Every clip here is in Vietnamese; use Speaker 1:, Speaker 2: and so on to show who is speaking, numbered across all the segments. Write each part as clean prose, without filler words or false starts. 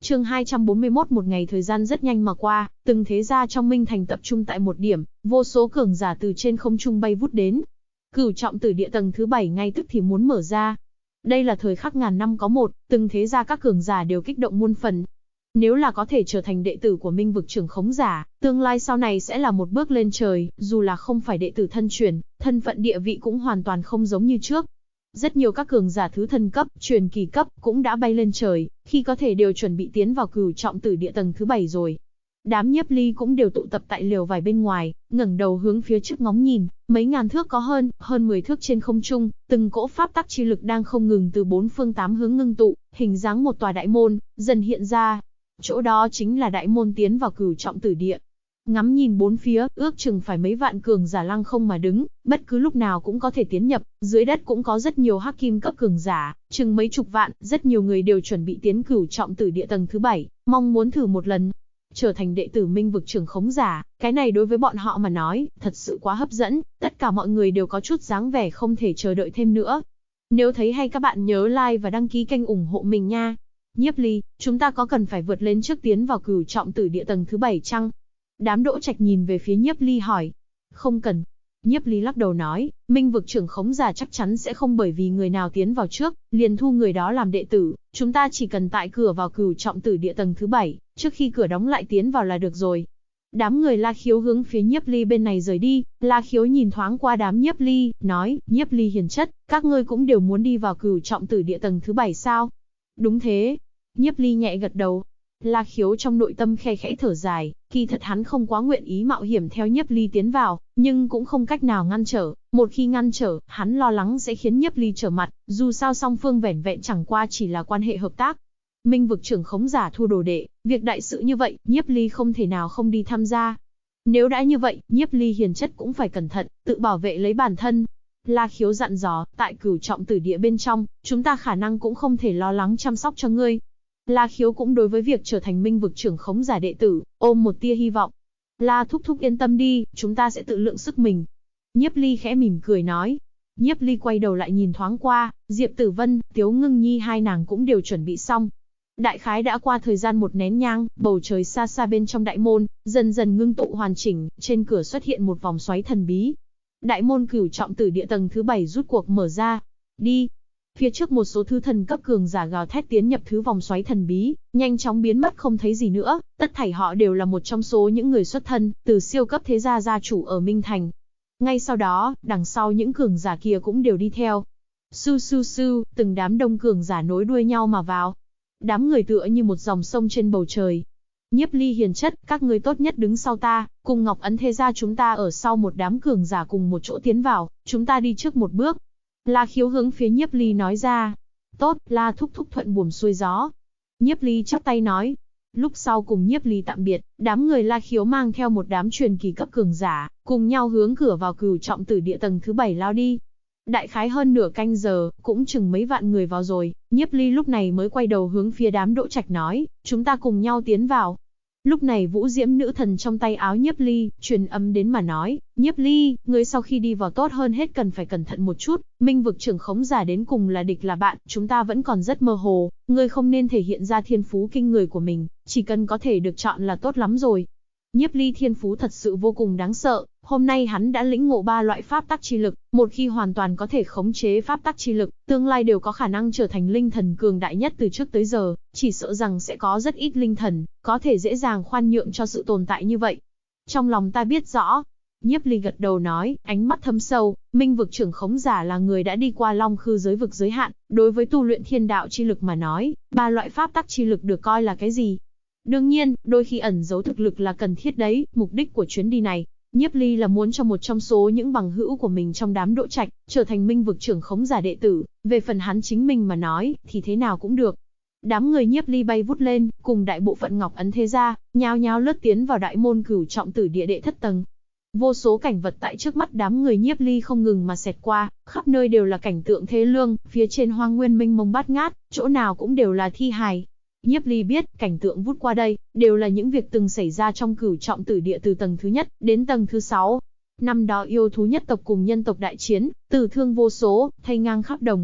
Speaker 1: Chương 241. Một ngày thời gian rất nhanh mà qua, từng thế gia trong Minh Thành tập trung tại một điểm, vô số cường giả từ trên không trung bay vút đến. Cửu trọng tử địa tầng thứ 7 ngay tức thì muốn mở ra. Đây là thời khắc ngàn năm có một, từng thế gia các cường giả đều kích động muôn phần. Nếu là có thể trở thành đệ tử của Minh vực trưởng khống giả, tương lai sau này sẽ là một bước lên trời, dù là không phải đệ tử thân truyền, thân phận địa vị cũng hoàn toàn không giống như trước. Rất nhiều các cường giả thứ thân cấp, truyền kỳ cấp cũng đã bay lên trời, khi có thể đều chuẩn bị tiến vào cửu trọng tử địa tầng thứ 7 rồi. Đám Nhiếp Ly cũng đều tụ tập tại lều vải bên ngoài, ngẩng đầu hướng phía trước ngóng nhìn, mấy ngàn thước có hơn 10 thước trên không trung, từng cỗ pháp tắc chi lực đang không ngừng từ bốn phương tám hướng ngưng tụ, hình dáng một tòa đại môn dần hiện ra. Chỗ đó chính là đại môn tiến vào cửu trọng tử địa. Ngắm nhìn bốn phía, ước chừng phải mấy vạn cường giả lăng không mà đứng, bất cứ lúc nào cũng có thể tiến nhập, dưới đất cũng có rất nhiều hắc kim cấp cường giả, chừng mấy chục vạn, rất nhiều người đều chuẩn bị tiến cửu trọng tử địa tầng thứ 7, mong muốn thử một lần. Trở thành đệ tử Minh vực trưởng khống giả, cái này đối với bọn họ mà nói, thật sự quá hấp dẫn, tất cả mọi người đều có chút dáng vẻ không thể chờ đợi thêm nữa. Nếu thấy hay các bạn nhớ like và đăng ký kênh ủng hộ mình nha. Nhiếp Ly, chúng ta có cần phải vượt lên trước tiến vào cửu trọng tử địa tầng thứ 7 chăng? Đám Đỗ Trạch nhìn về phía Nhiếp Ly hỏi. Không cần. Nhiếp Ly lắc đầu nói, Minh vực trưởng khống giả chắc chắn sẽ không bởi vì người nào tiến vào trước, liền thu người đó làm đệ tử, chúng ta chỉ cần tại cửa vào cửu trọng tử địa tầng thứ 7, trước khi cửa đóng lại tiến vào là được rồi. Đám người La Khiếu hướng phía Nhiếp Ly bên này rời đi, La Khiếu nhìn thoáng qua đám Nhiếp Ly, nói, Nhiếp Ly hiền chất, các ngươi cũng đều muốn đi vào cửu trọng tử địa tầng thứ 7 sao? Đúng thế. Nhiếp Ly nhẹ gật đầu. La Khiếu trong nội tâm khe khẽ thở dài, kỳ thật hắn không quá nguyện ý mạo hiểm theo Nhiếp Ly tiến vào, nhưng cũng không cách nào ngăn trở, một khi ngăn trở, hắn lo lắng sẽ khiến Nhiếp Ly trở mặt, dù sao song phương vẻn vẹn chẳng qua chỉ là quan hệ hợp tác. Minh vực trưởng khống giả thu đồ đệ, việc đại sự như vậy, Nhiếp Ly không thể nào không đi tham gia. Nếu đã như vậy, Nhiếp Ly hiền chất cũng phải cẩn thận, tự bảo vệ lấy bản thân. La Khiếu dặn dò, tại cửu trọng tử địa bên trong, chúng ta khả năng cũng không thể lo lắng chăm sóc cho ngươi. La Khiếu cũng đối với việc trở thành Minh vực trưởng khống giả đệ tử, ôm một tia hy vọng. La thúc thúc yên tâm đi, chúng ta sẽ tự lượng sức mình. Nhiếp Ly khẽ mỉm cười nói. Nhiếp Ly quay đầu lại nhìn thoáng qua, Diệp Tử Vân, Tiếu Ngưng Nhi hai nàng cũng đều chuẩn bị xong. Đại khái đã qua thời gian một nén nhang, bầu trời xa xa bên trong đại môn, dần dần ngưng tụ hoàn chỉnh, trên cửa xuất hiện một vòng xoáy thần bí. Đại môn cửu trọng tử địa tầng thứ 7 rút cuộc mở ra. Đi! Phía trước một số thứ thần cấp cường giả gào thét tiến nhập thứ vòng xoáy thần bí, nhanh chóng biến mất không thấy gì nữa, tất thảy họ đều là một trong số những người xuất thân từ siêu cấp thế gia gia chủ ở Minh Thành. Ngay sau đó, đằng sau những cường giả kia cũng đều đi theo. Su su su, từng đám đông cường giả nối đuôi nhau mà vào. Đám người tựa như một dòng sông trên bầu trời. Nhiếp Ly hiền chất, các ngươi tốt nhất đứng sau ta, cùng Ngọc Ấn thế gia chúng ta ở sau một đám cường giả cùng một chỗ tiến vào, chúng ta đi trước một bước. La Khiếu hướng phía Nhiếp Ly nói ra. Tốt, La thúc thúc thuận buồm xuôi gió. Nhiếp Ly chắp tay nói. Lúc sau cùng Nhiếp Ly tạm biệt, đám người La Khiếu mang theo một đám truyền kỳ cấp cường giả, cùng nhau hướng cửa vào cửu trọng tử địa tầng thứ 7 lao đi. Đại khái hơn nửa canh giờ, cũng chừng mấy vạn người vào rồi, Nhiếp Ly lúc này mới quay đầu hướng phía đám Đỗ Trạch nói, chúng ta cùng nhau tiến vào. Lúc này Vũ Diễm nữ thần trong tay áo Nhiếp Ly, truyền âm đến mà nói, Nhiếp Ly, ngươi sau khi đi vào tốt hơn hết cần phải cẩn thận một chút, Minh vực trưởng khống giả đến cùng là địch là bạn, chúng ta vẫn còn rất mơ hồ, ngươi không nên thể hiện ra thiên phú kinh người của mình, chỉ cần có thể được chọn là tốt lắm rồi. Nhiếp Ly thiên phú thật sự vô cùng đáng sợ, hôm nay hắn đã lĩnh ngộ 3 loại pháp tắc chi lực, một khi hoàn toàn có thể khống chế pháp tắc chi lực, tương lai đều có khả năng trở thành linh thần cường đại nhất từ trước tới giờ, chỉ sợ rằng sẽ có rất ít linh thần, có thể dễ dàng khoan nhượng cho sự tồn tại như vậy. Trong lòng ta biết rõ. Nhiếp Ly gật đầu nói, ánh mắt thâm sâu, Minh vực trưởng khống giả là người đã đi qua Long Khư giới vực giới hạn, đối với tu luyện thiên đạo chi lực mà nói, 3 loại pháp tắc chi lực được coi là cái gì? Đương nhiên, đôi khi ẩn giấu thực lực là cần thiết đấy, mục đích của chuyến đi này, Nhiếp Ly là muốn cho một trong số những bằng hữu của mình trong đám Đỗ Trạch, trở thành Minh vực trưởng khống giả đệ tử, về phần hắn chính mình mà nói, thì thế nào cũng được. Đám người Nhiếp Ly bay vút lên, cùng đại bộ phận Ngọc Ấn thế gia, nhao nhao lướt tiến vào đại môn cửu trọng tử địa đệ thất tầng. Vô số cảnh vật tại trước mắt đám người Nhiếp Ly không ngừng mà xẹt qua, khắp nơi đều là cảnh tượng thế lương, phía trên hoang nguyên mênh mông bát ngát, chỗ nào cũng đều là thi hài. Nhiếp Ly biết, cảnh tượng vút qua đây, đều là những việc từng xảy ra trong cửu trọng tử địa từ tầng thứ nhất đến tầng thứ 6. Năm đó yêu thú nhất tộc cùng nhân tộc đại chiến, tử thương vô số, thây ngang khắp đồng.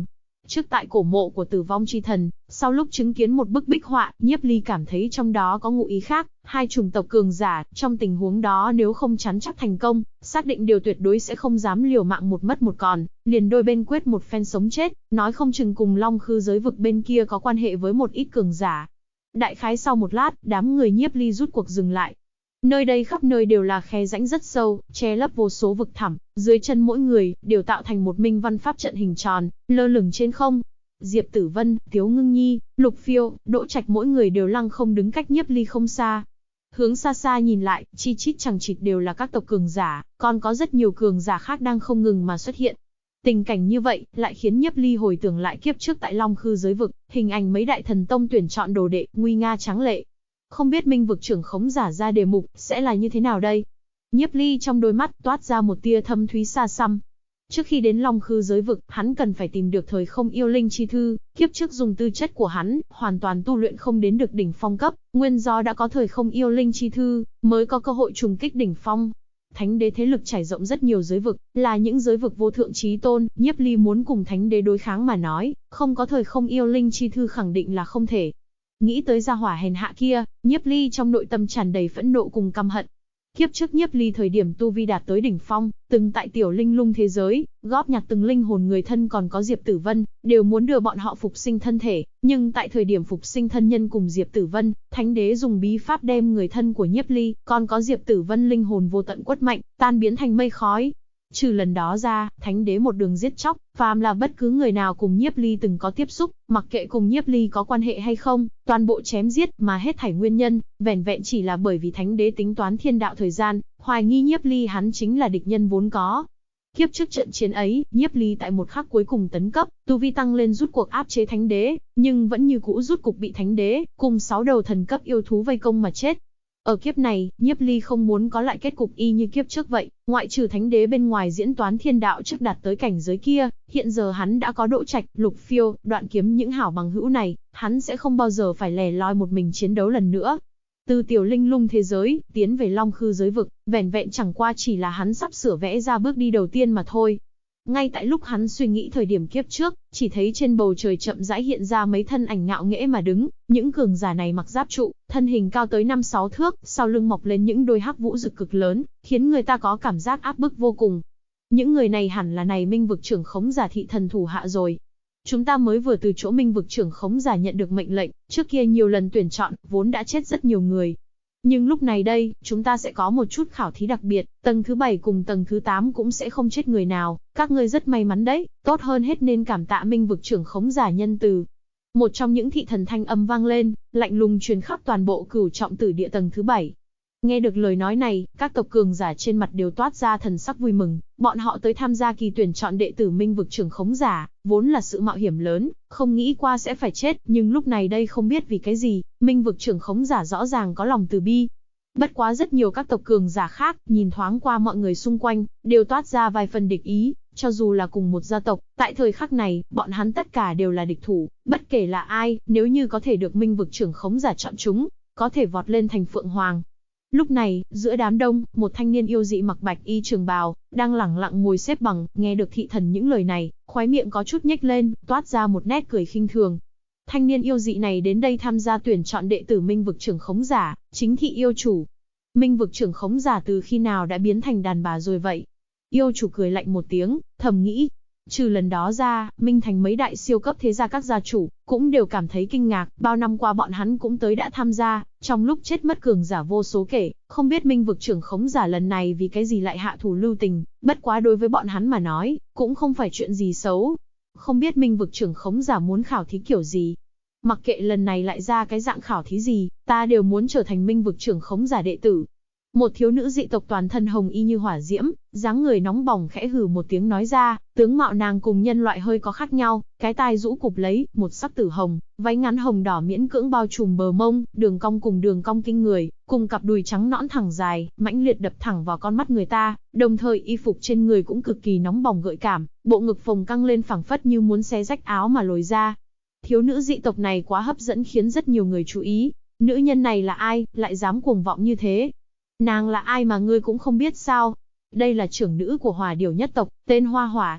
Speaker 1: Trước tại cổ mộ của tử vong chi thần, sau lúc chứng kiến một bức bích họa, Nhiếp Ly cảm thấy trong đó có ngụ ý khác, hai chủng tộc cường giả, trong tình huống đó nếu không chắn chắc thành công, xác định điều tuyệt đối sẽ không dám liều mạng một mất một còn, liền đôi bên quyết một phen sống chết, nói không chừng cùng Long Khư giới vực bên kia có quan hệ với một ít cường giả. Đại khái sau một lát, đám người Nhiếp Ly rút cuộc dừng lại. Nơi đây khắp nơi đều là khe rãnh rất sâu, che lấp vô số vực thẳm, dưới chân mỗi người đều tạo thành một minh văn pháp trận hình tròn, lơ lửng trên không. Diệp Tử Vân, Tiếu Ngưng Nhi, Lục Phiêu, Đỗ Trạch mỗi người đều lăng không đứng cách Nhiếp Ly không xa. Hướng xa xa nhìn lại, chi chít chằng chịt đều là các tộc cường giả, còn có rất nhiều cường giả khác đang không ngừng mà xuất hiện. Tình cảnh như vậy, lại khiến Nhiếp Ly hồi tưởng lại kiếp trước tại Long Khư giới vực, hình ảnh mấy đại thần tông tuyển chọn đồ đệ, nguy nga tráng lệ. Không biết minh vực trưởng khống giả ra đề mục, sẽ là như thế nào đây? Nhiếp Ly trong đôi mắt toát ra một tia thâm thúy xa xăm. Trước khi đến Long Khư giới vực, hắn cần phải tìm được thời không yêu linh chi thư, kiếp trước dùng tư chất của hắn, hoàn toàn tu luyện không đến được đỉnh phong cấp, nguyên do đã có thời không yêu linh chi thư, mới có cơ hội trùng kích đỉnh phong. Thánh đế thế lực trải rộng rất nhiều giới vực, là những giới vực vô thượng chí tôn, Nhiếp Ly muốn cùng thánh đế đối kháng mà nói, không có thời không yêu linh chi thư khẳng định là không thể. Nghĩ tới gia hỏa hèn hạ kia, Nhiếp Ly trong nội tâm tràn đầy phẫn nộ cùng căm hận. Kiếp trước Nhiếp Ly thời điểm tu vi đạt tới đỉnh phong, từng tại tiểu linh lung thế giới, góp nhặt từng linh hồn người thân còn có Diệp Tử Vân, đều muốn đưa bọn họ phục sinh thân thể, nhưng tại thời điểm phục sinh thân nhân cùng Diệp Tử Vân, thánh đế dùng bí pháp đem người thân của Nhiếp Ly, còn có Diệp Tử Vân linh hồn vô tận quất mạnh, tan biến thành mây khói. Trừ lần đó ra, thánh đế một đường giết chóc, phàm là bất cứ người nào cùng Nhiếp Ly từng có tiếp xúc, mặc kệ cùng Nhiếp Ly có quan hệ hay không, toàn bộ chém giết, mà hết thảy nguyên nhân, vẻn vẹn chỉ là bởi vì thánh đế tính toán thiên đạo thời gian, hoài nghi Nhiếp Ly hắn chính là địch nhân vốn có. Kiếp trước trận chiến ấy, Nhiếp Ly tại một khắc cuối cùng tấn cấp, tu vi tăng lên rút cuộc áp chế thánh đế, nhưng vẫn như cũ rút cục bị thánh đế, cùng 6 đầu thần cấp yêu thú vây công mà chết. Ở kiếp này, Nhiếp Ly không muốn có lại kết cục y như kiếp trước vậy, ngoại trừ thánh đế bên ngoài diễn toán thiên đạo trước đạt tới cảnh giới kia, hiện giờ hắn đã có Đỗ Trạch, Lục Phiêu, Đoạn Kiếm những hảo bằng hữu này, hắn sẽ không bao giờ phải lẻ loi một mình chiến đấu lần nữa. Từ tiểu linh lung thế giới, tiến về Long Khư giới vực, vẻn vẹn chẳng qua chỉ là hắn sắp sửa vẽ ra bước đi đầu tiên mà thôi. Ngay tại lúc hắn suy nghĩ thời điểm kiếp trước, chỉ thấy trên bầu trời chậm rãi hiện ra mấy thân ảnh ngạo nghễ mà đứng, những cường giả này mặc giáp trụ, thân hình cao tới 5-6 thước, sau lưng mọc lên những đôi hắc vũ rực cực lớn, khiến người ta có cảm giác áp bức vô cùng. Những người này hẳn là này minh vực trưởng khống giả thị thần thủ hạ rồi. Chúng ta mới vừa từ chỗ minh vực trưởng khống giả nhận được mệnh lệnh, trước kia nhiều lần tuyển chọn, vốn đã chết rất nhiều người. Nhưng lúc này đây, chúng ta sẽ có một chút khảo thí đặc biệt, tầng thứ 7 cùng tầng thứ 8 cũng sẽ không chết người nào, các ngươi rất may mắn đấy, tốt hơn hết nên cảm tạ minh vực trưởng khống giả nhân từ. Một trong những thị thần thanh âm vang lên, lạnh lùng truyền khắp toàn bộ Cửu Trọng Tử Địa tầng thứ 7. Nghe được lời nói này, các tộc cường giả trên mặt đều toát ra thần sắc vui mừng, bọn họ tới tham gia kỳ tuyển chọn đệ tử minh vực trưởng khống giả, vốn là sự mạo hiểm lớn, không nghĩ qua sẽ phải chết, nhưng lúc này đây không biết vì cái gì, minh vực trưởng khống giả rõ ràng có lòng từ bi. Bất quá rất nhiều các tộc cường giả khác, nhìn thoáng qua mọi người xung quanh, đều toát ra vài phần địch ý, cho dù là cùng một gia tộc, tại thời khắc này, bọn hắn tất cả đều là địch thủ, bất kể là ai, nếu như có thể được minh vực trưởng khống giả chọn chúng, có thể vọt lên thành Phượng Hoàng. Lúc này, giữa đám đông, một thanh niên yêu dị mặc bạch y trường bào, đang lẳng lặng ngồi xếp bằng, nghe được thị thần những lời này, khóe miệng có chút nhếch lên, toát ra một nét cười khinh thường. Thanh niên yêu dị này đến đây tham gia tuyển chọn đệ tử minh vực trưởng khống giả, chính thị yêu chủ. Minh vực trưởng khống giả từ khi nào đã biến thành đàn bà rồi vậy? Yêu chủ cười lạnh một tiếng, thầm nghĩ. Trừ lần đó ra, Minh Thành mấy đại siêu cấp thế gia các gia chủ, cũng đều cảm thấy kinh ngạc, bao năm qua bọn hắn cũng tới đã tham gia, trong lúc chết mất cường giả vô số kể, không biết Minh vực trưởng khống giả lần này vì cái gì lại hạ thủ lưu tình, bất quá đối với bọn hắn mà nói, cũng không phải chuyện gì xấu. Không biết Minh vực trưởng khống giả muốn khảo thí kiểu gì. Mặc kệ lần này lại ra cái dạng khảo thí gì, ta đều muốn trở thành minh vực trưởng khống giả đệ tử. Một thiếu nữ dị tộc toàn thân hồng y như hỏa diễm, dáng người nóng bỏng khẽ hừ một tiếng nói ra, tướng mạo nàng cùng nhân loại hơi có khác nhau, cái tai rũ cụp lấy, một sắc tử hồng, váy ngắn hồng đỏ miễn cưỡng bao trùm bờ mông, đường cong cùng đường cong kinh người, cùng cặp đùi trắng nõn thẳng dài, mãnh liệt đập thẳng vào con mắt người ta, đồng thời y phục trên người cũng cực kỳ nóng bỏng gợi cảm, bộ ngực phồng căng lên phẳng phất như muốn xé rách áo mà lồi ra. Thiếu nữ dị tộc này quá hấp dẫn khiến rất nhiều người chú ý, nữ nhân này là ai, lại dám cuồng vọng như thế? Nàng là ai mà ngươi cũng không biết sao? Đây là trưởng nữ của Hỏa Điểu nhất tộc, tên Hoa Hỏa.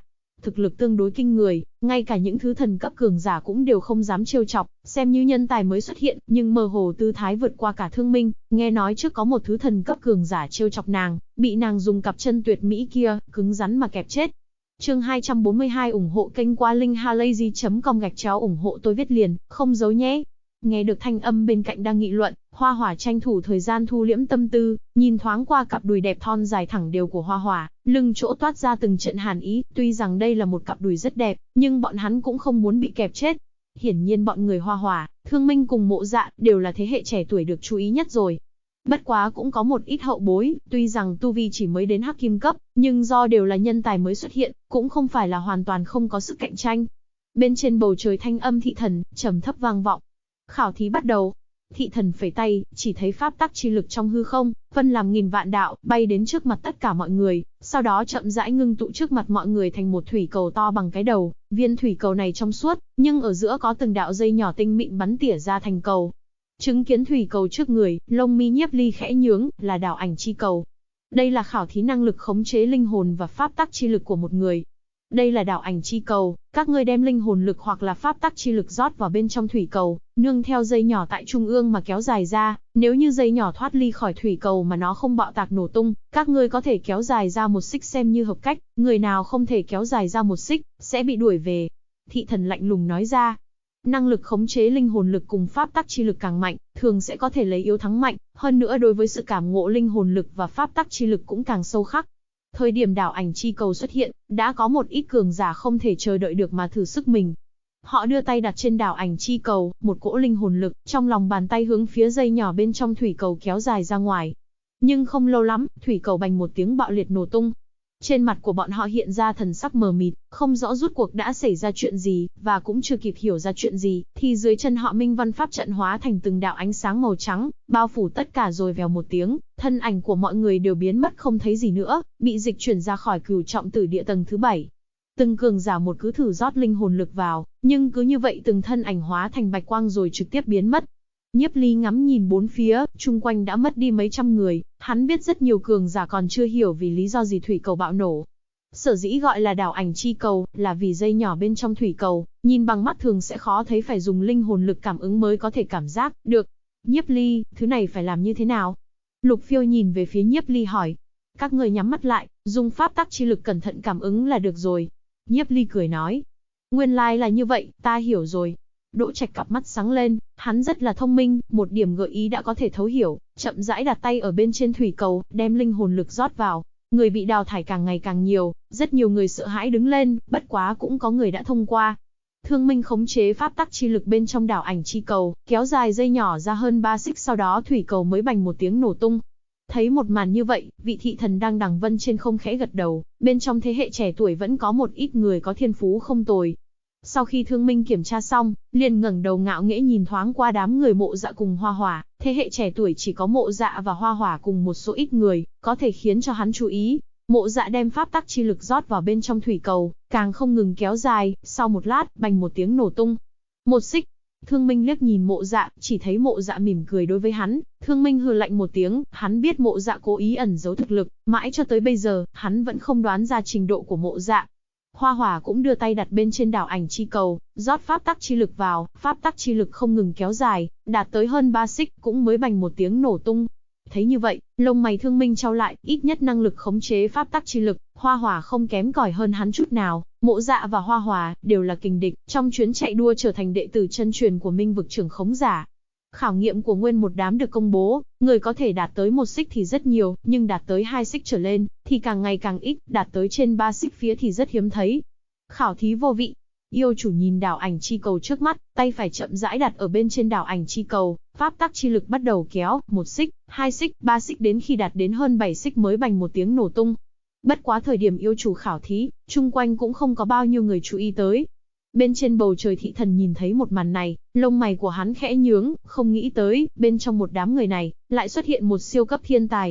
Speaker 1: thực lực tương đối kinh người, ngay cả những thứ thần cấp cường giả cũng đều không dám trêu chọc, xem như nhân tài mới xuất hiện, nhưng mơ hồ tư thái vượt qua cả Thương Minh, nghe nói trước có một thứ thần cấp cường giả trêu chọc nàng, bị nàng dùng cặp chân tuyệt mỹ kia, cứng rắn mà kẹp chết. Chương 242 ủng hộ kênh qua linkhalazy.com ủng hộ tôi viết liền, không giấu nhé. Nghe được thanh âm bên cạnh đang nghị luận, Hoa Hỏa tranh thủ thời gian thu liễm tâm tư, nhìn thoáng qua cặp đùi đẹp thon dài thẳng đều của Hoa Hỏa, lưng chỗ toát ra từng trận hàn ý, tuy rằng đây là một cặp đùi rất đẹp, nhưng bọn hắn cũng không muốn bị kẹp chết. Hiển nhiên bọn người Hoa Hỏa, Thương Minh cùng Mộ Dạ đều là thế hệ trẻ tuổi được chú ý nhất rồi. Bất quá cũng có một ít hậu bối, tuy rằng tu vi chỉ mới đến hắc kim cấp, nhưng do đều là nhân tài mới xuất hiện, cũng không phải là hoàn toàn không có sức cạnh tranh. Bên trên bầu trời thanh âm thị thần, trầm thấp vang vọng. Khảo thí bắt đầu. Thị thần phẩy tay, chỉ thấy pháp tắc chi lực trong hư không, phân làm nghìn vạn đạo, bay đến trước mặt tất cả mọi người, sau đó chậm rãi ngưng tụ trước mặt mọi người thành một thủy cầu to bằng cái đầu. Viên thủy cầu này trong suốt, nhưng ở giữa có từng đạo dây nhỏ tinh mịn bắn tỉa ra thành cầu. Chứng kiến thủy cầu trước người, lông mi Nhiếp Ly khẽ nhướng, là đạo ảnh chi cầu. Đây là khảo thí năng lực khống chế linh hồn và pháp tắc chi lực của một người. Đây là đạo ảnh chi cầu, các ngươi đem linh hồn lực hoặc là pháp tắc chi lực rót vào bên trong thủy cầu, nương theo dây nhỏ tại trung ương mà kéo dài ra, nếu như dây nhỏ thoát ly khỏi thủy cầu mà nó không bạo tạc nổ tung, các ngươi có thể kéo dài ra một xích xem như hợp cách, người nào không thể kéo dài ra một xích, sẽ bị đuổi về. Thị thần lạnh lùng nói ra. Năng lực khống chế linh hồn lực cùng pháp tắc chi lực càng mạnh, thường sẽ có thể lấy yếu thắng mạnh, hơn nữa đối với sự cảm ngộ linh hồn lực và pháp tắc chi lực cũng càng sâu khắc. Thời điểm đạo ảnh chi cầu xuất hiện, đã có một ít cường giả không thể chờ đợi được mà thử sức mình. Họ đưa tay đặt trên đạo ảnh chi cầu, một cỗ linh hồn lực, trong lòng bàn tay hướng phía dây nhỏ bên trong thủy cầu kéo dài ra ngoài. Nhưng không lâu lắm, thủy cầu bành một tiếng bạo liệt nổ tung. Trên mặt của bọn họ hiện ra thần sắc mờ mịt, không rõ rốt cuộc đã xảy ra chuyện gì, và cũng chưa kịp hiểu ra chuyện gì, thì dưới chân họ Minh Văn Pháp trận hóa thành từng đạo ánh sáng màu trắng, bao phủ tất cả rồi vèo một tiếng, thân ảnh của mọi người đều biến mất không thấy gì nữa, bị dịch chuyển ra khỏi cửu trọng tử địa tầng thứ 7. Từng cường giả một cứ thử rót linh hồn lực vào, nhưng cứ như vậy từng thân ảnh hóa thành bạch quang rồi trực tiếp biến mất. Nhiếp Ly ngắm nhìn bốn phía, chung quanh đã mất đi mấy trăm người, hắn biết rất nhiều cường giả còn chưa hiểu vì lý do gì thủy cầu bạo nổ. Sở dĩ gọi là đạo ảnh chi cầu, là vì dây nhỏ bên trong thủy cầu, nhìn bằng mắt thường sẽ khó thấy, phải dùng linh hồn lực cảm ứng mới có thể cảm giác được. Nhiếp Ly, thứ này phải làm như thế nào? Lục Phiêu nhìn về phía Nhiếp Ly hỏi. Các người nhắm mắt lại, dùng pháp tắc chi lực cẩn thận cảm ứng là được rồi. Nhiếp Ly cười nói. Nguyên lai là như vậy, ta hiểu rồi. Đỗ Trạch cặp mắt sáng lên, hắn rất là thông minh, một điểm gợi ý đã có thể thấu hiểu, chậm rãi đặt tay ở bên trên thủy cầu, đem linh hồn lực rót vào. Người bị đào thải càng ngày càng nhiều, rất nhiều người sợ hãi đứng lên, bất quá cũng có người đã thông qua. Thương Minh khống chế pháp tắc chi lực bên trong đạo ảnh chi cầu, kéo dài dây nhỏ ra hơn 3 xích, sau đó thủy cầu mới bành một tiếng nổ tung. Thấy một màn như vậy, vị thị thần đang đằng vân trên không khẽ gật đầu, bên trong thế hệ trẻ tuổi vẫn có một ít người có thiên phú không tồi. Sau khi Thương Minh kiểm tra xong, liền ngẩng đầu ngạo nghễ nhìn thoáng qua đám người Mộ Dạ cùng Hoa Hỏa, thế hệ trẻ tuổi chỉ có Mộ Dạ và Hoa Hỏa cùng một số ít người, có thể khiến cho hắn chú ý. Mộ Dạ đem pháp tắc chi lực rót vào bên trong thủy cầu, càng không ngừng kéo dài, sau một lát, bành một tiếng nổ tung. Một xích. Thương Minh liếc nhìn Mộ Dạ, chỉ thấy Mộ Dạ mỉm cười đối với hắn, Thương Minh hừ lạnh một tiếng, hắn biết Mộ Dạ cố ý ẩn giấu thực lực, mãi cho tới bây giờ, hắn vẫn không đoán ra trình độ của Mộ Dạ. Hoa Hỏa cũng đưa tay đặt bên trên đạo ảnh chi cầu, rót pháp tắc chi lực vào, pháp tắc chi lực không ngừng kéo dài, đạt tới hơn 3 xích, cũng mới bành một tiếng nổ tung. Thấy như vậy, lông mày Thương Minh chau lại, ít nhất năng lực khống chế pháp tắc chi lực, Hoa Hỏa không kém cỏi hơn hắn chút nào. Mộ Dạ và Hoa Hỏa đều là kình địch, trong chuyến chạy đua trở thành đệ tử chân truyền của Minh vực trưởng khống giả. Khảo nghiệm của nguyên một đám được công bố, người có thể đạt tới 1 xích thì rất nhiều, nhưng đạt tới 2 xích trở lên thì càng ngày càng ít, đạt tới trên 3 xích phía thì rất hiếm thấy. Khảo thí vô vị. Yêu chủ nhìn đạo ảnh chi cầu trước mắt, tay phải chậm rãi đặt ở bên trên đạo ảnh chi cầu, pháp tắc chi lực bắt đầu kéo, 1 xích, 2 xích, 3 xích đến khi đạt đến hơn 7 xích mới bành một tiếng nổ tung. Bất quá thời điểm yêu chủ khảo thí, chung quanh cũng không có bao nhiêu người chú ý tới. Bên trên bầu trời thị thần nhìn thấy một màn này, lông mày của hắn khẽ nhướng, không nghĩ tới, bên trong một đám người này, lại xuất hiện một siêu cấp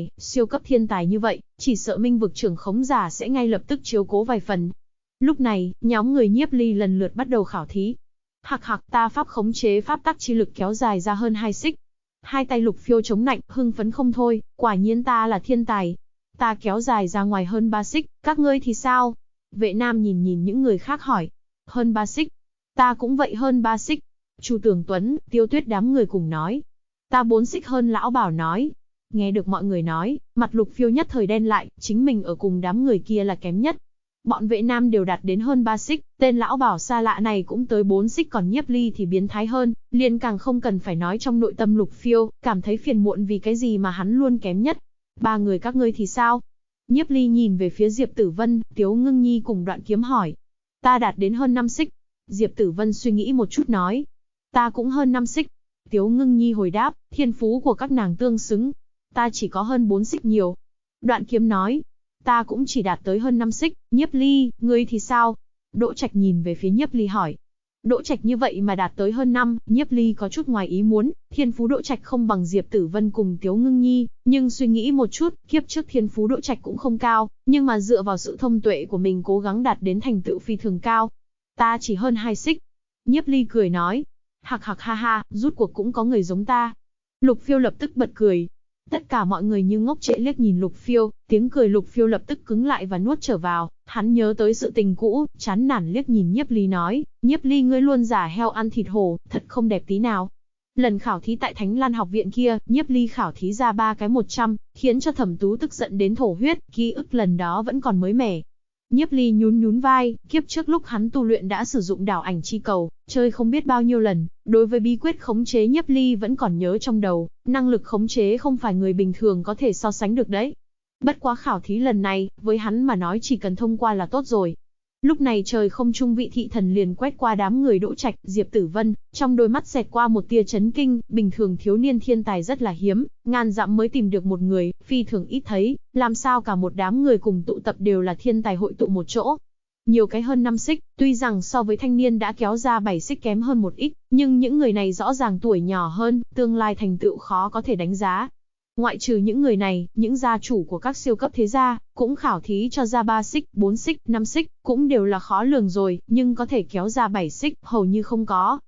Speaker 1: thiên tài như vậy, chỉ sợ Minh vực trưởng khống giả sẽ ngay lập tức chiếu cố vài phần. Lúc này, nhóm người Nhiếp Ly lần lượt bắt đầu khảo thí. Hạc hạc, ta pháp khống chế pháp tắc chi lực kéo dài ra hơn 2 xích. Hai tay Lục Phiêu chống nạnh, hưng phấn không thôi, quả nhiên ta là thiên tài. Ta kéo dài ra ngoài hơn 3 xích, các ngươi thì sao? Vệ Nam nhìn nhìn những người khác hỏi. Hơn 3 xích. Ta cũng vậy hơn 3 xích. Chu Tường Tuấn, Tiêu Tuyết đám người cùng nói. Ta 4 xích hơn lão Bảo nói. Nghe được mọi người nói, mặt Lục Phiêu nhất thời đen lại, chính mình ở cùng đám người kia là kém nhất. Bọn Vệ Nam đều đạt đến hơn 3 xích, tên lão Bảo xa lạ này cũng tới 4 xích, còn Nhiếp Ly thì biến thái hơn, liền càng không cần phải nói. Trong nội tâm Lục Phiêu cảm thấy phiền muộn vì cái gì mà hắn luôn kém nhất. Ba người các ngươi thì sao? Nhiếp Ly nhìn về phía Diệp Tử Vân, Tiếu Ngưng Nhi cùng Đoạn Kiếm hỏi. Ta đạt đến hơn 5 xích. Diệp Tử Vân suy nghĩ một chút nói. Ta cũng hơn 5 xích. Tiếu Ngưng Nhi hồi đáp, thiên phú của các nàng tương xứng. Ta chỉ có hơn 4 xích nhiều. Đoạn Kiếm nói. Ta cũng chỉ đạt tới hơn 5 xích. Nhiếp Ly, ngươi thì sao? Đỗ Trạch nhìn về phía Nhiếp Ly hỏi. Đỗ Trạch như vậy mà đạt tới hơn 5, Nhiếp Ly có chút ngoài ý muốn, thiên phú Đỗ Trạch không bằng Diệp Tử Vân cùng Tiếu Ngưng Nhi, nhưng suy nghĩ một chút, kiếp trước thiên phú Đỗ Trạch cũng không cao, nhưng mà dựa vào sự thông tuệ của mình cố gắng đạt đến thành tựu phi thường cao. Ta chỉ hơn 2 xích. Nhiếp Ly cười nói. Hạc hạc ha ha, rút cuộc cũng có người giống ta. Lục Phiêu lập tức bật cười. Tất cả mọi người như ngốc trệ liếc nhìn Lục Phiêu, tiếng cười Lục Phiêu lập tức cứng lại và nuốt trở vào. Hắn nhớ tới sự tình cũ, chán nản liếc nhìn Nhiếp Ly nói, Nhiếp Ly ngươi luôn giả heo ăn thịt hổ, thật không đẹp tí nào. Lần khảo thí tại Thánh Lan học viện kia, Nhiếp Ly khảo thí ra 3 cái 100, khiến cho Thẩm Tú tức giận đến thổ huyết, ký ức lần đó vẫn còn mới mẻ. Nhiếp Ly nhún nhún vai, kiếp trước lúc hắn tu luyện đã sử dụng đảo ảnh chi cầu, chơi không biết bao nhiêu lần, đối với bí quyết khống chế Nhiếp Ly vẫn còn nhớ trong đầu, năng lực khống chế không phải người bình thường có thể so sánh được đấy. Bất quá khảo thí lần này, với hắn mà nói chỉ cần thông qua là tốt rồi. Lúc này trời không trung Vị Thị Thần liền quét qua đám người Đỗ Trạch, Diệp Tử Vân, trong đôi mắt xẹt qua một tia chấn kinh, bình thường thiếu niên thiên tài rất là hiếm, ngàn dặm mới tìm được một người, phi thường ít thấy, làm sao cả một đám người cùng tụ tập đều là thiên tài hội tụ một chỗ. Nhiều cái hơn 5 xích, tuy rằng so với thanh niên đã kéo ra 7 xích kém hơn một ít, nhưng những người này rõ ràng tuổi nhỏ hơn, tương lai thành tựu khó có thể đánh giá. Ngoại trừ những người này, những gia chủ của các siêu cấp thế gia, cũng khảo thí cho ra 3 xích, 4 xích, 5 xích, cũng đều là khó lường rồi, nhưng có thể kéo ra 7 xích, hầu như không có.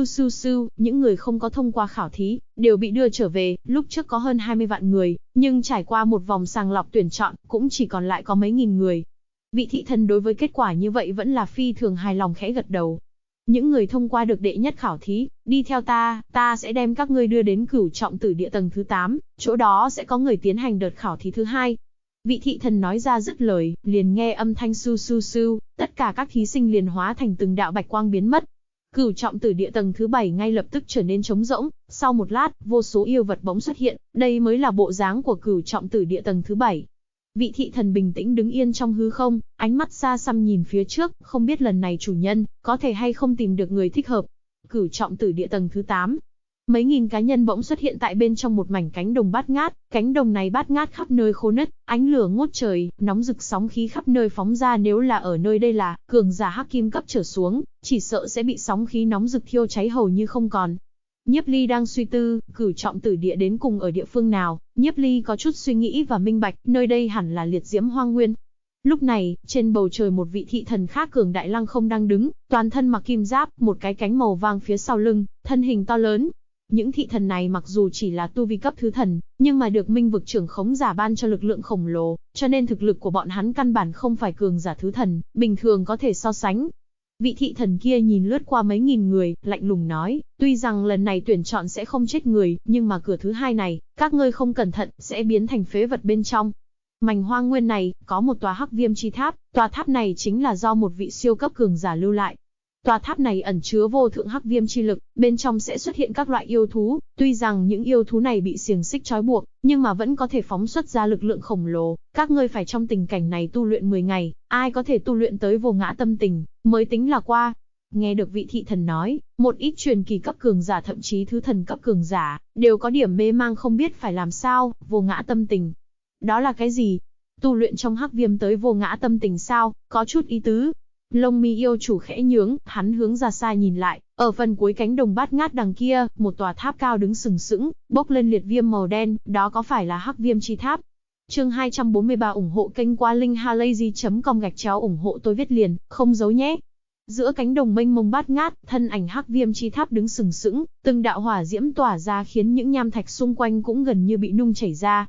Speaker 1: Những người không có thông qua khảo thí, đều bị đưa trở về, lúc trước có hơn 20 vạn người, nhưng trải qua một vòng sàng lọc tuyển chọn, cũng chỉ còn lại có mấy nghìn người. Vị Thị Thần đối với kết quả như vậy vẫn là phi thường hài lòng khẽ gật đầu. Những người thông qua được đệ nhất khảo thí, đi theo ta sẽ đem các ngươi đưa đến Cửu Trọng Tử Địa tầng thứ 8, chỗ đó sẽ có người tiến hành đợt khảo thí thứ 2. Vị Thị Thần nói ra dứt lời, liền nghe âm thanh su, tất cả các thí sinh liền hóa thành từng đạo bạch quang biến mất. Cửu Trọng Tử Địa tầng thứ 7 ngay lập tức trở nên trống rỗng, sau một lát, vô số yêu vật bỗng xuất hiện, đây mới là bộ dáng của Cửu Trọng Tử Địa tầng thứ 7. Vị Thị Thần bình tĩnh đứng yên trong hư không, ánh mắt xa xăm nhìn phía trước, không biết lần này chủ nhân có thể hay không tìm được người thích hợp. Cửu Trọng Tử Địa tầng thứ 8. Mấy nghìn cá nhân bỗng xuất hiện tại bên trong một mảnh cánh đồng bát ngát, cánh đồng này bát ngát khắp nơi khô nứt, ánh lửa ngút trời, nóng rực sóng khí khắp nơi phóng ra, nếu là ở nơi đây là cường giả hắc kim cấp trở xuống, chỉ sợ sẽ bị sóng khí nóng rực thiêu cháy hầu như không còn. Nhiếp Ly đang suy tư, Cửu Trọng Tử Địa đến cùng ở địa phương nào, Nhiếp Ly có chút suy nghĩ và minh bạch, nơi đây hẳn là liệt diễm hoang nguyên. Lúc này, trên bầu trời một vị thị thần khác cường đại lăng không đang đứng, toàn thân mặc kim giáp, một cái cánh màu vàng phía sau lưng, thân hình to lớn. Những thị thần này mặc dù chỉ là tu vi cấp thứ thần, nhưng mà được Minh vực trưởng khống giả ban cho lực lượng khổng lồ, cho nên thực lực của bọn hắn căn bản không phải cường giả thứ thần, bình thường có thể so sánh. Vị thị thần kia nhìn lướt qua mấy nghìn người, lạnh lùng nói, tuy rằng lần này tuyển chọn sẽ không chết người, nhưng mà cửa thứ 2 này, các ngươi không cẩn thận, sẽ biến thành phế vật bên trong. Mảnh hoang nguyên này, có một tòa hắc viêm chi tháp, tòa tháp này chính là do một vị siêu cấp cường giả lưu lại. Tòa tháp này ẩn chứa vô thượng hắc viêm chi lực, bên trong sẽ xuất hiện các loại yêu thú, tuy rằng những yêu thú này bị xiềng xích trói buộc, nhưng mà vẫn có thể phóng xuất ra lực lượng khổng lồ, các ngươi phải trong tình cảnh này tu luyện 10 ngày, ai có thể tu luyện tới vô ngã tâm tình, mới tính là qua. Nghe được vị thị thần nói, một ít truyền kỳ cấp cường giả thậm chí thứ thần cấp cường giả, đều có điểm mê mang không biết phải làm sao, vô ngã tâm tình. Đó là cái gì? Tu luyện trong hắc viêm tới vô ngã tâm tình sao, có chút ý tứ. Lông mi yêu chủ khẽ nhướng, hắn hướng ra xa nhìn lại, ở phần cuối cánh đồng bát ngát đằng kia, một tòa tháp cao đứng sừng sững, bốc lên liệt viêm màu đen, đó có phải là hắc viêm chi tháp? Chương 243 ủng hộ kênh qua linkhalazy.com ủng hộ tôi viết liền, không giấu nhé. Giữa cánh đồng mênh mông bát ngát, thân ảnh hắc viêm chi tháp đứng sừng sững, từng đạo hỏa diễm tỏa ra khiến những nham thạch xung quanh cũng gần như bị nung chảy ra.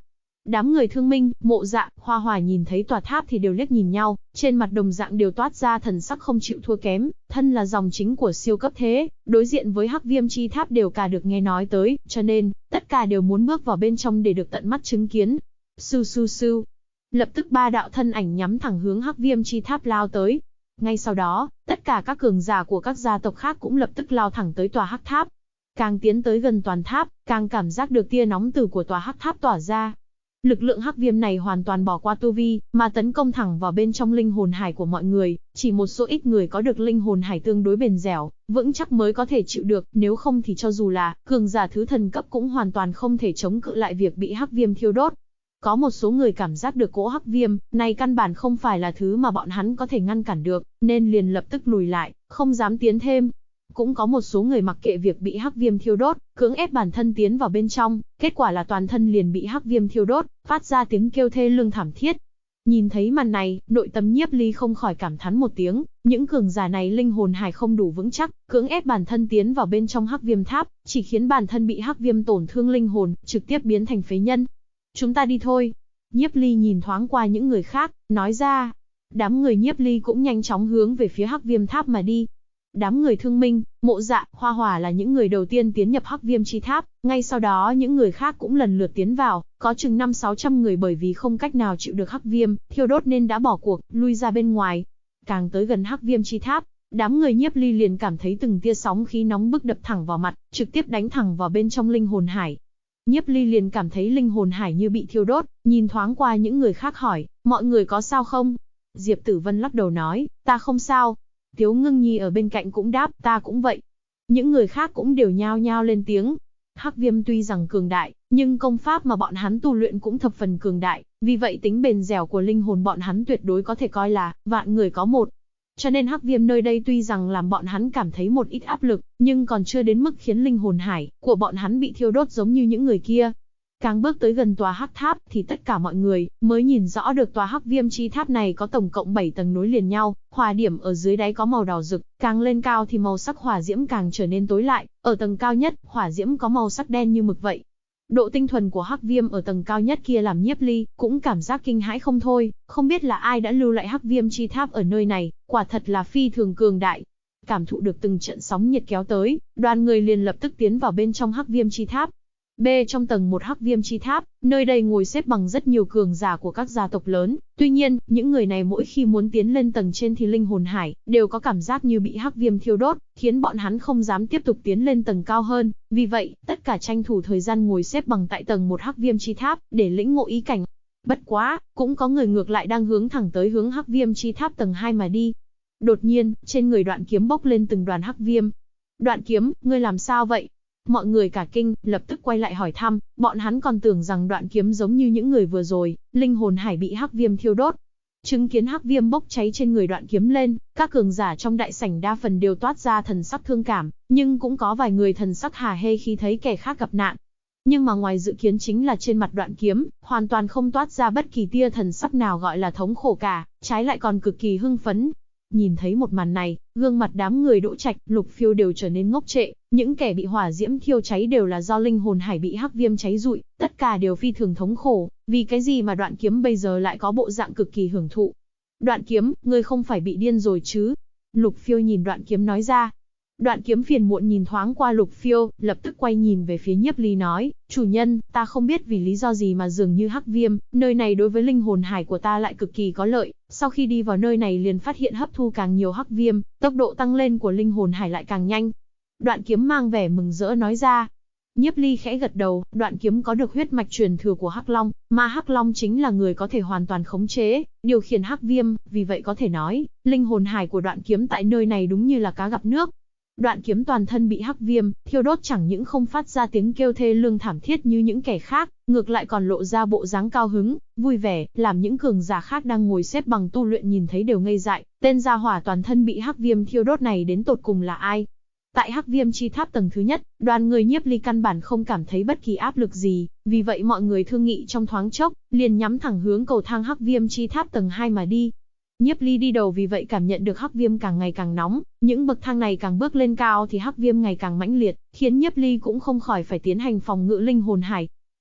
Speaker 1: Đám người Thương Minh, Mộ Dạ, Hoa Hỏa nhìn thấy tòa tháp thì đều liếc nhìn nhau, trên mặt đồng dạng đều toát ra thần sắc không chịu thua kém, thân là dòng chính của siêu cấp thế, đối diện với Hắc Viêm chi tháp đều cả được nghe nói tới, cho nên, tất cả đều muốn bước vào bên trong để được tận mắt chứng kiến. Sưu sưu sưu. Lập tức ba đạo thân ảnh nhắm thẳng hướng Hắc Viêm chi tháp lao tới. Ngay sau đó, tất cả các cường giả của các gia tộc khác cũng lập tức lao thẳng tới tòa Hắc Tháp. Càng tiến tới gần toàn tháp, càng cảm giác được tia nóng từ của tòa Hắc Tháp tỏa ra. Lực lượng Hắc Viêm này hoàn toàn bỏ qua tu vi, mà tấn công thẳng vào bên trong linh hồn hải của mọi người, chỉ một số ít người có được linh hồn hải tương đối bền dẻo, vững chắc mới có thể chịu được, nếu không thì cho dù là cường giả thứ thần cấp cũng hoàn toàn không thể chống cự lại việc bị Hắc Viêm thiêu đốt. Có một số người cảm giác được cỗ Hắc Viêm này căn bản không phải là thứ mà bọn hắn có thể ngăn cản được, nên liền lập tức lùi lại, không dám tiến thêm. Cũng có một số người mặc kệ việc bị Hắc Viêm thiêu đốt, cưỡng ép bản thân tiến vào bên trong, kết quả là toàn thân liền bị Hắc Viêm thiêu đốt, phát ra tiếng kêu thê lương thảm thiết. Nhìn thấy màn này, nội tâm Nhiếp Ly không khỏi cảm thán một tiếng, những cường giả này linh hồn hải không đủ vững chắc, cưỡng ép bản thân tiến vào bên trong Hắc Viêm tháp, chỉ khiến bản thân bị Hắc Viêm tổn thương linh hồn, trực tiếp biến thành phế nhân. Chúng ta đi thôi. Nhiếp Ly nhìn thoáng qua những người khác, nói ra. Đám người Nhiếp Ly cũng nhanh chóng hướng về phía Hắc Viêm tháp mà đi. Đám người Thương Minh, Mộ Dạ, Hoa Hỏa là những người đầu tiên tiến nhập Hắc Viêm chi tháp, ngay sau đó những người khác cũng lần lượt tiến vào, có chừng 500-600 người bởi vì không cách nào chịu được Hắc Viêm thiêu đốt nên đã bỏ cuộc, lui ra bên ngoài. Càng tới gần Hắc Viêm chi tháp, đám người Nhiếp Ly liền cảm thấy từng tia sóng khí nóng bức đập thẳng vào mặt, trực tiếp đánh thẳng vào bên trong linh hồn hải. Nhiếp Ly liền cảm thấy linh hồn hải như bị thiêu đốt, nhìn thoáng qua những người khác hỏi, mọi người có sao không? Diệp Tử Vân lắc đầu nói, ta không sao. Tiếu Ngưng Nhi ở bên cạnh cũng đáp, ta cũng vậy. Những người khác cũng đều nhao nhao lên tiếng. Hắc Viêm tuy rằng cường đại, nhưng công pháp mà bọn hắn tu luyện cũng thập phần cường đại, vì vậy tính bền dẻo của linh hồn bọn hắn tuyệt đối có thể coi là vạn người có một. Cho nên Hắc Viêm nơi đây tuy rằng làm bọn hắn cảm thấy một ít áp lực, nhưng còn chưa đến mức khiến linh hồn hải của bọn hắn bị thiêu đốt giống như những người kia. Càng bước tới gần tòa Hắc Tháp thì tất cả mọi người mới nhìn rõ được tòa Hắc Viêm chi tháp này có tổng cộng 7 tầng nối liền nhau, hỏa điểm ở dưới đáy có màu đỏ rực, càng lên cao thì màu sắc hỏa diễm càng trở nên tối lại, ở tầng cao nhất, hỏa diễm có màu sắc đen như mực vậy. Độ tinh thuần của Hắc Viêm ở tầng cao nhất kia làm Nhiếp Ly cũng cảm giác kinh hãi không thôi, không biết là ai đã lưu lại Hắc Viêm chi tháp ở nơi này, quả thật là phi thường cường đại. Cảm thụ được từng trận sóng nhiệt kéo tới, đoàn người liền lập tức tiến vào bên trong Hắc Viêm chi tháp. Trong tầng 1 Hắc Viêm chi tháp, nơi đây ngồi xếp bằng rất nhiều cường giả của các gia tộc lớn, tuy nhiên, những người này mỗi khi muốn tiến lên tầng trên thì linh hồn hải đều có cảm giác như bị Hắc Viêm thiêu đốt, khiến bọn hắn không dám tiếp tục tiến lên tầng cao hơn, vì vậy, tất cả tranh thủ thời gian ngồi xếp bằng tại tầng 1 Hắc Viêm chi tháp để lĩnh ngộ ý cảnh. Bất quá, cũng có người ngược lại đang hướng thẳng tới hướng Hắc Viêm chi tháp tầng 2 mà đi. Đột nhiên, trên người Đoạn Kiếm bốc lên từng đoàn hắc viêm. Đoạn Kiếm, ngươi làm sao vậy? Mọi người cả kinh, lập tức quay lại hỏi thăm, bọn hắn còn tưởng rằng Đoạn Kiếm giống như những người vừa rồi, linh hồn hải bị hắc viêm thiêu đốt. Chứng kiến hắc viêm bốc cháy trên người Đoạn Kiếm lên, các cường giả trong đại sảnh đa phần đều toát ra thần sắc thương cảm, nhưng cũng có vài người thần sắc hả hê khi thấy kẻ khác gặp nạn. Nhưng mà ngoài dự kiến chính là trên mặt Đoạn Kiếm, hoàn toàn không toát ra bất kỳ tia thần sắc nào gọi là thống khổ cả, trái lại còn cực kỳ hưng phấn. Nhìn thấy một màn này, gương mặt đám người Đỗ Trạch, Lục Phiêu đều trở nên ngốc trệ, những kẻ bị hỏa diễm thiêu cháy đều là do linh hồn hải bị hắc viêm cháy rụi, tất cả đều phi thường thống khổ, vì cái gì mà Đoạn Kiếm bây giờ lại có bộ dạng cực kỳ hưởng thụ. Đoạn Kiếm, ngươi không phải bị điên rồi chứ? Lục Phiêu nhìn Đoạn Kiếm nói ra. Đoạn Kiếm phiền muộn nhìn thoáng qua Lục Phiêu, lập tức quay nhìn về phía Nhiếp Ly nói, chủ nhân, ta không biết vì lý do gì mà dường như hắc viêm, nơi này đối với linh hồn hải của ta lại cực kỳ có lợi, sau khi đi vào nơi này liền phát hiện hấp thu càng nhiều hắc viêm, tốc độ tăng lên của linh hồn hải lại càng nhanh. Đoạn Kiếm mang vẻ mừng rỡ nói ra. Nhiếp Ly khẽ gật đầu, Đoạn Kiếm có được huyết mạch truyền thừa của Hắc Long, mà Hắc Long chính là người có thể hoàn toàn khống chế, điều khiển hắc viêm, vì vậy có thể nói, linh hồn hải của Đoạn Kiếm tại nơi này đúng như là cá gặp nước. Đoạn Kiếm toàn thân bị hắc viêm thiêu đốt chẳng những không phát ra tiếng kêu thê lương thảm thiết như những kẻ khác, ngược lại còn lộ ra bộ dáng cao hứng, vui vẻ, làm những cường giả khác đang ngồi xếp bằng tu luyện nhìn thấy đều ngây dại, tên gia hỏa toàn thân bị hắc viêm thiêu đốt này đến tột cùng là ai? Tại hắc viêm chi tháp tầng thứ nhất, đoàn người Nhiếp Ly căn bản không cảm thấy bất kỳ áp lực gì, vì vậy mọi người thương nghị trong thoáng chốc, liền nhắm thẳng hướng cầu thang hắc viêm chi tháp tầng 2 mà đi. Nhiếp Ly đi đầu vì vậy cảm nhận được hắc viêm càng ngày càng nóng, những bậc thang này càng bước lên cao thì hắc viêm ngày càng mãnh liệt, khiến Nhiếp Ly cũng không khỏi phải tiến hành phòng ngự linh hồn hải.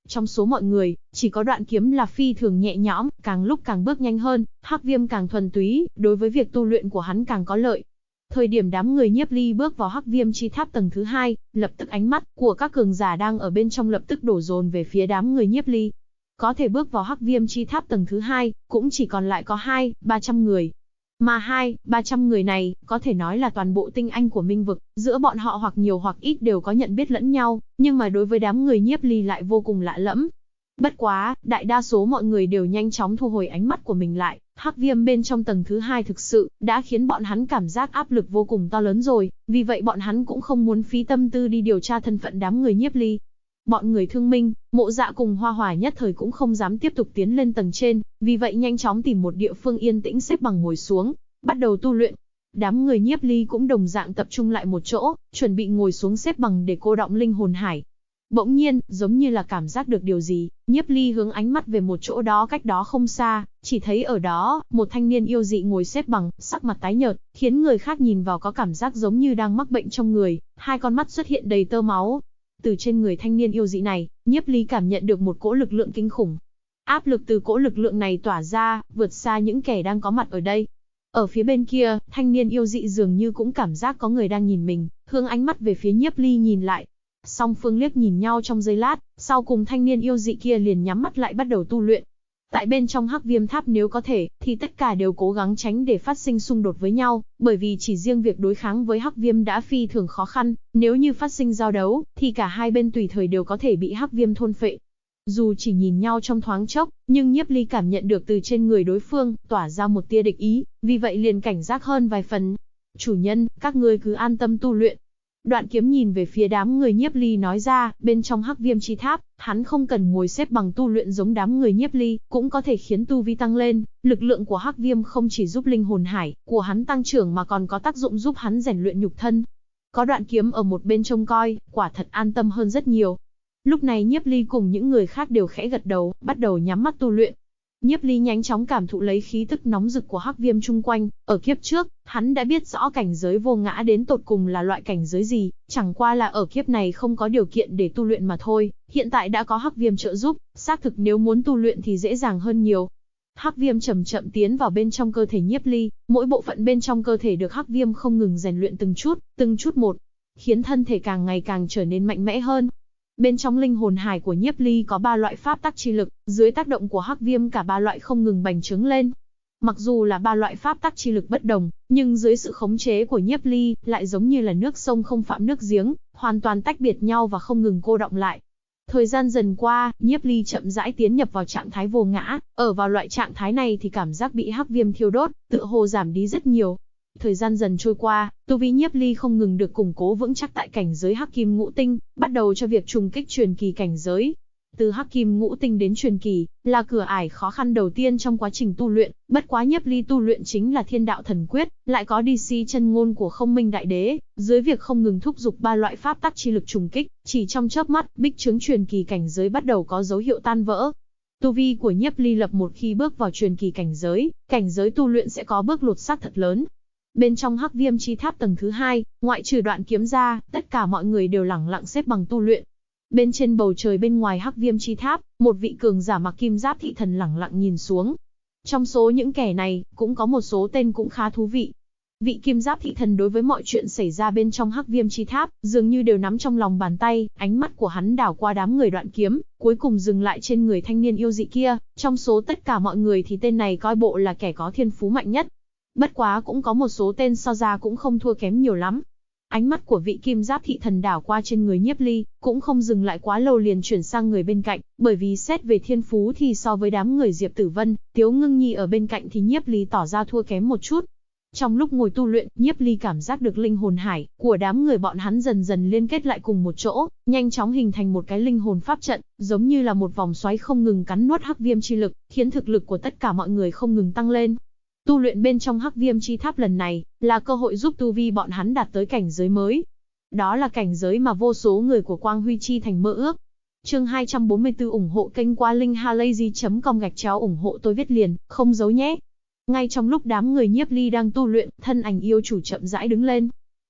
Speaker 1: Trong số mọi người, chỉ có Đoạn Kiếm là phi thường nhẹ nhõm, càng lúc càng bước nhanh hơn, Hắc Viêm càng thuần túy, đối với việc tu luyện của hắn càng có lợi. Thời điểm đám người Nhiếp Ly bước vào Hắc Viêm chi tháp tầng thứ 2, lập tức ánh mắt của các cường giả đang ở bên trong lập tức đổ dồn về phía đám người Nhiếp Ly. Có thể bước vào Hắc Viêm chi tháp tầng thứ 2, cũng chỉ còn lại có 200-300 người. Mà 200-300 người này, có thể nói là toàn bộ tinh anh của Minh vực, giữa bọn họ hoặc nhiều hoặc ít đều có nhận biết lẫn nhau, nhưng mà đối với đám người Nhiếp Ly lại vô cùng lạ lẫm. Bất quá, đại đa số mọi người đều nhanh chóng thu hồi ánh mắt của mình lại, Hắc Viêm bên trong tầng thứ 2 thực sự đã khiến bọn hắn cảm giác áp lực vô cùng to lớn rồi, vì vậy bọn hắn cũng không muốn phí tâm tư đi điều tra thân phận đám người Nhiếp Ly. Bọn người Thương Minh, Mộ Dạ cùng Hoa Hỏa nhất thời cũng không dám tiếp tục tiến lên tầng trên, vì vậy nhanh chóng tìm một địa phương yên tĩnh xếp bằng ngồi xuống, bắt đầu tu luyện. Đám người Nhiếp Ly cũng đồng dạng tập trung lại một chỗ, chuẩn bị ngồi xuống xếp bằng để cô đọng linh hồn hải. Bỗng nhiên, giống như là cảm giác được điều gì, Nhiếp Ly hướng ánh mắt về một chỗ đó cách đó không xa, chỉ thấy ở đó, một thanh niên yêu dị ngồi xếp bằng, sắc mặt tái nhợt, khiến người khác nhìn vào có cảm giác giống như đang mắc bệnh trong người, hai con mắt xuất hiện đầy tơ máu. Từ trên người thanh niên yêu dị này, Nhiếp Ly cảm nhận được một cỗ lực lượng kinh khủng. Áp lực từ cỗ lực lượng này tỏa ra, vượt xa những kẻ đang có mặt ở đây. Ở phía bên kia, thanh niên yêu dị dường như cũng cảm giác có người đang nhìn mình, hướng ánh mắt về phía Nhiếp Ly nhìn lại. Song phương liếc nhìn nhau trong giây lát, sau cùng thanh niên yêu dị kia liền nhắm mắt lại bắt đầu tu luyện. Tại bên trong Hắc Viêm tháp nếu có thể, thì tất cả đều cố gắng tránh để phát sinh xung đột với nhau, bởi vì chỉ riêng việc đối kháng với Hắc Viêm đã phi thường khó khăn, nếu như phát sinh giao đấu, thì cả hai bên tùy thời đều có thể bị Hắc Viêm thôn phệ. Dù chỉ nhìn nhau trong thoáng chốc, nhưng Nhiếp Ly cảm nhận được từ trên người đối phương, tỏa ra một tia địch ý, vì vậy liền cảnh giác hơn vài phần. Chủ nhân, các ngươi cứ an tâm tu luyện. Đoạn Kiếm nhìn về phía đám người Nhiếp Ly nói ra, bên trong Hắc Viêm chi tháp, hắn không cần ngồi xếp bằng tu luyện giống đám người Nhiếp Ly, cũng có thể khiến tu vi tăng lên, lực lượng của Hắc Viêm không chỉ giúp linh hồn hải của hắn tăng trưởng mà còn có tác dụng giúp hắn rèn luyện nhục thân. Có Đoạn Kiếm ở một bên trông coi, quả thật an tâm hơn rất nhiều. Lúc này Nhiếp Ly cùng những người khác đều khẽ gật đầu, bắt đầu nhắm mắt tu luyện. Nhiếp Ly nhanh chóng cảm thụ lấy khí tức nóng rực của Hắc Viêm chung quanh, ở kiếp trước, hắn đã biết rõ cảnh giới vô ngã đến tột cùng là loại cảnh giới gì, chẳng qua là ở kiếp này không có điều kiện để tu luyện mà thôi, hiện tại đã có Hắc Viêm trợ giúp, xác thực nếu muốn tu luyện thì dễ dàng hơn nhiều. Hắc Viêm chậm chậm tiến vào bên trong cơ thể Nhiếp Ly, mỗi bộ phận bên trong cơ thể được Hắc Viêm không ngừng rèn luyện từng chút một, khiến thân thể càng ngày càng trở nên mạnh mẽ hơn. Bên trong linh hồn hải của Nhiếp Ly có 3 loại pháp tắc chi lực, dưới tác động của Hắc Viêm cả 3 loại không ngừng bành trướng lên. Mặc dù là 3 loại pháp tắc chi lực bất đồng, nhưng dưới sự khống chế của Nhiếp Ly, lại giống như là nước sông không phạm nước giếng, hoàn toàn tách biệt nhau và không ngừng cô đọng lại. Thời gian dần qua, Nhiếp Ly chậm rãi tiến nhập vào trạng thái vô ngã, ở vào loại trạng thái này thì cảm giác bị Hắc Viêm thiêu đốt, tựa hồ giảm đi rất nhiều. Thời gian dần trôi qua, tu vi Nhiếp Ly không ngừng được củng cố vững chắc tại cảnh giới Hắc Kim Ngũ Tinh, bắt đầu cho việc trùng kích truyền kỳ cảnh giới. Từ Hắc Kim Ngũ Tinh đến truyền kỳ, là cửa ải khó khăn đầu tiên trong quá trình tu luyện, bất quá Nhiếp Ly tu luyện chính là Thiên Đạo Thần Quyết, lại có DC chân ngôn của Không Minh Đại Đế, dưới việc không ngừng thúc giục 3 loại pháp tắc chi lực trùng kích, chỉ trong chớp mắt, bích trướng truyền kỳ cảnh giới bắt đầu có dấu hiệu tan vỡ. Tu vi của Nhiếp Ly lập một khi bước vào truyền kỳ cảnh giới tu luyện sẽ có bước lột xác thật lớn. Bên trong Hắc Viêm chi tháp tầng thứ 2, ngoại trừ Đoạn Kiếm ra, tất cả mọi người đều lẳng lặng xếp bằng tu luyện. Bên trên bầu trời bên ngoài Hắc Viêm chi tháp, một vị cường giả mặc kim giáp thị thần lẳng lặng nhìn xuống. Trong số những kẻ này, cũng có một số tên cũng khá thú vị. Vị kim giáp thị thần đối với mọi chuyện xảy ra bên trong Hắc Viêm chi tháp, dường như đều nắm trong lòng bàn tay, ánh mắt của hắn đảo qua đám người Đoạn Kiếm, cuối cùng dừng lại trên người thanh niên yêu dị kia. Trong số tất cả mọi người thì tên này coi bộ là kẻ có thiên phú mạnh nhất. Bất quá cũng có một số tên so ra cũng không thua kém nhiều lắm. Ánh mắt của vị kim giáp thị thần đảo qua trên người Nhiếp Ly, cũng không dừng lại quá lâu liền chuyển sang người bên cạnh, bởi vì xét về thiên phú thì so với đám người Diệp Tử Vân, Tiếu Ngưng Nhi ở bên cạnh thì Nhiếp Ly tỏ ra thua kém một chút. Trong lúc ngồi tu luyện, Nhiếp Ly cảm giác được linh hồn hải của đám người bọn hắn dần dần liên kết lại cùng một chỗ, nhanh chóng hình thành một cái linh hồn pháp trận, giống như là một vòng xoáy không ngừng cắn nuốt Hắc Viêm chi lực, khiến thực lực của tất cả mọi người không ngừng tăng lên. Tu luyện bên trong Hắc Viêm chi tháp lần này, là cơ hội giúp tu vi bọn hắn đạt tới cảnh giới mới. Đó là cảnh giới mà vô số người của Quang Huy Chi Thành mơ ước. Chương 244 ủng hộ kênh qua linkhalazy.com ủng hộ tôi viết liền, không giấu nhé. Ngay trong lúc đám người Nhiếp Ly đang tu luyện, thân ảnh yêu chủ chậm rãi đứng lên.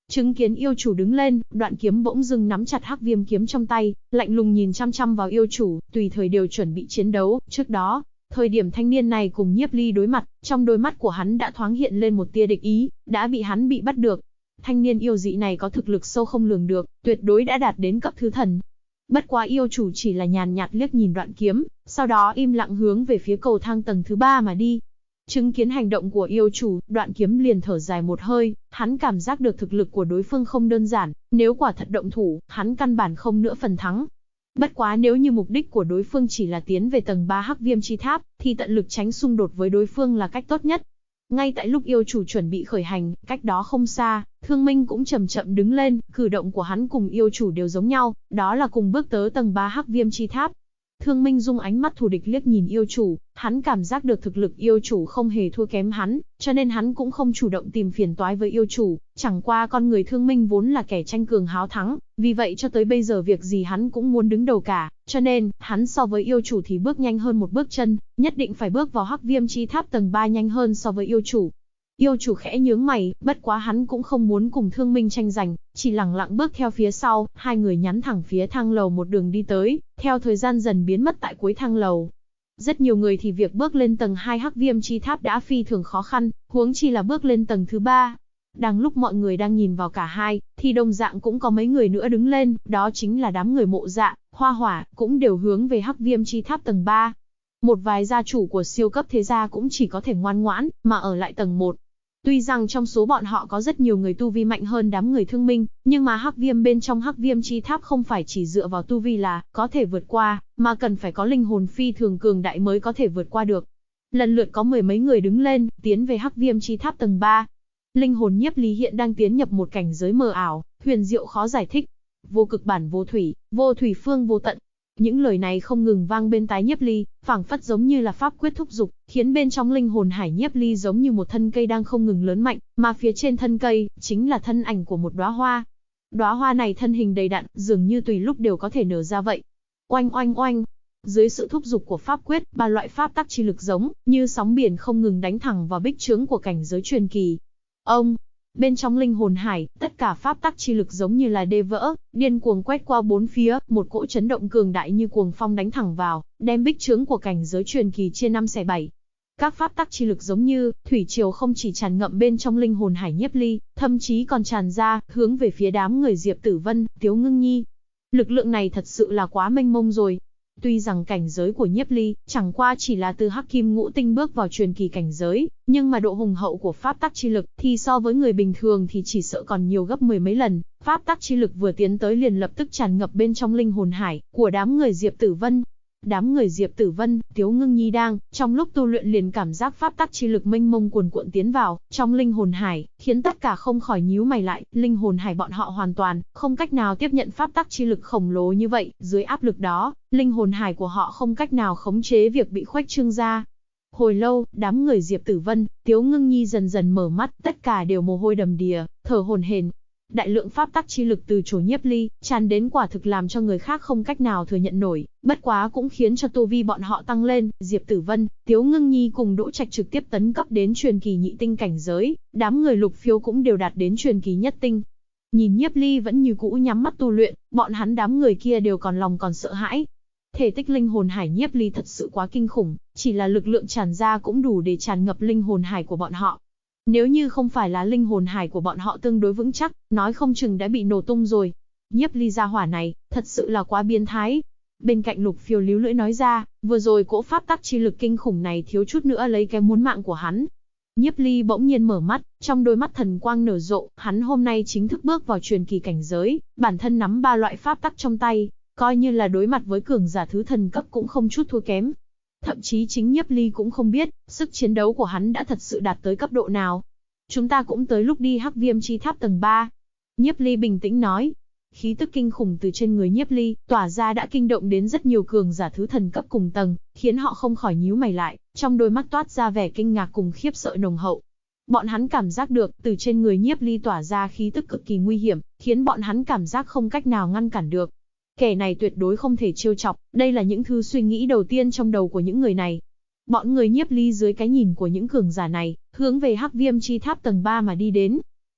Speaker 1: Chứng kiến yêu chủ đứng lên, Đoạn Kiếm bỗng dưng nắm chặt Hắc Viêm kiếm trong tay, lạnh lùng nhìn chăm chăm vào yêu chủ, tùy thời đều chuẩn bị chiến đấu. Trước đó, thời điểm thanh niên này cùng Nhiếp Ly đối mặt, trong đôi mắt của hắn đã thoáng hiện lên một tia địch ý, đã bị hắn bị bắt được. Thanh niên yêu dị này có thực lực sâu không lường được, tuyệt đối đã đạt đến cấp thứ thần. Bất quá yêu chủ chỉ là nhàn nhạt liếc nhìn Đoạn Kiếm, sau đó im lặng hướng về phía cầu thang tầng thứ 3 mà đi. Chứng kiến hành động của yêu chủ, Đoạn Kiếm liền thở dài một hơi, hắn cảm giác được thực lực của đối phương không đơn giản, nếu quả thật động thủ, hắn căn bản không nữa phần thắng. Bất quá nếu như mục đích của đối phương chỉ là tiến về tầng 3 Hắc Viêm Chi Tháp, thì tận lực tránh xung đột với đối phương là cách tốt nhất. Ngay tại lúc yêu chủ chuẩn bị khởi hành, cách đó không xa, Thương Minh cũng chậm chậm đứng lên, cử động của hắn cùng yêu chủ đều giống nhau, đó là cùng bước tới tầng 3 Hắc Viêm Chi Tháp. Thương Minh dùng ánh mắt thù địch liếc nhìn yêu chủ, hắn cảm giác được thực lực yêu chủ không hề thua kém hắn, cho nên hắn cũng không chủ động tìm phiền toái với yêu chủ, chẳng qua con người Thương Minh vốn là kẻ tranh cường háo thắng, vì vậy cho tới bây giờ việc gì hắn cũng muốn đứng đầu cả, cho nên, hắn so với yêu chủ thì bước nhanh hơn một bước chân, nhất định phải bước vào Hắc Viêm Chi Tháp tầng 3 nhanh hơn so với yêu chủ. Yêu chủ khẽ nhướng mày, bất quá hắn cũng không muốn cùng Thương Minh tranh giành, chỉ lẳng lặng bước theo phía sau, hai người nhắm thẳng phía thang lầu một đường đi tới, theo thời gian dần biến mất tại cuối thang lầu. Rất nhiều người thì việc bước lên tầng 2 Hắc Viêm Chi Tháp đã phi thường khó khăn, huống chi là bước lên tầng thứ 3. Đang lúc mọi người đang nhìn vào cả hai, thì đồng dạng cũng có mấy người nữa đứng lên, đó chính là đám người Mộ Dạ, Hoa Hỏa, cũng đều hướng về Hắc Viêm Chi Tháp tầng 3. Một vài gia chủ của siêu cấp thế gia cũng chỉ có thể ngoan ngoãn, mà ở lại tầng 1. Tuy rằng trong số bọn họ có rất nhiều người tu vi mạnh hơn đám người Thương Minh, nhưng mà Hắc Viêm bên trong Hắc Viêm Chi Tháp không phải chỉ dựa vào tu vi là có thể vượt qua, mà cần phải có linh hồn phi thường cường đại mới có thể vượt qua được. Lần lượt có mười mấy người đứng lên, tiến về Hắc Viêm Chi Tháp tầng 3. Linh hồn Nhiếp Ly hiện đang tiến nhập một cảnh giới mờ ảo, huyền diệu khó giải thích. Vô cực bản vô thủy phương vô tận. Những lời này không ngừng vang bên tai Nhiếp Ly, phảng phất giống như là pháp quyết thúc dục, khiến bên trong linh hồn hải Nhiếp Ly giống như một thân cây đang không ngừng lớn mạnh, mà phía trên thân cây chính là thân ảnh của một đóa hoa. Đóa hoa này thân hình đầy đặn, dường như tùy lúc đều có thể nở ra vậy. Oanh oanh oanh. Dưới sự thúc dục của pháp quyết, ba loại pháp tắc chi lực giống như sóng biển không ngừng đánh thẳng vào bích chướng của cảnh giới truyền kỳ. Ông, bên trong linh hồn hải, tất cả pháp tắc chi lực giống như là đê vỡ, điên cuồng quét qua bốn phía, một cỗ chấn động cường đại như cuồng phong đánh thẳng vào, đem bích chướng của cảnh giới truyền kỳ chia 5 xẻ 7. Các pháp tắc chi lực giống như thủy triều không chỉ tràn ngậm bên trong linh hồn hải Nhiếp Ly, thậm chí còn tràn ra, hướng về phía đám người Diệp Tử Vân, Tiếu Ngưng Nhi. Lực lượng này thật sự là quá mênh mông rồi. Tuy rằng cảnh giới của Nhiếp Ly chẳng qua chỉ là từ Hắc Kim Ngũ Tinh bước vào truyền kỳ cảnh giới, nhưng mà độ hùng hậu của pháp tắc chi lực thì so với người bình thường thì chỉ sợ còn nhiều gấp mười mấy lần. Pháp tắc chi lực vừa tiến tới liền lập tức tràn ngập bên trong linh hồn hải của đám người Diệp Tử Vân. Đám người Diệp Tử Vân, Tiếu Ngưng Nhi đang trong lúc tu luyện liền cảm giác pháp tắc chi lực mênh mông cuồn cuộn tiến vào trong linh hồn hải, khiến tất cả không khỏi nhíu mày lại. Linh hồn hải bọn họ hoàn toàn không cách nào tiếp nhận pháp tắc chi lực khổng lồ như vậy, dưới áp lực đó, linh hồn hải của họ không cách nào khống chế việc bị khuếch trương ra. Hồi lâu, đám người Diệp Tử Vân, Tiếu Ngưng Nhi dần dần mở mắt, tất cả đều mồ hôi đầm đìa, thở hổn hển. Đại lượng pháp tắc chi lực từ chỗ Nhiếp Ly tràn đến quả thực làm cho người khác không cách nào thừa nhận nổi, bất quá cũng khiến cho tu vi bọn họ tăng lên. Diệp Tử Vân, Tiếu Ngưng Nhi cùng Đỗ Trạch trực tiếp tấn cấp đến truyền kỳ nhị tinh cảnh giới, đám người Lục Phiêu cũng đều đạt đến truyền kỳ nhất tinh. Nhìn Nhiếp Ly vẫn như cũ nhắm mắt tu luyện, bọn hắn đám người kia đều còn sợ hãi. Thể tích linh hồn hải Nhiếp Ly thật sự quá kinh khủng, chỉ là lực lượng tràn ra cũng đủ để tràn ngập linh hồn hải của bọn họ. Nếu như không phải là linh hồn hải của bọn họ tương đối vững chắc, nói không chừng đã bị nổ tung rồi. Nhiếp Ly gia hỏa này, thật sự là quá biến thái. Bên cạnh Lục Phiêu líu lưỡi nói ra, vừa rồi cỗ pháp tắc chi lực kinh khủng này thiếu chút nữa lấy cái muốn mạng của hắn. Nhiếp Ly bỗng nhiên mở mắt, trong đôi mắt thần quang nở rộ, hắn hôm nay chính thức bước vào truyền kỳ cảnh giới, bản thân nắm ba loại pháp tắc trong tay, coi như là đối mặt với cường giả thứ thần cấp cũng không chút thua kém. Thậm chí chính Nhiếp Ly cũng không biết, sức chiến đấu của hắn đã thật sự đạt tới cấp độ nào. Chúng ta cũng tới lúc đi Hắc Viêm Chi Tháp tầng 3. Nhiếp Ly bình tĩnh nói. Khí tức kinh khủng từ trên người Nhiếp Ly tỏa ra đã kinh động đến rất nhiều cường giả thứ thần cấp cùng tầng, khiến họ không khỏi nhíu mày lại, trong đôi mắt toát ra vẻ kinh ngạc cùng khiếp sợ nồng hậu. Bọn hắn cảm giác được, từ trên người Nhiếp Ly tỏa ra khí tức cực kỳ nguy hiểm, khiến bọn hắn cảm giác không cách nào ngăn cản được. Kẻ này tuyệt đối không thể trêu chọc, đây là những thứ suy nghĩ đầu tiên trong đầu của những người này. Bọn người Nhiếp Ly dưới cái nhìn của những cường giả này, hướng về Hắc Viêm Chi Tháp tầng 3 mà đi đến.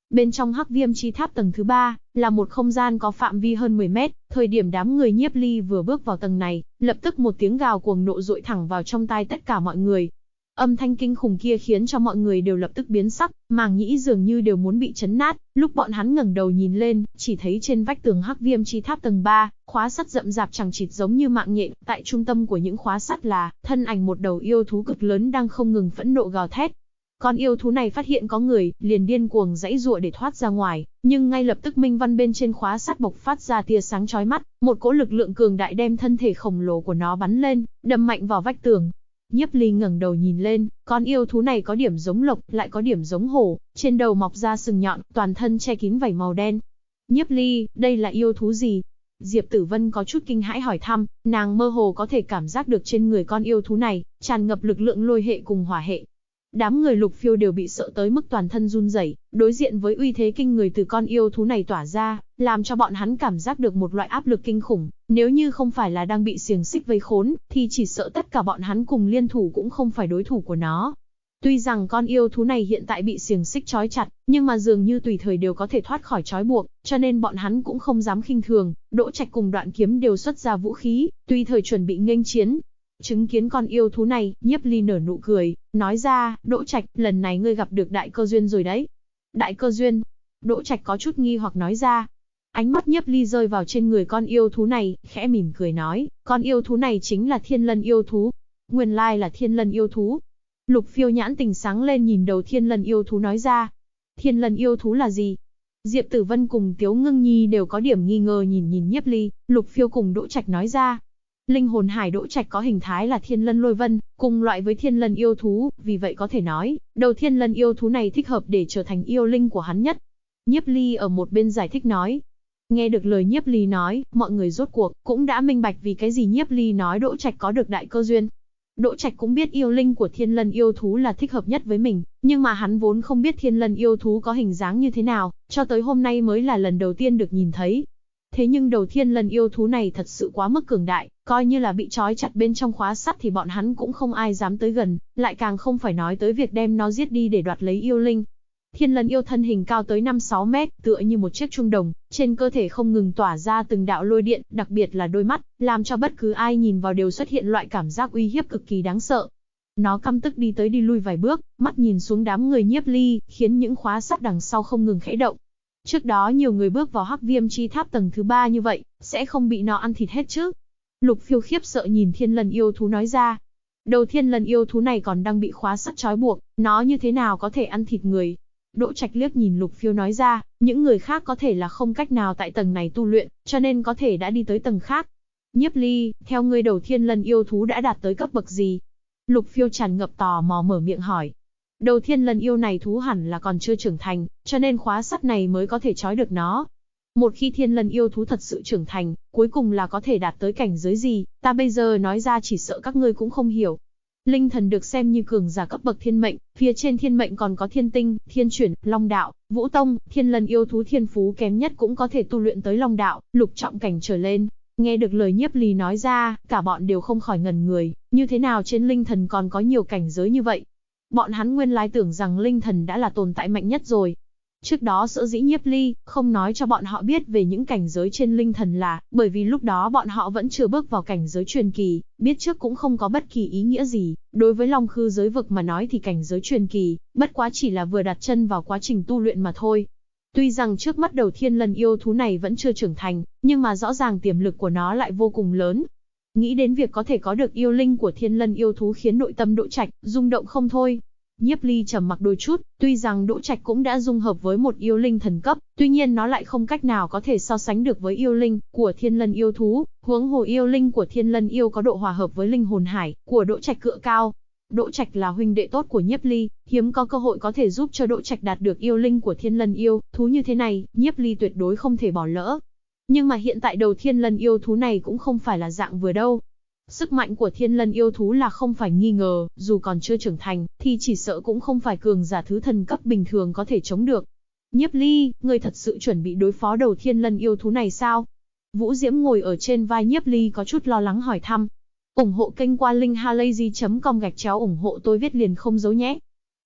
Speaker 1: Bên trong Hắc Viêm Chi Tháp tầng thứ 3, là một không gian có phạm vi hơn 10 mét, thời điểm đám người Nhiếp Ly vừa bước vào tầng này, lập tức một tiếng gào cuồng nộ dội thẳng vào trong tai tất cả mọi người. Âm thanh kinh khủng kia khiến cho mọi người đều lập tức biến sắc, màng nhĩ dường như đều muốn bị chấn nát, lúc bọn hắn ngẩng đầu nhìn lên, chỉ thấy trên vách tường Hắc Viêm Chi Tháp tầng 3, khóa sắt rậm rạp chằng chịt giống như mạng nhện, tại trung tâm của những khóa sắt là thân ảnh một đầu yêu thú cực lớn đang không ngừng phẫn nộ gào thét. Con yêu thú này phát hiện có người, liền điên cuồng giãy giụa để thoát ra ngoài, nhưng ngay lập tức minh văn bên trên khóa sắt bộc phát ra tia sáng chói mắt, một cỗ lực lượng cường đại đem thân thể khổng lồ của nó bắn lên, đâm mạnh vào vách tường. Nhiếp Ly ngẩng đầu nhìn lên, con yêu thú này có điểm giống lộc, lại có điểm giống hổ, trên đầu mọc ra sừng nhọn, toàn thân che kín vảy màu đen. Nhiếp Ly, đây là yêu thú gì? Diệp Tử Vân có chút kinh hãi hỏi thăm, nàng mơ hồ có thể cảm giác được trên người con yêu thú này, tràn ngập lực lượng lôi hệ cùng hỏa hệ. Đám người Lục Phiêu đều bị sợ tới mức toàn thân run rẩy, đối diện với uy thế kinh người từ con yêu thú này tỏa ra, làm cho bọn hắn cảm giác được một loại áp lực kinh khủng, nếu như không phải là đang bị xiềng xích vây khốn, thì chỉ sợ tất cả bọn hắn cùng liên thủ cũng không phải đối thủ của nó. Tuy rằng con yêu thú này hiện tại bị xiềng xích trói chặt, nhưng mà dường như tùy thời đều có thể thoát khỏi trói buộc, cho nên bọn hắn cũng không dám khinh thường, Đỗ Trạch cùng Đoạn Kiếm đều xuất ra vũ khí, tùy thời chuẩn bị nghênh chiến. Chứng kiến con yêu thú này, Nhiếp Ly nở nụ cười, nói ra, Đỗ Trạch, lần này ngươi gặp được đại cơ duyên rồi đấy. Đại cơ duyên? Đỗ Trạch có chút nghi hoặc nói ra. Ánh mắt Nhiếp Ly rơi vào trên người con yêu thú này, khẽ mỉm cười nói, con yêu thú này chính là Thiên Lân yêu thú. Nguyên lai là Thiên Lân yêu thú. Lục Phiêu nhãn tình sáng lên nhìn đầu Thiên Lân yêu thú nói ra. Thiên Lân yêu thú là gì? Diệp Tử Vân cùng Tiếu Ngưng Nhi đều có điểm nghi ngờ nhìn Nhiếp Ly, Lục Phiêu cùng Đỗ Trạch nói ra. Linh hồn hải Đỗ Trạch có hình thái là Thiên Lân Lôi Vân, cùng loại với Thiên Lân yêu thú, vì vậy có thể nói, đầu Thiên Lân yêu thú này thích hợp để trở thành yêu linh của hắn nhất. Nhiếp Ly ở một bên giải thích nói. Nghe được lời Nhiếp Ly nói, mọi người rốt cuộc cũng đã minh bạch vì cái gì Nhiếp Ly nói Đỗ Trạch có được đại cơ duyên. Đỗ Trạch cũng biết yêu linh của Thiên Lân yêu thú là thích hợp nhất với mình, nhưng mà hắn vốn không biết Thiên Lân yêu thú có hình dáng như thế nào, cho tới hôm nay mới là lần đầu tiên được nhìn thấy. Thế nhưng đầu Thiên Lân yêu thú này thật sự quá mức cường đại, coi như là bị trói chặt bên trong khóa sắt thì bọn hắn cũng không ai dám tới gần, lại càng không phải nói tới việc đem nó giết đi để đoạt lấy yêu linh. Thiên Lân yêu thân hình cao tới 5-6 mét, tựa như một chiếc chuông đồng, trên cơ thể không ngừng tỏa ra từng đạo lôi điện, đặc biệt là đôi mắt, làm cho bất cứ ai nhìn vào đều xuất hiện loại cảm giác uy hiếp cực kỳ đáng sợ. Nó căm tức đi tới đi lui vài bước, mắt nhìn xuống đám người Nhiếp Ly, khiến những khóa sắt đằng sau không ngừng khẽ động. Trước đó nhiều người bước vào Hắc Viêm Chi Tháp tầng thứ 3 như vậy, sẽ không bị nó ăn thịt hết chứ? Lục Phiêu khiếp sợ nhìn Thiên Lân yêu thú nói ra. Đầu Thiên Lân yêu thú này còn đang bị khóa sắt trói buộc, nó như thế nào có thể ăn thịt người? Đỗ Trạch liếc nhìn Lục Phiêu nói ra, những người khác có thể là không cách nào tại tầng này tu luyện, cho nên có thể đã đi tới tầng khác. Nhiếp Ly, theo ngươi đầu Thiên Lân yêu thú đã đạt tới cấp bậc gì? Lục Phiêu tràn ngập tò mò mở miệng hỏi. Đầu Thiên Lân yêu này thú hẳn là còn chưa trưởng thành, cho nên khóa sắt này mới có thể trói được nó. Một khi Thiên Lân yêu thú thật sự trưởng thành, cuối cùng là có thể đạt tới cảnh giới gì, ta bây giờ nói ra chỉ sợ các ngươi cũng không hiểu. Linh thần được xem như cường giả cấp bậc thiên mệnh, phía trên thiên mệnh còn có thiên tinh, thiên chuyển, long đạo, vũ tông, Thiên Lân yêu thú thiên phú kém nhất cũng có thể tu luyện tới long đạo, lục trọng cảnh trở lên. Nghe được lời Nhiếp Ly nói ra, cả bọn đều không khỏi ngẩn người, như thế nào trên linh thần còn có nhiều cảnh giới như vậy? Bọn hắn nguyên lai tưởng rằng linh thần đã là tồn tại mạnh nhất rồi. Trước đó sở dĩ Nhiếp Ly không nói cho bọn họ biết về những cảnh giới trên linh thần là bởi vì lúc đó bọn họ vẫn chưa bước vào cảnh giới truyền kỳ, biết trước cũng không có bất kỳ ý nghĩa gì. Đối với Long Khư giới vực mà nói thì cảnh giới truyền kỳ, bất quá chỉ là vừa đặt chân vào quá trình tu luyện mà thôi. Tuy rằng trước mắt đầu Thiên Lân yêu thú này vẫn chưa trưởng thành, nhưng mà rõ ràng tiềm lực của nó lại vô cùng lớn. Nghĩ đến việc có thể có được yêu linh của Thiên Lân yêu thú khiến nội tâm Đỗ Trạch rung động không thôi. Nhiếp Ly trầm mặc đôi chút, tuy rằng Đỗ Trạch cũng đã dung hợp với một yêu linh thần cấp, tuy nhiên nó lại không cách nào có thể so sánh được với yêu linh của Thiên Lân yêu thú, huống hồ yêu linh của Thiên Lân yêu có độ hòa hợp với linh hồn hải của Đỗ Trạch cựa cao. Đỗ Trạch là huynh đệ tốt của Nhiếp Ly, hiếm có cơ hội có thể giúp cho Đỗ Trạch đạt được yêu linh của Thiên Lân yêu thú như thế này, Nhiếp Ly tuyệt đối không thể bỏ lỡ. Nhưng mà hiện tại đầu Thiên Lân yêu thú này cũng không phải là dạng vừa đâu. Sức mạnh của Thiên Lân yêu thú là không phải nghi ngờ, dù còn chưa trưởng thành, thì chỉ sợ cũng không phải cường giả thứ thần cấp bình thường có thể chống được. Nhiếp Ly, ngươi thật sự chuẩn bị đối phó đầu Thiên Lân yêu thú này sao? Vũ Diễm ngồi ở trên vai Nhiếp Ly có chút lo lắng hỏi thăm. Ủng hộ kênh qua linkhalazy.com/ủng hộ tôi viết liền không giấu nhé.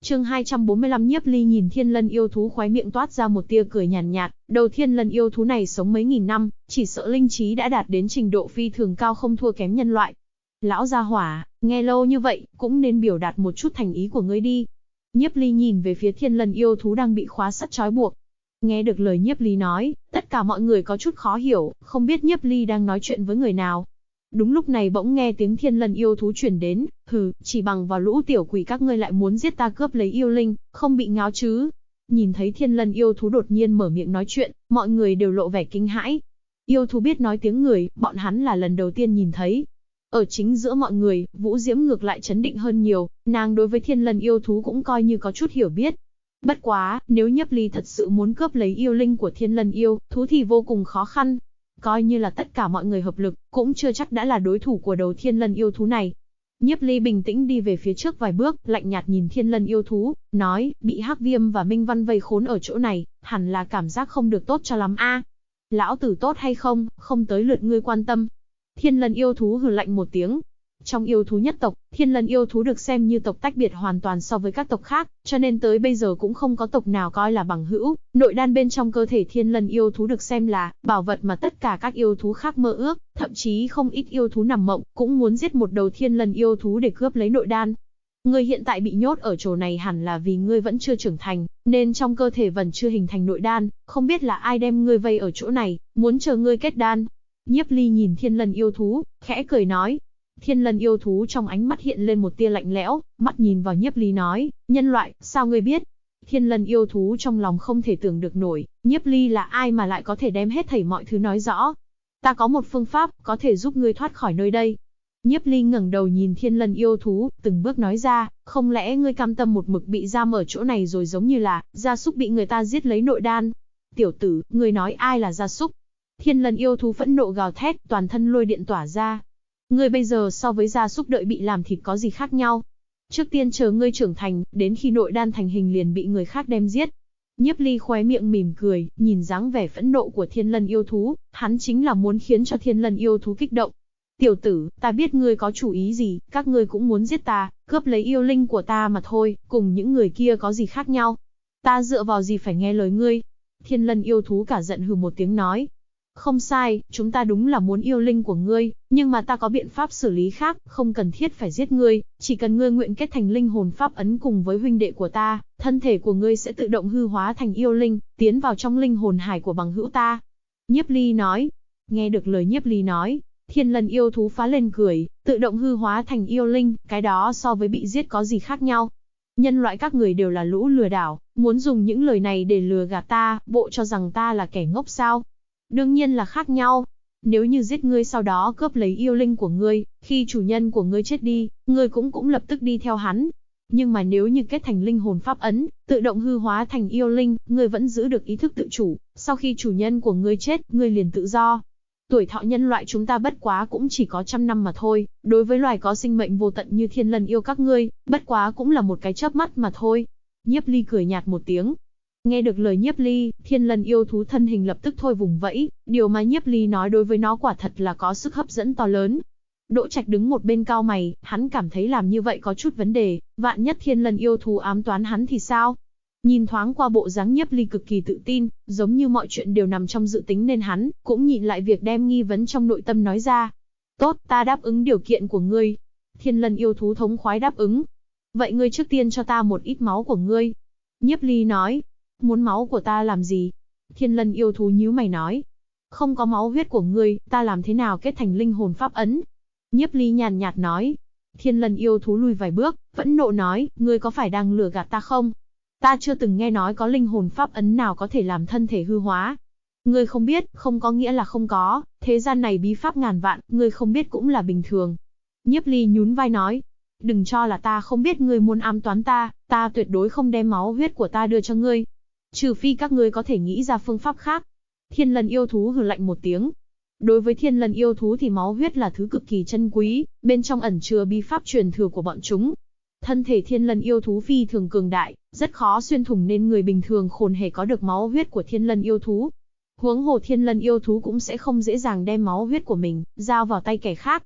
Speaker 1: Chương 245 Nhiếp Ly nhìn thiên lân yêu thú khóe miệng toát ra một tia cười nhàn nhạt, đầu thiên lân yêu thú này sống mấy nghìn năm, chỉ sợ linh trí đã đạt đến trình độ phi thường cao không thua kém nhân loại. Lão gia hỏa, nghe lâu như vậy, cũng nên biểu đạt một chút thành ý của ngươi đi. Nhiếp Ly nhìn về phía thiên lân yêu thú đang bị khóa sắt trói buộc. Nghe được lời Nhiếp Ly nói, tất cả mọi người có chút khó hiểu, không biết Nhiếp Ly đang nói chuyện với người nào. Đúng lúc này bỗng nghe tiếng thiên lân yêu thú truyền đến, hừ, chỉ bằng vào lũ tiểu quỷ các ngươi lại muốn giết ta cướp lấy yêu linh, không bị ngáo chứ. Nhìn thấy thiên lân yêu thú đột nhiên mở miệng nói chuyện, mọi người đều lộ vẻ kinh hãi. Yêu thú biết nói tiếng người, bọn hắn là lần đầu tiên nhìn thấy. Ở chính giữa mọi người, Vũ Diễm ngược lại chấn định hơn nhiều, nàng đối với thiên lân yêu thú cũng coi như có chút hiểu biết. Bất quá, nếu Nhiếp Ly thật sự muốn cướp lấy yêu linh của thiên lân yêu thú thì vô cùng khó khăn. Coi như là tất cả mọi người hợp lực, cũng chưa chắc đã là đối thủ của đầu thiên lân yêu thú này. Nhiếp Ly bình tĩnh đi về phía trước vài bước, lạnh nhạt nhìn thiên lân yêu thú, nói, bị Hắc Viêm và Minh Văn vây khốn ở chỗ này, hẳn là cảm giác không được tốt cho lắm a. Lão tử tốt hay không, không tới lượt ngươi quan tâm. Thiên lân yêu thú hừ lạnh một tiếng. Trong yêu thú nhất tộc, thiên lân yêu thú được xem như tộc tách biệt hoàn toàn so với các tộc khác, cho nên tới bây giờ cũng không có tộc nào coi là bằng hữu. Nội đan bên trong cơ thể thiên lân yêu thú được xem là bảo vật mà tất cả các yêu thú khác mơ ước, thậm chí không ít yêu thú nằm mộng, cũng muốn giết một đầu thiên lân yêu thú để cướp lấy nội đan. Ngươi hiện tại bị nhốt ở chỗ này hẳn là vì ngươi vẫn chưa trưởng thành, nên trong cơ thể vẫn chưa hình thành nội đan, không biết là ai đem ngươi vây ở chỗ này, muốn chờ ngươi kết đan. Nhiếp Ly nhìn thiên lân yêu thú, khẽ cười nói. Thiên lân yêu thú trong ánh mắt hiện lên một tia lạnh lẽo, mắt nhìn vào Nhiếp Ly nói, nhân loại, sao ngươi biết? Thiên lân yêu thú trong lòng không thể tưởng được nổi, Nhiếp Ly là ai mà lại có thể đem hết thảy mọi thứ nói rõ. Ta có một phương pháp, có thể giúp ngươi thoát khỏi nơi đây. Nhiếp Ly ngẩng đầu nhìn thiên lân yêu thú, từng bước nói ra, không lẽ ngươi cam tâm một mực bị giam ở chỗ này rồi giống như là gia súc bị người ta giết lấy nội đan? Tiểu tử, ngươi nói ai là gia súc? Thiên lân yêu thú phẫn nộ gào thét, toàn thân lôi điện tỏa ra. Ngươi bây giờ so với gia súc đợi bị làm thịt có gì khác nhau? Trước tiên chờ ngươi trưởng thành, đến khi nội đan thành hình liền bị người khác đem giết. Nhiếp Ly khóe miệng mỉm cười, nhìn dáng vẻ phẫn nộ của thiên lân yêu thú, hắn chính là muốn khiến cho thiên lân yêu thú kích động. Tiểu tử, ta biết ngươi có chủ ý gì, các ngươi cũng muốn giết ta, cướp lấy yêu linh của ta mà thôi, cùng những người kia có gì khác nhau? Ta dựa vào gì phải nghe lời ngươi? Thiên lân yêu thú cả giận hừ một tiếng nói. Không sai, chúng ta đúng là muốn yêu linh của ngươi, nhưng mà ta có biện pháp xử lý khác, không cần thiết phải giết ngươi, chỉ cần ngươi nguyện kết thành linh hồn pháp ấn cùng với huynh đệ của ta, thân thể của ngươi sẽ tự động hư hóa thành yêu linh, tiến vào trong linh hồn hải của bằng hữu ta. Nhiếp Ly nói. Nghe được lời Nhiếp Ly nói, thiên lân yêu thú phá lên cười, tự động hư hóa thành yêu linh, cái đó so với bị giết có gì khác nhau? Nhân loại các người đều là lũ lừa đảo, muốn dùng những lời này để lừa gạt ta, bộ cho rằng ta là kẻ ngốc sao? Đương nhiên là khác nhau. Nếu như giết ngươi sau đó cướp lấy yêu linh của ngươi, khi chủ nhân của ngươi chết đi, ngươi cũng lập tức đi theo hắn. Nhưng mà nếu như kết thành linh hồn pháp ấn, tự động hư hóa thành yêu linh, ngươi vẫn giữ được ý thức tự chủ, sau khi chủ nhân của ngươi chết, ngươi liền tự do. Tuổi thọ nhân loại chúng ta bất quá cũng chỉ có 100 năm mà thôi, đối với loài có sinh mệnh vô tận như thiên lân yêu các ngươi, bất quá cũng là một cái chớp mắt mà thôi. Nhiếp Ly cười nhạt một tiếng. Nghe được lời Nhiếp Ly, thiên lân yêu thú thân hình lập tức thôi vùng vẫy, điều mà Nhiếp Ly nói đối với nó quả thật là có sức hấp dẫn to lớn. Đỗ Trạch đứng một bên cau mày, hắn cảm thấy làm như vậy có chút vấn đề, vạn nhất thiên lân yêu thú ám toán hắn thì sao? Nhìn thoáng qua bộ dáng Nhiếp Ly cực kỳ tự tin, giống như mọi chuyện đều nằm trong dự tính nên hắn cũng nhịn lại việc đem nghi vấn trong nội tâm nói ra. Tốt, ta đáp ứng điều kiện của ngươi. Thiên lân yêu thú thống khoái đáp ứng. Vậy ngươi trước tiên cho ta một ít máu của ngươi. Nhiếp Ly nói. Muốn máu của ta làm gì? Thiên lân yêu thú nhíu mày nói. Không có máu huyết của ngươi, ta làm thế nào kết thành linh hồn pháp ấn? Nhiếp Ly nhàn nhạt nói. Thiên lân yêu thú lùi vài bước, phẫn nộ nói, ngươi có phải đang lừa gạt ta không? Ta chưa từng nghe nói có linh hồn pháp ấn nào có thể làm thân thể hư hóa. Ngươi không biết, không có nghĩa là không có, thế gian này bí pháp ngàn vạn, ngươi không biết cũng là bình thường. Nhiếp Ly nhún vai nói. Đừng cho là ta không biết ngươi muốn ám toán ta, ta tuyệt đối không đem máu huyết của ta đưa cho ngươi. Trừ phi các ngươi có thể nghĩ ra phương pháp khác. Thiên lân yêu thú hừ lạnh một tiếng. Đối với thiên lân yêu thú thì máu huyết là thứ cực kỳ chân quý, bên trong ẩn chứa bí pháp truyền thừa của bọn chúng. Thân thể thiên lân yêu thú phi thường cường đại, rất khó xuyên thủng nên người bình thường khôn hề có được máu huyết của thiên lân yêu thú. Huống hồ thiên lân yêu thú cũng sẽ không dễ dàng đem máu huyết của mình giao vào tay kẻ khác.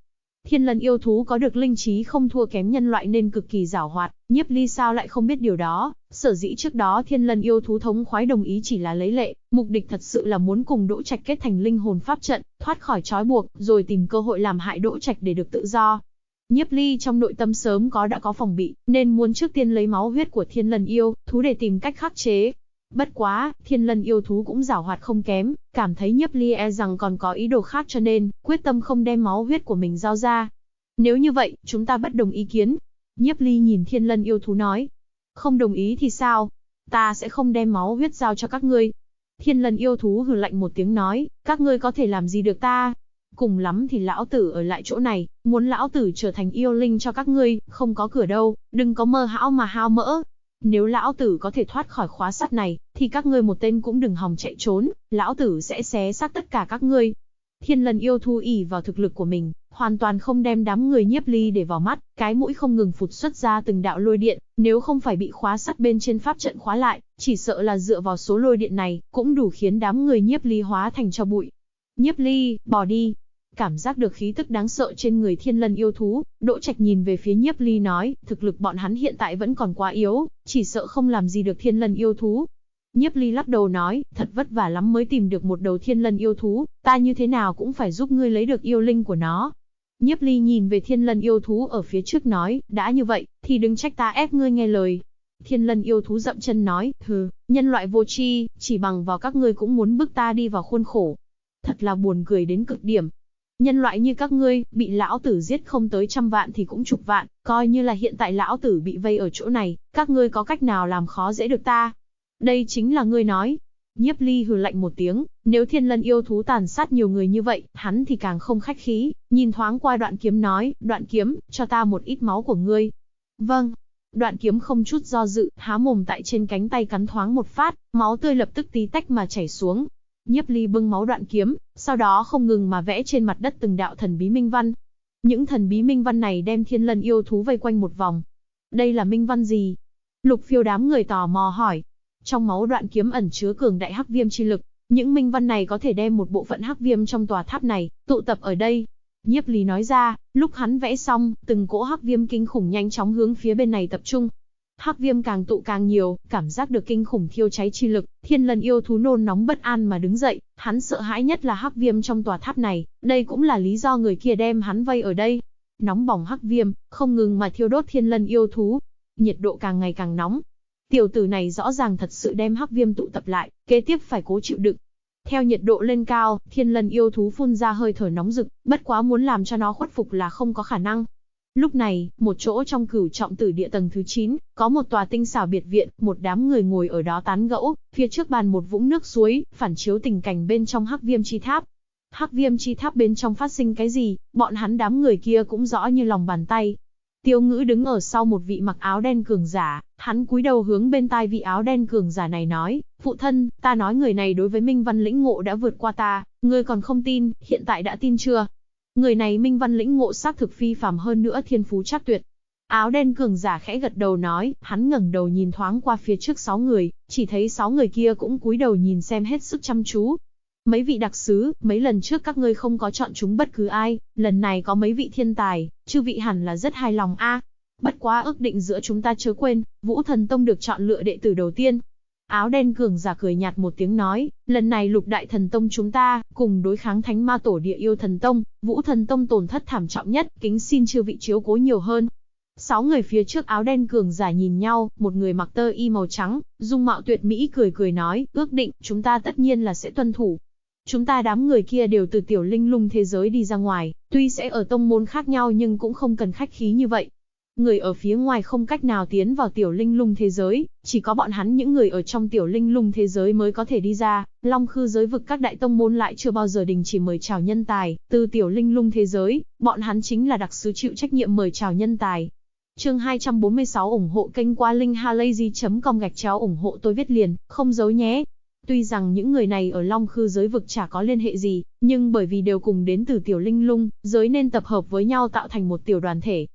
Speaker 1: Thiên lân yêu thú có được linh trí không thua kém nhân loại nên cực kỳ giảo hoạt, Nhiếp Ly sao lại không biết điều đó, sở dĩ trước đó thiên lân yêu thú thống khoái đồng ý chỉ là lấy lệ, mục đích thật sự là muốn cùng Đỗ Trạch kết thành linh hồn pháp trận, thoát khỏi trói buộc, rồi tìm cơ hội làm hại Đỗ Trạch để được tự do. Nhiếp Ly trong nội tâm sớm đã có phòng bị, nên muốn trước tiên lấy máu huyết của thiên lân yêu thú để tìm cách khắc chế. Bất quá, thiên lân yêu thú cũng giảo hoạt không kém, cảm thấy Nhiếp Ly e rằng còn có ý đồ khác cho nên, quyết tâm không đem máu huyết của mình giao ra. Nếu như vậy, chúng ta bất đồng ý kiến. Nhiếp Ly nhìn thiên lân yêu thú nói. Không đồng ý thì sao? Ta sẽ không đem máu huyết giao cho các ngươi. Thiên lân yêu thú hừ lạnh một tiếng nói, các ngươi có thể làm gì được ta? Cùng lắm thì lão tử ở lại chỗ này, muốn lão tử trở thành yêu linh cho các ngươi, không có cửa đâu, đừng có mơ hão mà hao mỡ. Nếu lão tử có thể thoát khỏi khóa sắt này, thì các ngươi một tên cũng đừng hòng chạy trốn, lão tử sẽ xé xác tất cả các ngươi. Thiên lân yêu thú ỷ vào thực lực của mình, hoàn toàn không đem đám người Nhiếp Ly để vào mắt, cái mũi không ngừng phụt xuất ra từng đạo lôi điện, nếu không phải bị khóa sắt bên trên pháp trận khóa lại, chỉ sợ là dựa vào số lôi điện này, cũng đủ khiến đám người Nhiếp Ly hóa thành tro bụi. Nhiếp Ly, bỏ đi. Cảm giác được khí tức đáng sợ trên người thiên lân yêu thú, Đỗ Trạch nhìn về phía Nhiếp Ly nói, thực lực bọn hắn hiện tại vẫn còn quá yếu, chỉ sợ không làm gì được thiên lân yêu thú. Nhiếp Ly lắc đầu nói, thật vất vả lắm mới tìm được một đầu thiên lân yêu thú, ta như thế nào cũng phải giúp ngươi lấy được yêu linh của nó. Nhiếp Ly nhìn về thiên lân yêu thú ở phía trước nói, đã như vậy, thì đừng trách ta ép ngươi nghe lời. Thiên lân yêu thú dậm chân nói, hừ, nhân loại vô tri, chỉ bằng vào các ngươi cũng muốn bức ta đi vào khuôn khổ. Thật là buồn cười đến cực điểm. Nhân loại như các ngươi, bị lão tử giết không tới 100 vạn thì cũng chục vạn, coi như là hiện tại lão tử bị vây ở chỗ này, các ngươi có cách nào làm khó dễ được ta? Đây chính là ngươi nói. Nhiếp Ly hừ lạnh một tiếng, nếu thiên lân yêu thú tàn sát nhiều người như vậy, hắn thì càng không khách khí, nhìn thoáng qua Đoạn Kiếm nói, Đoạn Kiếm, cho ta một ít máu của ngươi. Vâng. Đoạn Kiếm không chút do dự, há mồm tại trên cánh tay cắn thoáng một phát, máu tươi lập tức tí tách mà chảy xuống. Nhiếp Ly bưng máu Đoạn Kiếm, sau đó không ngừng mà vẽ trên mặt đất từng đạo thần bí minh văn. Những thần bí minh văn này đem thiên lân yêu thú vây quanh một vòng. Đây là minh văn gì? Lục Phiêu đám người tò mò hỏi. Trong máu Đoạn Kiếm ẩn chứa cường đại hắc viêm chi lực, những minh văn này có thể đem một bộ phận hắc viêm trong tòa tháp này tụ tập ở đây. Nhiếp Ly nói ra, lúc hắn vẽ xong, từng cỗ hắc viêm kinh khủng nhanh chóng hướng phía bên này tập trung. Hắc viêm càng tụ càng nhiều, cảm giác được kinh khủng thiêu cháy chi lực, thiên lân yêu thú nôn nóng bất an mà đứng dậy, hắn sợ hãi nhất là hắc viêm trong tòa tháp này, đây cũng là lý do người kia đem hắn vây ở đây. Nóng bỏng hắc viêm, không ngừng mà thiêu đốt thiên lân yêu thú, nhiệt độ càng ngày càng nóng. Tiểu tử này rõ ràng thật sự đem hắc viêm tụ tập lại, kế tiếp phải cố chịu đựng. Theo nhiệt độ lên cao, thiên lân yêu thú phun ra hơi thở nóng rực, bất quá muốn làm cho nó khuất phục là không có khả năng. Lúc này, một chỗ trong Cửu Trọng Tử Địa tầng thứ 9, có một tòa tinh xảo biệt viện, một đám người ngồi ở đó tán gẫu, phía trước bàn một vũng nước suối, phản chiếu tình cảnh bên trong Hắc Viêm Chi Tháp. Hắc Viêm Chi Tháp bên trong phát sinh cái gì, bọn hắn đám người kia cũng rõ như lòng bàn tay. Tiêu Ngữ đứng ở sau một vị mặc áo đen cường giả, hắn cúi đầu hướng bên tai vị áo đen cường giả này nói, phụ thân, ta nói người này đối với minh văn lĩnh ngộ đã vượt qua ta, ngươi còn không tin, hiện tại đã tin chưa? Người này minh văn lĩnh ngộ xác thực phi phàm hơn nữa thiên phú chắc tuyệt. Áo đen cường giả khẽ gật đầu nói, hắn ngẩng đầu nhìn thoáng qua phía trước 6 người, chỉ thấy 6 người kia cũng cúi đầu nhìn xem hết sức chăm chú. Mấy vị đặc sứ, mấy lần trước các ngươi không có chọn chúng bất cứ ai, lần này có mấy vị thiên tài, chư vị hẳn là rất hài lòng a. Bất quá ước định giữa chúng ta chớ quên, Vũ Thần Tông được chọn lựa đệ tử đầu tiên. Áo đen cường giả cười nhạt một tiếng nói, lần này Lục Đại Thần Tông chúng ta, cùng đối kháng Thánh Ma Tổ Địa Yêu Thần Tông, Vũ Thần Tông tổn thất thảm trọng nhất, kính xin chư vị chiếu cố nhiều hơn. 6 người phía trước áo đen cường giả nhìn nhau, một người mặc tơ y màu trắng, dung mạo tuyệt mỹ cười cười nói, ước định, chúng ta tất nhiên là sẽ tuân thủ. Chúng ta đám người kia đều từ tiểu linh lung thế giới đi ra ngoài, tuy sẽ ở tông môn khác nhau nhưng cũng không cần khách khí như vậy. Người ở phía ngoài không cách nào tiến vào tiểu linh lung thế giới, chỉ có bọn hắn những người ở trong tiểu linh lung thế giới mới có thể đi ra. Long Khư giới vực các đại tông môn lại chưa bao giờ đình chỉ mời chào nhân tài, từ tiểu linh lung thế giới, bọn hắn chính là đặc sứ chịu trách nhiệm mời chào nhân tài. Chương 246 ủng hộ kênh qua linkhalazy.com ủng hộ tôi viết liền, không giấu nhé. Tuy rằng những người này ở Long Khư giới vực chả có liên hệ gì, nhưng bởi vì đều cùng đến từ tiểu linh lung giới nên tập hợp với nhau tạo thành một tiểu đoàn thể.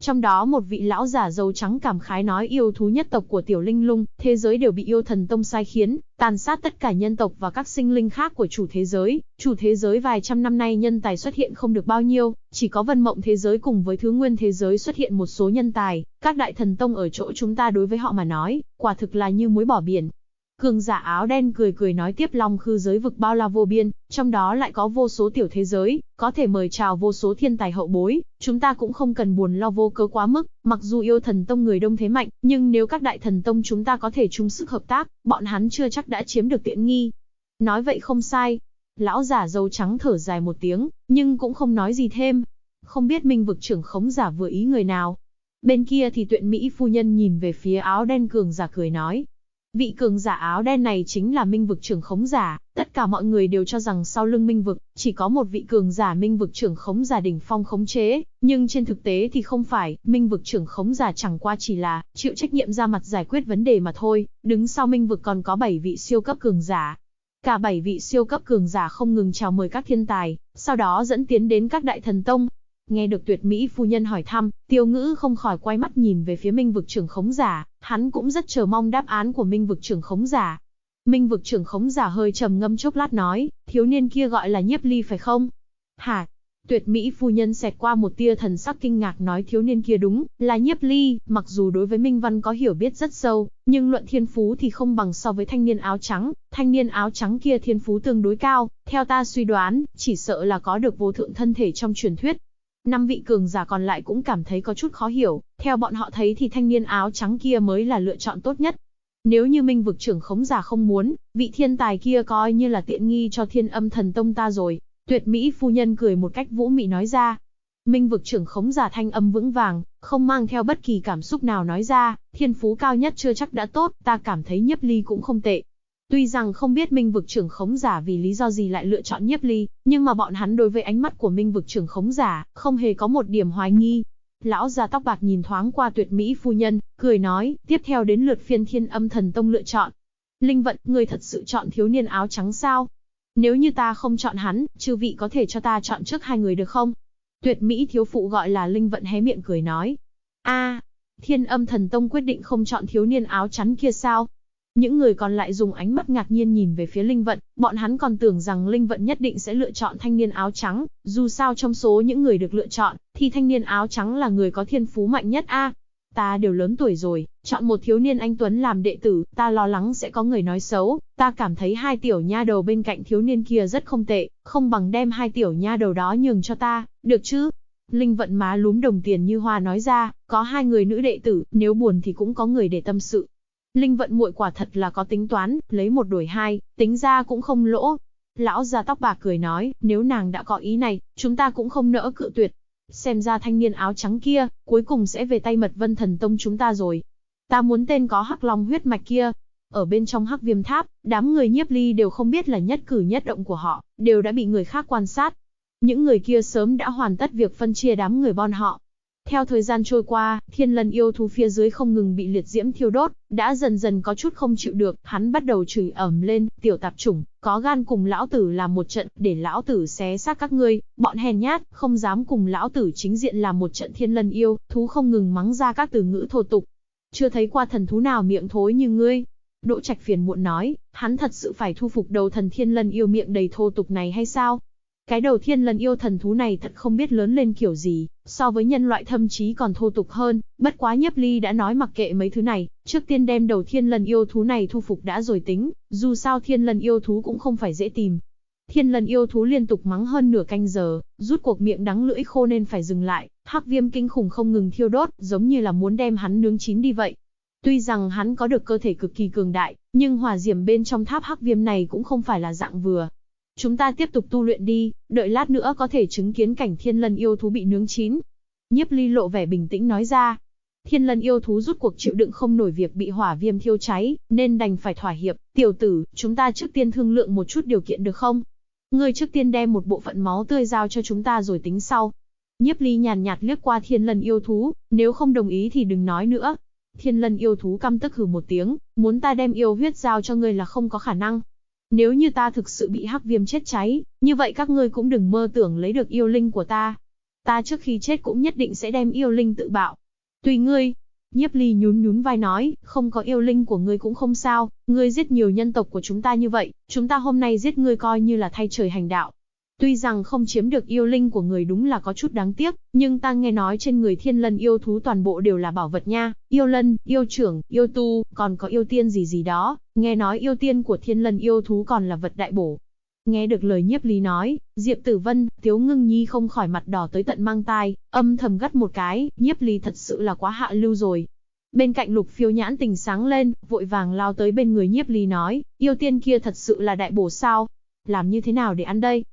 Speaker 1: Trong đó một vị lão giả râu trắng cảm khái nói yêu thú nhất tộc của Tiểu Linh Lung, thế giới đều bị yêu thần tông sai khiến, tàn sát tất cả nhân tộc và các sinh linh khác của chủ thế giới. Chủ thế giới vài trăm năm nay nhân tài xuất hiện không được bao nhiêu, chỉ có Vân Mộng thế giới cùng với Thứ Nguyên thế giới xuất hiện một số nhân tài, các đại thần tông ở chỗ chúng ta đối với họ mà nói, quả thực là như muối bỏ biển. Cường giả áo đen cười cười nói tiếp Long Khư giới vực bao la vô biên, trong đó lại có vô số tiểu thế giới, có thể mời chào vô số thiên tài hậu bối, chúng ta cũng không cần buồn lo vô cớ quá mức, mặc dù yêu thần tông người đông thế mạnh, nhưng nếu các đại thần tông chúng ta có thể chung sức hợp tác, bọn hắn chưa chắc đã chiếm được tiện nghi. Nói vậy không sai. Lão giả râu trắng thở dài một tiếng, nhưng cũng không nói gì thêm. Không biết Minh vực trưởng khống giả vừa ý người nào. Bên kia thì Tuyệt Mỹ phu nhân nhìn về phía áo đen cường giả cười nói. Vị cường giả áo đen này chính là Minh vực trưởng khống giả, tất cả mọi người đều cho rằng sau lưng Minh vực, chỉ có một vị cường giả Minh vực trưởng khống giả đỉnh phong khống chế, nhưng trên thực tế thì không phải, Minh vực trưởng khống giả chẳng qua chỉ là chịu trách nhiệm ra mặt giải quyết vấn đề mà thôi, đứng sau Minh vực còn có 7 vị siêu cấp cường giả. Cả 7 vị siêu cấp cường giả không ngừng chào mời các thiên tài, sau đó dẫn tiến đến các đại thần tông. Nghe được Tuyệt Mỹ phu nhân hỏi thăm, Tiêu Ngữ không khỏi quay mắt nhìn về phía Minh vực trưởng khống giả, hắn cũng rất chờ mong đáp án của Minh vực trưởng khống giả. Minh vực trưởng khống giả hơi trầm ngâm chốc lát nói, thiếu niên kia gọi là Nhiếp Ly phải không? Hả? Tuyệt Mỹ phu nhân xẹt qua một tia thần sắc kinh ngạc nói thiếu niên kia đúng là Nhiếp Ly, mặc dù đối với Minh Văn có hiểu biết rất sâu, nhưng luận thiên phú thì không bằng so với thanh niên áo trắng kia thiên phú tương đối cao, theo ta suy đoán, chỉ sợ là có được vô thượng thân thể trong truyền thuyết. 5 vị cường giả còn lại cũng cảm thấy có chút khó hiểu, theo bọn họ thấy thì thanh niên áo trắng kia mới là lựa chọn tốt nhất. Nếu như Minh vực trưởng khống giả không muốn, vị thiên tài kia coi như là tiện nghi cho Thiên Âm Thần Tông ta rồi. Tuyệt Mỹ phu nhân cười một cách vũ mị nói ra. Minh vực trưởng khống giả thanh âm vững vàng, không mang theo bất kỳ cảm xúc nào nói ra, thiên phú cao nhất chưa chắc đã tốt, ta cảm thấy Nhiếp Ly cũng không tệ. Tuy rằng không biết Minh vực trưởng khống giả vì lý do gì lại lựa chọn Nhiếp Ly, nhưng mà bọn hắn đối với ánh mắt của Minh vực trưởng khống giả, không hề có một điểm hoài nghi. Lão già tóc bạc nhìn thoáng qua Tuyệt Mỹ phu nhân, cười nói, tiếp theo đến lượt phiên Thiên Âm Thần Tông lựa chọn. Linh Vận, ngươi thật sự chọn thiếu niên áo trắng sao? Nếu như ta không chọn hắn, chư vị có thể cho ta chọn trước 2 người được không? Tuyệt Mỹ thiếu phụ gọi là Linh Vận hé miệng cười nói. Thiên Âm Thần Tông quyết định không chọn thiếu niên áo trắng kia sao? Những người còn lại dùng ánh mắt ngạc nhiên nhìn về phía Linh Vận, bọn hắn còn tưởng rằng Linh Vận nhất định sẽ lựa chọn thanh niên áo trắng, dù sao trong số những người được lựa chọn, thì thanh niên áo trắng là người có thiên phú mạnh nhất ta đều lớn tuổi rồi, chọn một thiếu niên anh tuấn làm đệ tử, ta lo lắng sẽ có người nói xấu, ta cảm thấy 2 tiểu nha đầu bên cạnh thiếu niên kia rất không tệ, không bằng đem 2 tiểu nha đầu đó nhường cho ta, được chứ? Linh Vận má lúm đồng tiền như hoa nói ra, có 2 người nữ đệ tử, nếu buồn thì cũng có người để tâm sự. Linh Vận muội quả thật là có tính toán, lấy 1 đổi 2, tính ra cũng không lỗ. Lão già tóc bạc cười nói, nếu nàng đã có ý này, chúng ta cũng không nỡ cự tuyệt. Xem ra thanh niên áo trắng kia, cuối cùng sẽ về tay Mật Vân Thần Tông chúng ta rồi. Ta muốn tên có Hắc Long huyết mạch kia. Ở bên trong Hắc Viêm Tháp, đám người Nhiếp Ly đều không biết là nhất cử nhất động của họ, đều đã bị người khác quan sát. Những người kia sớm đã hoàn tất việc phân chia đám người bọn họ. Theo thời gian trôi qua, Thiên Lân yêu thú phía dưới không ngừng bị liệt diễm thiêu đốt, đã dần dần có chút không chịu được, hắn bắt đầu chửi ầm lên, tiểu tạp chủng, có gan cùng lão tử làm một trận, để lão tử xé xác các ngươi, bọn hèn nhát, không dám cùng lão tử chính diện làm một trận. Thiên Lân yêu thú không ngừng mắng ra các từ ngữ thô tục. Chưa thấy qua thần thú nào miệng thối như ngươi. Đỗ Trạch phiền muộn nói, hắn thật sự phải thu phục đầu thần Thiên Lân yêu miệng đầy thô tục này hay sao? Cái đầu Thiên Lân yêu thần thú này thật không biết lớn lên kiểu gì, so với nhân loại thậm chí còn thô tục hơn, bất quá Nhiếp Ly đã nói mặc kệ mấy thứ này, trước tiên đem đầu Thiên Lân yêu thú này thu phục đã rồi tính, dù sao Thiên Lân yêu thú cũng không phải dễ tìm. Thiên Lân yêu thú liên tục mắng hơn nửa canh giờ, rút cuộc miệng đắng lưỡi khô nên phải dừng lại, hắc viêm kinh khủng không ngừng thiêu đốt, giống như là muốn đem hắn nướng chín đi vậy. Tuy rằng hắn có được cơ thể cực kỳ cường đại, nhưng hỏa diễm bên trong tháp hắc viêm này cũng không phải là dạng vừa. Chúng ta tiếp tục tu luyện đi, đợi lát nữa có thể chứng kiến cảnh Thiên Lân yêu thú bị nướng chín. Nhiếp Ly lộ vẻ bình tĩnh nói ra. Thiên Lân yêu thú rút cuộc chịu đựng không nổi việc bị hỏa viêm thiêu cháy, nên đành phải thỏa hiệp. Tiểu tử, chúng ta trước tiên thương lượng một chút điều kiện được không? Ngươi trước tiên đem một bộ phận máu tươi giao cho chúng ta rồi tính sau. Nhiếp Ly nhàn nhạt liếc qua Thiên Lân yêu thú, nếu không đồng ý thì đừng nói nữa. Thiên Lân yêu thú căm tức hừ một tiếng, muốn ta đem yêu huyết giao cho ngươi là không có khả năng. Nếu như ta thực sự bị hắc viêm chết cháy, như vậy các ngươi cũng đừng mơ tưởng lấy được yêu linh của ta. Ta trước khi chết cũng nhất định sẽ đem yêu linh tự bạo. Tùy ngươi. Nhiếp Ly nhún nhún vai nói, không có yêu linh của ngươi cũng không sao, ngươi giết nhiều nhân tộc của chúng ta như vậy, chúng ta hôm nay giết ngươi coi như là thay trời hành đạo. Tuy rằng không chiếm được yêu linh của người đúng là có chút đáng tiếc, nhưng ta nghe nói trên người thiên lân yêu thú toàn bộ đều là bảo vật nha, yêu lân, yêu trưởng, yêu tu, còn có yêu tiên gì gì đó, nghe nói yêu tiên của thiên lân yêu thú còn là vật đại bổ. Nghe được lời Nhiếp Ly nói, Diệp Tử Vân, Tiếu Ngưng Nhi không khỏi mặt đỏ tới tận mang tai, âm thầm gắt một cái, Nhiếp Ly thật sự là quá hạ lưu rồi. Bên cạnh Lục Phiêu nhãn tình sáng lên, vội vàng lao tới bên người Nhiếp Ly nói, yêu tiên kia thật sự là đại bổ sao? Làm như thế nào để ăn đây?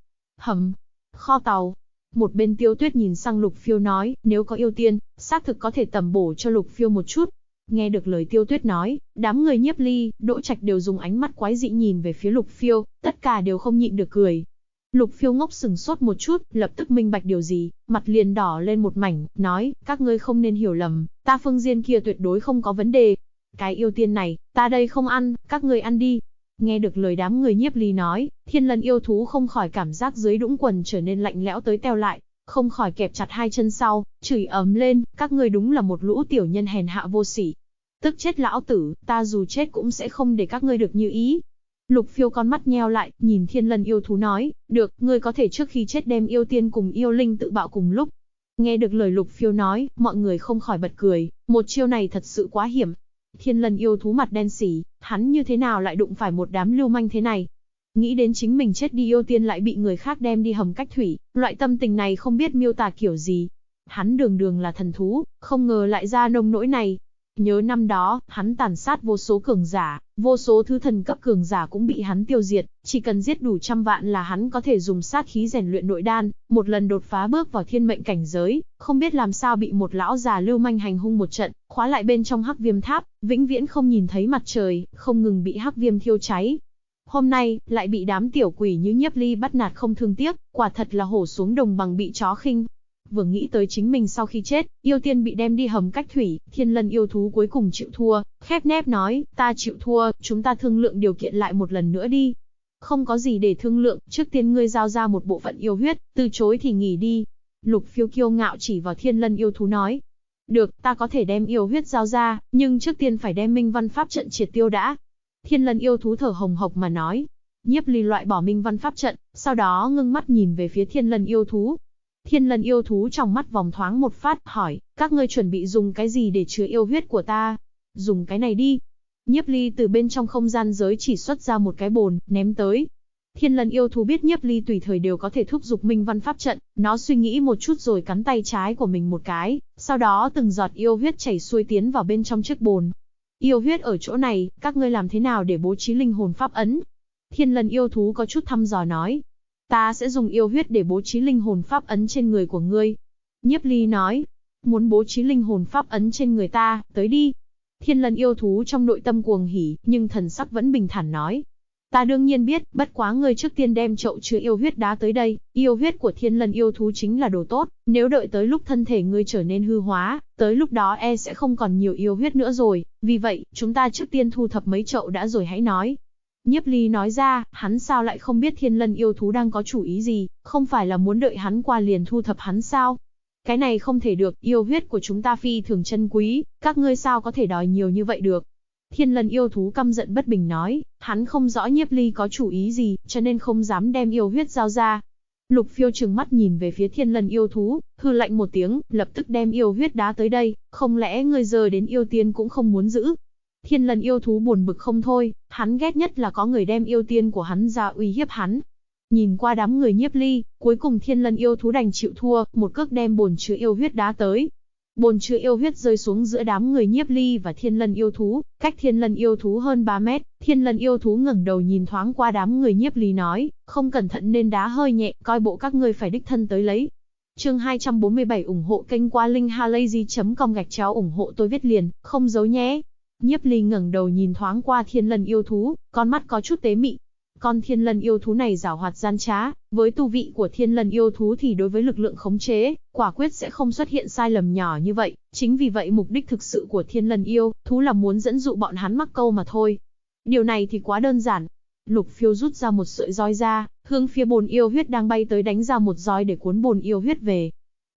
Speaker 1: Kho tàu. Một bên Tiêu Tuyết nhìn sang Lục Phiêu nói, nếu có yêu tiên, xác thực có thể tẩm bổ cho Lục Phiêu một chút. Nghe được lời Tiêu Tuyết nói, đám người Nhiếp Ly, Đỗ Trạch đều dùng ánh mắt quái dị nhìn về phía Lục Phiêu, tất cả đều không nhịn được cười. Lục Phiêu ngốc sừng sốt một chút, lập tức minh bạch điều gì, mặt liền đỏ lên một mảnh, nói, các ngươi không nên hiểu lầm, ta Phương Diên kia tuyệt đối không có vấn đề. Cái yêu tiên này, ta đây không ăn, các ngươi ăn đi. Nghe được lời đám người Nhiếp Ly nói, thiên lân yêu thú không khỏi cảm giác dưới đũng quần trở nên lạnh lẽo tới teo lại, không khỏi kẹp chặt hai chân sau, chửi ầm lên, các ngươi đúng là một lũ tiểu nhân hèn hạ vô sỉ. Tức chết lão tử, ta dù chết cũng sẽ không để các ngươi được như ý. Lục Phiêu con mắt nheo lại, nhìn thiên lân yêu thú nói, được, ngươi có thể trước khi chết đem yêu tiên cùng yêu linh tự bạo cùng lúc. Nghe được lời Lục Phiêu nói, mọi người không khỏi bật cười, một chiêu này thật sự quá hiểm. Thiên lân yêu thú mặt đen xỉ, hắn như thế nào lại đụng phải một đám lưu manh thế này? Nghĩ đến chính mình chết đi yêu tiên lại bị người khác đem đi hầm cách thủy, loại tâm tình này không biết miêu tả kiểu gì. Hắn đường đường là thần thú, không ngờ lại ra nông nỗi này. Nhớ năm đó, hắn tàn sát vô số cường giả, vô số thứ thần cấp cường giả cũng bị hắn tiêu diệt, chỉ cần giết đủ 100 vạn là hắn có thể dùng sát khí rèn luyện nội đan, một lần đột phá bước vào thiên mệnh cảnh giới, không biết làm sao bị một lão già lưu manh hành hung một trận, khóa lại bên trong hắc viêm tháp, vĩnh viễn không nhìn thấy mặt trời, không ngừng bị hắc viêm thiêu cháy. Hôm nay, lại bị đám tiểu quỷ như Nhiếp Ly bắt nạt không thương tiếc, quả thật là hổ xuống đồng bằng bị chó khinh. Vừa nghĩ tới chính mình sau khi chết, yêu tiên bị đem đi hầm cách thủy, thiên lân yêu thú cuối cùng chịu thua, khép nép nói, ta chịu thua, chúng ta thương lượng điều kiện lại một lần nữa đi. Không có gì để thương lượng, trước tiên ngươi giao ra một bộ phận yêu huyết, từ chối thì nghỉ đi. Lục Phiêu kiêu ngạo chỉ vào thiên lân yêu thú nói. Được, ta có thể đem yêu huyết giao ra, nhưng trước tiên phải đem minh văn pháp trận triệt tiêu đã. Thiên lân yêu thú thở hồng hộc mà nói. Nhiếp Ly loại bỏ minh văn pháp trận, sau đó ngưng mắt nhìn về phía thiên lân yêu thú. Thiên lân yêu thú trong mắt vòng thoáng một phát, hỏi, các ngươi chuẩn bị dùng cái gì để chứa yêu huyết của ta? Dùng cái này đi. Nhiếp Ly từ bên trong không gian giới chỉ xuất ra một cái bồn, ném tới. Thiên lân yêu thú biết Nhiếp Ly tùy thời đều có thể thúc giục minh văn pháp trận, nó suy nghĩ một chút rồi cắn tay trái của mình một cái, sau đó từng giọt yêu huyết chảy xuôi tiến vào bên trong chiếc bồn. Yêu huyết ở chỗ này, các ngươi làm thế nào để bố trí linh hồn pháp ấn? Thiên lân yêu thú có chút thăm dò nói. Ta sẽ dùng yêu huyết để bố trí linh hồn pháp ấn trên người của ngươi. Nhiếp Ly nói, muốn bố trí linh hồn pháp ấn trên người ta, tới đi. Thiên lân yêu thú trong nội tâm cuồng hỉ, nhưng thần sắc vẫn bình thản nói. Ta đương nhiên biết, bất quá ngươi trước tiên đem chậu chứa yêu huyết đá tới đây, yêu huyết của thiên lân yêu thú chính là đồ tốt, nếu đợi tới lúc thân thể ngươi trở nên hư hóa, tới lúc đó sẽ không còn nhiều yêu huyết nữa rồi, vì vậy, chúng ta trước tiên thu thập mấy chậu đã rồi hãy nói. Nhiếp Ly nói ra, hắn sao lại không biết thiên lân yêu thú đang có chủ ý gì, không phải là muốn đợi hắn qua liền thu thập hắn sao? Cái này không thể được, yêu huyết của chúng ta phi thường chân quý, các ngươi sao có thể đòi nhiều như vậy được? Thiên lân yêu thú căm giận bất bình nói, hắn không rõ Nhiếp Ly có chủ ý gì, cho nên không dám đem yêu huyết giao ra. Lục Phiêu trừng mắt nhìn về phía thiên lân yêu thú, hừ lạnh một tiếng, lập tức đem yêu huyết đá tới đây, không lẽ ngươi giờ đến yêu tiên cũng không muốn giữ? Thiên lân yêu thú buồn bực không thôi, hắn ghét nhất là có người đem yêu tiên của hắn ra uy hiếp hắn. Nhìn qua đám người Nhiếp Ly, cuối cùng thiên lân yêu thú đành chịu thua, một cước đem bồn chứa yêu huyết đá tới. Bồn chứa yêu huyết rơi xuống giữa đám người Nhiếp Ly và thiên lân yêu thú, cách thiên lân yêu thú hơn 3 mét. Thiên lân yêu thú ngẩng đầu nhìn thoáng qua đám người Nhiếp Ly nói, không cẩn thận nên đá hơi nhẹ, coi bộ các ngươi phải đích thân tới lấy. Chương 247 ủng hộ kênh qua linkhalazy.com ủng hộ tôi viết liền, không giấu nhé. Nhiếp Ly ngẩng đầu nhìn thoáng qua thiên lân yêu thú, con mắt có chút tế mị. Con thiên lân yêu thú này giảo hoạt gian trá, với tu vị của thiên lân yêu thú thì đối với lực lượng khống chế, quả quyết sẽ không xuất hiện sai lầm nhỏ như vậy. Chính vì vậy mục đích thực sự của thiên lân yêu thú là muốn dẫn dụ bọn hắn mắc câu mà thôi. Điều này thì quá đơn giản. Lục Phiêu rút ra một sợi roi ra, hướng phía bồn yêu huyết đang bay tới đánh ra một roi để cuốn bồn yêu huyết về.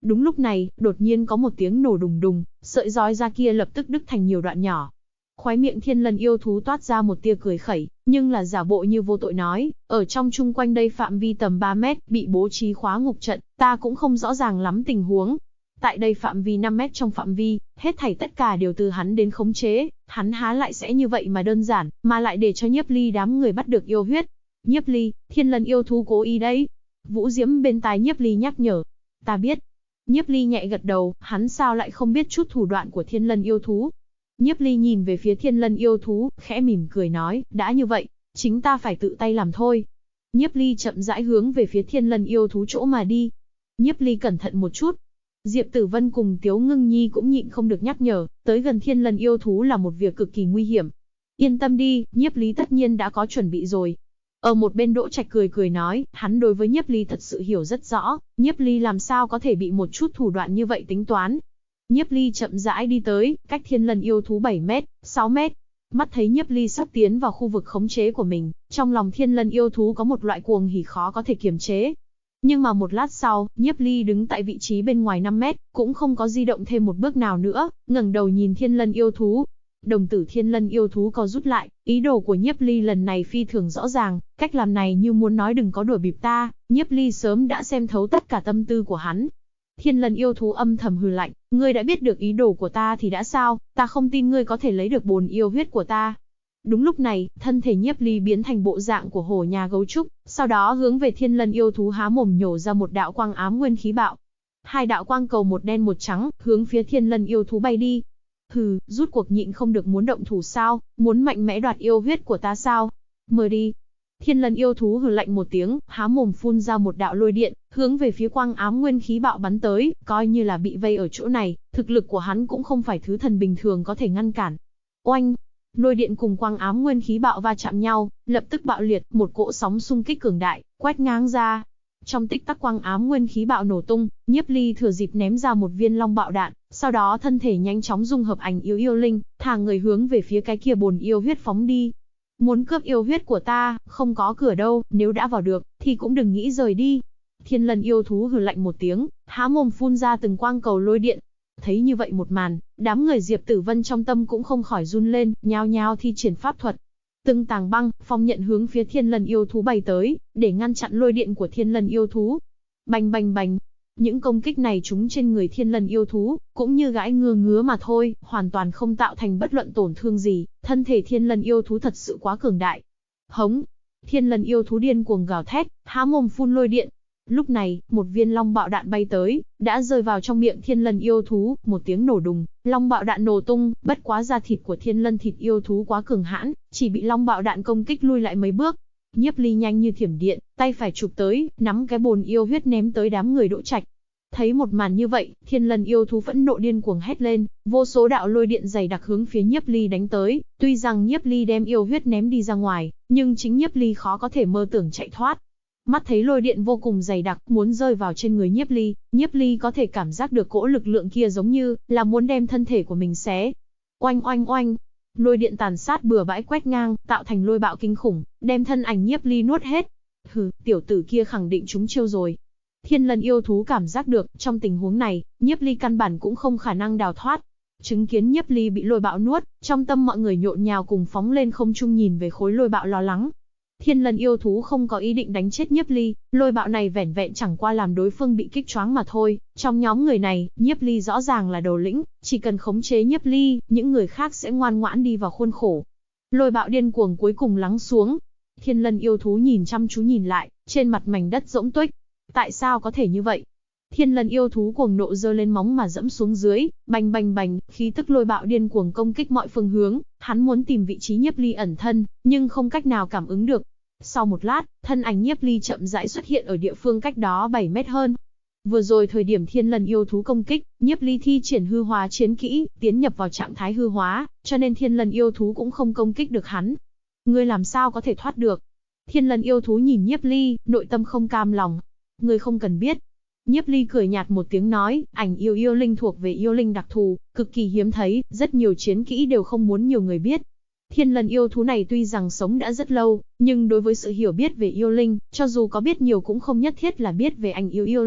Speaker 1: Đúng lúc này, đột nhiên có một tiếng nổ đùng đùng, sợi roi da kia lập tức đứt thành nhiều đoạn nhỏ. Khóe miệng thiên lân yêu thú toát ra một tia cười khẩy, nhưng là giả bộ như vô tội nói, ở trong chung quanh đây phạm vi tầm 3 mét, bị bố trí khóa ngục trận, ta cũng không rõ ràng lắm tình huống. Tại đây phạm vi 5 mét trong phạm vi, hết thảy tất cả đều từ hắn đến khống chế, hắn há lại sẽ như vậy mà đơn giản, mà lại để cho Nhiếp Ly đám người bắt được yêu huyết. Nhiếp Ly, thiên lân yêu thú cố ý đấy. Vũ Diễm bên tai Nhiếp Ly nhắc nhở. Ta biết. Nhiếp Ly nhẹ gật đầu, hắn sao lại không biết chút thủ đoạn của thiên lân yêu thú. Nhiếp Ly nhìn về phía thiên lân yêu thú, khẽ mỉm cười nói, đã như vậy, chính ta phải tự tay làm thôi. Nhiếp Ly chậm rãi hướng về phía thiên lân yêu thú chỗ mà đi. Nhiếp Ly cẩn thận một chút. Diệp Tử Vân cùng Tiếu Ngưng Nhi cũng nhịn không được nhắc nhở, tới gần thiên lân yêu thú là một việc cực kỳ nguy hiểm. Yên tâm đi, Nhiếp Ly tất nhiên đã có chuẩn bị rồi. Ở một bên Đỗ Trạch cười cười nói, hắn đối với Nhiếp Ly thật sự hiểu rất rõ, Nhiếp Ly làm sao có thể bị một chút thủ đoạn như vậy tính toán. Nhiếp Ly chậm rãi đi tới, cách thiên lân yêu thú 7 mét, 6 mét. Mắt thấy Nhiếp Ly sắp tiến vào khu vực khống chế của mình, trong lòng thiên lân yêu thú có một loại cuồng hỉ khó có thể kiềm chế. Nhưng mà một lát sau, Nhiếp Ly đứng tại vị trí bên ngoài 5 mét, cũng không có di động thêm một bước nào nữa, ngẩng đầu nhìn thiên lân yêu thú. Đồng tử thiên lân yêu thú co rút lại, ý đồ của Nhiếp Ly lần này phi thường rõ ràng, cách làm này như muốn nói đừng có đùa bịp ta, Nhiếp Ly sớm đã xem thấu tất cả tâm tư của hắn. Thiên lân yêu thú âm thầm hừ lạnh, ngươi đã biết được ý đồ của ta thì đã sao, ta không tin ngươi có thể lấy được bồn yêu huyết của ta. Đúng lúc này, thân thể Nhiếp Ly biến thành bộ dạng của hổ nhà gấu trúc, sau đó hướng về thiên lân yêu thú há mồm nhổ ra một đạo quang ám nguyên khí bạo. Hai đạo quang cầu một đen một trắng, hướng phía thiên lân yêu thú bay đi. Hừ, rút cuộc nhịn không được muốn động thủ sao, muốn mạnh mẽ đoạt yêu huyết của ta sao? Mời đi. Thiên lân yêu thú hừ lạnh một tiếng, há mồm phun ra một đạo lôi điện, hướng về phía quang ám nguyên khí bạo bắn tới, coi như là bị vây ở chỗ này, thực lực của hắn cũng không phải thứ thần bình thường có thể ngăn cản. Oanh! Lôi điện cùng quang ám nguyên khí bạo va chạm nhau, lập tức bạo liệt, một cỗ sóng xung kích cường đại, quét ngang ra. Trong tích tắc quang ám nguyên khí bạo nổ tung, Nhiếp Ly thừa dịp ném ra một viên long bạo đạn, sau đó thân thể nhanh chóng dung hợp ảnh yêu linh, thả người hướng về phía cái kia bồn yêu huyết phóng đi. Muốn cướp yêu huyết của ta, không có cửa đâu, nếu đã vào được, thì cũng đừng nghĩ rời đi. Thiên lân yêu thú hừ lạnh một tiếng, há mồm phun ra từng quang cầu lôi điện. Thấy như vậy một màn, đám người Diệp Tử Vân trong tâm cũng không khỏi run lên, nhao nhao thi triển pháp thuật. Từng tàng băng, phong nhận hướng phía thiên lân yêu thú bay tới, để ngăn chặn lôi điện của thiên lân yêu thú. Bành bành bành. Những công kích này trúng trên người thiên lân yêu thú, cũng như gãi ngứa mà thôi, hoàn toàn không tạo thành bất luận tổn thương gì, thân thể thiên lân yêu thú thật sự quá cường đại. Hống! Thiên lân yêu thú điên cuồng gào thét, há mồm phun lôi điện. Lúc này, một viên long bạo đạn bay tới, đã rơi vào trong miệng thiên lân yêu thú, một tiếng nổ đùng, long bạo đạn nổ tung, bất quá da thịt của thiên lân thịt yêu thú quá cường hãn, chỉ bị long bạo đạn công kích lui lại mấy bước. Nhiếp Ly nhanh như thiểm điện, tay phải chụp tới, nắm cái bồn yêu huyết ném tới đám người Đỗ Trạch. Thấy một màn như vậy, thiên lân yêu thú phẫn nộ điên cuồng hét lên, vô số đạo lôi điện dày đặc hướng phía Nhiếp Ly đánh tới, tuy rằng Nhiếp Ly đem yêu huyết ném đi ra ngoài, nhưng chính Nhiếp Ly khó có thể mơ tưởng chạy thoát. Mắt thấy lôi điện vô cùng dày đặc, muốn rơi vào trên người Nhiếp Ly có thể cảm giác được cỗ lực lượng kia giống như là muốn đem thân thể của mình xé. Oanh oanh oanh, lôi điện tàn sát bừa bãi quét ngang, tạo thành lôi bạo kinh khủng, đem thân ảnh Nhiếp Ly nuốt hết. Hừ, tiểu tử kia khẳng định trúng chiêu rồi. Thiên lân yêu thú cảm giác được, trong tình huống này, Nhiếp Ly căn bản cũng không khả năng đào thoát. Chứng kiến Nhiếp Ly bị lôi bạo nuốt, trong tâm mọi người nhộn nhào cùng phóng lên không trung nhìn về khối lôi bạo lo lắng. Thiên lân yêu thú không có ý định đánh chết Nhiếp Ly, lôi bạo này vẻn vẹn chẳng qua làm đối phương bị kích choáng mà thôi. Trong nhóm người này, Nhiếp Ly rõ ràng là đầu lĩnh, chỉ cần khống chế Nhiếp Ly, những người khác sẽ ngoan ngoãn đi vào khuôn khổ. Lôi bạo điên cuồng cuối cùng lắng xuống. Thiên lân yêu thú nhìn chăm chú nhìn lại, trên mặt mảnh đất rỗng tuếch. Tại sao có thể như vậy? Thiên lân yêu thú cuồng nộ giơ lên móng mà dẫm xuống dưới, bành bành bành, khí tức lôi bạo điên cuồng công kích mọi phương hướng, hắn muốn tìm vị trí Nhiếp Ly ẩn thân, nhưng không cách nào cảm ứng được. Sau một lát, thân ảnh Nhiếp Ly chậm rãi xuất hiện ở địa phương cách đó 7 mét hơn. Vừa rồi thời điểm thiên lân yêu thú công kích, Nhiếp Ly thi triển hư hóa chiến kỹ, tiến nhập vào trạng thái hư hóa, cho nên thiên lân yêu thú cũng không công kích được hắn. Ngươi làm sao có thể thoát được? Thiên lân yêu thú nhìn Nhiếp Ly, nội tâm không cam lòng. Ngươi không cần biết. Nhiếp Ly cười nhạt một tiếng nói, ảnh yêu linh thuộc về yêu linh đặc thù, cực kỳ hiếm thấy, rất nhiều chiến kỹ đều không muốn nhiều người biết. Thiên lân yêu thú này tuy rằng sống đã rất lâu, nhưng đối với sự hiểu biết về yêu linh, cho dù có biết nhiều cũng không nhất thiết là biết về ảnh yêu linh.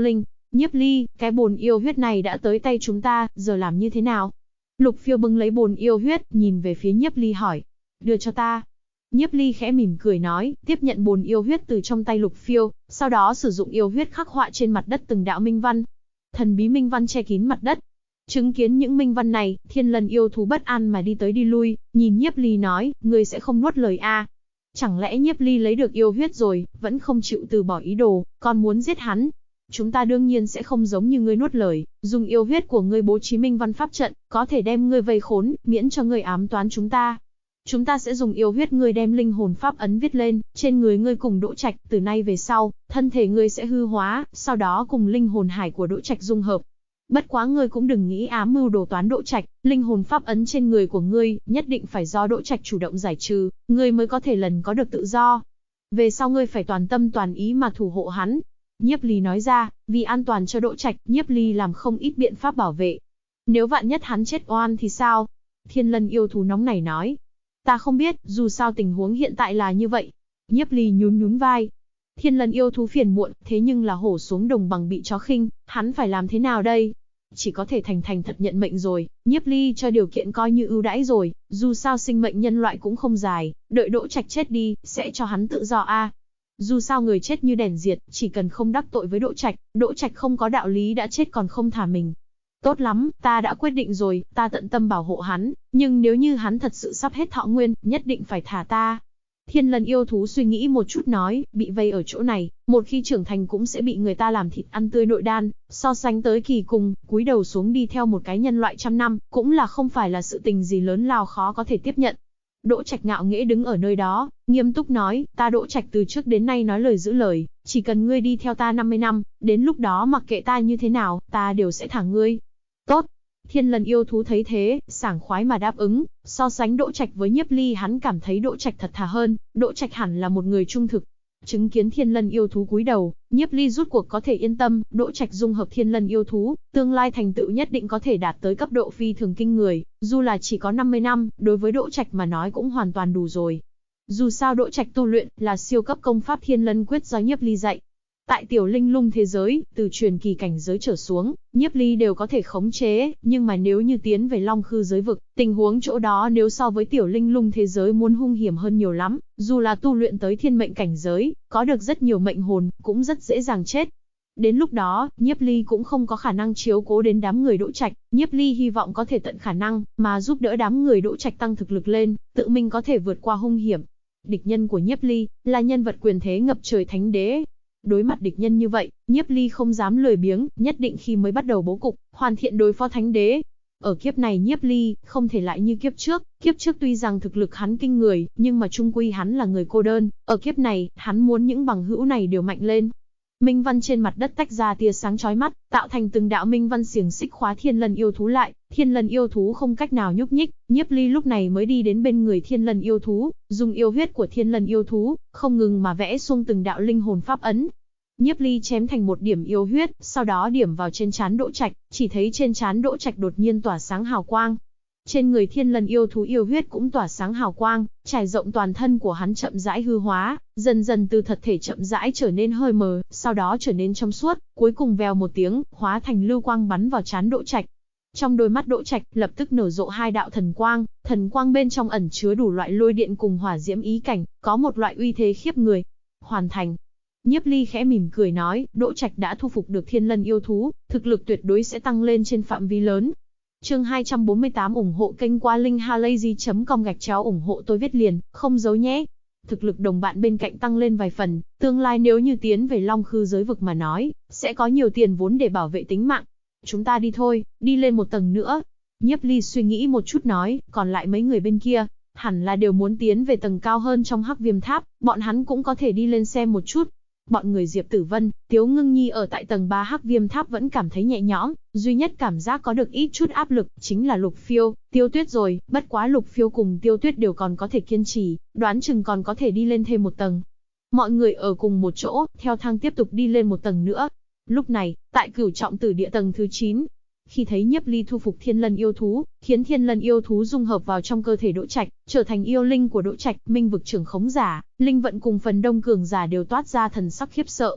Speaker 1: Nhiếp Ly, cái bồn yêu huyết này đã tới tay chúng ta, giờ làm như thế nào? Lục Phiêu bưng lấy bồn yêu huyết, nhìn về phía Nhiếp Ly hỏi. Đưa cho ta. Nhiếp Ly khẽ mỉm cười nói, tiếp nhận bồn yêu huyết từ trong tay Lục Phiêu, sau đó sử dụng yêu huyết khắc họa trên mặt đất từng đạo minh văn. Thần bí minh văn che kín mặt đất. Chứng kiến những minh văn này, Thiên Lân yêu thú bất an mà đi tới đi lui, nhìn Nhiếp Ly nói, ngươi sẽ không nuốt lời a? Chẳng lẽ Nhiếp Ly lấy được yêu huyết rồi, vẫn không chịu từ bỏ ý đồ, còn muốn giết hắn? Chúng ta đương nhiên sẽ không giống như ngươi nuốt lời, dùng yêu huyết của ngươi bố trí minh văn pháp trận, có thể đem ngươi vây khốn, miễn cho ngươi ám toán chúng ta. Chúng ta sẽ dùng yêu huyết ngươi đem linh hồn pháp ấn viết lên, trên người ngươi cùng Đỗ Trạch, từ nay về sau, thân thể ngươi sẽ hư hóa, sau đó cùng linh hồn hải của Đỗ Trạch dung hợp. Bất quá ngươi cũng đừng nghĩ ám mưu đồ toán Đỗ Trạch, linh hồn pháp ấn trên người của ngươi, nhất định phải do Đỗ Trạch chủ động giải trừ, ngươi mới có thể lần có được tự do. Về sau ngươi phải toàn tâm toàn ý mà thủ hộ hắn. Nhiếp Ly nói ra, vì an toàn cho Đỗ Trạch, Nhiếp Ly làm không ít biện pháp bảo vệ. Nếu vạn nhất hắn chết oan thì sao? Thiên Lân yêu thú nóng nảy nói. Ta không biết, dù sao tình huống hiện tại là như vậy. Nhiếp Ly nhún nhún vai. Thiên Lân yêu thú phiền muộn, thế nhưng là hổ xuống đồng bằng bị chó khinh, hắn phải làm thế nào đây? Chỉ có thể thành thật nhận mệnh rồi, Nhiếp Ly cho điều kiện coi như ưu đãi rồi, dù sao sinh mệnh nhân loại cũng không dài, đợi Đỗ Trạch chết đi, sẽ cho hắn tự do a. Dù sao người chết như đèn diệt, chỉ cần không đắc tội với Đỗ Trạch không có đạo lý đã chết còn không thả mình. Tốt lắm, ta đã quyết định rồi, ta tận tâm bảo hộ hắn, nhưng nếu như hắn thật sự sắp hết thọ nguyên, nhất định phải thả ta. Thiên Lân yêu thú suy nghĩ một chút nói, bị vây ở chỗ này, một khi trưởng thành cũng sẽ bị người ta làm thịt ăn tươi nội đan, so sánh tới kỳ cùng, cúi đầu xuống đi theo một cái nhân loại 100 năm, cũng là không phải là sự tình gì lớn lao khó có thể tiếp nhận. Đỗ Trạch ngạo nghễ đứng ở nơi đó, nghiêm túc nói, ta Đỗ Trạch từ trước đến nay nói lời giữ lời, chỉ cần ngươi đi theo ta 50 năm, đến lúc đó mặc kệ ta như thế nào, ta đều sẽ thả ngươi. Tốt. Thiên Lân yêu thú thấy thế, sảng khoái mà đáp ứng, so sánh Đỗ Trạch với Nhiếp Ly hắn cảm thấy Đỗ Trạch thật thà hơn, Đỗ Trạch hẳn là một người trung thực. Chứng kiến Thiên Lân yêu thú cúi đầu, Nhiếp Ly rút cuộc có thể yên tâm, Đỗ Trạch dung hợp Thiên Lân yêu thú, tương lai thành tựu nhất định có thể đạt tới cấp độ phi thường kinh người, dù là chỉ có 50 năm, đối với Đỗ Trạch mà nói cũng hoàn toàn đủ rồi. Dù sao Đỗ Trạch tu luyện là siêu cấp công pháp Thiên Lân quyết do Nhiếp Ly dạy. Tại tiểu linh lung thế giới, từ truyền kỳ cảnh giới trở xuống, Nhiếp Ly đều có thể khống chế, nhưng mà nếu như tiến về Long Khư giới vực, tình huống chỗ đó nếu so với tiểu linh lung thế giới muốn hung hiểm hơn nhiều lắm, dù là tu luyện tới thiên mệnh cảnh giới, có được rất nhiều mệnh hồn, cũng rất dễ dàng chết. Đến lúc đó, Nhiếp Ly cũng không có khả năng chiếu cố đến đám người Đỗ Trạch, Nhiếp Ly hy vọng có thể tận khả năng, mà giúp đỡ đám người Đỗ Trạch tăng thực lực lên, tự mình có thể vượt qua hung hiểm. Địch nhân của Nhiếp Ly, là nhân vật quyền thế ngập trời thánh đế. Đối mặt địch nhân như vậy, Nhiếp Ly không dám lười biếng, nhất định khi mới bắt đầu bố cục, hoàn thiện đối phó thánh đế. Ở kiếp này Nhiếp Ly, không thể lại như kiếp trước tuy rằng thực lực hắn kinh người, nhưng mà chung quy hắn là người cô đơn, ở kiếp này, hắn muốn những bằng hữu này đều mạnh lên. Minh văn trên mặt đất tách ra tia sáng chói mắt, tạo thành từng đạo minh văn xiềng xích khóa Thiên Lân yêu thú lại, Thiên Lân yêu thú không cách nào nhúc nhích, Nhiếp Ly lúc này mới đi đến bên người Thiên Lân yêu thú, dùng yêu huyết của Thiên Lân yêu thú, không ngừng mà vẽ xuông từng đạo linh hồn pháp ấn. Nhiếp Ly chém thành một điểm yêu huyết, sau đó điểm vào trên trán Đỗ Trạch, chỉ thấy trên trán Đỗ Trạch đột nhiên tỏa sáng hào quang. Trên người Thiên Lân yêu thú yêu huyết cũng tỏa sáng hào quang, trải rộng toàn thân của hắn chậm rãi hư hóa, dần dần từ thật thể chậm rãi trở nên hơi mờ, sau đó trở nên trong suốt, cuối cùng vèo một tiếng, hóa thành lưu quang bắn vào trán Đỗ Trạch. Trong đôi mắt Đỗ Trạch lập tức nở rộ hai đạo thần quang bên trong ẩn chứa đủ loại lôi điện cùng hỏa diễm ý cảnh, có một loại uy thế khiếp người. Hoàn thành. Nhiếp Ly khẽ mỉm cười nói, Đỗ Trạch đã thu phục được Thiên Lân yêu thú, thực lực tuyệt đối sẽ tăng lên trên phạm vi lớn. Chương 248 ủng hộ kênh qua linkhalazy.com ủng hộ tôi viết liền, không giấu nhé. Thực lực đồng bạn bên cạnh tăng lên vài phần, tương lai nếu như tiến về Long Khư giới vực mà nói, sẽ có nhiều tiền vốn để bảo vệ tính mạng. Chúng ta đi thôi, đi lên một tầng nữa. Nhiếp Ly suy nghĩ một chút nói, còn lại mấy người bên kia, hẳn là đều muốn tiến về tầng cao hơn trong Hắc Viêm Tháp, bọn hắn cũng có thể đi lên xem một chút. Bọn người Diệp Tử Vân, Tiếu Ngưng Nhi ở tại tầng 3 Hắc Viêm Tháp vẫn cảm thấy nhẹ nhõm, duy nhất cảm giác có được ít chút áp lực, chính là Lục Phiêu, Tiêu Tuyết rồi, bất quá Lục Phiêu cùng Tiêu Tuyết đều còn có thể kiên trì, đoán chừng còn có thể đi lên thêm một tầng. Mọi người ở cùng một chỗ, theo thang tiếp tục đi lên một tầng nữa. Lúc này, tại Cửu Trọng Tử Địa tầng thứ 9, khi thấy Nhiếp Ly thu phục Thiên Lân yêu thú, khiến Thiên Lân yêu thú dung hợp vào trong cơ thể Đỗ Trạch, trở thành yêu linh của Đỗ Trạch, minh vực trưởng khống giả, linh vận cùng phần đông cường giả đều toát ra thần sắc khiếp sợ.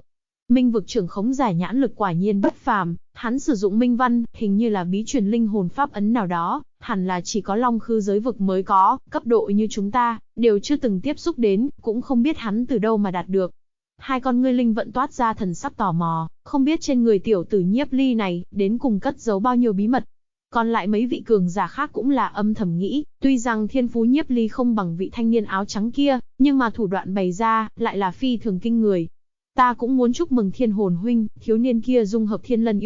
Speaker 1: Minh vực trưởng khống giả nhãn lực quả nhiên bất phàm, hắn sử dụng minh văn, hình như là bí truyền linh hồn pháp ấn nào đó, hẳn là chỉ có Long Khư giới vực mới có, cấp độ như chúng ta, đều chưa từng tiếp xúc đến, cũng không biết hắn từ đâu mà đạt được. Hai con ngươi linh vận toát ra thần sắc tò mò, không biết trên người tiểu tử Nhiếp Ly này, đến cùng cất giấu bao nhiêu bí mật. Còn lại mấy vị cường giả khác cũng là âm thầm nghĩ, tuy rằng thiên phú Nhiếp Ly không bằng vị thanh niên áo trắng kia, nhưng mà thủ đoạn bày ra, lại là phi thường kinh người. Ta cũng muốn chúc mừng Thiên Hồn huynh, thiếu niên kia dung hợp thiên lân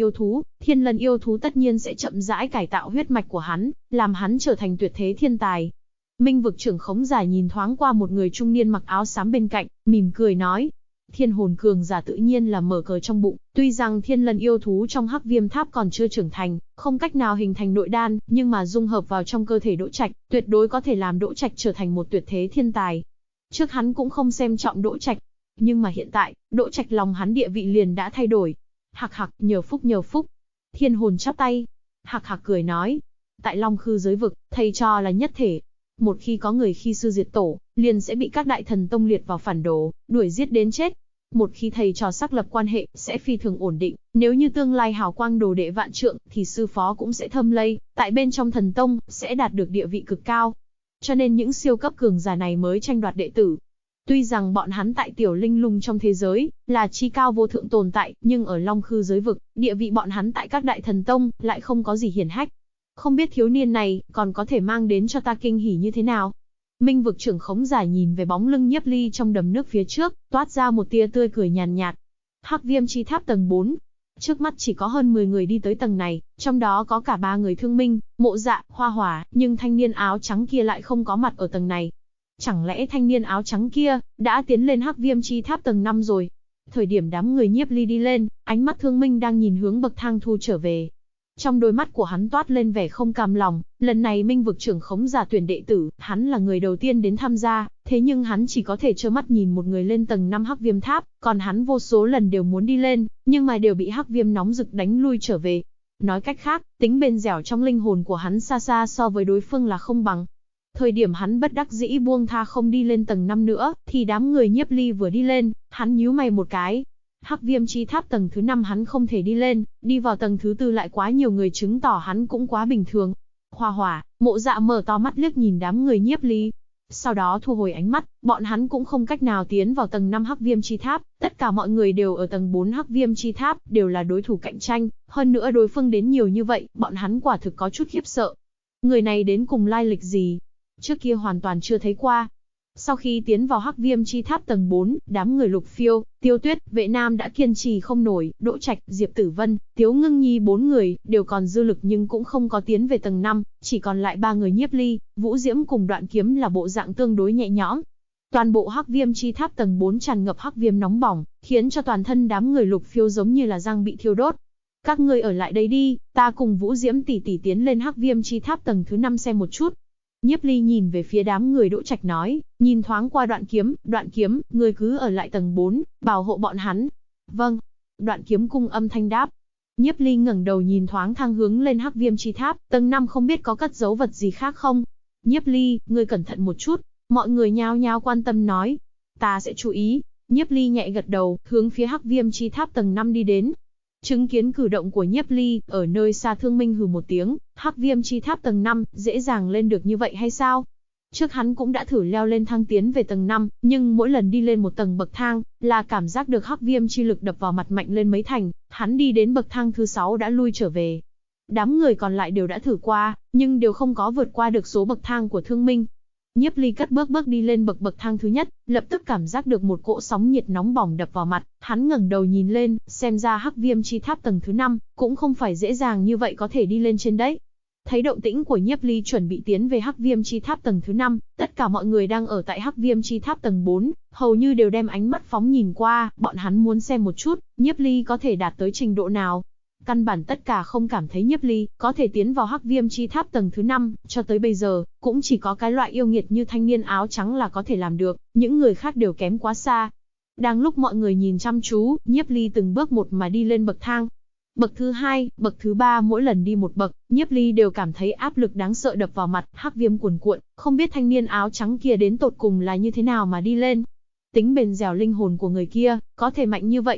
Speaker 1: yêu thú tất nhiên sẽ chậm rãi cải tạo huyết mạch của hắn, làm hắn trở thành tuyệt thế thiên tài. Minh vực trưởng khống giả nhìn thoáng qua một người trung niên mặc áo xám bên cạnh, mỉm cười nói. Thiên hồn cường giả tự nhiên là mở cờ trong bụng, tuy rằng thiên lân yêu thú trong Hắc Viêm Tháp còn chưa trưởng thành, không cách nào hình thành nội đan, nhưng mà dung hợp vào trong cơ thể Đỗ Trạch, tuyệt đối có thể làm Đỗ Trạch trở thành một tuyệt thế thiên tài. Trước hắn cũng không xem trọng Đỗ Trạch, nhưng mà hiện tại, Đỗ Trạch lòng hắn địa vị liền đã thay đổi. Hạc hạc, nhờ phúc. Thiên hồn chắp tay. Hạc hạc cười nói. Tại Long Khư giới vực, thầy trò là nhất thể. Một khi có người khi sư diệt tổ, liền sẽ bị các đại thần tông liệt vào phản đồ, đuổi giết đến chết. Một khi thầy trò xác lập quan hệ, sẽ phi thường ổn định. Nếu như tương lai hào quang đồ đệ vạn trượng, thì sư phó cũng sẽ thâm lây, tại bên trong thần tông, sẽ đạt được địa vị cực cao. Cho nên những siêu cấp cường giả này mới tranh đoạt đệ tử. Tuy rằng bọn hắn tại tiểu linh lung trong thế giới, là chi cao vô thượng tồn tại, nhưng ở Long Khư giới vực, địa vị bọn hắn tại các đại thần tông, lại không có gì hiển hách. Không biết thiếu niên này, còn có thể mang đến cho ta kinh hỉ như thế nào? Minh vực trưởng khống giả nhìn về bóng lưng Nhiếp Ly trong đầm nước phía trước, toát ra một tia tươi cười nhàn nhạt. Hắc Viêm chi tháp tầng 4. Trước mắt chỉ có hơn 10 người đi tới tầng này, trong đó có cả 3 người Thương Minh, Mộ Dạ, Hoa Hỏa, nhưng thanh niên áo trắng kia lại không có mặt ở tầng này. Chẳng lẽ thanh niên áo trắng kia đã tiến lên Hắc Viêm chi tháp tầng 5 rồi? Thời điểm đám người Nhiếp Ly đi lên, ánh mắt Thương Minh đang nhìn hướng bậc thang thu trở về. Trong đôi mắt của hắn toát lên vẻ không cam lòng, lần này Minh vực trưởng khống giả tuyển đệ tử, hắn là người đầu tiên đến tham gia, thế nhưng hắn chỉ có thể trơ mắt nhìn một người lên tầng 5 Hắc Viêm tháp, còn hắn vô số lần đều muốn đi lên, nhưng mà đều bị Hắc Viêm nóng rực đánh lui trở về. Nói cách khác, tính bền dẻo trong linh hồn của hắn xa xa so với đối phương là không bằng. Thời điểm hắn bất đắc dĩ buông tha không đi lên tầng 5 nữa, thì đám người Nhiếp Ly vừa đi lên, hắn nhíu mày một cái. Hắc Viêm chi tháp tầng thứ 5 hắn không thể đi lên, đi vào tầng thứ 4 lại quá nhiều người chứng tỏ hắn cũng quá bình thường. Hoa Hỏa, Mộ Dạ mở to mắt liếc nhìn đám người Nhiếp Ly. Sau đó thu hồi ánh mắt, bọn hắn cũng không cách nào tiến vào tầng 5 Hắc Viêm chi tháp, tất cả mọi người đều ở tầng 4 Hắc Viêm chi tháp, đều là đối thủ cạnh tranh, hơn nữa đối phương đến nhiều như vậy, bọn hắn quả thực có chút khiếp sợ. Người này đến cùng lai lịch gì? Trước kia hoàn toàn chưa thấy qua. Sau khi tiến vào Hắc Viêm chi tháp tầng 4, đám người Lục Phiêu, Tiêu Tuyết, Vệ Nam đã kiên trì không nổi, Đỗ Trạch, Diệp Tử Vân, Tiếu Ngưng Nhi 4 người, đều còn dư lực nhưng cũng không có tiến về tầng 5, chỉ còn lại 3 người Nhiếp Ly, Vũ Diễm cùng Đoạn Kiếm là bộ dạng tương đối nhẹ nhõm. Toàn bộ Hắc Viêm chi tháp tầng 4 tràn ngập hắc viêm nóng bỏng, khiến cho toàn thân đám người Lục Phiêu giống như là răng bị thiêu đốt. Các ngươi ở lại đây đi, ta cùng Vũ Diễm tỷ tỷ tiến lên Hắc Viêm chi tháp tầng thứ 5 xem một chút. Nhiếp Ly nhìn về phía đám người Đỗ Trạch nói, nhìn thoáng qua Đoạn Kiếm, ngươi cứ ở lại tầng 4, bảo hộ bọn hắn. Vâng. Đoạn Kiếm cung âm thanh đáp. Nhiếp Ly ngẩng đầu nhìn thoáng thang hướng lên Hắc Viêm chi tháp, tầng 5 không biết có cất giấu vật gì khác không? Nhiếp Ly, ngươi cẩn thận một chút. Mọi người nhao nhao quan tâm nói. Ta sẽ chú ý. Nhiếp Ly nhẹ gật đầu, hướng phía Hắc Viêm chi tháp tầng 5 đi đến. Chứng kiến cử động của Nhiếp Ly, ở nơi xa Thương Minh hừ một tiếng, Hắc Viêm chi tháp tầng 5, dễ dàng lên được như vậy hay sao? Trước hắn cũng đã thử leo lên thang tiến về tầng 5, nhưng mỗi lần đi lên một tầng bậc thang, là cảm giác được Hắc Viêm chi lực đập vào mặt mạnh lên mấy thành, hắn đi đến bậc thang thứ 6 đã lui trở về. Đám người còn lại đều đã thử qua, nhưng đều không có vượt qua được số bậc thang của Thương Minh. Nhiếp Ly cất bước đi lên bậc thang thứ nhất, lập tức cảm giác được một cỗ sóng nhiệt nóng bỏng đập vào mặt, hắn ngẩng đầu nhìn lên, xem ra Hắc Viêm chi tháp tầng thứ 5, cũng không phải dễ dàng như vậy có thể đi lên trên đấy. Thấy động tĩnh của Nhiếp Ly chuẩn bị tiến về Hắc Viêm chi tháp tầng thứ 5, tất cả mọi người đang ở tại Hắc Viêm chi tháp tầng 4, hầu như đều đem ánh mắt phóng nhìn qua, bọn hắn muốn xem một chút, Nhiếp Ly có thể đạt tới trình độ nào. Căn bản tất cả không cảm thấy Nhiếp Ly có thể tiến vào Hắc Viêm chi tháp tầng thứ 5, cho tới bây giờ, cũng chỉ có cái loại yêu nghiệt như thanh niên áo trắng là có thể làm được, những người khác đều kém quá xa. Đang lúc mọi người nhìn chăm chú, Nhiếp Ly từng bước một mà đi lên bậc thang. Bậc thứ 2, bậc thứ 3 mỗi lần đi một bậc, Nhiếp Ly đều cảm thấy áp lực đáng sợ đập vào mặt, hắc viêm cuồn cuộn, không biết thanh niên áo trắng kia đến tột cùng là như thế nào mà đi lên. Tính bền dẻo linh hồn của người kia, có thể mạnh như vậy.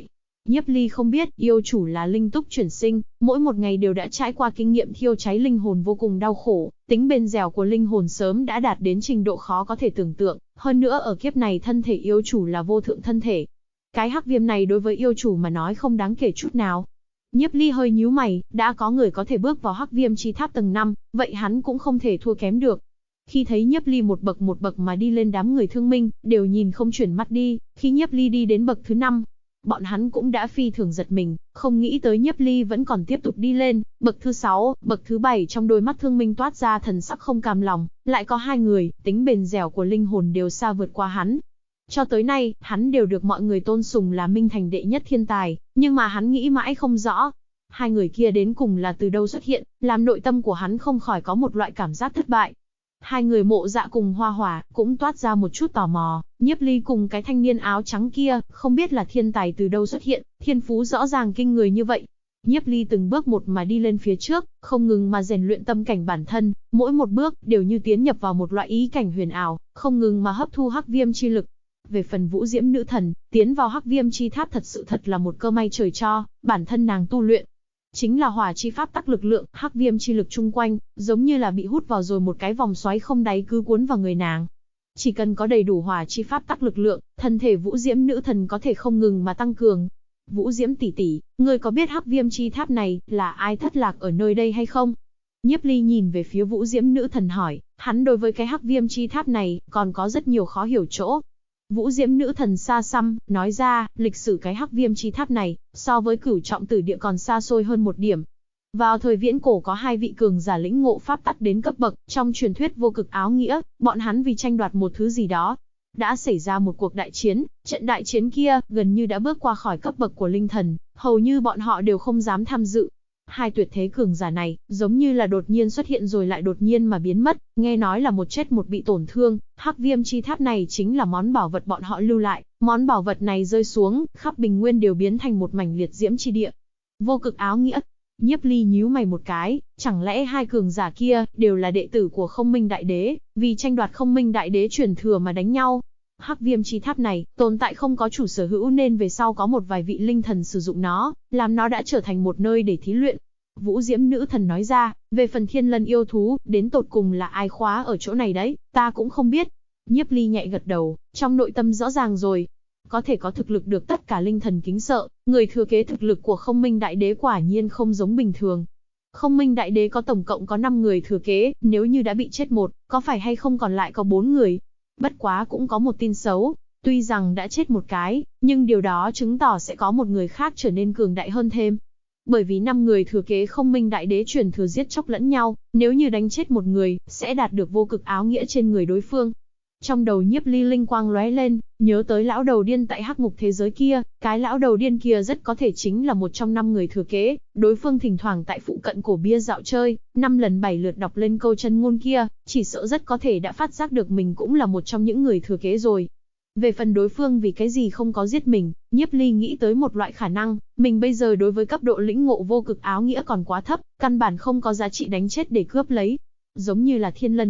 Speaker 1: Nhiếp Ly không biết, yêu chủ là linh túc chuyển sinh, mỗi một ngày đều đã trải qua kinh nghiệm thiêu cháy linh hồn vô cùng đau khổ, tính bền dẻo của linh hồn sớm đã đạt đến trình độ khó có thể tưởng tượng, hơn nữa ở kiếp này thân thể yêu chủ là vô thượng thân thể. Cái hắc viêm này đối với yêu chủ mà nói không đáng kể chút nào. Nhiếp Ly hơi nhíu mày, đã có người có thể bước vào hắc viêm chi tháp tầng 5, vậy hắn cũng không thể thua kém được. Khi thấy Nhiếp Ly một bậc mà đi lên, đám người Thương Minh đều nhìn không chuyển mắt đi, khi Nhiếp Ly đi đến bậc thứ 5, bọn hắn cũng đã phi thường giật mình, không nghĩ tới Nhiếp Ly vẫn còn tiếp tục đi lên, bậc thứ 6, bậc thứ 7, trong đôi mắt Thương Minh toát ra thần sắc không cam lòng, lại có hai người, tính bền dẻo của linh hồn đều xa vượt qua hắn. Cho tới nay, hắn đều được mọi người tôn sùng là Minh Thành đệ nhất thiên tài, nhưng mà hắn nghĩ mãi không rõ. Hai người kia đến cùng là từ đâu xuất hiện, làm nội tâm của hắn không khỏi có một loại cảm giác thất bại. Hai người Mộ Dạ cùng Hoa Hỏa cũng toát ra một chút tò mò, Nhiếp Ly cùng cái thanh niên áo trắng kia, không biết là thiên tài từ đâu xuất hiện, thiên phú rõ ràng kinh người như vậy. Nhiếp Ly từng bước một mà đi lên phía trước, không ngừng mà rèn luyện tâm cảnh bản thân, mỗi một bước đều như tiến nhập vào một loại ý cảnh huyền ảo, không ngừng mà hấp thu hắc viêm chi lực. Về phần Vũ Diễm nữ thần, tiến vào hắc viêm chi tháp thật là một cơ may trời cho, bản thân nàng tu luyện chính là hỏa chi pháp tắc lực lượng, hắc viêm chi lực chung quanh, giống như là bị hút vào rồi một cái vòng xoáy không đáy cứ cuốn vào người nàng. Chỉ cần có đầy đủ hỏa chi pháp tắc lực lượng, thân thể Vũ Diễm nữ thần có thể không ngừng mà tăng cường. Vũ Diễm tỷ tỷ, ngươi có biết hắc viêm chi tháp này là ai thất lạc ở nơi đây hay không? Nhiếp Ly nhìn về phía Vũ Diễm nữ thần hỏi, hắn đối với cái hắc viêm chi tháp này còn có rất nhiều khó hiểu chỗ. Vũ Diễm nữ thần xa xăm, nói ra, lịch sử cái hắc viêm chi tháp này, so với Cửu Trọng Tử Địa còn xa xôi hơn một điểm. Vào thời viễn cổ có hai vị cường giả lĩnh ngộ pháp tắc đến cấp bậc, trong truyền thuyết vô cực áo nghĩa, bọn hắn vì tranh đoạt một thứ gì đó, đã xảy ra một cuộc đại chiến, trận đại chiến kia gần như đã bước qua khỏi cấp bậc của linh thần, hầu như bọn họ đều không dám tham dự. Hai tuyệt thế cường giả này, giống như là đột nhiên xuất hiện rồi lại đột nhiên mà biến mất, nghe nói là một chết một bị tổn thương, hắc viêm chi tháp này chính là món bảo vật bọn họ lưu lại, món bảo vật này rơi xuống, khắp Bình Nguyên đều biến thành một mảnh liệt diễm chi địa. Vô cực áo nghĩa. Nhiếp Ly nhíu mày một cái, chẳng lẽ hai cường giả kia đều là đệ tử của Không Minh Đại Đế, vì tranh đoạt Không Minh Đại Đế truyền thừa mà đánh nhau? Hắc viêm chi tháp này, tồn tại không có chủ sở hữu nên về sau có một vài vị linh thần sử dụng nó, làm nó đã trở thành một nơi để thí luyện. Vũ Diễm nữ thần nói ra, về phần Thiên Lân yêu thú, đến tột cùng là ai khóa ở chỗ này đấy, ta cũng không biết. Nhiếp Ly nhẹ gật đầu, trong nội tâm rõ ràng rồi. Có thể có thực lực được tất cả linh thần kính sợ, người thừa kế thực lực của Không Minh Đại Đế quả nhiên không giống bình thường. Không Minh Đại Đế có tổng cộng có 5 người thừa kế, nếu như đã bị chết một, có phải hay không còn lại có 4 người? Bất quá cũng có một tin xấu, tuy rằng đã chết một cái, nhưng điều đó chứng tỏ sẽ có một người khác trở nên cường đại hơn thêm. Bởi vì 5 người thừa kế Không Minh Đại Đế truyền thừa giết chóc lẫn nhau, nếu như đánh chết một người, sẽ đạt được vô cực áo nghĩa trên người đối phương. Trong đầu Nhiếp Ly linh quang lóe lên, nhớ tới lão đầu điên tại hắc ngục thế giới kia, cái lão đầu điên kia rất có thể chính là một trong 5 người thừa kế, đối phương thỉnh thoảng tại phụ cận cổ bia dạo chơi, 5 lần 7 lượt đọc lên câu chân ngôn kia, chỉ sợ rất có thể đã phát giác được mình cũng là một trong những người thừa kế rồi. Về phần đối phương vì cái gì không có giết mình, Nhiếp Ly nghĩ tới một loại khả năng, mình bây giờ đối với cấp độ lĩnh ngộ vô cực áo nghĩa còn quá thấp, căn bản không có giá trị đánh chết để cướp lấy. Giống như là Thiên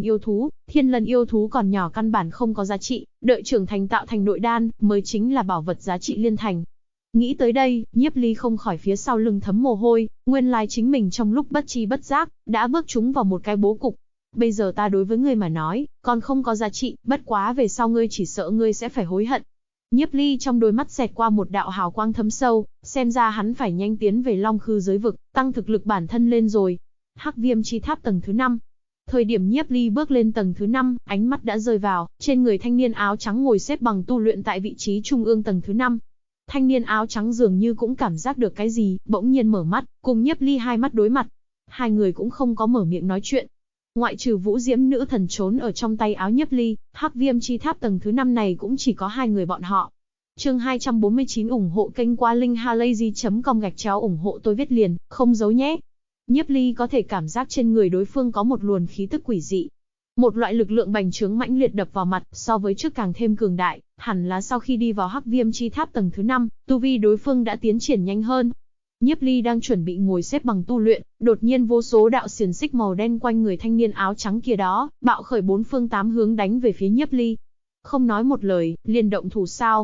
Speaker 1: Lân yêu thú còn nhỏ căn bản không có giá trị, đợi trưởng thành tạo thành nội đan, mới chính là bảo vật giá trị liên thành. Nghĩ tới đây, Nhiếp Ly không khỏi phía sau lưng thấm mồ hôi, nguyên lai chính mình trong lúc bất tri bất giác, đã bước chúng vào một cái bố cục. Bây giờ ta đối với ngươi mà nói, còn không có giá trị, bất quá về sau ngươi chỉ sợ ngươi sẽ phải hối hận. Nhiếp Ly trong đôi mắt xẹt qua một đạo hào quang thấm sâu, xem ra hắn phải nhanh tiến về Long Khư giới vực, tăng thực lực bản thân lên rồi. Hắc viêm chi tháp tầng thứ 5. Thời điểm Nhiếp Ly bước lên tầng thứ 5, ánh mắt đã rơi vào trên người thanh niên áo trắng ngồi xếp bằng tu luyện tại vị trí trung ương tầng thứ 5. Thanh niên áo trắng dường như cũng cảm giác được cái gì, bỗng nhiên mở mắt, cùng Nhiếp Ly hai mắt đối mặt. Hai người cũng không có mở miệng nói chuyện. Ngoại trừ Vũ Diễm nữ thần trốn ở trong tay áo Nhiếp Ly, hắc viêm chi tháp tầng thứ 5 này cũng chỉ có hai người bọn họ. Chương 249 ủng hộ kênh qua linkhalazy.com ủng hộ tôi viết liền, không giấu nhé. Nhiếp Ly có thể cảm giác trên người đối phương có một luồng khí tức quỷ dị. Một loại lực lượng bành trướng mãnh liệt đập vào mặt, so với trước càng thêm cường đại, hẳn là sau khi đi vào hắc viêm chi tháp tầng thứ 5, tu vi đối phương đã tiến triển nhanh hơn. Nhiếp Ly đang chuẩn bị ngồi xếp bằng tu luyện, đột nhiên vô số đạo xiềng xích màu đen quanh người thanh niên áo trắng kia đó, bạo khởi 4 phương 8 hướng đánh về phía Nhiếp Ly. Không nói một lời, liền động thủ sao?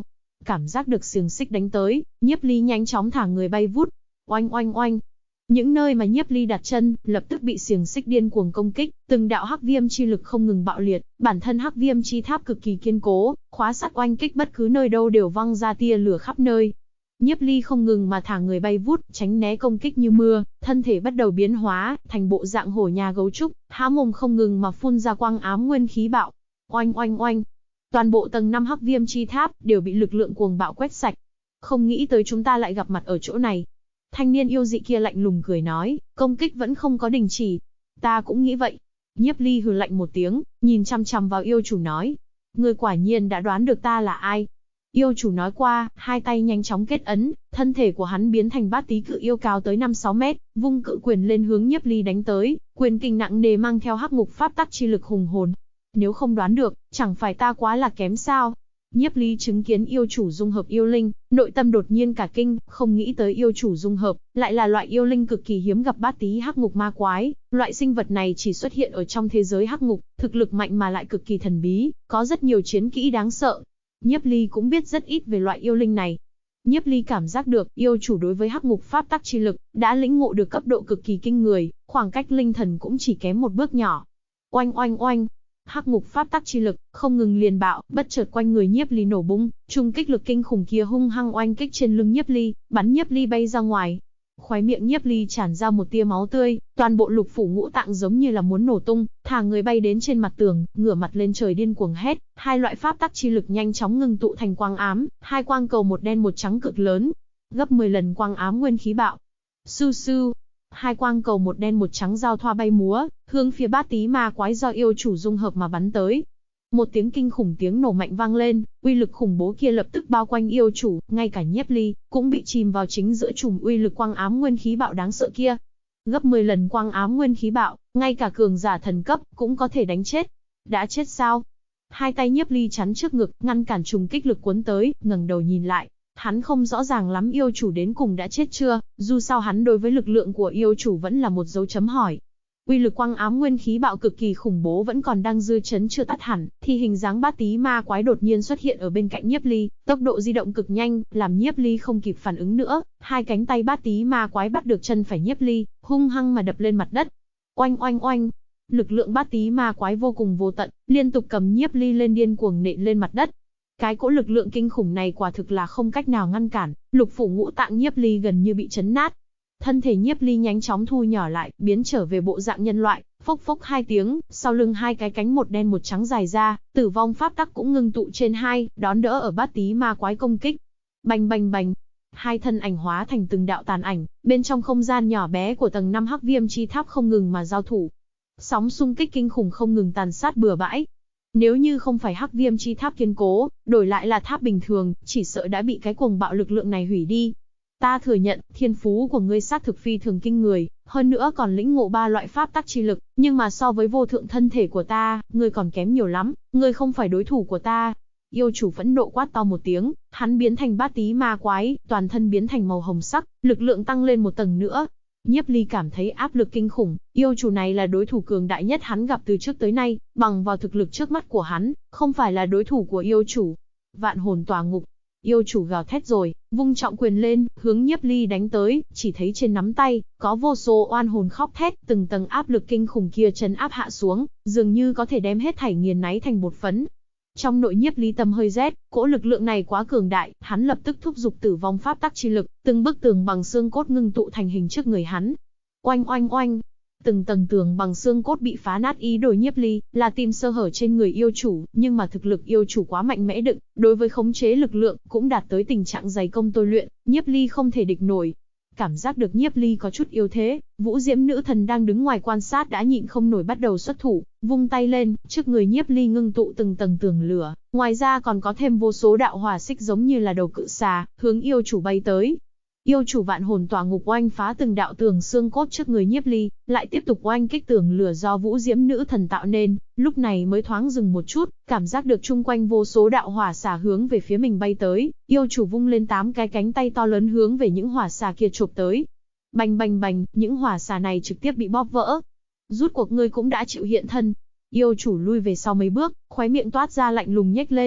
Speaker 1: Cảm giác được xiềng xích đánh tới, Nhiếp Ly nhanh chóng thả người bay vút. Oanh oanh oanh. Những nơi mà Nhiếp Ly đặt chân, lập tức bị xiềng xích điên cuồng công kích, từng đạo hắc viêm chi lực không ngừng bạo liệt, bản thân hắc viêm chi tháp cực kỳ kiên cố, khóa sắt oanh kích bất cứ nơi đâu đều văng ra tia lửa khắp nơi. Nhiếp Ly không ngừng mà thả người bay vút, tránh né công kích như mưa, thân thể bắt đầu biến hóa, thành bộ dạng hổ nhà gấu trúc, há mồm không ngừng mà phun ra quang ám nguyên khí bạo. Oanh oanh oanh. Toàn bộ tầng 5 hắc viêm chi tháp đều bị lực lượng cuồng bạo quét sạch. Không nghĩ tới chúng ta lại gặp mặt ở chỗ này. Thanh niên yêu dị kia lạnh lùng cười nói, công kích vẫn không có đình chỉ. Ta cũng nghĩ vậy. Nhiếp Ly hừ lạnh một tiếng, nhìn chằm chằm vào yêu chủ nói. Ngươi quả nhiên đã đoán được ta là ai. Yêu chủ nói qua, hai tay nhanh chóng kết ấn, thân thể của hắn biến thành bát tí cự yêu cao tới 5-6 mét, vung cự quyền lên hướng Nhiếp Ly đánh tới, quyền kình nặng nề mang theo hắc ngục pháp tắc chi lực hùng hồn. Nếu không đoán được, chẳng phải ta quá là kém sao? Nhiếp Ly chứng kiến yêu chủ dung hợp yêu linh, nội tâm đột nhiên cả kinh, không nghĩ tới yêu chủ dung hợp, lại là loại yêu linh cực kỳ hiếm gặp bát tí hắc ngục ma quái, loại sinh vật này chỉ xuất hiện ở trong thế giới hắc ngục, thực lực mạnh mà lại cực kỳ thần bí, có rất nhiều chiến kỹ đáng sợ. Nhiếp Ly cũng biết rất ít về loại yêu linh này. Nhiếp Ly cảm giác được, yêu chủ đối với hắc ngục pháp tắc chi lực, đã lĩnh ngộ được cấp độ cực kỳ kinh người, khoảng cách linh thần cũng chỉ kém một bước nhỏ. Oanh oanh oanh. Hắc ngục pháp tắc chi lực không ngừng liền bạo, bất chợt quanh người Nhiếp Ly nổ bung, trung kích lực kinh khủng kia hung hăng oanh kích trên lưng Nhiếp Ly, bắn Nhiếp Ly bay ra ngoài. Khóe miệng Nhiếp Ly tràn ra một tia máu tươi, toàn bộ lục phủ ngũ tạng giống như là muốn nổ tung, thả người bay đến trên mặt tường, ngửa mặt lên trời điên cuồng hét, hai loại pháp tắc chi lực nhanh chóng ngưng tụ thành quang ám, hai quang cầu một đen một trắng cực lớn, gấp 10 lần quang ám nguyên khí bạo. Su su. Hai quang cầu một đen một trắng giao thoa bay múa, hướng phía bát tí ma quái do yêu chủ dung hợp mà bắn tới. Một tiếng kinh khủng tiếng nổ mạnh vang lên, uy lực khủng bố kia lập tức bao quanh yêu chủ, ngay cả Nhiếp Ly cũng bị chìm vào chính giữa chùm uy lực quang ám nguyên khí bạo đáng sợ kia. Gấp 10 lần quang ám nguyên khí bạo, ngay cả cường giả thần cấp cũng có thể đánh chết. Đã chết sao? Hai tay Nhiếp Ly chắn trước ngực, ngăn cản trùng kích lực cuốn tới, ngẩng đầu nhìn lại. Hắn không rõ ràng lắm yêu chủ đến cùng đã chết chưa, dù sao hắn đối với lực lượng của yêu chủ vẫn là một dấu chấm hỏi. Uy lực quang ám nguyên khí bạo cực kỳ khủng bố vẫn còn đang dư chấn chưa tắt hẳn, thì hình dáng bát tí ma quái đột nhiên xuất hiện ở bên cạnh Nhiếp Ly, tốc độ di động cực nhanh, làm Nhiếp Ly không kịp phản ứng nữa, hai cánh tay bát tí ma quái bắt được chân phải Nhiếp Ly, hung hăng mà đập lên mặt đất. Oanh oanh oanh. Lực lượng bát tí ma quái vô cùng vô tận, liên tục cầm Nhiếp Ly lên điên cuồng nện lên mặt đất. Cái cỗ lực lượng kinh khủng này quả thực là không cách nào ngăn cản, lục phủ ngũ tạng Nhiếp Ly gần như bị chấn nát. Thân thể Nhiếp Ly nhanh chóng thu nhỏ lại, biến trở về bộ dạng nhân loại, phốc phốc hai tiếng, sau lưng hai cái cánh một đen một trắng dài ra, tử vong pháp tắc cũng ngưng tụ trên hai, đón đỡ ở bát tí ma quái công kích. Bành bành bành, hai thân ảnh hóa thành từng đạo tàn ảnh, bên trong không gian nhỏ bé của tầng 5 hắc viêm chi tháp không ngừng mà giao thủ. Sóng xung kích kinh khủng không ngừng tàn sát bừa bãi. Nếu như không phải hắc viêm chi tháp kiên cố, đổi lại là tháp bình thường, chỉ sợ đã bị cái cuồng bạo lực lượng này hủy đi. Ta thừa nhận, thiên phú của ngươi xác thực phi thường kinh người, hơn nữa còn lĩnh ngộ 3 loại pháp tắc chi lực, nhưng mà so với vô thượng thân thể của ta, ngươi còn kém nhiều lắm, ngươi không phải đối thủ của ta. Yêu chủ phẫn nộ quát to một tiếng, hắn biến thành bát tí ma quái, toàn thân biến thành màu hồng sắc, lực lượng tăng lên một tầng nữa. Nhiếp Ly cảm thấy áp lực kinh khủng, yêu chủ này là đối thủ cường đại nhất hắn gặp từ trước tới nay, bằng vào thực lực trước mắt của hắn, không phải là đối thủ của yêu chủ. Vạn hồn tỏa ngục. Yêu chủ gào thét rồi, vung trọng quyền lên, hướng Nhiếp Ly đánh tới, chỉ thấy trên nắm tay, có vô số oan hồn khóc thét, từng tầng áp lực kinh khủng kia trấn áp hạ xuống, dường như có thể đem hết thảy nghiền náy thành bột phấn. Trong nội Nhiếp Ly tâm hơi rét, cỗ lực lượng này quá cường đại, hắn lập tức thúc giục tử vong pháp tắc chi lực, từng bức tường bằng xương cốt ngưng tụ thành hình trước người hắn. Oanh oanh oanh. Từng tầng tường bằng xương cốt bị phá nát, ý đồ Nhiếp Ly là tìm sơ hở trên người yêu chủ, nhưng mà thực lực yêu chủ quá mạnh mẽ đựng, đối với khống chế lực lượng cũng đạt tới tình trạng dày công tôi luyện, Nhiếp Ly không thể địch nổi. Cảm giác được Nhiếp Ly có chút yếu thế, Vũ Diễm nữ thần đang đứng ngoài quan sát đã nhịn không nổi bắt đầu xuất thủ, vung tay lên, trước người Nhiếp Ly ngưng tụ từng tầng tường lửa, ngoài ra còn có thêm vô số đạo hỏa xích giống như là đầu cự xà, hướng yêu chủ bay tới. Yêu chủ vạn hồn tỏa ngục oanh phá từng đạo tường xương cốt trước người Nhiếp Ly, lại tiếp tục oanh kích tường lửa do Vũ Diễm nữ thần tạo nên, lúc này mới thoáng dừng một chút, cảm giác được chung quanh vô số đạo hỏa xà hướng về phía mình bay tới, yêu chủ vung lên 8 cái cánh tay to lớn hướng về những hỏa xà kia chộp tới. Bành bành bành, những hỏa xà này trực tiếp bị bóp vỡ. Rút cuộc ngươi cũng đã chịu hiện thân. Yêu chủ lui về sau mấy bước, khóe miệng toát ra lạnh lùng nhếch lên.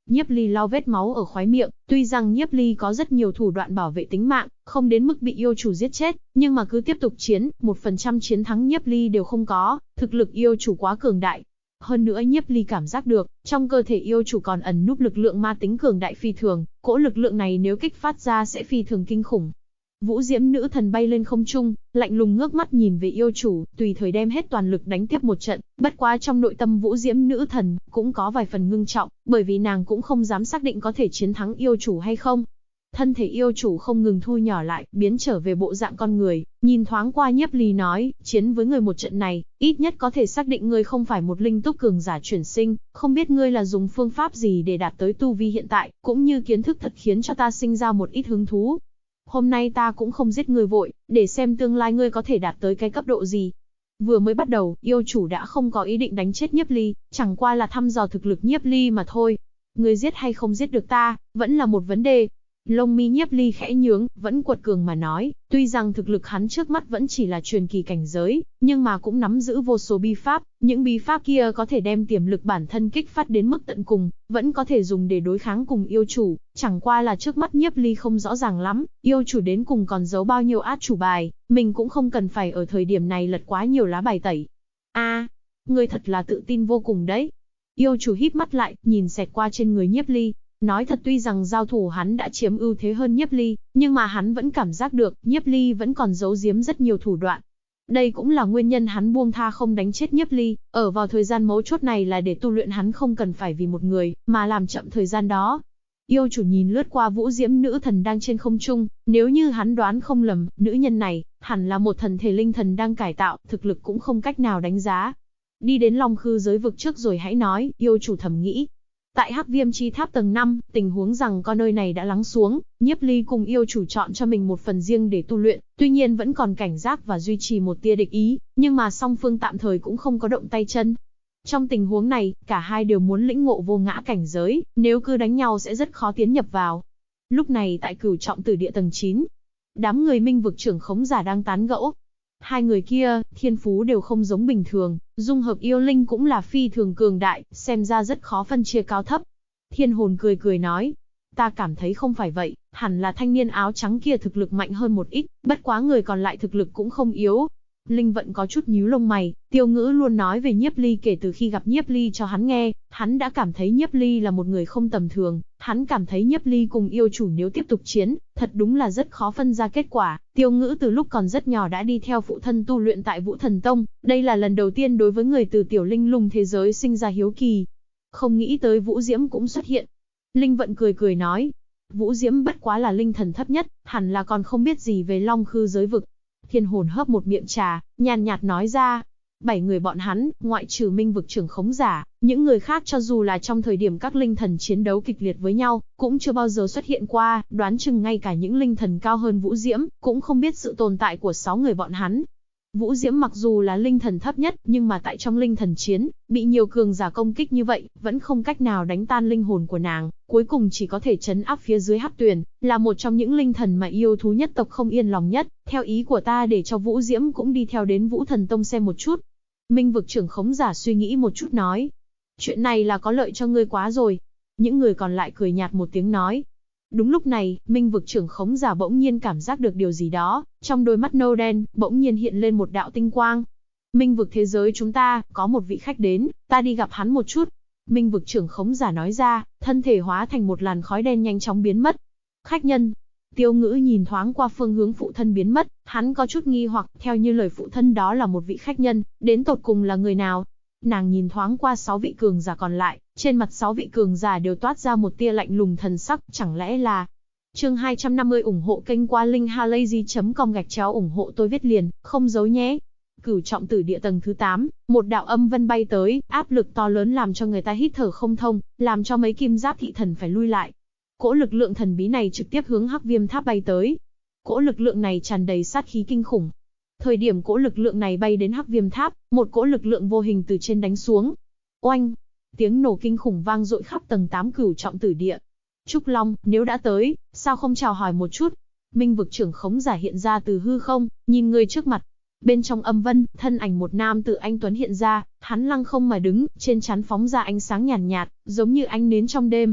Speaker 1: Nhiếp Ly lau vết máu ở khóe miệng, tuy rằng Nhiếp Ly có rất nhiều thủ đoạn bảo vệ tính mạng, không đến mức bị yêu chủ giết chết, nhưng mà cứ tiếp tục chiến, 1% chiến thắng Nhiếp Ly đều không có, thực lực yêu chủ quá cường đại. Hơn nữa Nhiếp Ly cảm giác được, trong cơ thể yêu chủ còn ẩn núp lực lượng ma tính cường đại phi thường, cỗ lực lượng này nếu kích phát ra sẽ phi thường kinh khủng. Vũ Diễm nữ thần bay lên không trung, lạnh lùng ngước mắt nhìn về yêu chủ, tùy thời đem hết toàn lực đánh tiếp một trận, bất quá trong nội tâm Vũ Diễm nữ thần cũng có vài phần ngưng trọng, bởi vì nàng cũng không dám xác định có thể chiến thắng yêu chủ hay không. Thân thể yêu chủ không ngừng thu nhỏ lại, biến trở về bộ dạng con người, nhìn thoáng qua Nhiếp Ly nói, chiến với người một trận này, ít nhất có thể xác định ngươi không phải một linh túc cường giả chuyển sinh, không biết ngươi là dùng phương pháp gì để đạt tới tu vi hiện tại, cũng như kiến thức thật khiến cho ta sinh ra một ít hứng thú. Hôm nay ta cũng không giết ngươi vội, để xem tương lai ngươi có thể đạt tới cái cấp độ gì. Vừa mới bắt đầu, yêu chủ đã không có ý định đánh chết Nhiếp Ly, chẳng qua là thăm dò thực lực Nhiếp Ly mà thôi. Ngươi giết hay không giết được ta, vẫn là một vấn đề. Lông mi Nhiếp Ly khẽ nhướng, vẫn quật cường mà nói, tuy rằng thực lực hắn trước mắt vẫn chỉ là truyền kỳ cảnh giới, nhưng mà cũng nắm giữ vô số bí pháp, những bí pháp kia có thể đem tiềm lực bản thân kích phát đến mức tận cùng, vẫn có thể dùng để đối kháng cùng yêu chủ, chẳng qua là trước mắt Nhiếp Ly không rõ ràng lắm, yêu chủ đến cùng còn giấu bao nhiêu át chủ bài, mình cũng không cần phải ở thời điểm này lật quá nhiều lá bài tẩy. Ngươi thật là tự tin vô cùng đấy. Yêu chủ híp mắt lại, nhìn xẹt qua trên người Nhiếp Ly. Nói thật tuy rằng giao thủ hắn đã chiếm ưu thế hơn Nhiếp Ly, nhưng mà hắn vẫn cảm giác được, Nhiếp Ly vẫn còn giấu giếm rất nhiều thủ đoạn. Đây cũng là nguyên nhân hắn buông tha không đánh chết Nhiếp Ly, ở vào thời gian mấu chốt này là để tu luyện hắn không cần phải vì một người, mà làm chậm thời gian đó. Yêu chủ nhìn lướt qua Vũ Diễm nữ thần đang trên không trung, nếu như hắn đoán không lầm, nữ nhân này, hẳn là một thần thể linh thần đang cải tạo, thực lực cũng không cách nào đánh giá. Đi đến Long Khư giới vực trước rồi hãy nói, yêu chủ thầm nghĩ. Tại Hắc Viêm Chi Tháp tầng 5, tình huống rằng con nơi này đã lắng xuống, Nhiếp Ly cùng yêu chủ chọn cho mình một phần riêng để tu luyện, tuy nhiên vẫn còn cảnh giác và duy trì một tia địch ý, nhưng mà song phương tạm thời cũng không có động tay chân. Trong tình huống này, cả hai đều muốn lĩnh ngộ vô ngã cảnh giới, nếu cứ đánh nhau sẽ rất khó tiến nhập vào. Lúc này tại Cửu Trọng Tử Địa tầng 9, đám người Minh vực trưởng khống giả đang tán gẫu. Hai người kia, thiên phú đều không giống bình thường, dung hợp yêu linh cũng là phi thường cường đại, xem ra rất khó phân chia cao thấp. Thiên hồn cười cười nói, ta cảm thấy không phải vậy, hẳn là thanh niên áo trắng kia thực lực mạnh hơn một ít, bất quá người còn lại thực lực cũng không yếu. Linh Vận có chút nhíu lông mày, Tiêu Ngữ luôn nói về Nhiếp Ly kể từ khi gặp Nhiếp Ly cho hắn nghe, hắn đã cảm thấy Nhiếp Ly là một người không tầm thường, hắn cảm thấy Nhiếp Ly cùng yêu chủ nếu tiếp tục chiến, thật đúng là rất khó phân ra kết quả. Tiêu Ngữ từ lúc còn rất nhỏ đã đi theo phụ thân tu luyện tại Vũ Thần Tông, đây là lần đầu tiên đối với người từ tiểu linh lung thế giới sinh ra hiếu kỳ. Không nghĩ tới Vũ Diễm cũng xuất hiện. Linh Vận cười cười nói, Vũ Diễm bất quá là linh thần thấp nhất, hẳn là còn không biết gì về Long Khư giới vực. Thiên hồn hớp một miệng trà, nhàn nhạt nói ra, 7 người bọn hắn, ngoại trừ Minh vực trưởng khống giả, những người khác cho dù là trong thời điểm các linh thần chiến đấu kịch liệt với nhau, cũng chưa bao giờ xuất hiện qua, đoán chừng ngay cả những linh thần cao hơn Vũ Diễm, cũng không biết sự tồn tại của 6 người bọn hắn. Vũ Diễm mặc dù là linh thần thấp nhất, nhưng mà tại trong linh thần chiến, bị nhiều cường giả công kích như vậy, vẫn không cách nào đánh tan linh hồn của nàng, cuối cùng chỉ có thể trấn áp phía dưới Hắc Tuyền, là một trong những linh thần mà yêu thú nhất tộc không yên lòng nhất, theo ý của ta để cho Vũ Diễm cũng đi theo đến Vũ Thần Tông xem một chút. Minh vực trưởng khống giả suy nghĩ một chút nói, chuyện này là có lợi cho ngươi quá rồi. Những người còn lại cười nhạt một tiếng nói. Đúng lúc này, Minh vực trưởng khống giả bỗng nhiên cảm giác được điều gì đó, trong đôi mắt nâu đen, bỗng nhiên hiện lên một đạo tinh quang. Minh vực thế giới chúng ta, có một vị khách đến, ta đi gặp hắn một chút. Minh vực trưởng khống giả nói ra, thân thể hóa thành một làn khói đen nhanh chóng biến mất. Khách nhân. Tiêu Ngữ nhìn thoáng qua phương hướng phụ thân biến mất, hắn có chút nghi hoặc, theo như lời phụ thân đó là một vị khách nhân, đến tột cùng là người nào? Nàng nhìn thoáng qua 6 vị cường giả còn lại, trên mặt 6 vị cường giả đều toát ra một tia lạnh lùng thần sắc, chẳng lẽ là... Chương 250 ủng hộ kênh qua linkhalazy.com ủng hộ tôi viết liền, không giấu nhé. Cửu Trọng Tử Địa tầng thứ 8, một đạo âm vân bay tới, áp lực to lớn làm cho người ta hít thở không thông, làm cho mấy kim giáp thị thần phải lui lại. Cỗ lực lượng thần bí này trực tiếp hướng Hắc Viêm Tháp bay tới. Cỗ lực lượng này tràn đầy sát khí kinh khủng. Thời điểm cỗ lực lượng này bay đến Hắc Viêm Tháp, một cỗ lực lượng vô hình từ trên đánh xuống. Oanh! Tiếng nổ kinh khủng vang dội khắp tầng 8 Cửu Trọng Tử Địa. Trúc Long, nếu đã tới, sao không chào hỏi một chút? Minh vực trưởng khống giả hiện ra từ hư không, nhìn người trước mặt. Bên trong âm vân, thân ảnh một nam tử anh tuấn hiện ra, hắn lăng không mà đứng, trên trán phóng ra ánh sáng nhàn nhạt, giống như ánh nến trong đêm.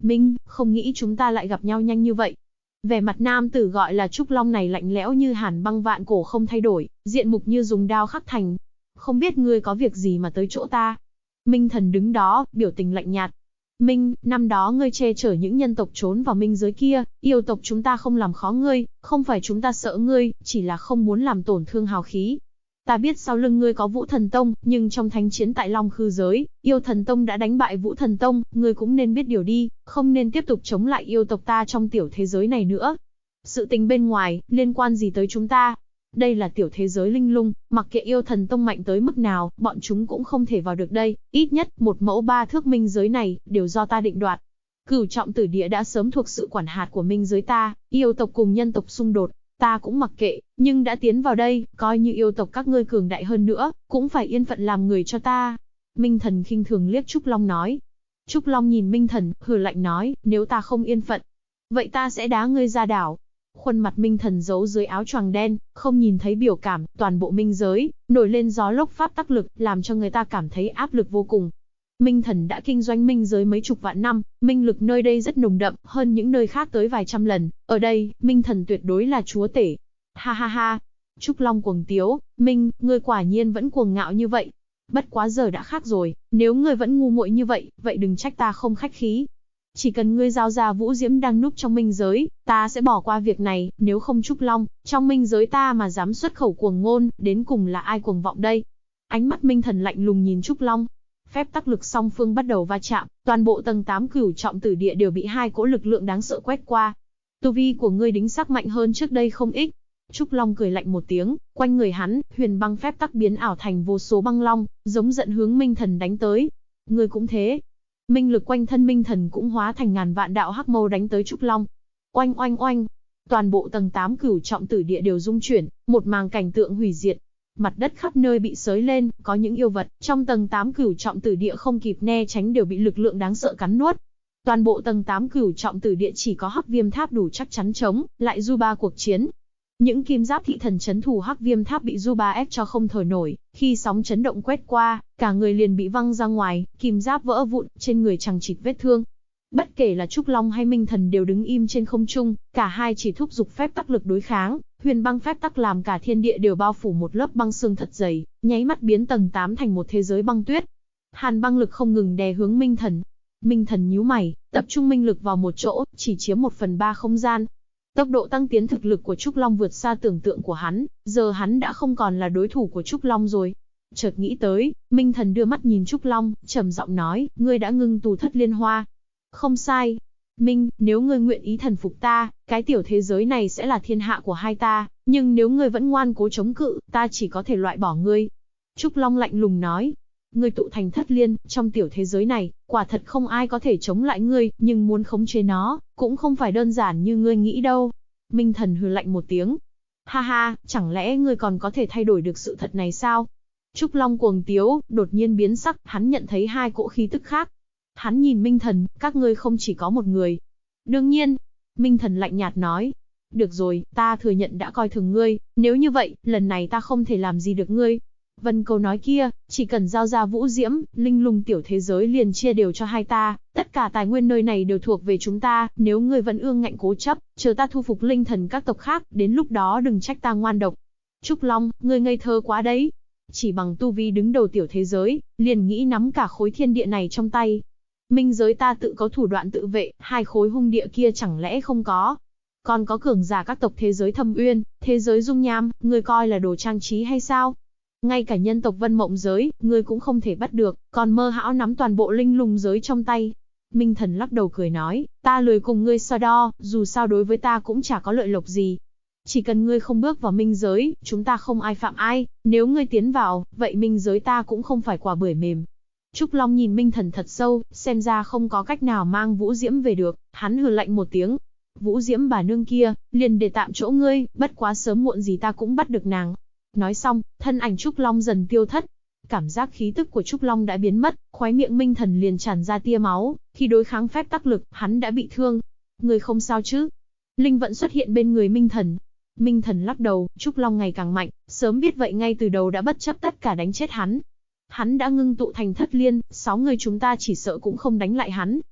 Speaker 1: Minh, không nghĩ chúng ta lại gặp nhau nhanh như vậy. Vẻ mặt nam tử gọi là Trúc Long này lạnh lẽo như hàn băng vạn cổ không thay đổi, diện mục như dùng đao khắc thành. Không biết ngươi có việc gì mà tới chỗ ta? Minh Thần đứng đó, biểu tình lạnh nhạt. Minh, năm đó ngươi che chở những nhân tộc trốn vào minh giới kia, yêu tộc chúng ta không làm khó ngươi, không phải chúng ta sợ ngươi, chỉ là không muốn làm tổn thương hào khí. Ta biết sau lưng ngươi có Vũ Thần Tông, nhưng trong thánh chiến tại Long Khư giới, yêu Thần Tông đã đánh bại Vũ Thần Tông, ngươi cũng nên biết điều đi, không nên tiếp tục chống lại yêu tộc ta trong tiểu thế giới này nữa. Sự tình bên ngoài, liên quan gì tới chúng ta? Đây là tiểu thế giới linh lung, mặc kệ yêu Thần Tông mạnh tới mức nào, bọn chúng cũng không thể vào được đây, ít nhất một mẫu ba thước minh giới này, đều do ta định đoạt. Cửu trọng tử địa đã sớm thuộc sự quản hạt của minh giới ta, yêu tộc cùng nhân tộc xung đột, ta cũng mặc kệ, nhưng đã tiến vào đây, coi như yêu tộc các ngươi cường đại hơn nữa, cũng phải yên phận làm người cho ta. Minh Thần khinh thường liếc Trúc Long nói. Trúc Long nhìn Minh Thần, hừ lạnh nói, nếu ta không yên phận, vậy ta sẽ đá ngươi ra đảo. Khuôn mặt Minh Thần giấu dưới áo choàng đen, không nhìn thấy biểu cảm, toàn bộ minh giới, nổi lên gió lốc pháp tắc lực, làm cho người ta cảm thấy áp lực vô cùng. Minh Thần đã kinh doanh minh giới mấy chục vạn năm, minh lực nơi đây rất nồng đậm, hơn những nơi khác tới vài trăm lần. Ở đây, Minh Thần tuyệt đối là chúa tể. Ha ha ha. Trúc Long cuồng tiếu, Minh, ngươi quả nhiên vẫn cuồng ngạo như vậy. Bất quá giờ đã khác rồi, nếu ngươi vẫn ngu muội như vậy, vậy đừng trách ta không khách khí. Chỉ cần ngươi giao ra Vũ Diễm đang núp trong minh giới, ta sẽ bỏ qua việc này, nếu không Trúc Long, trong minh giới ta mà dám xuất khẩu cuồng ngôn, đến cùng là ai cuồng vọng đây? Ánh mắt Minh Thần lạnh lùng nhìn Trúc Long. Phép tắc lực song phương bắt đầu va chạm, toàn bộ tầng 8 cửu trọng tử địa đều bị hai cỗ lực lượng đáng sợ quét qua. Tu vi của ngươi đính xác mạnh hơn trước đây không ít. Trúc Long cười lạnh một tiếng, quanh người hắn, huyền băng phép tắc biến ảo thành vô số băng long, giống giận hướng Minh Thần đánh tới. Ngươi cũng thế. Minh lực quanh thân Minh Thần cũng hóa thành ngàn vạn đạo hắc mâu đánh tới Trúc Long. Oanh oanh oanh, toàn bộ tầng 8 cửu trọng tử địa đều rung chuyển, một màng cảnh tượng hủy diệt. Mặt đất khắp nơi bị xới lên, có những yêu vật trong tầng 8 cửu trọng tử địa không kịp né tránh đều bị lực lượng đáng sợ cắn nuốt. Toàn bộ tầng 8 cửu trọng tử địa chỉ có Hắc Viêm Tháp đủ chắc chắn chống lại Zuba cuộc chiến. Những kim giáp thị thần chấn thủ Hắc Viêm Tháp bị Zuba ép cho không thở nổi, khi sóng chấn động quét qua, cả người liền bị văng ra ngoài, kim giáp vỡ vụn, trên người chằng chịt vết thương. Bất kể là Trúc Long hay Minh Thần đều đứng im trên không trung, cả hai chỉ thúc giục phép tắc lực đối kháng, huyền băng phép tắc làm cả thiên địa đều bao phủ một lớp băng xương thật dày, nháy mắt biến tầng 8 thành một thế giới băng tuyết. Hàn băng lực không ngừng đè hướng Minh Thần. Minh Thần nhíu mày, tập trung minh lực vào một chỗ, chỉ chiếm 1/3 không gian. Tốc độ tăng tiến thực lực của Trúc Long vượt xa tưởng tượng của hắn, giờ hắn đã không còn là đối thủ của Trúc Long rồi. Chợt nghĩ tới, Minh Thần đưa mắt nhìn Trúc Long, trầm giọng nói, ngươi đã ngưng tù Thất Liên Hoa. Không sai. Minh, nếu ngươi nguyện ý thần phục ta, cái tiểu thế giới này sẽ là thiên hạ của hai ta, nhưng nếu ngươi vẫn ngoan cố chống cự, ta chỉ có thể loại bỏ ngươi. Trúc Long lạnh lùng nói, ngươi tụ thành Thất Liên, trong tiểu thế giới này, quả thật không ai có thể chống lại ngươi, nhưng muốn khống chế nó, cũng không phải đơn giản như ngươi nghĩ đâu. Minh Thần hừ lạnh một tiếng. Ha ha, chẳng lẽ ngươi còn có thể thay đổi được sự thật này sao? Trúc Long cuồng tiếu, đột nhiên biến sắc, hắn nhận thấy hai cỗ khí tức khác. Hắn nhìn Minh Thần, các ngươi không chỉ có một người. Đương nhiên, Minh Thần lạnh nhạt nói. Được rồi, ta thừa nhận đã coi thường ngươi, nếu như vậy, lần này ta không thể làm gì được ngươi. Vân câu nói kia, chỉ cần giao ra Vũ Diễm, linh lung tiểu thế giới liền chia đều cho hai ta, tất cả tài nguyên nơi này đều thuộc về chúng ta, nếu ngươi vẫn ương ngạnh cố chấp, chờ ta thu phục linh thần các tộc khác, đến lúc đó đừng trách ta ngoan độc. Trúc Long, ngươi ngây thơ quá đấy. Chỉ bằng tu vi đứng đầu tiểu thế giới, liền nghĩ nắm cả khối thiên địa này trong tay. Minh giới ta tự có thủ đoạn tự vệ, hai khối hung địa kia chẳng lẽ không có. Còn có cường giả các tộc thế giới Thâm Uyên, thế giới Dung Nham, ngươi coi là đồ trang trí hay sao? Ngay cả nhân tộc Vân Mộng giới, ngươi cũng không thể bắt được, còn mơ hão nắm toàn bộ linh lung giới trong tay. Minh Thần lắc đầu cười nói, ta lười cùng ngươi so đo, dù sao đối với ta cũng chả có lợi lộc gì. Chỉ cần ngươi không bước vào minh giới, chúng ta không ai phạm ai, nếu ngươi tiến vào, vậy minh giới ta cũng không phải quả bưởi mềm. Trúc Long nhìn Minh Thần thật sâu, xem ra không có cách nào mang Vũ Diễm về được, hắn hừ lạnh một tiếng. Vũ Diễm bà nương kia, liền để tạm chỗ ngươi, bất quá sớm muộn gì ta cũng bắt được nàng. Nói xong, thân ảnh Trúc Long dần tiêu thất. Cảm giác khí tức của Trúc Long đã biến mất, khóe miệng Minh Thần liền tràn ra tia máu, khi đối kháng phép tắc lực, hắn đã bị thương. Ngươi không sao chứ? Linh vận xuất hiện bên người Minh Thần. Minh Thần lắc đầu, Trúc Long ngày càng mạnh, sớm biết vậy ngay từ đầu đã bất chấp tất cả đánh chết hắn. Hắn đã ngưng tụ thành Thất Liên, 6 người chúng ta chỉ sợ cũng không đánh lại hắn.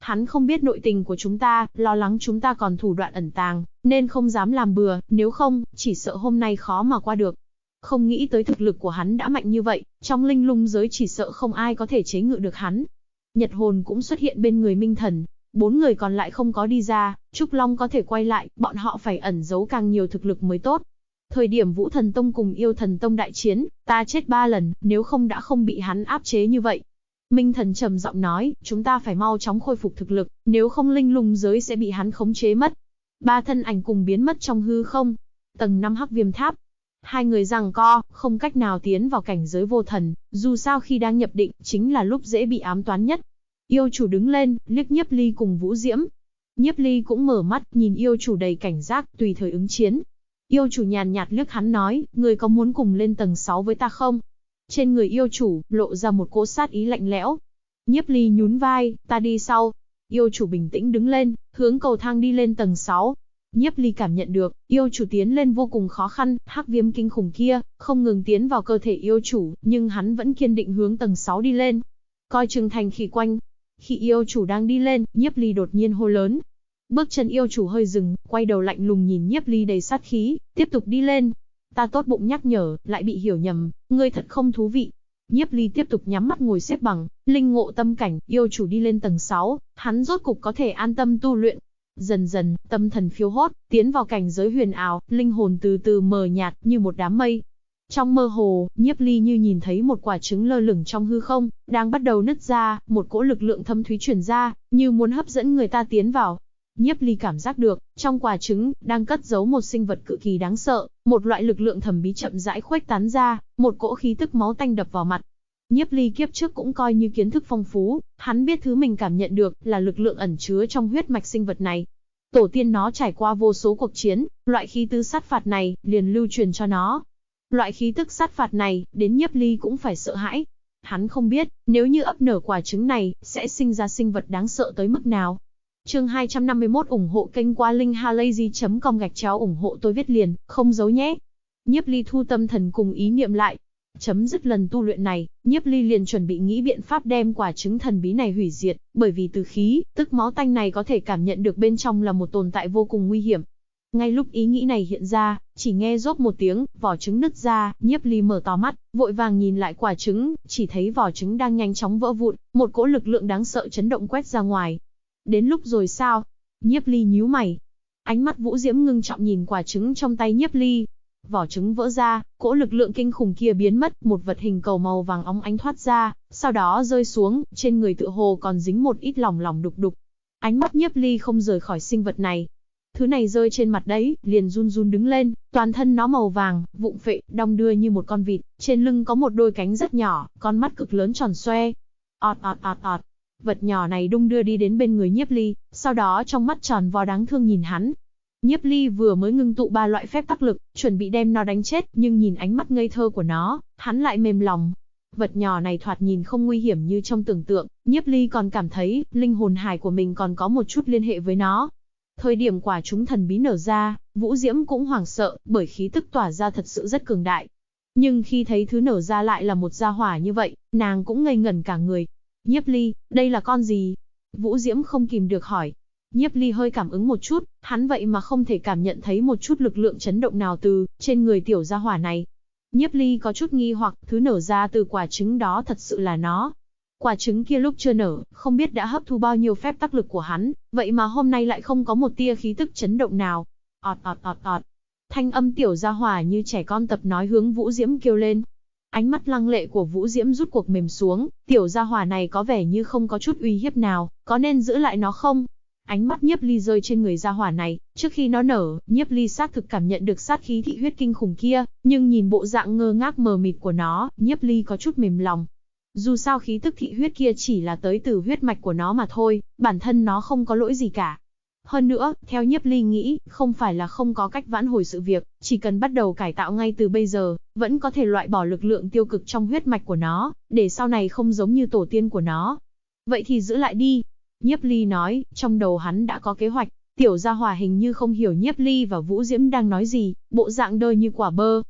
Speaker 1: Hắn không biết nội tình của chúng ta, lo lắng chúng ta còn thủ đoạn ẩn tàng, nên không dám làm bừa, nếu không, chỉ sợ hôm nay khó mà qua được. Không nghĩ tới thực lực của hắn đã mạnh như vậy, trong linh lung giới chỉ sợ không ai có thể chế ngự được hắn. Nhật hồn cũng xuất hiện bên người Minh Thần. 4 người còn lại không có đi ra, Trúc Long có thể quay lại, bọn họ phải ẩn giấu càng nhiều thực lực mới tốt. Thời điểm Vũ Thần Tông cùng Yêu Thần Tông đại chiến, ta chết 3 lần, nếu không đã không bị hắn áp chế như vậy. Minh Thần trầm giọng nói, chúng ta phải mau chóng khôi phục thực lực, nếu không linh lung giới sẽ bị hắn khống chế mất. 3 thân ảnh cùng biến mất trong hư không. Tầng 5 Hắc Viêm Tháp. 2 người giằng co, không cách nào tiến vào cảnh giới vô thần, dù sao khi đang nhập định, chính là lúc dễ bị ám toán nhất. Yêu chủ đứng lên, liếc Nhiếp Ly cùng Vũ Diễm. Nhiếp Ly cũng mở mắt, nhìn yêu chủ đầy cảnh giác, tùy thời ứng chiến. Yêu chủ nhàn nhạt liếc hắn nói, người có muốn cùng lên tầng 6 với ta không? Trên người yêu chủ, lộ ra một cỗ sát ý lạnh lẽo. Nhiếp Ly nhún vai, ta đi sau. Yêu chủ bình tĩnh đứng lên, hướng cầu thang đi lên tầng 6. Nhiếp Ly cảm nhận được, yêu chủ tiến lên vô cùng khó khăn, hắc viêm kinh khủng kia, không ngừng tiến vào cơ thể yêu chủ, nhưng hắn vẫn kiên định hướng tầng 6 đi lên. Coi chừng thành khỉ quanh. Khi yêu chủ đang đi lên, Nhiếp Ly đột nhiên hô lớn. Bước chân yêu chủ hơi dừng, quay đầu lạnh lùng nhìn Nhiếp Ly đầy sát khí, tiếp tục đi lên. Ta tốt bụng nhắc nhở, lại bị hiểu nhầm, ngươi thật không thú vị. Nhiếp Ly tiếp tục nhắm mắt ngồi xếp bằng, linh ngộ tâm cảnh, yêu chủ đi lên tầng 6, hắn rốt cục có thể an tâm tu luyện. Dần dần, tâm thần phiêu hốt, tiến vào cảnh giới huyền ảo, linh hồn từ từ mờ nhạt như một đám mây. Trong mơ hồ, Nhiếp Ly như nhìn thấy một quả trứng lơ lửng trong hư không, đang bắt đầu nứt ra, một cỗ lực lượng thâm thúy truyền ra, như muốn hấp dẫn người ta tiến vào. Nhiếp Ly cảm giác được, trong quả trứng, đang cất giấu một sinh vật cực kỳ đáng sợ, một loại lực lượng thẩm bí chậm rãi khuếch tán ra, một cỗ khí tức máu tanh đập vào mặt. Nhiếp Ly kiếp trước cũng coi như kiến thức phong phú, hắn biết thứ mình cảm nhận được là lực lượng ẩn chứa trong huyết mạch sinh vật này. Tổ tiên nó trải qua vô số cuộc chiến, loại khí tứ sát phạt này liền lưu truyền cho nó. Loại khí tức sát phạt này, đến Nhiếp Ly cũng phải sợ hãi. Hắn không biết, nếu như ấp nở quả trứng này, sẽ sinh ra sinh vật đáng sợ tới mức nào. Chương 251 ủng hộ kênh qua linkhalazy.com ủng hộ tôi viết liền, không giấu nhé. Nhiếp Ly thu tâm thần cùng ý niệm lại. Chấm dứt lần tu luyện này, Nhiếp Ly liền chuẩn bị nghĩ biện pháp đem quả trứng thần bí này hủy diệt, bởi vì từ khí, tức máu tanh này có thể cảm nhận được bên trong là một tồn tại vô cùng nguy hiểm. Ngay lúc ý nghĩ này hiện ra, chỉ nghe rốp một tiếng, vỏ trứng nứt ra, Nhiếp Ly mở to mắt, vội vàng nhìn lại quả trứng, chỉ thấy vỏ trứng đang nhanh chóng vỡ vụn, một cỗ lực lượng đáng sợ chấn động quét ra ngoài. Đến lúc rồi sao? Nhiếp Ly nhíu mày. Ánh mắt Vũ Diễm ngưng trọng nhìn quả trứng trong tay Nhiếp Ly. Vỏ trứng vỡ ra, cỗ lực lượng kinh khủng kia biến mất, một vật hình cầu màu vàng óng ánh thoát ra, sau đó rơi xuống, trên người tựa hồ còn dính một ít lỏng lỏng đục đục. Ánh mắt Nhiếp Ly không rời khỏi sinh vật này. Thứ này rơi trên mặt đấy, liền run run đứng lên, toàn thân nó màu vàng, vụng phệ, đong đưa như một con vịt, trên lưng có một đôi cánh rất nhỏ, con mắt cực lớn tròn xoe. Ọt ọt ọt ọt. Vật nhỏ này đung đưa đi đến bên người Nhiếp Ly, sau đó trong mắt tròn vo đáng thương nhìn hắn. Nhiếp Ly vừa mới ngưng tụ 3 loại phép tắc lực, chuẩn bị đem nó đánh chết, nhưng nhìn ánh mắt ngây thơ của nó, hắn lại mềm lòng. Vật nhỏ này thoạt nhìn không nguy hiểm như trong tưởng tượng, Nhiếp Ly còn cảm thấy, linh hồn hải của mình còn có một chút liên hệ với nó. Thời điểm quả trứng thần bí nở ra, Vũ Diễm cũng hoảng sợ, bởi khí tức tỏa ra thật sự rất cường đại. Nhưng khi thấy thứ nở ra lại là một gia hỏa như vậy, nàng cũng ngây ngẩn cả người. Nhiếp Ly, đây là con gì? Vũ Diễm không kìm được hỏi. Nhiếp Ly hơi cảm ứng một chút, hắn vậy mà không thể cảm nhận thấy một chút lực lượng chấn động nào từ trên người tiểu gia hỏa này. Nhiếp Ly có chút nghi hoặc, thứ nở ra từ quả trứng đó thật sự là nó. Quả trứng kia lúc chưa nở, không biết đã hấp thu bao nhiêu phép tắc lực của hắn, vậy mà hôm nay lại không có một tia khí tức chấn động nào. Ọt ọt ọt ọt. Thanh âm tiểu gia hỏa như trẻ con tập nói hướng Vũ Diễm kêu lên. Ánh mắt lăng lệ của Vũ Diễm rút cuộc mềm xuống, tiểu gia hỏa này có vẻ như không có chút uy hiếp nào, có nên giữ lại nó không? Ánh mắt Nhiếp Ly rơi trên người gia hỏa này, trước khi nó nở, Nhiếp Ly xác thực cảm nhận được sát khí thị huyết kinh khủng kia, nhưng nhìn bộ dạng ngơ ngác mờ mịt của nó, Nhiếp Ly có chút mềm lòng. Dù sao khí tức thị huyết kia chỉ là tới từ huyết mạch của nó mà thôi, bản thân nó không có lỗi gì cả. Hơn nữa, theo Nhiếp Ly nghĩ, không phải là không có cách vãn hồi sự việc, chỉ cần bắt đầu cải tạo ngay từ bây giờ, vẫn có thể loại bỏ lực lượng tiêu cực trong huyết mạch của nó, để sau này không giống như tổ tiên của nó. Vậy thì giữ lại đi. Nhiếp Ly nói, trong đầu hắn đã có kế hoạch. Tiểu gia hỏa hình như không hiểu Nhiếp Ly và Vũ Diễm đang nói gì, bộ dạng đơ như quả bơ.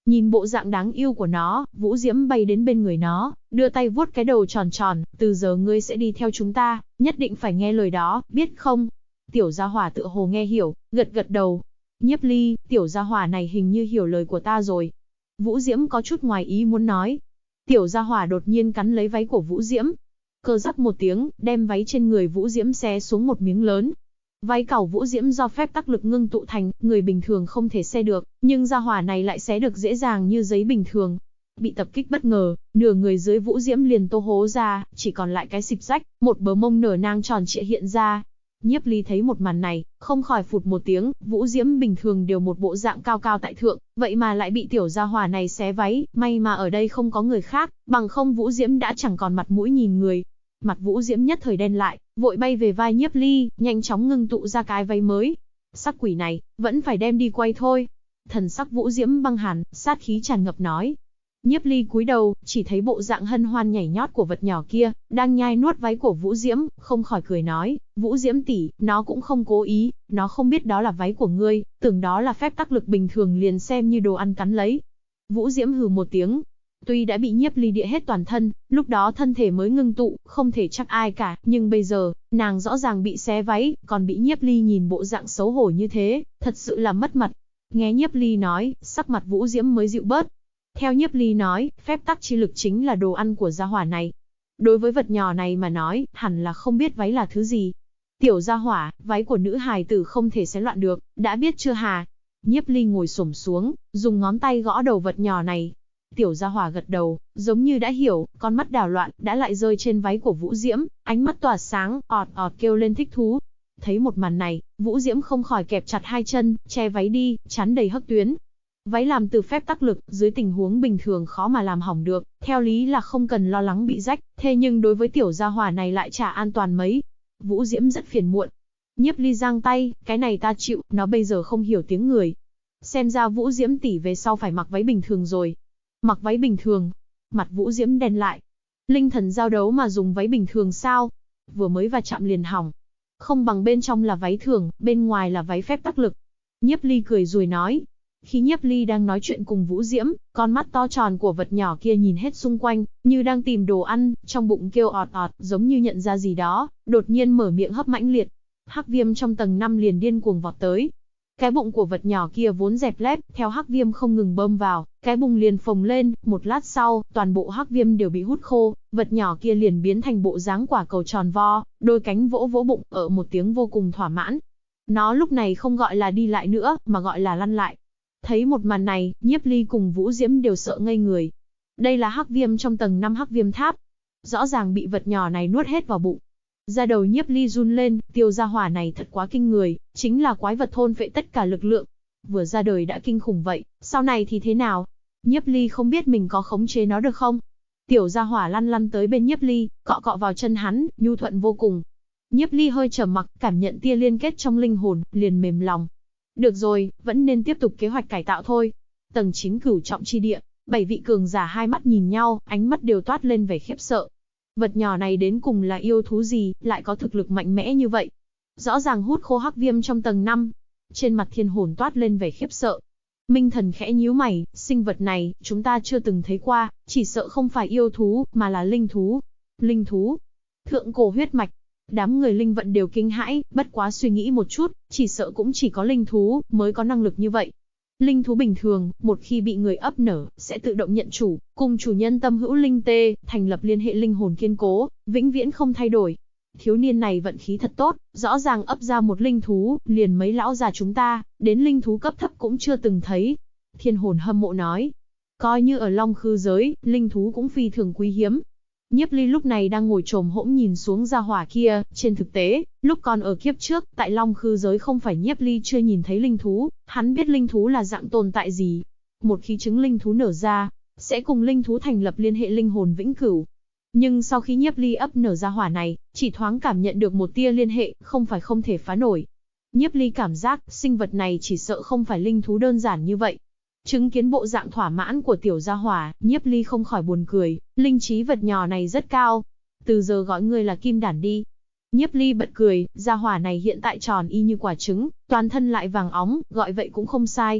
Speaker 1: Nhìn bộ dạng đáng yêu của nó, Vũ Diễm bay đến bên người nó, đưa tay vuốt cái đầu tròn tròn, từ giờ ngươi sẽ đi theo chúng ta, nhất định phải nghe lời đó, biết không? Tiểu gia hỏa tựa hồ nghe hiểu, gật gật đầu. Nhiếp Ly, tiểu gia hỏa này hình như hiểu lời của ta rồi. Vũ Diễm có chút ngoài ý muốn nói. Tiểu gia hỏa đột nhiên cắn lấy váy của Vũ Diễm. Cơ rắc một tiếng, đem váy trên người Vũ Diễm xé xuống một miếng lớn. Váy cẩu Vũ Diễm do phép tắc lực ngưng tụ thành, người bình thường không thể xé được, nhưng gia hỏa này lại xé được dễ dàng như giấy bình thường. Bị tập kích bất ngờ, nửa người dưới Vũ Diễm liền tô hố ra, chỉ còn lại cái xịp rách, một bờ mông nở nang tròn trịa hiện ra. Nhiếp Ly thấy một màn này, không khỏi phụt một tiếng, Vũ Diễm bình thường đều một bộ dạng cao cao tại thượng, vậy mà lại bị tiểu gia hỏa này xé váy, may mà ở đây không có người khác, bằng không Vũ Diễm đã chẳng còn mặt mũi nhìn người. Mặt Vũ Diễm nhất thời đen lại, vội bay về vai Nhiếp Ly, nhanh chóng ngưng tụ ra cái váy mới. Sắc quỷ này, vẫn phải đem đi quay thôi. Thần sắc Vũ Diễm băng hàn, sát khí tràn ngập nói. Nhiếp Ly cúi đầu, chỉ thấy bộ dạng hân hoan nhảy nhót của vật nhỏ kia, đang nhai nuốt váy của Vũ Diễm, không khỏi cười nói, Vũ Diễm tỷ, nó cũng không cố ý, nó không biết đó là váy của ngươi, tưởng đó là phép tắc lực bình thường liền xem như đồ ăn cắn lấy. Vũ Diễm hừ một tiếng. Tuy đã bị Nhiếp Ly địa hết toàn thân, lúc đó thân thể mới ngưng tụ, không thể chắc ai cả, nhưng bây giờ, nàng rõ ràng bị xé váy, còn bị Nhiếp Ly nhìn bộ dạng xấu hổ như thế, thật sự là mất mặt. Nghe Nhiếp Ly nói, sắc mặt Vũ Diễm mới dịu bớt. Theo Nhiếp Ly nói, phép tắc chi lực chính là đồ ăn của gia hỏa này. Đối với vật nhỏ này mà nói, hẳn là không biết váy là thứ gì. Tiểu gia hỏa, váy của nữ hài tử không thể xé loạn được, đã biết chưa hà? Nhiếp Ly ngồi xổm xuống, dùng ngón tay gõ đầu vật nhỏ này. Tiểu gia hỏa gật đầu, giống như đã hiểu, con mắt đảo loạn, đã lại rơi trên váy của Vũ Diễm, ánh mắt tỏa sáng, ọt ọt kêu lên thích thú. Thấy một màn này, Vũ Diễm không khỏi kẹp chặt hai chân, che váy đi, chắn đầy hắc tuyến. Váy làm từ phép tắc lực, dưới tình huống bình thường khó mà làm hỏng được, theo lý là không cần lo lắng bị rách, thế nhưng đối với tiểu gia hỏa này lại chả an toàn mấy. Vũ Diễm rất phiền muộn. Nhiếp Ly giang tay, cái này ta chịu, nó bây giờ không hiểu tiếng người. Xem ra Vũ Diễm tỷ về sau phải mặc váy bình thường rồi. Mặc váy bình thường. Mặt Vũ Diễm đen lại. Linh thần giao đấu mà dùng váy bình thường sao? Vừa mới va chạm liền hỏng. Không bằng bên trong là váy thường, bên ngoài là váy phép tắc lực. Nhiếp Ly cười rồi nói. Khi Nhiếp Ly đang nói chuyện cùng Vũ Diễm, con mắt to tròn của vật nhỏ kia nhìn hết xung quanh, như đang tìm đồ ăn, trong bụng kêu ọt ọt, giống như nhận ra gì đó, đột nhiên mở miệng hấp mãnh liệt. Hắc viêm trong tầng 5 liền điên cuồng vọt tới. Cái bụng của vật nhỏ kia vốn dẹp lép, theo hắc viêm không ngừng bơm vào, cái bụng liền phồng lên, một lát sau, toàn bộ hắc viêm đều bị hút khô, vật nhỏ kia liền biến thành bộ dáng quả cầu tròn vo, đôi cánh vỗ vỗ bụng, ở một tiếng vô cùng thỏa mãn. Nó lúc này không gọi là đi lại nữa, mà gọi là lăn lại. Thấy một màn này, Nhiếp Ly cùng Vũ Diễm đều sợ ngây người. Đây là hắc viêm trong tầng 5 hắc viêm tháp. Rõ ràng bị vật nhỏ này nuốt hết vào bụng. Da đầu Nhiếp Ly run lên, tiểu gia hỏa này thật quá kinh người, chính là quái vật thôn phệ tất cả lực lượng. Vừa ra đời đã kinh khủng vậy, sau này thì thế nào? Nhiếp Ly không biết mình có khống chế nó được không? Tiểu gia hỏa lăn lăn tới bên Nhiếp Ly, cọ cọ vào chân hắn, nhu thuận vô cùng. Nhiếp Ly hơi trầm mặc, cảm nhận tia liên kết trong linh hồn, liền mềm lòng. Được rồi, vẫn nên tiếp tục kế hoạch cải tạo thôi. Tầng 9 cửu trọng chi địa, 7 vị cường giả hai mắt nhìn nhau, ánh mắt đều toát lên vẻ khiếp sợ. Vật nhỏ này đến cùng là yêu thú gì, lại có thực lực mạnh mẽ như vậy? Rõ ràng hút khô hắc viêm trong tầng 5. Trên mặt Thiên Hồn toát lên vẻ khiếp sợ. Minh Thần khẽ nhíu mày, sinh vật này, chúng ta chưa từng thấy qua, chỉ sợ không phải yêu thú, mà là linh thú. Linh thú? Thượng cổ huyết mạch. Đám người linh vận đều kinh hãi, bất quá suy nghĩ một chút, chỉ sợ cũng chỉ có linh thú mới có năng lực như vậy. Linh thú bình thường, một khi bị người ấp nở, sẽ tự động nhận chủ, cùng chủ nhân tâm hữu linh tê, thành lập liên hệ linh hồn kiên cố, vĩnh viễn không thay đổi. Thiếu niên này vận khí thật tốt, rõ ràng ấp ra một linh thú, liền mấy lão già chúng ta, đến linh thú cấp thấp cũng chưa từng thấy. Thiên Hồn hâm mộ nói, coi như ở Long Khư giới, linh thú cũng phi thường quý hiếm. Nhiếp Ly lúc này đang ngồi chồm hỗn nhìn xuống gia hỏa kia, trên thực tế, lúc còn ở kiếp trước, tại Long Khư giới không phải Nhiếp Ly chưa nhìn thấy linh thú, hắn biết linh thú là dạng tồn tại gì. Một khi trứng linh thú nở ra, sẽ cùng linh thú thành lập liên hệ linh hồn vĩnh cửu. Nhưng sau khi Nhiếp Ly ấp nở gia hỏa này, chỉ thoáng cảm nhận được một tia liên hệ, không phải không thể phá nổi. Nhiếp Ly cảm giác, sinh vật này chỉ sợ không phải linh thú đơn giản như vậy. Chứng kiến bộ dạng thỏa mãn của tiểu gia hỏa, Nhiếp Ly không khỏi buồn cười, linh trí vật nhỏ này rất cao. Từ giờ gọi ngươi là Kim Đản đi. Nhiếp Ly bật cười, gia hỏa này hiện tại tròn y như quả trứng, toàn thân lại vàng óng, gọi vậy cũng không sai.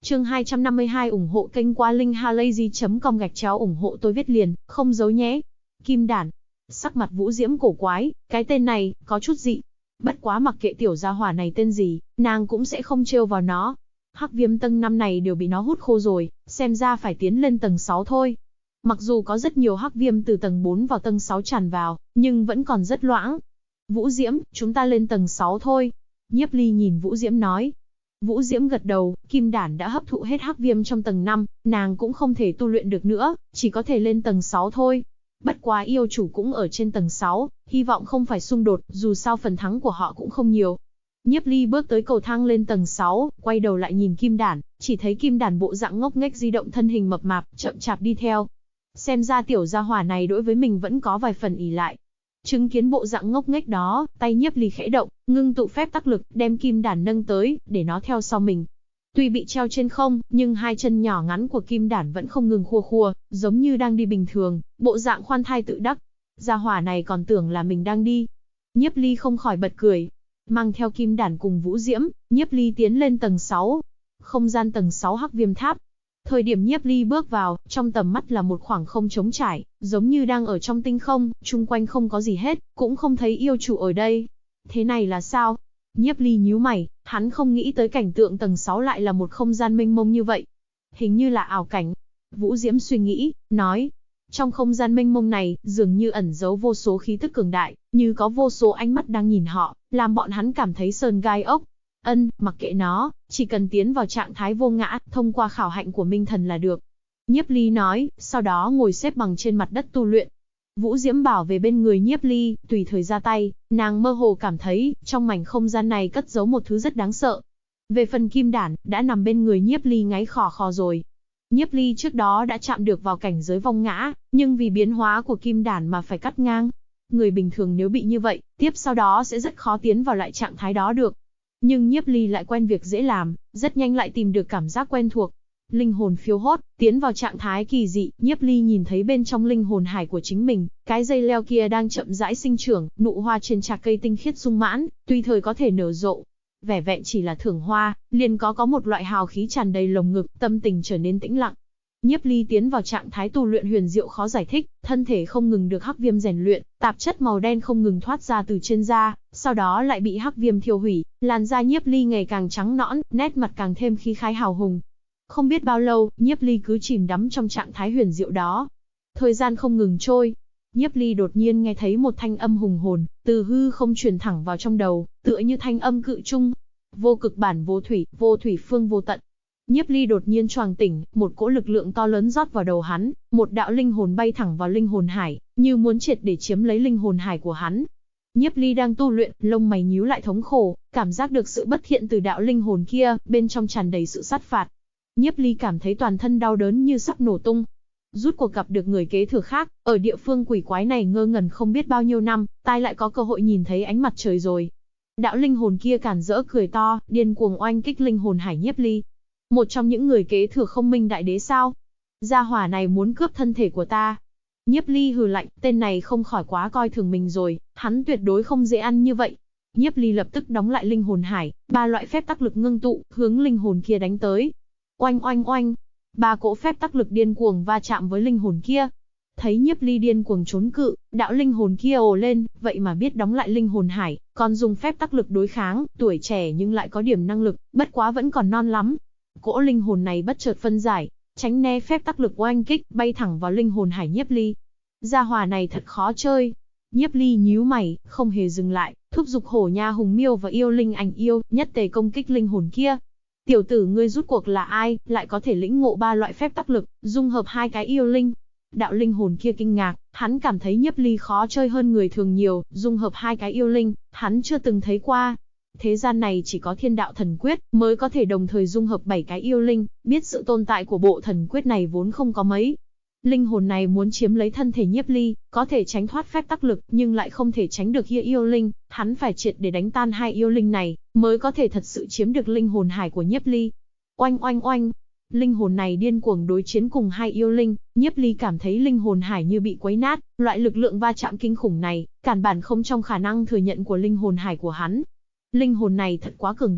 Speaker 1: Chương 252 ủng hộ kênh qua linkhalazy.com ủng hộ tôi viết liền, không giấu nhé. Kim đản. Sắc mặt Vũ Diễm cổ quái, cái tên này, có chút dị. Bất quá mặc kệ tiểu gia hỏa này tên gì, nàng cũng sẽ không trêu vào nó. Hắc viêm tầng 5 này đều bị nó hút khô rồi, xem ra phải tiến lên tầng 6 thôi. Mặc dù có rất nhiều hắc viêm từ tầng 4 vào tầng 6 tràn vào, nhưng vẫn còn rất loãng. Vũ Diễm, chúng ta lên tầng 6 thôi. Nhiếp Ly nhìn Vũ Diễm nói. Vũ Diễm gật đầu, kim đản đã hấp thụ hết hắc viêm trong tầng 5, nàng cũng không thể tu luyện được nữa, chỉ có thể lên tầng 6 thôi. Bất quá yêu chủ cũng ở trên tầng 6, hy vọng không phải xung đột, dù sao phần thắng của họ cũng không nhiều. Nhiếp Ly bước tới cầu thang lên tầng 6, quay đầu lại nhìn kim đản, chỉ thấy kim đản bộ dạng ngốc nghếch di động thân hình mập mạp, chậm chạp đi theo. Xem ra tiểu gia hỏa này đối với mình vẫn có vài phần ỷ lại. Chứng kiến bộ dạng ngốc nghếch đó, tay Nhiếp Ly khẽ động, ngưng tụ phép tắc lực, đem kim đản nâng tới, để nó theo sau mình. Tuy bị treo trên không, nhưng hai chân nhỏ ngắn của kim đản vẫn không ngừng khua khua, giống như đang đi bình thường, bộ dạng khoan thai tự đắc. Gia hỏa này còn tưởng là mình đang đi. Nhiếp Ly không khỏi bật cười. Mang theo kim đản cùng Vũ Diễm, Nhiếp Ly tiến lên tầng 6. Không gian tầng 6 hắc viêm tháp. Thời điểm Nhiếp Ly bước vào, trong tầm mắt là một khoảng không trống trải, giống như đang ở trong tinh không, chung quanh không có gì hết, cũng không thấy yêu chủ ở đây. Thế này là sao? Nhiếp Ly nhíu mày, hắn không nghĩ tới cảnh tượng tầng 6 lại là một không gian mênh mông như vậy. Hình như là ảo cảnh. Vũ Diễm suy nghĩ, nói. Trong không gian mênh mông này, dường như ẩn giấu vô số khí tức cường đại, như có vô số ánh mắt đang nhìn họ, làm bọn hắn cảm thấy sờn gai ốc. Mặc kệ nó, chỉ cần tiến vào trạng thái vô ngã, thông qua khảo hạnh của minh thần là được. Nhiếp Ly nói, sau đó ngồi xếp bằng trên mặt đất tu luyện. Vũ Diễm bảo về bên người Nhiếp Ly, tùy thời ra tay, nàng mơ hồ cảm thấy, trong mảnh không gian này cất giấu một thứ rất đáng sợ. Về phần kim đản, đã nằm bên người Nhiếp Ly ngáy khò khò rồi. Nhiếp Ly trước đó đã chạm được vào cảnh giới vong ngã, nhưng vì biến hóa của kim đản mà phải cắt ngang. Người bình thường nếu bị như vậy, tiếp sau đó sẽ rất khó tiến vào lại trạng thái đó được. Nhưng Nhiếp Ly lại quen việc dễ làm, rất nhanh lại tìm được cảm giác quen thuộc. Linh hồn phiêu hốt, tiến vào trạng thái kỳ dị, Nhiếp Ly nhìn thấy bên trong linh hồn hải của chính mình, cái dây leo kia đang chậm rãi sinh trưởng, nụ hoa trên trạc cây tinh khiết sung mãn, tùy thời có thể nở rộ. Vẻ vẹn chỉ là thưởng hoa, liền có một loại hào khí tràn đầy lồng ngực, tâm tình trở nên tĩnh lặng. Nhiếp Ly tiến vào trạng thái tu luyện huyền diệu khó giải thích, thân thể không ngừng được hắc viêm rèn luyện, tạp chất màu đen không ngừng thoát ra từ trên da, sau đó lại bị hắc viêm thiêu hủy, làn da Nhiếp Ly ngày càng trắng nõn, nét mặt càng thêm khí khái hào hùng. Không biết bao lâu, Nhiếp Ly cứ chìm đắm trong trạng thái huyền diệu đó. Thời gian không ngừng trôi. Nhiếp Ly đột nhiên nghe thấy một thanh âm hùng hồn, từ hư không truyền thẳng vào trong đầu, tựa như thanh âm cự trung. Vô cực bản vô thủy phương vô tận. Nhiếp Ly đột nhiên choàng tỉnh, một cỗ lực lượng to lớn rót vào đầu hắn, một đạo linh hồn bay thẳng vào linh hồn hải, như muốn triệt để chiếm lấy linh hồn hải của hắn. Nhiếp Ly đang tu luyện, lông mày nhíu lại thống khổ, cảm giác được sự bất thiện từ đạo linh hồn kia, bên trong tràn đầy sự sát phạt. Nhiếp Ly cảm thấy toàn thân đau đớn như sắp nổ tung. Rút cuộc gặp được người kế thừa khác, ở địa phương quỷ quái này ngơ ngẩn không biết bao nhiêu năm, tai lại có cơ hội nhìn thấy ánh mặt trời rồi. Đạo linh hồn kia càn rỡ cười to, điên cuồng oanh kích linh hồn hải Nhiếp Ly. Một trong những người kế thừa Không Minh Đại Đế sao? Gia hỏa này muốn cướp thân thể của ta. Nhiếp Ly hừ lạnh, tên này không khỏi quá coi thường mình rồi, hắn tuyệt đối không dễ ăn như vậy. Nhiếp Ly lập tức đóng lại linh hồn hải, 3 loại phép tắc lực ngưng tụ, hướng linh hồn kia đánh tới. Oanh oanh oanh, 3 cỗ phép tắc lực điên cuồng va chạm với linh hồn kia. Thấy Nhiếp Ly điên cuồng trốn cự, đạo linh hồn kia ồ lên, vậy mà biết đóng lại linh hồn hải, còn dùng phép tắc lực đối kháng, tuổi trẻ nhưng lại có điểm năng lực, bất quá vẫn còn non lắm. Cỗ linh hồn này bất chợt phân giải, tránh né phép tắc lực oanh kích, bay thẳng vào linh hồn hải Nhiếp Ly. Gia hỏa này thật khó chơi. Nhiếp Ly nhíu mày, không hề dừng lại, thúc giục hổ nha hùng miêu và yêu linh ảnh yêu, nhất tề công kích linh hồn kia. Tiểu tử ngươi rút cuộc là ai, lại có thể lĩnh ngộ 3 loại phép tắc lực, dung hợp 2 cái yêu linh. Đạo linh hồn kia kinh ngạc, hắn cảm thấy Nhiếp Ly khó chơi hơn người thường nhiều, dung hợp 2 cái yêu linh, hắn chưa từng thấy qua. Thế gian này chỉ có Thiên Đạo Thần Quyết mới có thể đồng thời dung hợp 7 cái yêu linh, biết sự tồn tại của bộ thần quyết này vốn không có mấy. Linh hồn này muốn chiếm lấy thân thể Nhiếp Ly, có thể tránh thoát phép tắc lực, nhưng lại không thể tránh được yêu linh, hắn phải triệt để đánh tan 2 yêu linh này, mới có thể thật sự chiếm được linh hồn hải của Nhiếp Ly. Oanh oanh oanh, linh hồn này điên cuồng đối chiến cùng 2 yêu linh, Nhiếp Ly cảm thấy linh hồn hải như bị quấy nát, loại lực lượng va chạm kinh khủng này, căn bản không trong khả năng thừa nhận của linh hồn hải của hắn. Linh hồn này thật quá cường đại,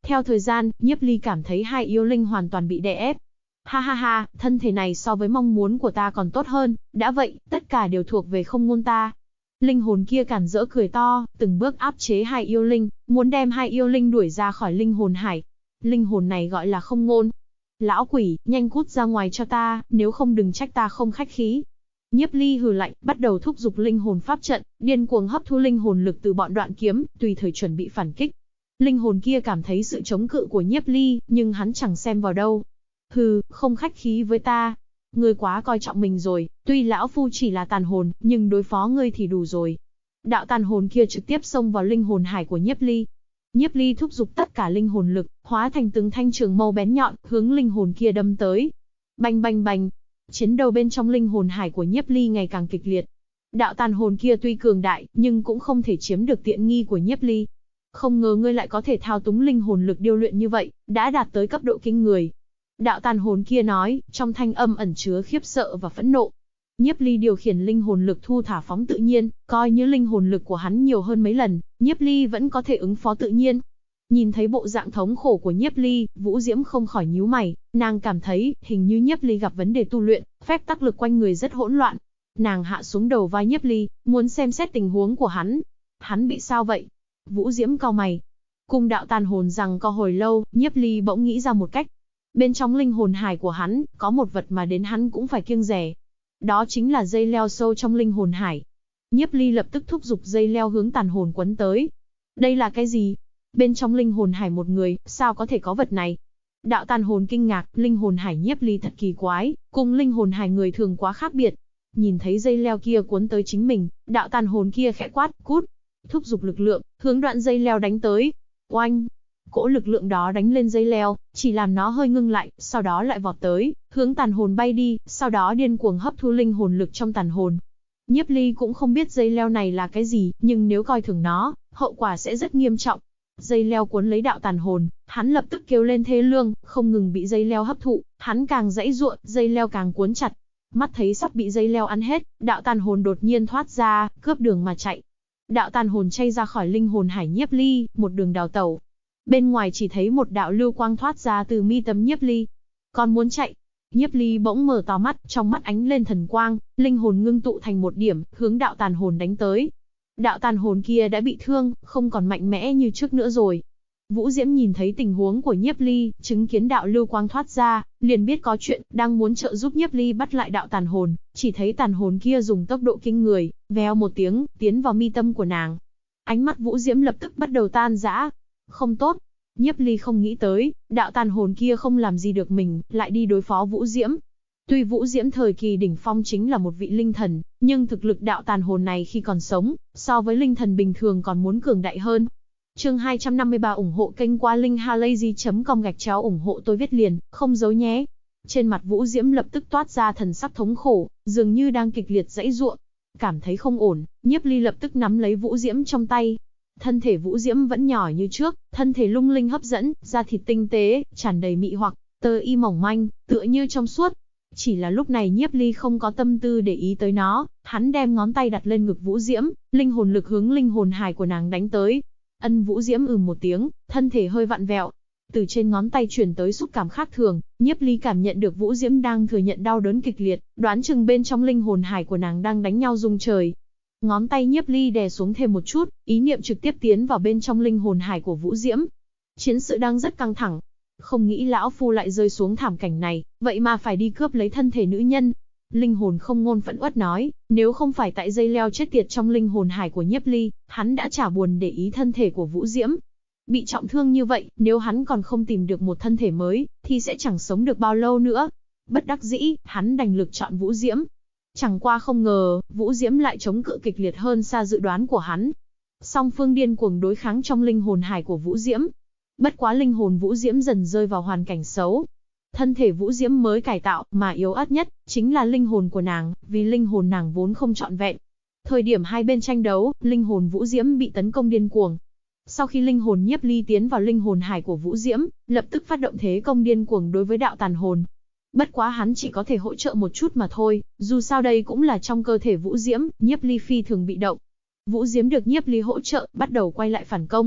Speaker 1: Theo thời gian, Nhiếp Ly cảm thấy hai yêu linh hoàn toàn bị đè ép. Ha ha ha, thân thể này so với mong muốn của ta còn tốt hơn, đã vậy, tất cả đều thuộc về không ngôn ta. Linh hồn kia cản rỡ cười to, từng bước áp chế hai yêu linh, muốn đem hai yêu linh đuổi ra khỏi linh hồn hải. Linh hồn này gọi là không ngôn. Lão quỷ, nhanh cút ra ngoài cho ta, nếu không đừng trách ta không khách khí. Nhiếp Ly hừ lạnh, bắt đầu thúc giục linh hồn pháp trận, điên cuồng hấp thu linh hồn lực từ bọn đoạn kiếm, tùy thời chuẩn bị phản kích. Linh hồn kia cảm thấy sự chống cự của Nhiếp Ly, nhưng hắn chẳng xem vào đâu. Hừ, không khách khí với ta. Ngươi quá coi trọng mình rồi, tuy lão phu chỉ là tàn hồn, nhưng đối phó ngươi thì đủ rồi. Đạo tàn hồn kia trực tiếp xông vào linh hồn hải của Nhiếp Ly. Nhiếp Ly thúc giục tất cả linh hồn lực, hóa thành từng thanh trường mâu bén nhọn, hướng linh hồn kia đâm tới. Bành bành bành. Chiến đấu bên trong linh hồn hải của Nhiếp Ly ngày càng kịch liệt. Đạo tàn hồn kia tuy cường đại, nhưng cũng không thể chiếm được tiện nghi của Nhiếp Ly. Không ngờ ngươi lại có thể thao túng linh hồn lực điêu luyện như vậy, đã đạt tới cấp độ kinh người. Đạo tàn hồn kia nói, trong thanh âm ẩn chứa khiếp sợ và phẫn nộ. Nhiếp Ly điều khiển linh hồn lực thu thả phóng tự nhiên, coi như linh hồn lực của hắn nhiều hơn mấy lần, Nhiếp Ly vẫn có thể ứng phó tự nhiên. Nhìn thấy bộ dạng thống khổ của Nhiếp Ly, Vũ Diễm không khỏi nhíu mày, nàng cảm thấy, hình như Nhiếp Ly gặp vấn đề tu luyện, phép tắc lực quanh người rất hỗn loạn. Nàng hạ xuống đầu vai Nhiếp Ly, muốn xem xét tình huống của hắn. Hắn bị sao vậy? Vũ Diễm cau mày. Cùng đạo tàn hồn rằng co hồi lâu, Nhiếp Ly bỗng nghĩ ra một cách. Bên trong linh hồn hải của hắn, có một vật mà đến hắn cũng phải kiêng dè. Đó chính là dây leo sâu trong linh hồn hải. Nhiếp Ly lập tức thúc giục dây leo hướng tàn hồn quấn tới. Đây là cái gì? Bên trong linh hồn hải một người, sao có thể có vật này? Đạo tàn hồn kinh ngạc, linh hồn hải Nhiếp Ly thật kỳ quái, cùng linh hồn hải người thường quá khác biệt. Nhìn thấy dây leo kia cuốn tới chính mình, đạo tàn hồn kia khẽ quát, cút. Thúc giục lực lượng, hướng đoạn dây leo đánh tới. Oanh! Cỗ lực lượng đó đánh lên dây leo, chỉ làm nó hơi ngưng lại, sau đó lại vọt tới, hướng tàn hồn bay đi, sau đó điên cuồng hấp thu linh hồn lực trong tàn hồn. Nhiếp Ly cũng không biết dây leo này là cái gì, nhưng nếu coi thường nó, hậu quả sẽ rất nghiêm trọng. Dây leo cuốn lấy đạo tàn hồn, hắn lập tức kêu lên thê lương, không ngừng bị dây leo hấp thụ, hắn càng giãy giụa, dây leo càng cuốn chặt. Mắt thấy sắp bị dây leo ăn hết, đạo tàn hồn đột nhiên thoát ra, cướp đường mà chạy. Đạo tàn hồn chay ra khỏi linh hồn hải Nhiếp Ly, một đường đào tẩu. Bên ngoài chỉ thấy một đạo lưu quang thoát ra từ mi tâm Nhiếp Ly. Còn muốn chạy? Nhiếp Ly bỗng mở to mắt, trong mắt ánh lên thần quang, linh hồn ngưng tụ thành một điểm, hướng đạo tàn hồn đánh tới. Đạo tàn hồn kia đã bị thương, không còn mạnh mẽ như trước nữa rồi. Vũ Diễm nhìn thấy tình huống của Nhiếp Ly, chứng kiến đạo lưu quang thoát ra, liền biết có chuyện, đang muốn trợ giúp Nhiếp Ly bắt lại đạo tàn hồn, chỉ thấy tàn hồn kia dùng tốc độ kinh người, vèo một tiếng, tiến vào mi tâm của nàng. Ánh mắt Vũ Diễm lập tức bắt đầu tan rã. Không tốt. Nhiếp Ly không nghĩ tới, đạo tàn hồn kia không làm gì được mình, lại đi đối phó Vũ Diễm. Tuy Vũ Diễm thời kỳ đỉnh phong chính là một vị linh thần, nhưng thực lực đạo tàn hồn này khi còn sống, so với linh thần bình thường còn muốn cường đại hơn. Chương 253 ủng hộ kênh qua linkhalazy.com ủng hộ tôi viết liền, không giấu nhé. Trên mặt Vũ Diễm lập tức toát ra thần sắc thống khổ, dường như đang kịch liệt giãy giụa. Cảm thấy không ổn, Nhiếp Ly lập tức nắm lấy Vũ Diễm trong tay. Thân thể Vũ Diễm vẫn nhỏ như trước, thân thể lung linh hấp dẫn, da thịt tinh tế, tràn đầy mị hoặc, tơ y mỏng manh, tựa như trong suốt. Chỉ là lúc này Nhiếp Ly không có tâm tư để ý tới nó, hắn đem ngón tay đặt lên ngực Vũ Diễm, linh hồn lực hướng linh hồn hải của nàng đánh tới. Vũ Diễm một tiếng, thân thể hơi vặn vẹo. Từ trên ngón tay truyền tới xúc cảm khác thường, Nhiếp Ly cảm nhận được Vũ Diễm đang thừa nhận đau đớn kịch liệt, đoán chừng bên trong linh hồn hải của nàng đang đánh nhau rung trời. Ngón tay Nhiếp Ly đè xuống thêm một chút, ý niệm trực tiếp tiến vào bên trong linh hồn hải của Vũ Diễm. Chiến sự đang rất căng thẳng. Không nghĩ lão phu lại rơi xuống thảm cảnh này, vậy mà phải đi cướp lấy thân thể nữ nhân. Linh hồn không ngôn phẫn uất nói, nếu không phải tại dây leo chết tiệt trong linh hồn hải của Nhiếp Ly, hắn đã chả buồn để ý thân thể của Vũ Diễm. Bị trọng thương như vậy, nếu hắn còn không tìm được một thân thể mới, thì sẽ chẳng sống được bao lâu nữa. Bất đắc dĩ, hắn đành lực chọn Vũ Diễm. Chẳng qua không ngờ, Vũ Diễm lại chống cự kịch liệt hơn xa dự đoán của hắn. Song phương điên cuồng đối kháng trong linh hồn hải của Vũ Diễm. Bất quá linh hồn Vũ Diễm dần rơi vào hoàn cảnh xấu. Thân thể Vũ Diễm mới cải tạo, mà yếu ớt nhất, chính là linh hồn của nàng, vì linh hồn nàng vốn không trọn vẹn. Thời điểm hai bên tranh đấu, linh hồn Vũ Diễm bị tấn công điên cuồng. Sau khi linh hồn Nhiếp Ly tiến vào linh hồn hải của Vũ Diễm, lập tức phát động thế công điên cuồng đối với đạo tàn hồn. Bất quá hắn chỉ có thể hỗ trợ một chút mà thôi, dù sao đây cũng là trong cơ thể Vũ Diễm, Nhiếp Ly phi thường bị động. Vũ Diễm được Nhiếp Ly hỗ trợ, bắt đầu quay lại phản công.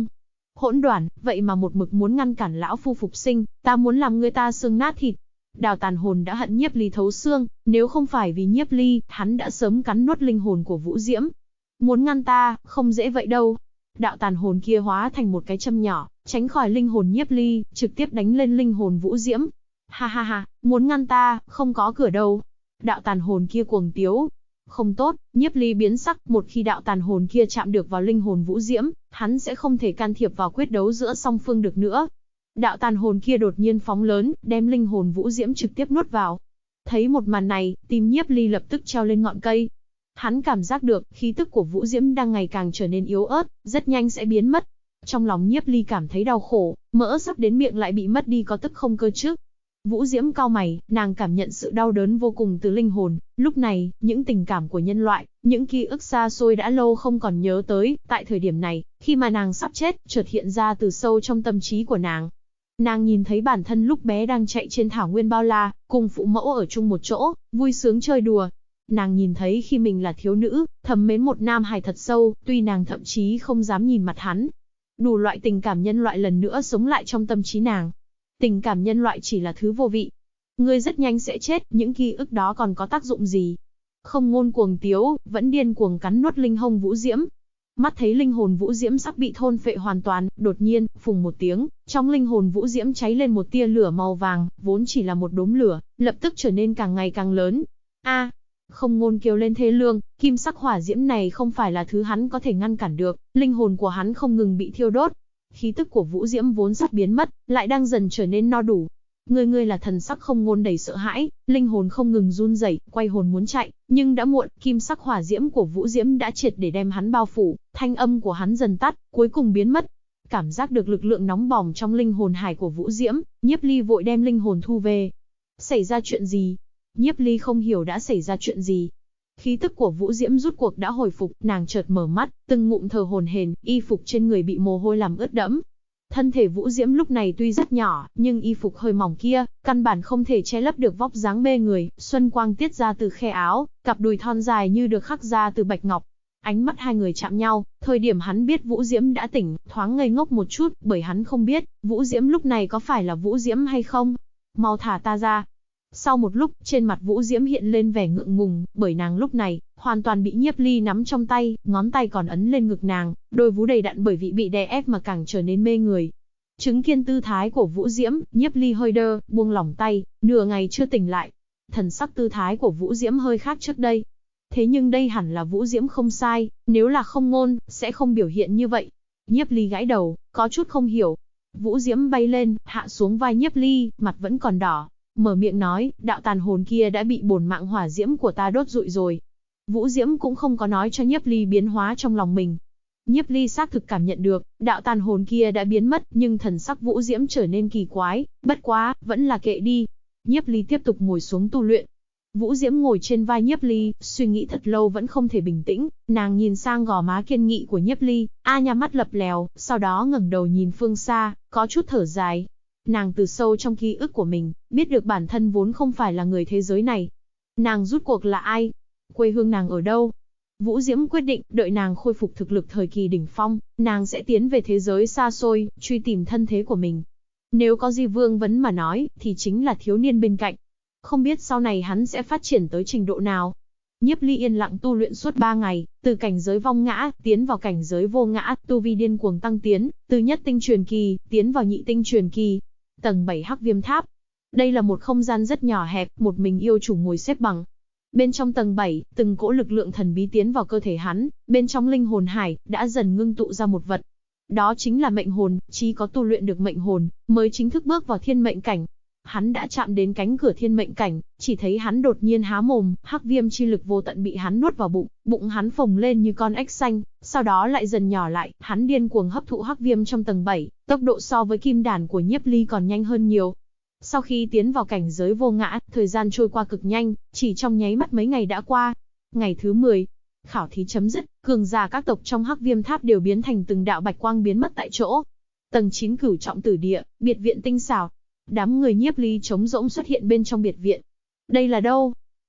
Speaker 1: Hỗn đoản, vậy mà một mực muốn ngăn cản lão phu phục sinh, ta muốn làm người ta xương nát thịt. Đào Tàn Hồn đã hận Nhiếp Ly thấu xương, nếu không phải vì Nhiếp Ly, hắn đã sớm cắn nuốt linh hồn của Vũ Diễm. Muốn ngăn ta, không dễ vậy đâu. Đạo Tàn Hồn kia hóa thành một cái châm nhỏ, tránh khỏi linh hồn Nhiếp Ly, trực tiếp đánh lên linh hồn Vũ Diễm. Ha ha ha, muốn ngăn ta, không có cửa đâu. Đạo Tàn Hồn kia cuồng tiếu. Không tốt, Nhiếp Ly biến sắc, một khi đạo tàn hồn kia chạm được vào linh hồn Vũ Diễm, hắn sẽ không thể can thiệp vào quyết đấu giữa song phương được nữa. Đạo tàn hồn kia đột nhiên phóng lớn, đem linh hồn Vũ Diễm trực tiếp nuốt vào. Thấy một màn này, tim Nhiếp Ly lập tức treo lên ngọn cây. Hắn cảm giác được, khí tức của Vũ Diễm đang ngày càng trở nên yếu ớt, rất nhanh sẽ biến mất. Trong lòng Nhiếp Ly cảm thấy đau khổ, mỡ sắp đến miệng lại bị mất đi có tức không cơ chứ. Vũ Diễm cau mày, nàng cảm nhận sự đau đớn vô cùng từ linh hồn, lúc này, những tình cảm của nhân loại, những ký ức xa xôi đã lâu không còn nhớ tới, tại thời điểm này, khi mà nàng sắp chết, chợt hiện ra từ sâu trong tâm trí của nàng. Nàng nhìn thấy bản thân lúc bé đang chạy trên thảo nguyên bao la, cùng phụ mẫu ở chung một chỗ, vui sướng chơi đùa. Nàng nhìn thấy khi mình là thiếu nữ, thầm mến một nam hài thật sâu, tuy nàng thậm chí không dám nhìn mặt hắn. Đủ loại tình cảm nhân loại lần nữa sống lại trong tâm trí nàng. Tình cảm nhân loại chỉ là thứ vô vị. Ngươi rất nhanh sẽ chết, những ký ức đó còn có tác dụng gì? Không ngôn cuồng tiếu, vẫn điên cuồng cắn nuốt linh hồn Vũ Diễm. Mắt thấy linh hồn Vũ Diễm sắp bị thôn phệ hoàn toàn, đột nhiên, phùng một tiếng, trong linh hồn Vũ Diễm cháy lên một tia lửa màu vàng, vốn chỉ là một đốm lửa, lập tức trở nên càng ngày càng lớn. A! Không ngôn kêu lên thê lương, kim sắc hỏa diễm này không phải là thứ hắn có thể ngăn cản được, linh hồn của hắn không ngừng bị thiêu đốt. Khí tức của Vũ Diễm vốn sắp biến mất, lại đang dần trở nên no đủ. Ngươi là thần sắc không ngôn đầy sợ hãi, linh hồn không ngừng run rẩy, quay hồn muốn chạy, nhưng đã muộn, kim sắc hỏa diễm của Vũ Diễm đã triệt để đem hắn bao phủ, thanh âm của hắn dần tắt, cuối cùng biến mất. Cảm giác được lực lượng nóng bỏng trong linh hồn hải của Vũ Diễm, Nhiếp Ly vội đem linh hồn thu về. Xảy ra chuyện gì? Nhiếp Ly không hiểu đã xảy ra chuyện gì. Khí tức của Vũ Diễm rút cuộc đã hồi phục, nàng chợt mở mắt, từng ngụm thở hổn hển, y phục trên người bị mồ hôi làm ướt đẫm. Thân thể Vũ Diễm lúc này tuy rất nhỏ, nhưng y phục hơi mỏng kia, căn bản không thể che lấp được vóc dáng mê người, xuân quang tiết ra từ khe áo, cặp đùi thon dài như được khắc ra từ bạch ngọc. Ánh mắt hai người chạm nhau, thời điểm hắn biết Vũ Diễm đã tỉnh, thoáng ngây ngốc một chút, bởi hắn không biết, Vũ Diễm lúc này có phải là Vũ Diễm hay không. Mau thả ta ra. Sau một lúc, trên mặt Vũ Diễm hiện lên vẻ ngượng ngùng, bởi nàng lúc này, hoàn toàn bị Nhiếp Ly nắm trong tay, ngón tay còn ấn lên ngực nàng, đôi vú đầy đặn bởi vì bị đè ép mà càng trở nên mê người. Chứng kiến tư thái của Vũ Diễm, Nhiếp Ly hơi đơ, buông lỏng tay, nửa ngày chưa tỉnh lại. Thần sắc tư thái của Vũ Diễm hơi khác trước đây. Thế nhưng đây hẳn là Vũ Diễm không sai, nếu là không ngôn, sẽ không biểu hiện như vậy. Nhiếp Ly gãi đầu, có chút không hiểu. Vũ Diễm bay lên, hạ xuống vai Nhiếp Ly, mặt vẫn còn đỏ. Mở miệng nói, đạo tàn hồn kia đã bị bổn mạng hỏa diễm của ta đốt rụi rồi. Vũ Diễm cũng không có nói cho Nhiếp Ly biến hóa trong lòng mình. Nhiếp Ly xác thực cảm nhận được, đạo tàn hồn kia đã biến mất, nhưng thần sắc Vũ Diễm trở nên kỳ quái, bất quá, vẫn là kệ đi. Nhiếp Ly tiếp tục ngồi xuống tu luyện. Vũ Diễm ngồi trên vai Nhiếp Ly, suy nghĩ thật lâu vẫn không thể bình tĩnh, nàng nhìn sang gò má kiên nghị của Nhiếp Ly, nha mắt lập lèo, sau đó ngẩng đầu nhìn phương xa, có chút thở dài. Nàng từ sâu trong ký ức của mình, biết được bản thân vốn không phải là người thế giới này. Nàng rút cuộc là ai? Quê hương nàng ở đâu? Vũ Diễm quyết định, đợi nàng khôi phục thực lực thời kỳ đỉnh phong, nàng sẽ tiến về thế giới xa xôi, truy tìm thân thế của mình. Nếu có gì vương vấn mà nói, thì chính là thiếu niên bên cạnh. Không biết sau này hắn sẽ phát triển tới trình độ nào. Nhiếp Ly yên lặng tu luyện suốt 3 ngày, từ cảnh giới vong ngã, tiến vào cảnh giới vô ngã, tu vi điên cuồng tăng tiến, từ nhất tinh truyền kỳ, tiến vào nhị tinh truyền kỳ. Tầng 7 Hắc Viêm Tháp. Đây là một không gian rất nhỏ hẹp, một mình yêu chủ ngồi xếp bằng. Bên trong tầng 7, từng cỗ lực lượng thần bí tiến vào cơ thể hắn, bên trong linh hồn hải, đã dần ngưng tụ ra một vật. Đó chính là mệnh hồn, chỉ có tu luyện được mệnh hồn, mới chính thức bước vào thiên mệnh cảnh. Hắn đã chạm đến cánh cửa thiên mệnh cảnh, chỉ thấy hắn đột nhiên há mồm, hắc viêm chi lực vô tận bị hắn nuốt vào bụng, bụng hắn phồng lên như con ếch xanh, sau đó lại dần nhỏ lại, hắn điên cuồng hấp thụ hắc viêm trong tầng 7, tốc độ so với kim đàn của Nhiếp Ly còn nhanh hơn nhiều. Sau khi tiến vào cảnh giới vô ngã, thời gian trôi qua cực nhanh, chỉ trong nháy mắt mấy ngày đã qua. Ngày thứ 10, khảo thí chấm dứt, cường giả các tộc trong Hắc Viêm Tháp đều biến thành từng đạo bạch quang biến mất tại chỗ. Tầng 9 Cửu Trọng Tử Địa, biệt viện tinh xảo. Đám người Nhiếp Ly trống rỗng xuất hiện bên trong biệt viện. Đây là đâu?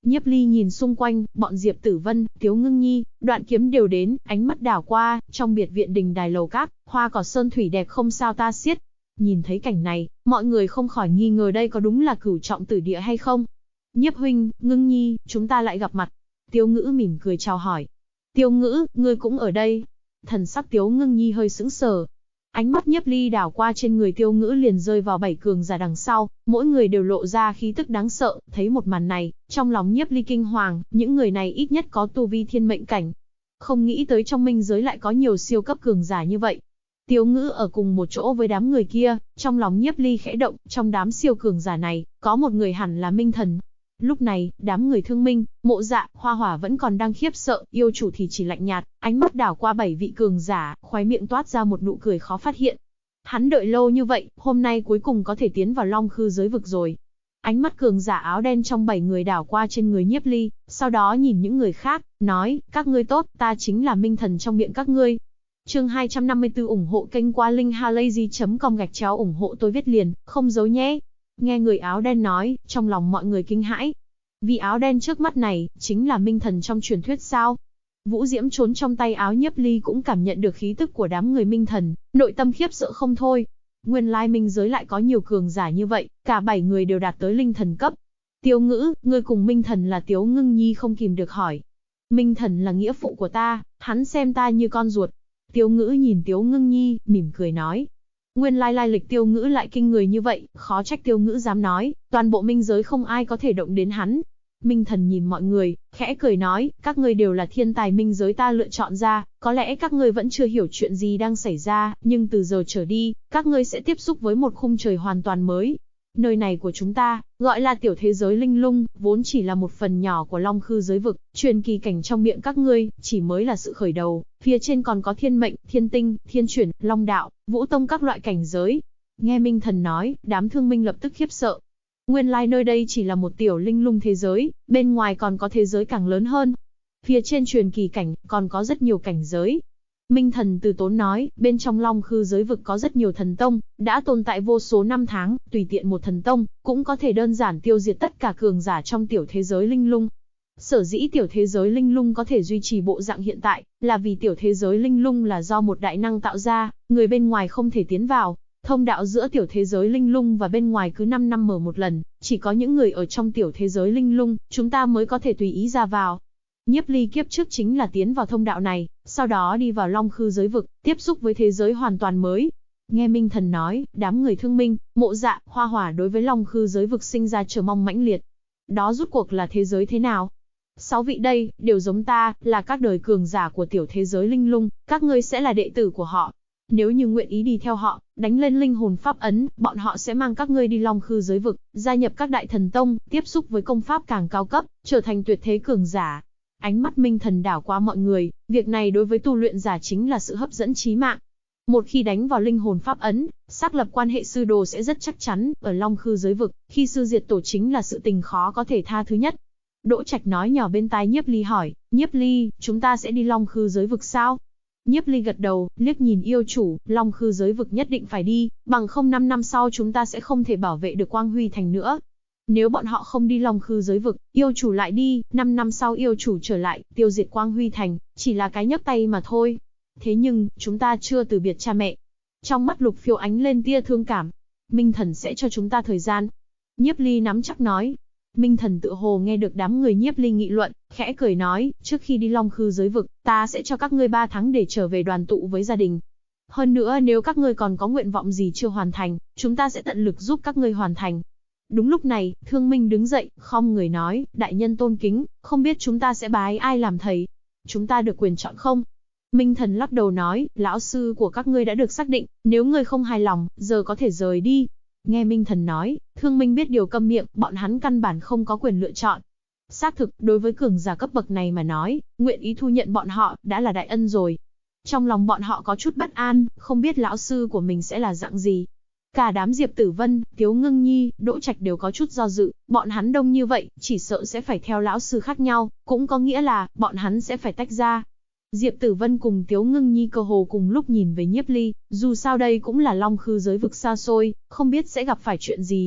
Speaker 1: Nhiếp Ly nhìn xung quanh, bọn Diệp Tử Vân, Tiếu Ngưng Nhi, Đoạn Kiếm đều đến, ánh mắt đảo qua, trong biệt viện đình đài lầu các, hoa cỏ sơn thủy đẹp không sao ta xiết. Nhìn thấy cảnh này, mọi người không khỏi nghi ngờ đây có đúng là Cửu Trọng Tử Địa hay không. Nhiếp huynh, Ngưng Nhi, chúng ta lại gặp mặt. Tiêu Ngữ mỉm cười chào hỏi. Tiêu Ngữ, ngươi cũng ở đây. Thần sắc Tiếu Ngưng Nhi hơi sững sờ. Ánh mắt Nhiếp Ly đảo qua trên người Tiêu Ngữ liền rơi vào 7 cường giả đằng sau, mỗi người đều lộ ra khí tức đáng sợ, thấy một màn này, trong lòng Nhiếp Ly kinh hoàng, những người này ít nhất có tu vi thiên mệnh cảnh. Không nghĩ tới trong minh giới lại có nhiều siêu cấp cường giả như vậy. Tiêu Ngữ ở cùng một chỗ với đám người kia, trong lòng Nhiếp Ly khẽ động, trong đám siêu cường giả này, có một người hẳn là Minh Thần. Lúc này, đám người Thương Minh, Mộ Dạ, Hoa Hỏa vẫn còn đang khiếp sợ, yêu chủ thì chỉ lạnh nhạt, ánh mắt đảo qua 7 vị cường giả, khóe miệng toát ra một nụ cười khó phát hiện. Hắn đợi lâu như vậy, hôm nay cuối cùng có thể tiến vào Long Khư giới vực rồi. Ánh mắt cường giả áo đen trong 7 người đảo qua trên người Nhiếp Ly, sau đó nhìn những người khác, nói, các ngươi tốt, ta chính là Minh Thần trong miệng các ngươi. Chương 254 ủng hộ kênh qua linkhalazy.com ủng hộ tôi viết liền, không giấu nhé. Nghe người áo đen nói, trong lòng mọi người kinh hãi. Vì áo đen trước mắt này, chính là Minh Thần trong truyền thuyết sao? Vũ diễm trốn trong tay áo Nhiếp Ly cũng cảm nhận được khí tức của đám người Minh Thần, nội tâm khiếp sợ không thôi. Nguyên lai minh giới lại có nhiều cường giả như vậy, cả 7 người đều đạt tới linh thần cấp. Tiêu Ngữ, ngươi cùng Minh Thần là Tiếu Ngưng Nhi không kìm được hỏi. Minh Thần là nghĩa phụ của ta, hắn xem ta như con ruột. Tiêu Ngữ nhìn Tiếu Ngưng Nhi, mỉm cười nói. Nguyên lai lịch Tiêu Ngữ lại kinh người như vậy, khó trách Tiêu Ngữ dám nói, toàn bộ minh giới không ai có thể động đến hắn. Minh Thần nhìn mọi người, khẽ cười nói, các ngươi đều là thiên tài minh giới ta lựa chọn ra, có lẽ các ngươi vẫn chưa hiểu chuyện gì đang xảy ra, nhưng từ giờ trở đi, các ngươi sẽ tiếp xúc với một khung trời hoàn toàn mới. Nơi này của chúng ta, gọi là tiểu thế giới linh lung, vốn chỉ là một phần nhỏ của Long Khư giới vực, truyền kỳ cảnh trong miệng các ngươi, chỉ mới là sự khởi đầu, phía trên còn có thiên mệnh, thiên tinh, thiên chuyển, long đạo, vũ tông các loại cảnh giới. Nghe Minh Thần nói, đám Thương Minh lập tức khiếp sợ. Nguyên lai nơi đây chỉ là một tiểu linh lung thế giới, bên ngoài còn có thế giới càng lớn hơn. Phía trên truyền kỳ cảnh, còn có rất nhiều cảnh giới. Minh Thần từ tốn nói, bên trong Long Khư giới vực có rất nhiều thần tông, đã tồn tại vô số năm tháng, tùy tiện một thần tông, cũng có thể đơn giản tiêu diệt tất cả cường giả trong tiểu thế giới linh lung. Sở dĩ tiểu thế giới linh lung có thể duy trì bộ dạng hiện tại, là vì tiểu thế giới linh lung là do một đại năng tạo ra, người bên ngoài không thể tiến vào. Thông đạo giữa tiểu thế giới linh lung và bên ngoài cứ 5 năm mở một lần, chỉ có những người ở trong tiểu thế giới linh lung, chúng ta mới có thể tùy ý ra vào. Nhiếp Ly kiếp trước chính là tiến vào thông đạo này, sau đó đi vào Long Khư giới vực, tiếp xúc với thế giới hoàn toàn mới. Nghe Minh Thần nói, đám người Thương Minh, Mộ Dạ, Hoa Hỏa đối với Long Khư giới vực sinh ra chờ mong mãnh liệt. Đó rút cuộc là thế giới thế nào? 6 vị đây, đều giống ta, là các đời cường giả của tiểu thế giới linh lung, các ngươi sẽ là đệ tử của họ. Nếu như nguyện ý đi theo họ, đánh lên linh hồn pháp ấn, bọn họ sẽ mang các ngươi đi Long Khư giới vực, gia nhập các đại thần tông, tiếp xúc với công pháp càng cao cấp, trở thành tuyệt thế cường giả. Ánh mắt Minh Thần đảo qua mọi người, việc này đối với tu luyện giả chính là sự hấp dẫn chí mạng. Một khi đánh vào linh hồn pháp ấn, xác lập quan hệ sư đồ sẽ rất chắc chắn, ở Long Khư giới vực, khi sư diệt tổ chính là sự tình khó có thể tha thứ nhất. Đỗ Trạch nói nhỏ bên tai Nhiếp Ly hỏi, Nhiếp Ly, chúng ta sẽ đi Long Khư giới vực sao? Nhiếp Ly gật đầu, liếc nhìn yêu chủ, Long Khư giới vực nhất định phải đi, bằng không 5 năm sau chúng ta sẽ không thể bảo vệ được Quang Huy Thành nữa. Nếu bọn họ không đi Long Khư giới vực, yêu chủ lại đi, 5 năm sau yêu chủ trở lại, tiêu diệt Quang Huy Thành, chỉ là cái nhấc tay mà thôi. Thế nhưng, chúng ta chưa từ biệt cha mẹ. Trong mắt Lục Phiêu ánh lên tia thương cảm. Minh Thần sẽ cho chúng ta thời gian. Nhiếp Ly nắm chắc nói. Minh Thần tự hồ nghe được đám người Nhiếp Ly nghị luận, khẽ cười nói, trước khi đi Long Khư giới vực, ta sẽ cho các ngươi 3 tháng để trở về đoàn tụ với gia đình. Hơn nữa nếu các ngươi còn có nguyện vọng gì chưa hoàn thành, chúng ta sẽ tận lực giúp các ngươi hoàn thành. Đúng lúc này, Thương Minh đứng dậy, khom người nói, đại nhân tôn kính, không biết chúng ta sẽ bái ai làm thầy? Chúng ta được quyền chọn không? Minh Thần lắc đầu nói, lão sư của các ngươi đã được xác định, nếu ngươi không hài lòng, giờ có thể rời đi. Nghe Minh Thần nói, Thương Minh biết điều câm miệng, bọn hắn căn bản không có quyền lựa chọn. Xác thực, đối với cường giả cấp bậc này mà nói, nguyện ý thu nhận bọn họ, đã là đại ân rồi. Trong lòng bọn họ có chút bất an, không biết lão sư của mình sẽ là dạng gì. Cả đám Diệp Tử Vân, Tiếu Ngưng Nhi, Đỗ Trạch đều có chút do dự, bọn hắn đông như vậy, chỉ sợ sẽ phải theo lão sư khác nhau, cũng có nghĩa là, bọn hắn sẽ phải tách ra. Diệp Tử Vân cùng Tiếu Ngưng Nhi cơ hồ cùng lúc nhìn về Nhiếp Ly, dù sao đây cũng là Long Khư giới vực xa xôi, không biết sẽ gặp phải chuyện gì.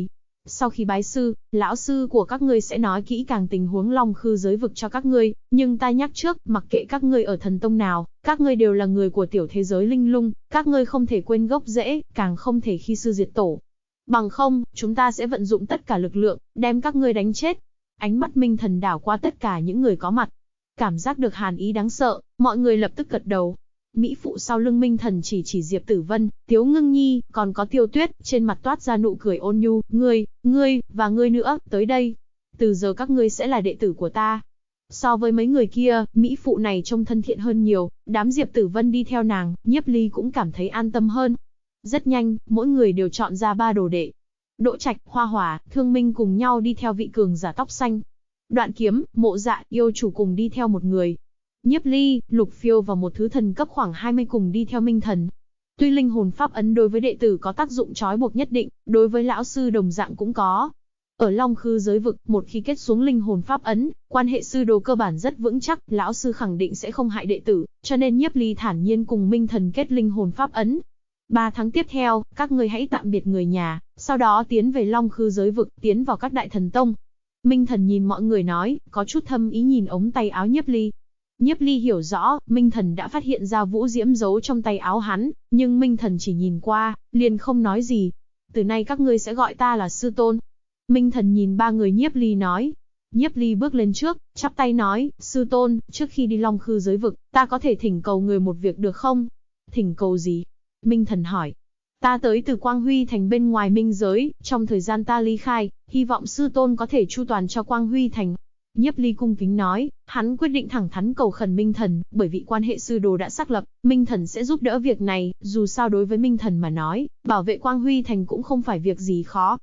Speaker 1: Sau khi bái sư, lão sư của các ngươi sẽ nói kỹ càng tình huống Long Khư giới vực cho các ngươi, nhưng ta nhắc trước, mặc kệ các ngươi ở thần tông nào, các ngươi đều là người của tiểu thế giới linh lung, các ngươi không thể quên gốc rễ, càng không thể khi sư diệt tổ. Bằng không, chúng ta sẽ vận dụng tất cả lực lượng, đem các ngươi đánh chết. Ánh mắt Minh Thần đảo qua tất cả những người có mặt. Cảm giác được hàn ý đáng sợ, mọi người lập tức gật đầu. Mỹ phụ sau lưng Minh Thần chỉ Diệp Tử Vân, Tiếu Ngưng Nhi, còn có Tiêu Tuyết, trên mặt toát ra nụ cười ôn nhu, ngươi, và ngươi nữa, tới đây. Từ giờ các ngươi sẽ là đệ tử của ta. So với mấy người kia, Mỹ phụ này trông thân thiện hơn nhiều, đám Diệp Tử Vân đi theo nàng, Nhiếp Ly cũng cảm thấy an tâm hơn. Rất nhanh, mỗi người đều chọn ra 3 đồ đệ. Đỗ Trạch, Hoa Hỏa, Thương Minh cùng nhau đi theo vị cường giả tóc xanh. Đoạn Kiếm, Mộ Dạ, Yêu Chủ cùng đi theo một người. Nhiếp Ly, Lục Phiêu và một thứ thần cấp khoảng 20 cùng đi theo Minh Thần. Tuy linh hồn pháp ấn đối với đệ tử có tác dụng trói buộc nhất định, đối với lão sư đồng dạng cũng có. Ở Long Khư giới vực, một khi kết xuống linh hồn pháp ấn, quan hệ sư đồ cơ bản rất vững chắc, lão sư khẳng định sẽ không hại đệ tử, cho nên Nhiếp Ly thản nhiên cùng Minh Thần kết linh hồn pháp ấn. 3 tháng tiếp theo, các ngươi hãy tạm biệt người nhà, sau đó tiến về Long Khư giới vực, tiến vào các đại thần tông. Minh Thần nhìn mọi người nói, có chút thâm ý nhìn ống tay áo Nhiếp Ly. Nhiếp Ly hiểu rõ, Minh Thần đã phát hiện ra vũ diễm giấu trong tay áo hắn, nhưng Minh Thần chỉ nhìn qua, liền không nói gì. Từ nay các ngươi sẽ gọi ta là sư tôn. Minh Thần nhìn 3 người Nhiếp Ly nói. Nhiếp Ly bước lên trước, chắp tay nói, sư tôn, trước khi đi Long Khư giới vực, ta có thể thỉnh cầu người một việc được không? Thỉnh cầu gì? Minh Thần hỏi. Ta tới từ Quang Huy Thành bên ngoài minh giới, trong thời gian ta ly khai, hy vọng sư tôn có thể chu toàn cho Quang Huy Thành. Nhiếp Ly cung kính nói, hắn quyết định thẳng thắn cầu khẩn Minh Thần, bởi vì quan hệ sư đồ đã xác lập, Minh Thần sẽ giúp đỡ việc này, dù sao đối với Minh Thần mà nói, bảo vệ Quang Huy Thành cũng không phải việc gì khó.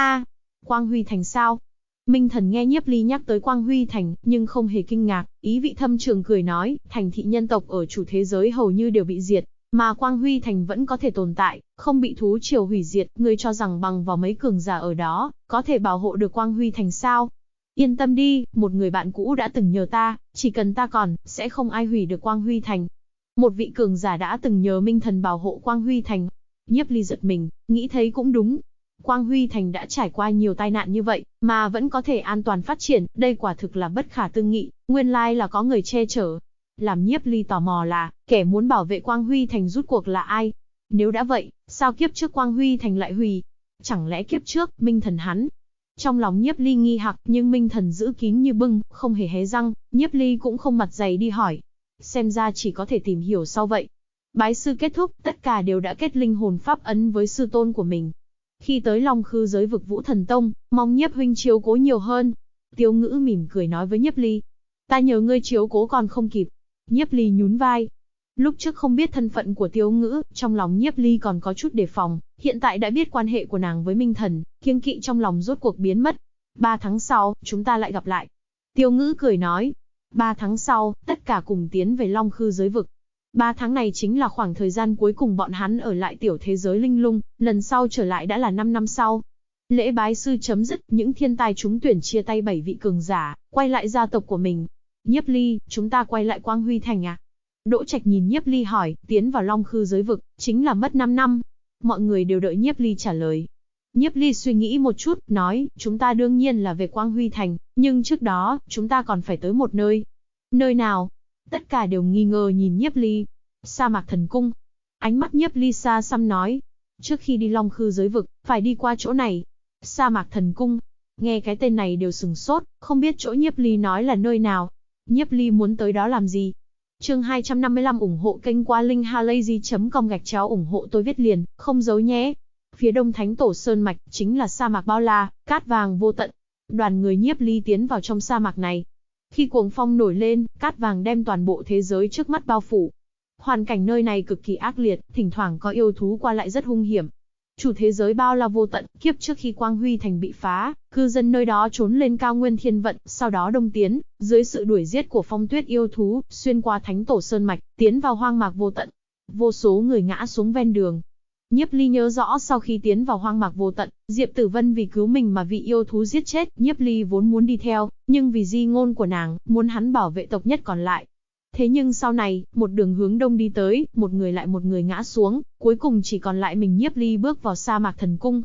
Speaker 1: Quang Huy Thành sao? Minh Thần nghe Nhiếp Ly nhắc tới Quang Huy Thành, nhưng không hề kinh ngạc, ý vị thâm trường cười nói, thành thị nhân tộc ở chủ thế giới hầu như đều bị diệt, mà Quang Huy Thành vẫn có thể tồn tại, không bị thú triều hủy diệt, ngươi cho rằng bằng vào mấy cường giả ở đó, có thể bảo hộ được Quang Huy Thành sao? Yên tâm đi, một người bạn cũ đã từng nhờ ta, chỉ cần ta còn, sẽ không ai hủy được Quang Huy Thành. Một vị cường giả đã từng nhờ Minh Thần bảo hộ Quang Huy Thành. Nhiếp Ly giật mình, nghĩ thấy cũng đúng. Quang Huy Thành đã trải qua nhiều tai nạn như vậy, mà vẫn có thể an toàn phát triển, đây quả thực là bất khả tư nghị, nguyên lai là có người che chở. Làm Nhiếp Ly tò mò là, kẻ muốn bảo vệ Quang Huy Thành rút cuộc là ai? Nếu đã vậy, sao kiếp trước Quang Huy Thành lại hủy? Chẳng lẽ kiếp trước, Minh Thần hắn? Trong lòng Nhiếp Ly nghi hoặc, nhưng Minh Thần giữ kín như bưng, không hề hé răng, Nhiếp Ly cũng không mặt dày đi hỏi. Xem ra chỉ có thể tìm hiểu sau vậy. Bái sư kết thúc, tất cả đều đã kết linh hồn pháp ấn với sư tôn của mình. Khi tới Long Khư giới vực Vũ Thần Tông, mong Nhiếp huynh chiếu cố nhiều hơn. Tiêu Ngữ mỉm cười nói với Nhiếp Ly. Ta nhờ ngươi chiếu cố còn không kịp. Nhiếp Ly nhún vai. Lúc trước không biết thân phận của Tiêu Ngữ, trong lòng Nhiếp Ly còn có chút đề phòng, hiện tại đã biết quan hệ của nàng với Minh Thần, kiêng kỵ trong lòng rốt cuộc biến mất. 3 tháng sau, chúng ta lại gặp lại. Tiêu Ngữ cười nói. 3 tháng sau, tất cả cùng tiến về Long Khư giới vực. 3 tháng này chính là khoảng thời gian cuối cùng bọn hắn ở lại tiểu thế giới linh lung, lần sau trở lại đã là 5 năm sau. Lễ bái sư chấm dứt, những thiên tài trúng tuyển chia tay 7 vị cường giả, quay lại gia tộc của mình. Nhiếp Ly, chúng ta quay lại Quang Huy Thành à? Đỗ Trạch nhìn Nhiếp Ly hỏi, tiến vào Long Khư giới vực, chính là mất 5 năm. Mọi người đều đợi Nhiếp Ly trả lời. Nhiếp Ly suy nghĩ một chút, nói, chúng ta đương nhiên là về Quang Huy Thành, nhưng trước đó, chúng ta còn phải tới một nơi. Nơi nào? Tất cả đều nghi ngờ nhìn Nhiếp Ly. Sa mạc thần cung. Ánh mắt Nhiếp Ly xa xăm nói. Trước khi đi Long Khư giới vực, phải đi qua chỗ này. Sa mạc thần cung. Nghe cái tên này đều sừng sốt, không biết chỗ Nhiếp Ly nói là nơi nào. Nhiếp Ly muốn tới đó làm gì? Chương 255 ủng hộ kênh qua linkhalazy.com ủng hộ tôi viết liền, không giấu nhé. Phía đông Thánh Tổ Sơn Mạch, chính là sa mạc bao la, cát vàng vô tận. Đoàn người Nhiếp Ly tiến vào trong sa mạc này. Khi cuồng phong nổi lên, cát vàng đem toàn bộ thế giới trước mắt bao phủ. Hoàn cảnh nơi này cực kỳ ác liệt, thỉnh thoảng có yêu thú qua lại rất hung hiểm. Chủ thế giới bao la vô tận, kiếp trước khi Quang Huy Thành bị phá, cư dân nơi đó trốn lên cao nguyên thiên vận, sau đó đông tiến, dưới sự đuổi giết của phong tuyết yêu thú, xuyên qua Thánh Tổ Sơn Mạch, tiến vào hoang mạc vô tận. Vô số người ngã xuống ven đường. Nhiếp Ly nhớ rõ sau khi tiến vào hoang mạc vô tận, Diệp Tử Vân vì cứu mình mà bị yêu thú giết chết, Nhiếp Ly vốn muốn đi theo, nhưng vì di ngôn của nàng, muốn hắn bảo vệ tộc nhất còn lại. Thế nhưng sau này, một đường hướng đông đi tới, một người lại một người ngã xuống, cuối cùng chỉ còn lại mình Nhiếp Ly bước vào sa mạc thần cung.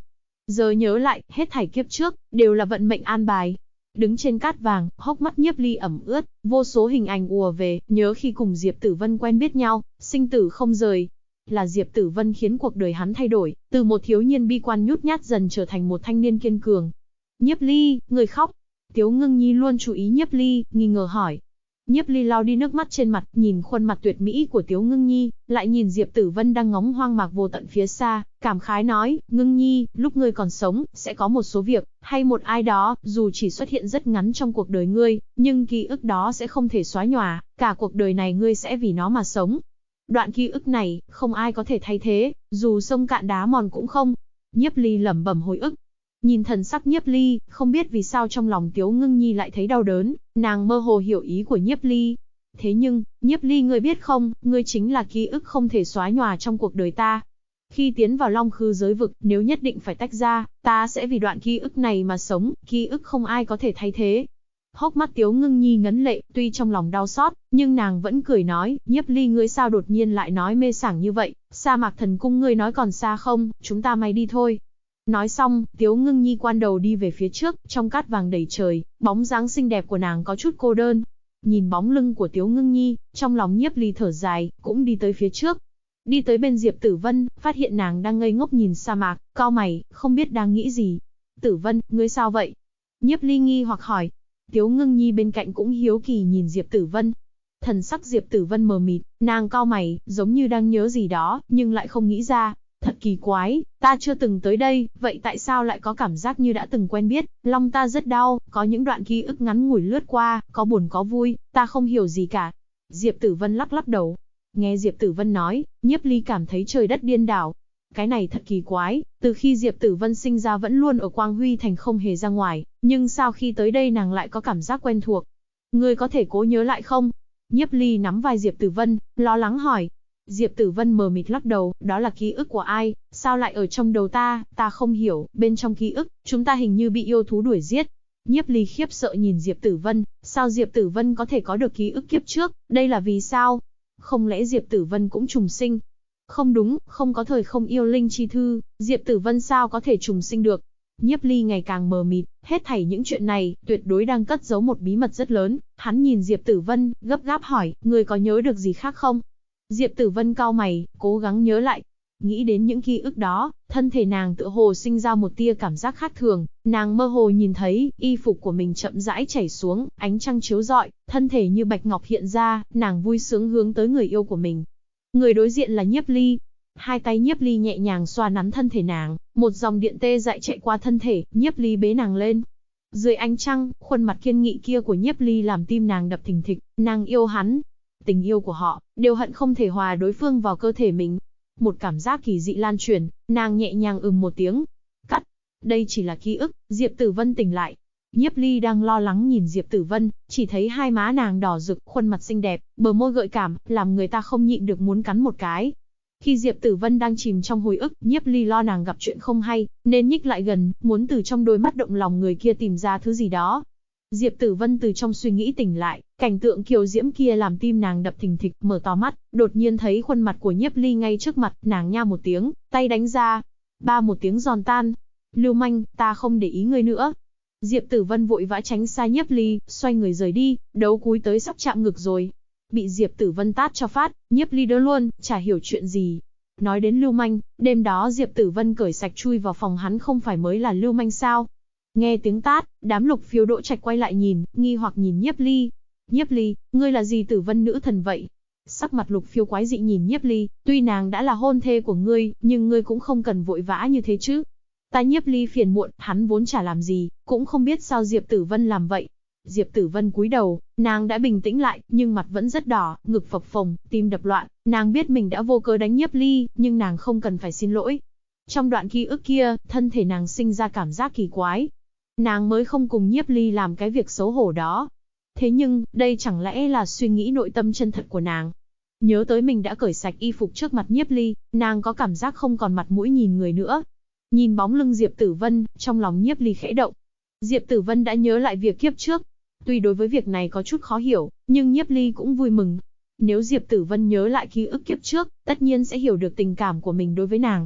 Speaker 1: Giờ nhớ lại, hết thảy kiếp trước, đều là vận mệnh an bài. Đứng trên cát vàng, hốc mắt Nhiếp Ly ẩm ướt, vô số hình ảnh ùa về, nhớ khi cùng Diệp Tử Vân quen biết nhau, sinh tử không rời. Là Diệp Tử Vân khiến cuộc đời hắn thay đổi, từ một thiếu niên bi quan nhút nhát dần trở thành một thanh niên kiên cường. Nhiếp Ly, người khóc. Tiếu Ngưng Nhi luôn chú ý Nhiếp Ly, nghi ngờ hỏi. Nhiếp Ly lau đi nước mắt trên mặt, nhìn khuôn mặt tuyệt mỹ của Tiếu Ngưng Nhi, lại nhìn Diệp Tử Vân đang ngóng hoang mạc vô tận phía xa, cảm khái nói, Ngưng Nhi, lúc ngươi còn sống, sẽ có một số việc, hay một ai đó, dù chỉ xuất hiện rất ngắn trong cuộc đời ngươi, nhưng ký ức đó sẽ không thể xóa nhòa, cả cuộc đời này ngươi sẽ vì nó mà sống. Đoạn ký ức này, không ai có thể thay thế, dù sông cạn đá mòn cũng không. Nhiếp Ly lẩm bẩm hồi ức. Nhìn thần sắc Nhiếp Ly, không biết vì sao trong lòng Tiếu Ngưng Nhi lại thấy đau đớn, nàng mơ hồ hiểu ý của Nhiếp Ly. Thế nhưng, Nhiếp Ly ngươi biết không, ngươi chính là ký ức không thể xóa nhòa trong cuộc đời ta. Khi tiến vào Long Khư giới vực, nếu nhất định phải tách ra, ta sẽ vì đoạn ký ức này mà sống, ký ức không ai có thể thay thế. Hốc mắt Tiếu Ngưng Nhi ngấn lệ, tuy trong lòng đau xót, nhưng nàng vẫn cười nói, Nhiếp Ly ngươi sao đột nhiên lại nói mê sảng như vậy, sa mạc thần cung ngươi nói còn xa không, chúng ta may đi thôi. Nói xong, Tiếu Ngưng Nhi quan đầu đi về phía trước, trong cát vàng đầy trời, bóng dáng xinh đẹp của nàng có chút cô đơn. Nhìn bóng lưng của Tiếu Ngưng Nhi, trong lòng Nhiếp Ly thở dài, cũng đi tới phía trước. Đi tới bên Diệp Tử Vân, phát hiện nàng đang ngây ngốc nhìn sa mạc, cau mày, không biết đang nghĩ gì. Tử Vân, ngươi sao vậy? Nhiếp Ly nghi hoặc hỏi. Tiếu Ngưng Nhi bên cạnh cũng hiếu kỳ nhìn Diệp Tử Vân. Thần sắc Diệp Tử Vân mờ mịt, nàng cau mày, giống như đang nhớ gì đó, nhưng lại không nghĩ ra. Thật kỳ quái, ta chưa từng tới đây, vậy tại sao lại có cảm giác như đã từng quen biết, lòng ta rất đau, có những đoạn ký ức ngắn ngủi lướt qua, có buồn có vui, ta không hiểu gì cả. Diệp Tử Vân lắc lắc đầu. Nghe Diệp Tử Vân nói, Nhiếp Ly cảm thấy trời đất điên đảo. Cái này thật kỳ quái, từ khi Diệp Tử Vân sinh ra vẫn luôn ở Quang Huy Thành không hề ra ngoài, nhưng sao khi tới đây nàng lại có cảm giác quen thuộc. Ngươi có thể cố nhớ lại không? Nhiếp Ly nắm vai Diệp Tử Vân, lo lắng hỏi. Diệp Tử Vân mờ mịt lắc đầu, đó là ký ức của ai, sao lại ở trong đầu ta không hiểu, bên trong ký ức, chúng ta hình như bị yêu thú đuổi giết. Nhiếp Ly khiếp sợ nhìn Diệp Tử Vân, sao Diệp Tử Vân có thể có được ký ức kiếp trước, đây là vì sao? Không lẽ Diệp Tử Vân cũng trùng sinh? Không đúng, không có thời không yêu linh chi thư, Diệp Tử Vân sao có thể trùng sinh được? Nhiếp Ly ngày càng mờ mịt, hết thảy những chuyện này, tuyệt đối đang cất giấu một bí mật rất lớn. Hắn nhìn Diệp Tử Vân, gấp gáp hỏi, người có nhớ được gì khác không? Diệp Tử Vân cau mày, cố gắng nhớ lại. Nghĩ đến những ký ức đó, thân thể nàng tựa hồ sinh ra một tia cảm giác khác thường, nàng mơ hồ nhìn thấy, y phục của mình chậm rãi chảy xuống, ánh trăng chiếu rọi, thân thể như bạch ngọc hiện ra, nàng vui sướng hướng tới người yêu của mình. Người đối diện là Nhiếp Ly. Hai tay Nhiếp Ly nhẹ nhàng xoa nắn thân thể nàng, một dòng điện tê dại chạy qua thân thể, Nhiếp Ly bế nàng lên. Dưới ánh trăng, khuôn mặt kiên nghị kia của Nhiếp Ly làm tim nàng đập thình thịch, nàng yêu hắn. Tình yêu của họ, đều hận không thể hòa đối phương vào cơ thể mình. Một cảm giác kỳ dị lan truyền, nàng nhẹ nhàng một tiếng. Cắt. Đây chỉ là ký ức, Diệp Tử Vân tỉnh lại. Nhiếp Ly đang lo lắng nhìn Diệp Tử Vân, chỉ thấy hai má nàng đỏ rực, khuôn mặt xinh đẹp, bờ môi gợi cảm, làm người ta không nhịn được muốn cắn một cái. Khi Diệp Tử Vân đang chìm trong hồi ức, Nhiếp Ly lo nàng gặp chuyện không hay, nên nhích lại gần, muốn từ trong đôi mắt động lòng người kia tìm ra thứ gì đó. Diệp Tử Vân từ trong suy nghĩ tỉnh lại, cảnh tượng kiều diễm kia làm tim nàng đập thình thịch, mở to mắt, đột nhiên thấy khuôn mặt của Nhiếp Ly ngay trước mặt, nàng nha một tiếng, tay đánh ra. Ba một tiếng giòn tan. Lưu manh, ta không để ý ngươi nữa. Diệp Tử Vân vội vã tránh xa Nhiếp Ly, xoay người rời đi, đấu cúi tới sắp chạm ngực rồi. Bị Diệp Tử Vân tát cho phát, Nhiếp Ly đỡ luôn, chả hiểu chuyện gì. Nói đến lưu manh, đêm đó Diệp Tử Vân cởi sạch chui vào phòng hắn không phải mới là lưu manh sao? Nghe tiếng tát, đám Lục Phiêu Đỗ Trạch quay lại nhìn, nghi hoặc nhìn Nhiếp Ly. Nhiếp Ly, ngươi là gì Tử Vân nữ thần vậy? Sắc mặt Lục Phiêu quái dị nhìn Nhiếp Ly, tuy nàng đã là hôn thê của ngươi, nhưng ngươi cũng không cần vội vã như thế chứ. Ta Nhiếp Ly phiền muộn, hắn vốn chả làm gì, cũng không biết sao Diệp Tử Vân làm vậy. Diệp Tử Vân cúi đầu, nàng đã bình tĩnh lại, nhưng mặt vẫn rất đỏ, ngực phập phồng, tim đập loạn, nàng biết mình đã vô cớ đánh Nhiếp Ly, nhưng nàng không cần phải xin lỗi. Trong đoạn ký ức kia, thân thể nàng sinh ra cảm giác kỳ quái. Nàng mới không cùng Nhiếp Ly làm cái việc xấu hổ đó. Thế nhưng, đây chẳng lẽ là suy nghĩ nội tâm chân thật của nàng. Nhớ tới mình đã cởi sạch y phục trước mặt Nhiếp Ly, nàng có cảm giác không còn mặt mũi nhìn người nữa. Nhìn bóng lưng Diệp Tử Vân, trong lòng Nhiếp Ly khẽ động. Diệp Tử Vân đã nhớ lại việc kiếp trước. Tuy đối với việc này có chút khó hiểu, nhưng Nhiếp Ly cũng vui mừng. Nếu Diệp Tử Vân nhớ lại ký ức kiếp trước, tất nhiên sẽ hiểu được tình cảm của mình đối với nàng.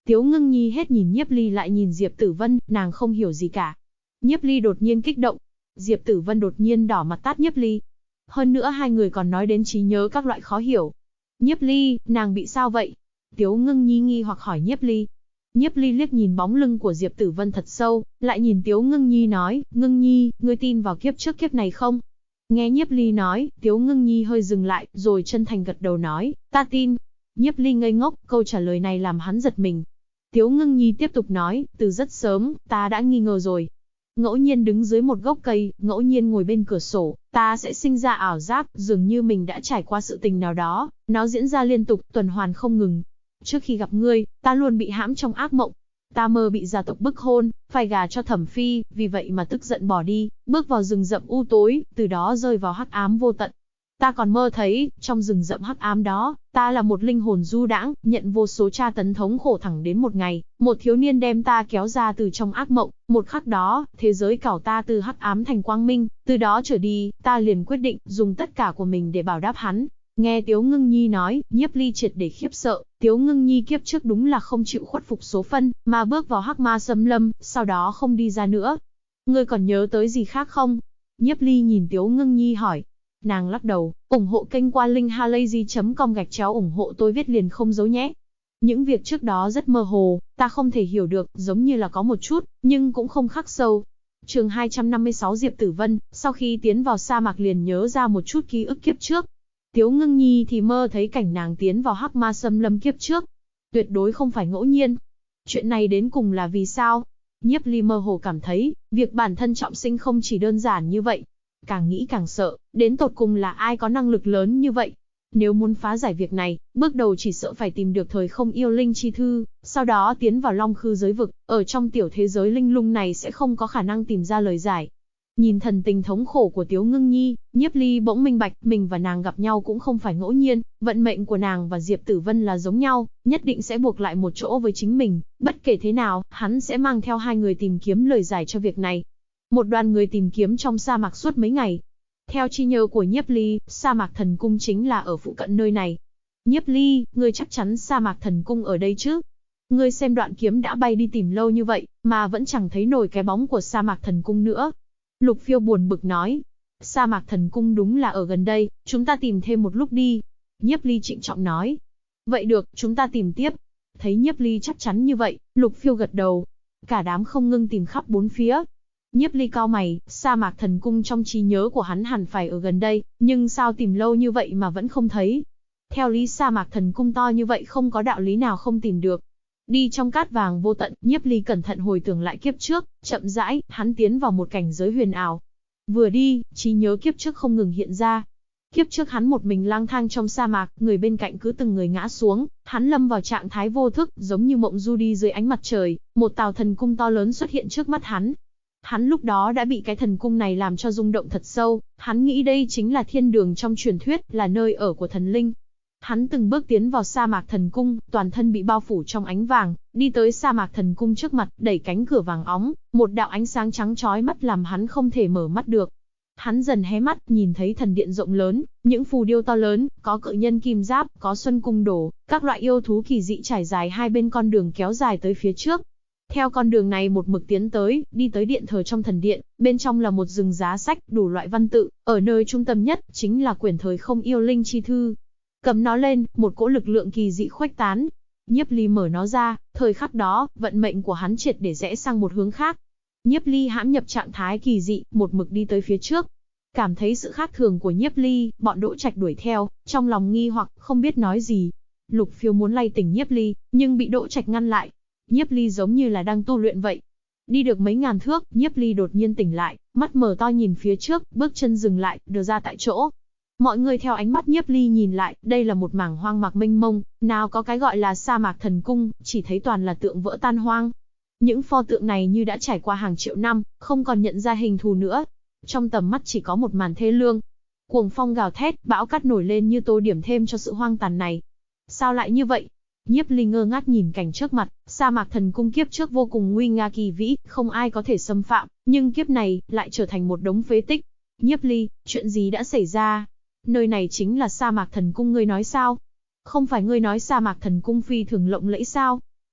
Speaker 1: Tiếu Ngưng Nhi hết nhìn Nhiếp Ly lại nhìn Diệp Tử Vân, nàng không hiểu gì cả. Nhiếp Ly đột nhiên kích động. Diệp Tử Vân đột nhiên đỏ mặt tát Nhiếp Ly. Hơn nữa hai người còn nói đến trí nhớ các loại khó hiểu. Nhiếp Ly, nàng bị sao vậy? Tiếu Ngưng Nhi nghi hoặc hỏi Nhiếp Ly. Nhiếp Ly liếc nhìn bóng lưng của Diệp Tử Vân thật sâu, lại nhìn Tiếu Ngưng Nhi nói, Ngưng Nhi, ngươi tin vào kiếp trước kiếp này không? Nghe Nhiếp Ly nói, Tiếu Ngưng Nhi hơi dừng lại, rồi chân thành gật đầu nói, ta tin. Nhiếp Ly ngây ngốc, câu trả lời này làm hắn giật mình. Tiếu Ngưng Nhi tiếp tục nói, từ rất sớm, ta đã nghi ngờ rồi. Ngẫu nhiên đứng dưới một gốc cây, ngẫu nhiên ngồi bên cửa sổ, ta sẽ sinh ra ảo giác, dường như mình đã trải qua sự tình nào đó, nó diễn ra liên tục, tuần hoàn không ngừng. Trước khi gặp ngươi, ta luôn bị hãm trong ác mộng. Ta mơ bị gia tộc bức hôn, phải gả cho Thẩm Phi, vì vậy mà tức giận bỏ đi, bước vào rừng rậm u tối, từ đó rơi vào hắc ám vô tận. Ta còn mơ thấy, trong rừng rậm hắc ám đó, ta là một linh hồn du đãng, nhận vô số tra tấn thống khổ thẳng đến một ngày, một thiếu niên đem ta kéo ra từ trong ác mộng, một khắc đó, thế giới cảo ta từ hắc ám thành quang minh, từ đó trở đi, ta liền quyết định dùng tất cả của mình để bảo đáp hắn. Nghe Tiếu Ngưng Nhi nói, Nhiếp Ly triệt để khiếp sợ, Tiếu Ngưng Nhi kiếp trước đúng là không chịu khuất phục số phận, mà bước vào hắc ma xâm lâm, sau đó không đi ra nữa. Ngươi còn nhớ tới gì khác không? Nhiếp Ly nhìn Tiếu Ngưng Nhi hỏi. Nàng lắc đầu, ủng hộ kênh qua linkhalazy.com ủng hộ tôi viết liền không giấu nhé. Những việc trước đó rất mơ hồ, ta không thể hiểu được, giống như là có một chút, nhưng cũng không khắc sâu. Chương 256 Diệp Tử Vân, sau khi tiến vào sa mạc liền nhớ ra một chút ký ức kiếp trước. Tiếu Ngưng Nhi thì mơ thấy cảnh nàng tiến vào hắc ma xâm lâm kiếp trước. Tuyệt đối không phải ngẫu nhiên. Chuyện này đến cùng là vì sao? Nhiếp Ly mơ hồ cảm thấy, việc bản thân trọng sinh không chỉ đơn giản như vậy. Càng nghĩ càng sợ, đến tột cùng là ai có năng lực lớn như vậy? Nếu muốn phá giải việc này, bước đầu chỉ sợ phải tìm được thời không yêu linh chi thư, sau đó tiến vào Long Khư giới vực, ở trong tiểu thế giới linh lung này sẽ không có khả năng tìm ra lời giải. Nhìn thần tình thống khổ của Tiếu Ngưng Nhi, Nhiếp Ly bỗng minh bạch, mình và nàng gặp nhau cũng không phải ngẫu nhiên, vận mệnh của nàng và Diệp Tử Vân là giống nhau, nhất định sẽ buộc lại một chỗ với chính mình, bất kể thế nào, hắn sẽ mang theo hai người tìm kiếm lời giải cho việc này. Một đoàn người tìm kiếm trong sa mạc suốt mấy ngày. Theo trí nhớ của Nhiếp Ly, sa mạc thần cung chính là ở phụ cận nơi này. Nhiếp Ly, ngươi chắc chắn sa mạc thần cung ở đây chứ? Ngươi xem đoạn kiếm đã bay đi tìm lâu như vậy, mà vẫn chẳng thấy nổi cái bóng của sa mạc thần cung nữa. Lục Phiêu buồn bực nói. Sa mạc thần cung đúng là ở gần đây, chúng ta tìm thêm một lúc đi. Nhiếp Ly trịnh trọng nói. Vậy được, chúng ta tìm tiếp. Thấy Nhiếp Ly chắc chắn như vậy, Lục Phiêu gật đầu. Cả đám không ngưng tìm khắp bốn phía. Nhiếp Ly cau mày, sa mạc thần cung trong trí nhớ của hắn hẳn phải ở gần đây, nhưng sao tìm lâu như vậy mà vẫn không thấy. Theo lý sa mạc thần cung to như vậy không có đạo lý nào không tìm được. Đi trong cát vàng vô tận, Nhiếp Ly cẩn thận hồi tưởng lại kiếp trước, chậm rãi, hắn tiến vào một cảnh giới huyền ảo. Vừa đi, trí nhớ kiếp trước không ngừng hiện ra. Kiếp trước hắn một mình lang thang trong sa mạc, người bên cạnh cứ từng người ngã xuống, hắn lâm vào trạng thái vô thức, giống như mộng du đi dưới ánh mặt trời, một tào thần cung to lớn xuất hiện trước mắt hắn. Hắn lúc đó đã bị cái thần cung này làm cho rung động thật sâu, hắn nghĩ đây chính là thiên đường trong truyền thuyết, là nơi ở của thần linh. Hắn từng bước tiến vào sa mạc thần cung, toàn thân bị bao phủ trong ánh vàng, đi tới sa mạc thần cung trước mặt, đẩy cánh cửa vàng óng, một đạo ánh sáng trắng chói mắt làm hắn không thể mở mắt được. Hắn dần hé mắt, nhìn thấy thần điện rộng lớn, những phù điêu to lớn, có cự nhân kim giáp, có xuân cung đồ, các loại yêu thú kỳ dị trải dài hai bên con đường kéo dài tới phía trước. Theo con đường này một mực tiến tới, đi tới điện thờ trong thần điện, bên trong là một rừng giá sách, đủ loại văn tự, ở nơi trung tâm nhất, chính là quyển thời không yêu linh chi thư. Cầm nó lên, một cỗ lực lượng kỳ dị khuếch tán. Nhiếp Ly mở nó ra, thời khắc đó, vận mệnh của hắn triệt để rẽ sang một hướng khác. Nhiếp Ly hãm nhập trạng thái kỳ dị, một mực đi tới phía trước. Cảm thấy sự khác thường của Nhiếp Ly, bọn Đỗ Trạch đuổi theo, trong lòng nghi hoặc, không biết nói gì. Lục Phiêu muốn lay tỉnh Nhiếp Ly, nhưng bị Đỗ Trạch ngăn lại. Nhiếp Ly giống như là đang tu luyện vậy. Đi được mấy ngàn thước, Nhiếp Ly đột nhiên tỉnh lại, mắt mở to nhìn phía trước, bước chân dừng lại, đưa ra tại chỗ. Mọi người theo ánh mắt Nhiếp Ly nhìn lại, đây là một mảng hoang mạc mênh mông, nào có cái gọi là sa mạc thần cung, chỉ thấy toàn là tượng vỡ tan hoang. Những pho tượng này như đã trải qua hàng triệu năm, không còn nhận ra hình thù nữa. Trong tầm mắt chỉ có một màn thê lương. Cuồng phong gào thét, bão cát nổi lên như tô điểm thêm cho sự hoang tàn này. Sao lại như vậy? Nhiếp Ly ngơ ngác nhìn cảnh trước mặt, sa mạc thần cung kiếp trước vô cùng nguy nga kỳ vĩ, không ai có thể xâm phạm, nhưng kiếp này lại trở thành một đống phế tích. Nhiếp Ly, chuyện gì đã xảy ra? Nơi này chính là sa mạc thần cung ngươi nói sao? Không phải ngươi nói sa mạc thần cung phi thường lộng lẫy sao?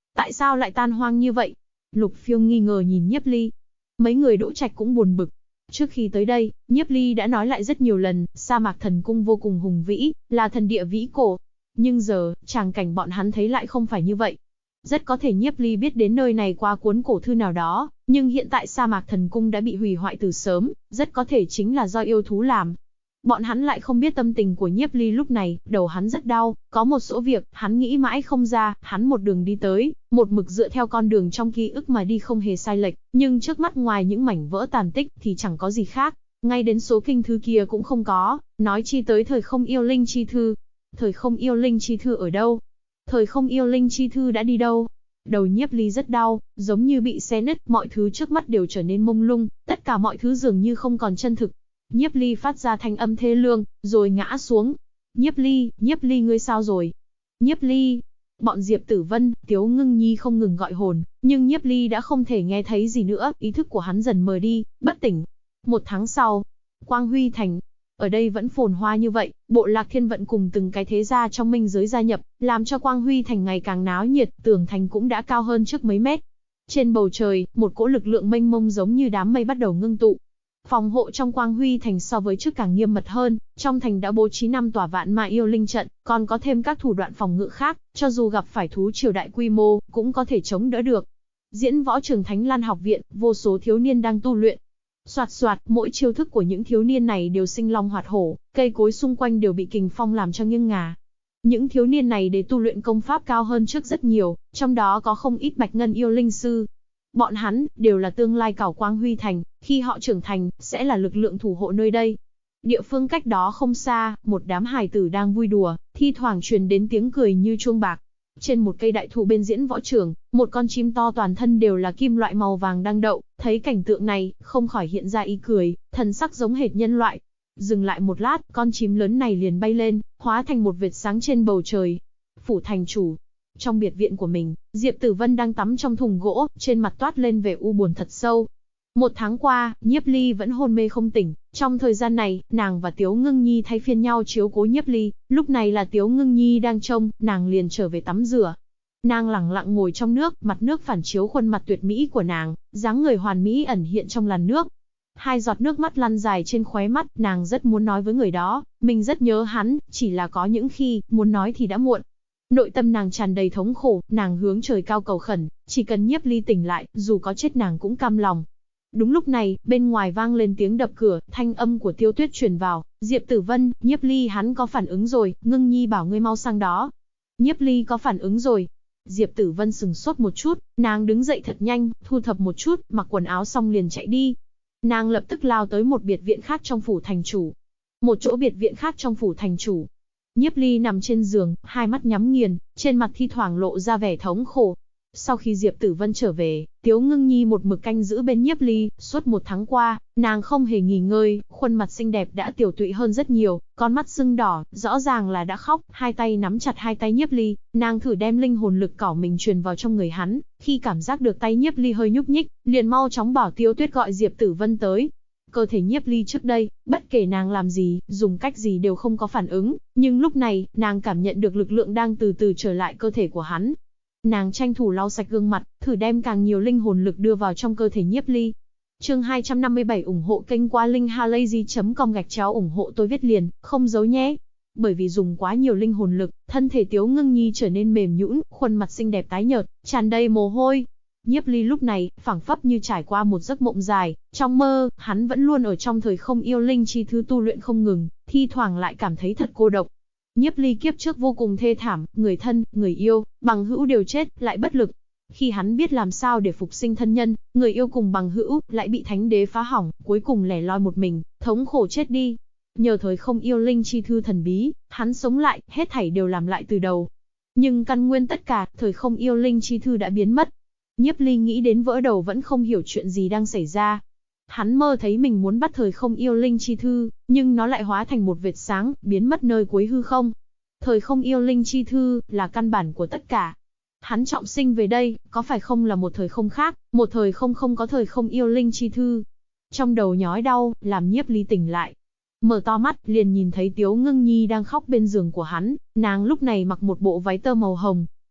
Speaker 1: Tại sao lại tan hoang như vậy? Lục Phiêu nghi ngờ nhìn Nhiếp Ly. Mấy người Đỗ Trạch cũng buồn bực. Trước khi tới đây, Nhiếp Ly đã nói lại rất nhiều lần, sa mạc thần cung vô cùng hùng vĩ, là thần địa vĩ cổ. Nhưng giờ, tràng cảnh bọn hắn thấy lại không phải như vậy. Rất có thể Nhiếp Ly biết đến nơi này qua cuốn cổ thư nào đó, nhưng hiện tại sa mạc thần cung đã bị hủy hoại từ sớm, rất có thể chính là do yêu thú làm. Bọn hắn lại không biết tâm tình của Nhiếp Ly lúc này, đầu hắn rất đau, có một số việc, hắn nghĩ mãi không ra, hắn một đường đi tới, một mực dựa theo con đường trong ký ức mà đi không hề sai lệch, nhưng trước mắt ngoài những mảnh vỡ tàn tích thì chẳng có gì khác, ngay đến số kinh thư kia cũng không có, nói chi tới thời không yêu linh chi thư. Thời không yêu linh chi thư ở đâu? Thời không yêu linh chi thư đã đi đâu? Đầu Nhiếp Ly rất đau, giống như bị xé nứt, mọi thứ trước mắt đều trở nên mông lung, tất cả mọi thứ dường như không còn chân thực. Nhiếp Ly phát ra thanh âm thê lương, rồi ngã xuống. Nhiếp Ly ngươi sao rồi? Nhiếp Ly. Bọn Diệp Tử Vân, Tiếu Ngưng Nhi không ngừng gọi hồn, nhưng Nhiếp Ly đã không thể nghe thấy gì nữa, ý thức của hắn dần mờ đi, bất tỉnh. 1 tháng sau, Quang Huy Thành. Ở đây vẫn phồn hoa như vậy, bộ lạc Thiên Vận cùng từng cái thế gia trong minh giới gia nhập, làm cho Quang Huy Thành ngày càng náo nhiệt, tường thành cũng đã cao hơn trước mấy mét. Trên bầu trời, một cỗ lực lượng mênh mông giống như đám mây bắt đầu ngưng tụ. Phòng hộ trong Quang Huy Thành so với trước càng nghiêm mật hơn, trong thành đã bố trí 5 tòa vạn ma yêu linh trận, còn có thêm các thủ đoạn phòng ngự khác, cho dù gặp phải thú triều đại quy mô, cũng có thể chống đỡ được. Diễn võ trường Thánh Lan học viện, vô số thiếu niên đang tu luyện. Soạt soạt, mỗi chiêu thức của những thiếu niên này đều sinh long hoạt hổ, cây cối xung quanh đều bị kình phong làm cho nghiêng ngả. Những thiếu niên này để tu luyện công pháp cao hơn trước rất nhiều, trong đó có không ít bạch ngân yêu linh sư. Bọn hắn, đều là tương lai cảo Quang Huy Thành, khi họ trưởng thành, sẽ là lực lượng thủ hộ nơi đây. Địa phương cách đó không xa, một đám hài tử đang vui đùa, thi thoảng truyền đến tiếng cười như chuông bạc. Trên một cây đại thụ bên diễn võ trường, một con chim to toàn thân đều là kim loại màu vàng đang đậu, thấy cảnh tượng này, không khỏi hiện ra ý cười, thần sắc giống hệt nhân loại. Dừng lại một lát, con chim lớn này liền bay lên, hóa thành một vệt sáng trên bầu trời. Phủ thành chủ. Trong biệt viện của mình, Diệp Tử Vân đang tắm trong thùng gỗ, trên mặt toát lên vẻ u buồn thật sâu. 1 tháng qua, Nhiếp Ly vẫn hôn mê không tỉnh. Trong thời gian này, nàng và Tiếu Ngưng Nhi thay phiên nhau chiếu cố Nhiếp Ly. Lúc này là Tiếu Ngưng Nhi đang trông, nàng liền trở về tắm rửa. Nàng lẳng lặng ngồi trong nước, mặt nước phản chiếu khuôn mặt tuyệt mỹ của nàng, dáng người hoàn mỹ ẩn hiện trong làn nước. 2 giọt nước mắt lăn dài trên khóe mắt, nàng rất muốn nói với người đó, mình rất nhớ hắn, chỉ là có những khi, muốn nói thì đã muộn. Nội tâm nàng tràn đầy thống khổ, nàng hướng trời cao cầu khẩn, chỉ cần Nhiếp Ly tỉnh lại, dù có chết nàng cũng cam lòng. Đúng lúc này, bên ngoài vang lên tiếng đập cửa, thanh âm của Tiêu Tuyết truyền vào, Diệp Tử Vân, Nhiếp Ly hắn có phản ứng rồi, Ngưng Nhi bảo ngươi mau sang đó. Nhiếp Ly có phản ứng rồi. Diệp Tử Vân sừng sốt một chút, nàng đứng dậy thật nhanh, thu thập một chút, mặc quần áo xong liền chạy đi. Nàng lập tức lao tới một biệt viện khác trong phủ thành chủ. Một chỗ biệt viện khác trong phủ thành chủ. Nhiếp Ly nằm trên giường, hai mắt nhắm nghiền, trên mặt thi thoảng lộ ra vẻ thống khổ. Sau khi Diệp Tử Vân trở về, Tiếu Ngưng Nhi một mực canh giữ bên Nhiếp Ly, suốt 1 tháng qua, nàng không hề nghỉ ngơi, khuôn mặt xinh đẹp đã tiểu tụy hơn rất nhiều, con mắt sưng đỏ, rõ ràng là đã khóc, hai tay nắm chặt hai tay Nhiếp Ly, nàng thử đem linh hồn lực cỏ mình truyền vào trong người hắn, khi cảm giác được tay Nhiếp Ly hơi nhúc nhích, liền mau chóng bảo Tiêu Tuyết gọi Diệp Tử Vân tới. Cơ thể Nhiếp Ly trước đây, bất kể nàng làm gì, dùng cách gì đều không có phản ứng, nhưng lúc này, nàng cảm nhận được lực lượng đang từ từ trở lại cơ thể của hắn. Nàng tranh thủ lau sạch gương mặt, thử đem càng nhiều linh hồn lực đưa vào trong cơ thể Nhiếp Ly. Chương 257 ủng hộ kênh qua linkhalazy.com ủng hộ tôi viết liền, không giấu nhé. Bởi vì dùng quá nhiều linh hồn lực, thân thể Tiếu Ngưng Nhi trở nên mềm nhũn, khuôn mặt xinh đẹp tái nhợt, tràn đầy mồ hôi. Nhiếp Ly lúc này, phảng phất như trải qua một giấc mộng dài, trong mơ, hắn vẫn luôn ở trong thời không yêu linh chi thứ tu luyện không ngừng, thi thoảng lại cảm thấy thật cô độc. Nhiếp Ly kiếp trước vô cùng thê thảm, người thân, người yêu, bằng hữu đều chết, lại bất lực. Khi hắn biết làm sao để phục sinh thân nhân, người yêu cùng bằng hữu, lại bị thánh đế phá hỏng, cuối cùng lẻ loi một mình, thống khổ chết đi. Nhờ thời không yêu linh chi thư thần bí, hắn sống lại, hết thảy đều làm lại từ đầu. Nhưng căn nguyên tất cả, thời không yêu linh chi thư đã biến mất. Nhiếp Ly nghĩ đến vỡ đầu vẫn không hiểu chuyện gì đang xảy ra. Hắn mơ thấy mình muốn bắt thời không yêu linh chi thư, nhưng nó lại hóa thành một vệt sáng, biến mất nơi cuối hư không. Thời không yêu linh chi thư, là căn bản của tất cả. Hắn trọng sinh về đây, có phải không là một thời không khác, một thời không không có thời không yêu linh chi thư. Trong đầu nhói đau, làm Nhiếp Ly tỉnh lại. Mở to mắt, liền nhìn thấy Tiếu Ngưng Nhi đang khóc bên giường của hắn, nàng lúc này mặc một bộ váy tơ màu hồng,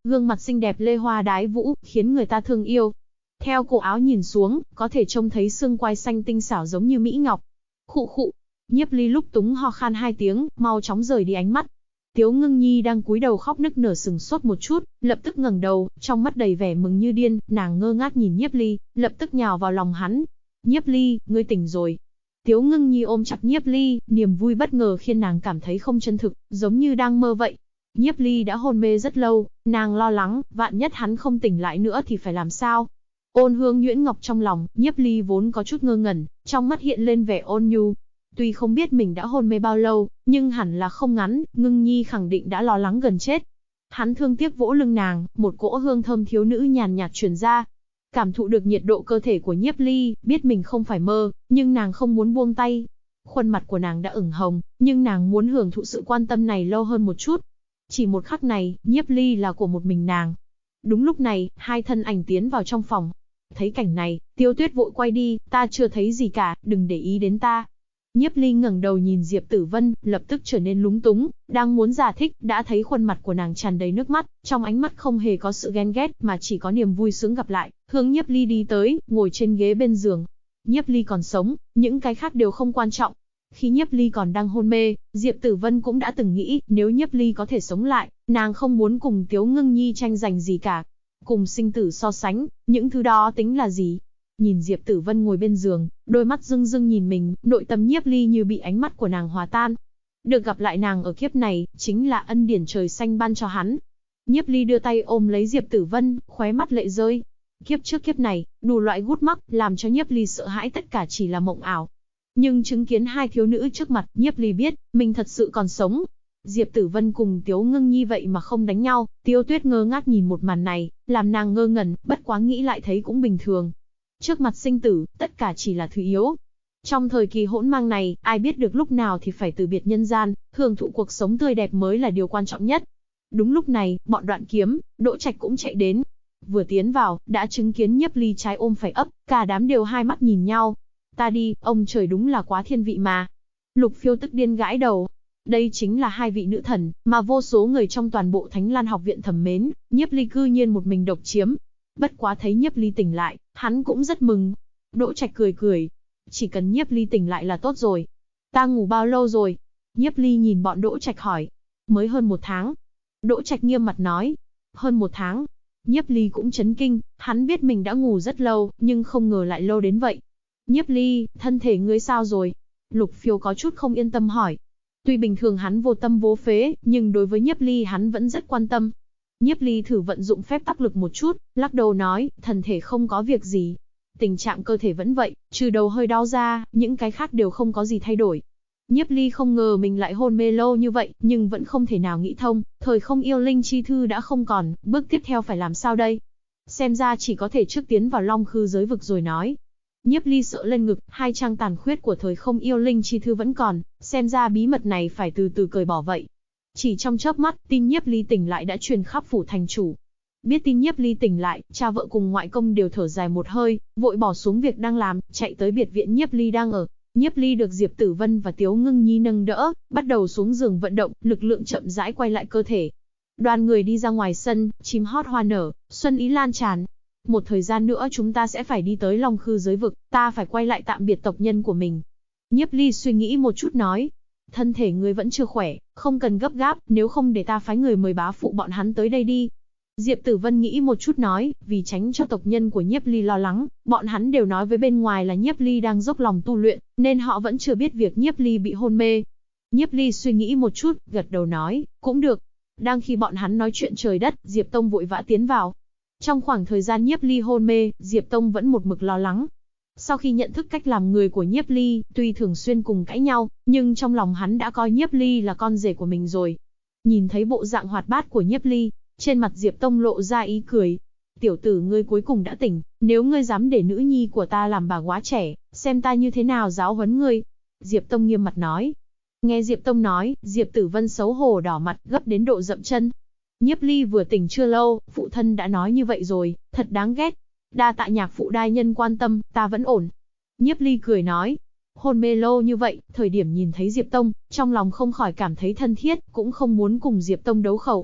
Speaker 1: gương mặt xinh đẹp lê hoa đái vũ, khiến người ta thương yêu. Theo cổ áo nhìn xuống, có thể trông thấy xương quai xanh tinh xảo giống như mỹ ngọc. Khụ khụ. Nhiếp Ly lúc túng ho khan 2 tiếng, mau chóng rời đi ánh mắt. Tiếu Ngưng Nhi đang cúi đầu khóc nức nở sừng sốt một chút, lập tức ngẩng đầu, trong mắt đầy vẻ mừng như điên, nàng ngơ ngác nhìn Nhiếp Ly, lập tức nhào vào lòng hắn. Nhiếp Ly, ngươi tỉnh rồi. Tiếu Ngưng Nhi ôm chặt Nhiếp Ly, niềm vui bất ngờ khiến nàng cảm thấy không chân thực, giống như đang mơ vậy. Nhiếp Ly đã hôn mê rất lâu, nàng lo lắng, vạn nhất hắn không tỉnh lại nữa thì phải làm sao? Ôn Hương nhuyễn ngọc trong lòng, Nhiếp Ly vốn có chút ngơ ngẩn, trong mắt hiện lên vẻ ôn nhu. Tuy không biết mình đã hôn mê bao lâu, nhưng hẳn là không ngắn, Ngưng Nhi khẳng định đã lo lắng gần chết. Hắn thương tiếc vỗ lưng nàng, một cỗ hương thơm thiếu nữ nhàn nhạt truyền ra. Cảm thụ được nhiệt độ cơ thể của Nhiếp Ly, biết mình không phải mơ, nhưng nàng không muốn buông tay. Khuôn mặt của nàng đã ửng hồng, nhưng nàng muốn hưởng thụ sự quan tâm này lâu hơn một chút. Chỉ một khắc này, Nhiếp Ly là của một mình nàng. Đúng lúc này, hai thân ảnh tiến vào trong phòng. Thấy cảnh này, Tiêu Tuyết vội quay đi, ta chưa thấy gì cả, đừng để ý đến ta. Nhiếp Ly ngẩng đầu nhìn Diệp Tử Vân, lập tức trở nên lúng túng, đang muốn giải thích, đã thấy khuôn mặt của nàng tràn đầy nước mắt, trong ánh mắt không hề có sự ghen ghét mà chỉ có niềm vui sướng gặp lại, hướng Nhiếp Ly đi tới, ngồi trên ghế bên giường. Nhiếp Ly còn sống, những cái khác đều không quan trọng. Khi Nhiếp Ly còn đang hôn mê, Diệp Tử Vân cũng đã từng nghĩ, nếu Nhiếp Ly có thể sống lại, nàng không muốn cùng Tiếu Ngưng Nhi tranh giành gì cả. Cùng sinh tử so sánh, những thứ đó tính là gì? Nhìn Diệp Tử Vân ngồi bên giường, đôi mắt rưng rưng nhìn mình, nội tâm Nhiếp Ly như bị ánh mắt của nàng hòa tan. Được gặp lại nàng ở kiếp này, chính là ân điển trời xanh ban cho hắn. Nhiếp Ly đưa tay ôm lấy Diệp Tử Vân, khóe mắt lệ rơi. Kiếp trước kiếp này, đủ loại gút mắc, làm cho Nhiếp Ly sợ hãi tất cả chỉ là mộng ảo. Nhưng chứng kiến hai thiếu nữ trước mặt, Nhiếp Ly biết, mình thật sự còn sống. Diệp Tử Vân cùng Tiếu Ngưng Nhi vậy mà không đánh nhau, Tiêu Tuyết ngơ ngác nhìn một màn này, làm nàng ngơ ngẩn, bất quá nghĩ lại thấy cũng bình thường. Trước mặt sinh tử, tất cả chỉ là thứ yếu. Trong thời kỳ hỗn mang này, ai biết được lúc nào thì phải từ biệt nhân gian, hưởng thụ cuộc sống tươi đẹp mới là điều quan trọng nhất. Đúng lúc này, bọn Đoạn Kiếm, Đỗ Trạch cũng chạy đến. Vừa tiến vào, đã chứng kiến Nhiếp Ly trái ôm phải ấp, cả đám đều hai mắt nhìn nhau. Ta đi, ông trời đúng là quá thiên vị mà. Lục Phiêu tức điên gãi đầu. Đây chính là hai vị nữ thần, mà vô số người trong toàn bộ Thánh Lan học viện thầm mến, Nhiếp Ly cư nhiên một mình độc chiếm. Bất quá thấy Nhiếp Ly tỉnh lại, hắn cũng rất mừng. Đỗ Trạch cười cười. Chỉ cần Nhiếp Ly tỉnh lại là tốt rồi. Ta ngủ bao lâu rồi? Nhiếp Ly nhìn bọn Đỗ Trạch hỏi. Mới hơn 1 tháng. Đỗ Trạch nghiêm mặt nói. Hơn 1 tháng. Nhiếp Ly cũng chấn kinh, hắn biết mình đã ngủ rất lâu, nhưng không ngờ lại lâu đến vậy. Nhiếp Ly, thân thể ngươi sao rồi? Lục Phiêu có chút không yên tâm hỏi. Tuy bình thường hắn vô tâm vô phế, nhưng đối với Nhiếp Ly hắn vẫn rất quan tâm. Nhiếp Ly thử vận dụng phép tắc lực một chút, lắc đầu nói, thân thể không có việc gì. Tình trạng cơ thể vẫn vậy, trừ đầu hơi đau ra, những cái khác đều không có gì thay đổi. Nhiếp Ly không ngờ mình lại hôn mê lâu như vậy, nhưng vẫn không thể nào nghĩ thông, thời không yêu linh chi thư đã không còn, bước tiếp theo phải làm sao đây? Xem ra chỉ có thể trước tiến vào Long Khư giới vực rồi nói. Nhiếp Ly sợ lên ngực, 2 trang tàn khuyết của thời không yêu linh chi thư vẫn còn, xem ra bí mật này phải từ từ cởi bỏ vậy. Chỉ trong chớp mắt, tin Nhiếp Ly tỉnh lại đã truyền khắp phủ thành chủ. Biết tin Nhiếp Ly tỉnh lại, cha vợ cùng ngoại công đều thở dài một hơi, vội bỏ xuống việc đang làm, chạy tới biệt viện Nhiếp Ly đang ở. Nhiếp Ly được Diệp Tử Vân và Tiếu Ngưng Nhi nâng đỡ, bắt đầu xuống giường vận động, lực lượng chậm rãi quay lại cơ thể. Đoàn người đi ra ngoài sân, chim hót hoa nở, xuân ý lan tràn. Một thời gian nữa chúng ta sẽ phải đi tới Long Khư giới vực, ta phải quay lại tạm biệt tộc nhân của mình. Nhiếp Ly suy nghĩ một chút nói. Thân thể ngươi vẫn chưa khỏe, không cần gấp gáp, nếu không để ta phái người mời bá phụ bọn hắn tới đây đi. Diệp Tử Vân nghĩ một chút nói, vì tránh cho tộc nhân của Nhiếp Ly lo lắng, bọn hắn đều nói với bên ngoài là Nhiếp Ly đang dốc lòng tu luyện, nên họ vẫn chưa biết việc Nhiếp Ly bị hôn mê. Nhiếp Ly suy nghĩ một chút, gật đầu nói, cũng được. Đang khi bọn hắn nói chuyện trời đất, Diệp Tông vội vã tiến vào. Trong khoảng thời gian Nhiếp Ly hôn mê, Diệp Tông vẫn một mực lo lắng. Sau khi nhận thức cách làm người của Nhiếp Ly, tuy thường xuyên cùng cãi nhau, nhưng trong lòng hắn đã coi Nhiếp Ly là con rể của mình rồi. Nhìn thấy bộ dạng hoạt bát của Nhiếp Ly, trên mặt Diệp Tông lộ ra ý cười. Tiểu tử ngươi cuối cùng đã tỉnh, nếu ngươi dám để nữ nhi của ta làm bà quá trẻ, xem ta như thế nào giáo huấn ngươi. Diệp Tông nghiêm mặt nói. Nghe Diệp Tông nói, Diệp Tử Vân xấu hổ đỏ mặt, gấp đến độ dậm chân. Nhiếp Ly vừa tỉnh chưa lâu, phụ thân đã nói như vậy rồi, thật đáng ghét. Đa tạ nhạc phụ đai nhân quan tâm, ta vẫn ổn. Nhiếp Ly cười nói. Hôn mê lâu như vậy, thời điểm nhìn thấy Diệp Tông, trong lòng không khỏi cảm thấy thân thiết, cũng không muốn cùng Diệp Tông đấu khẩu.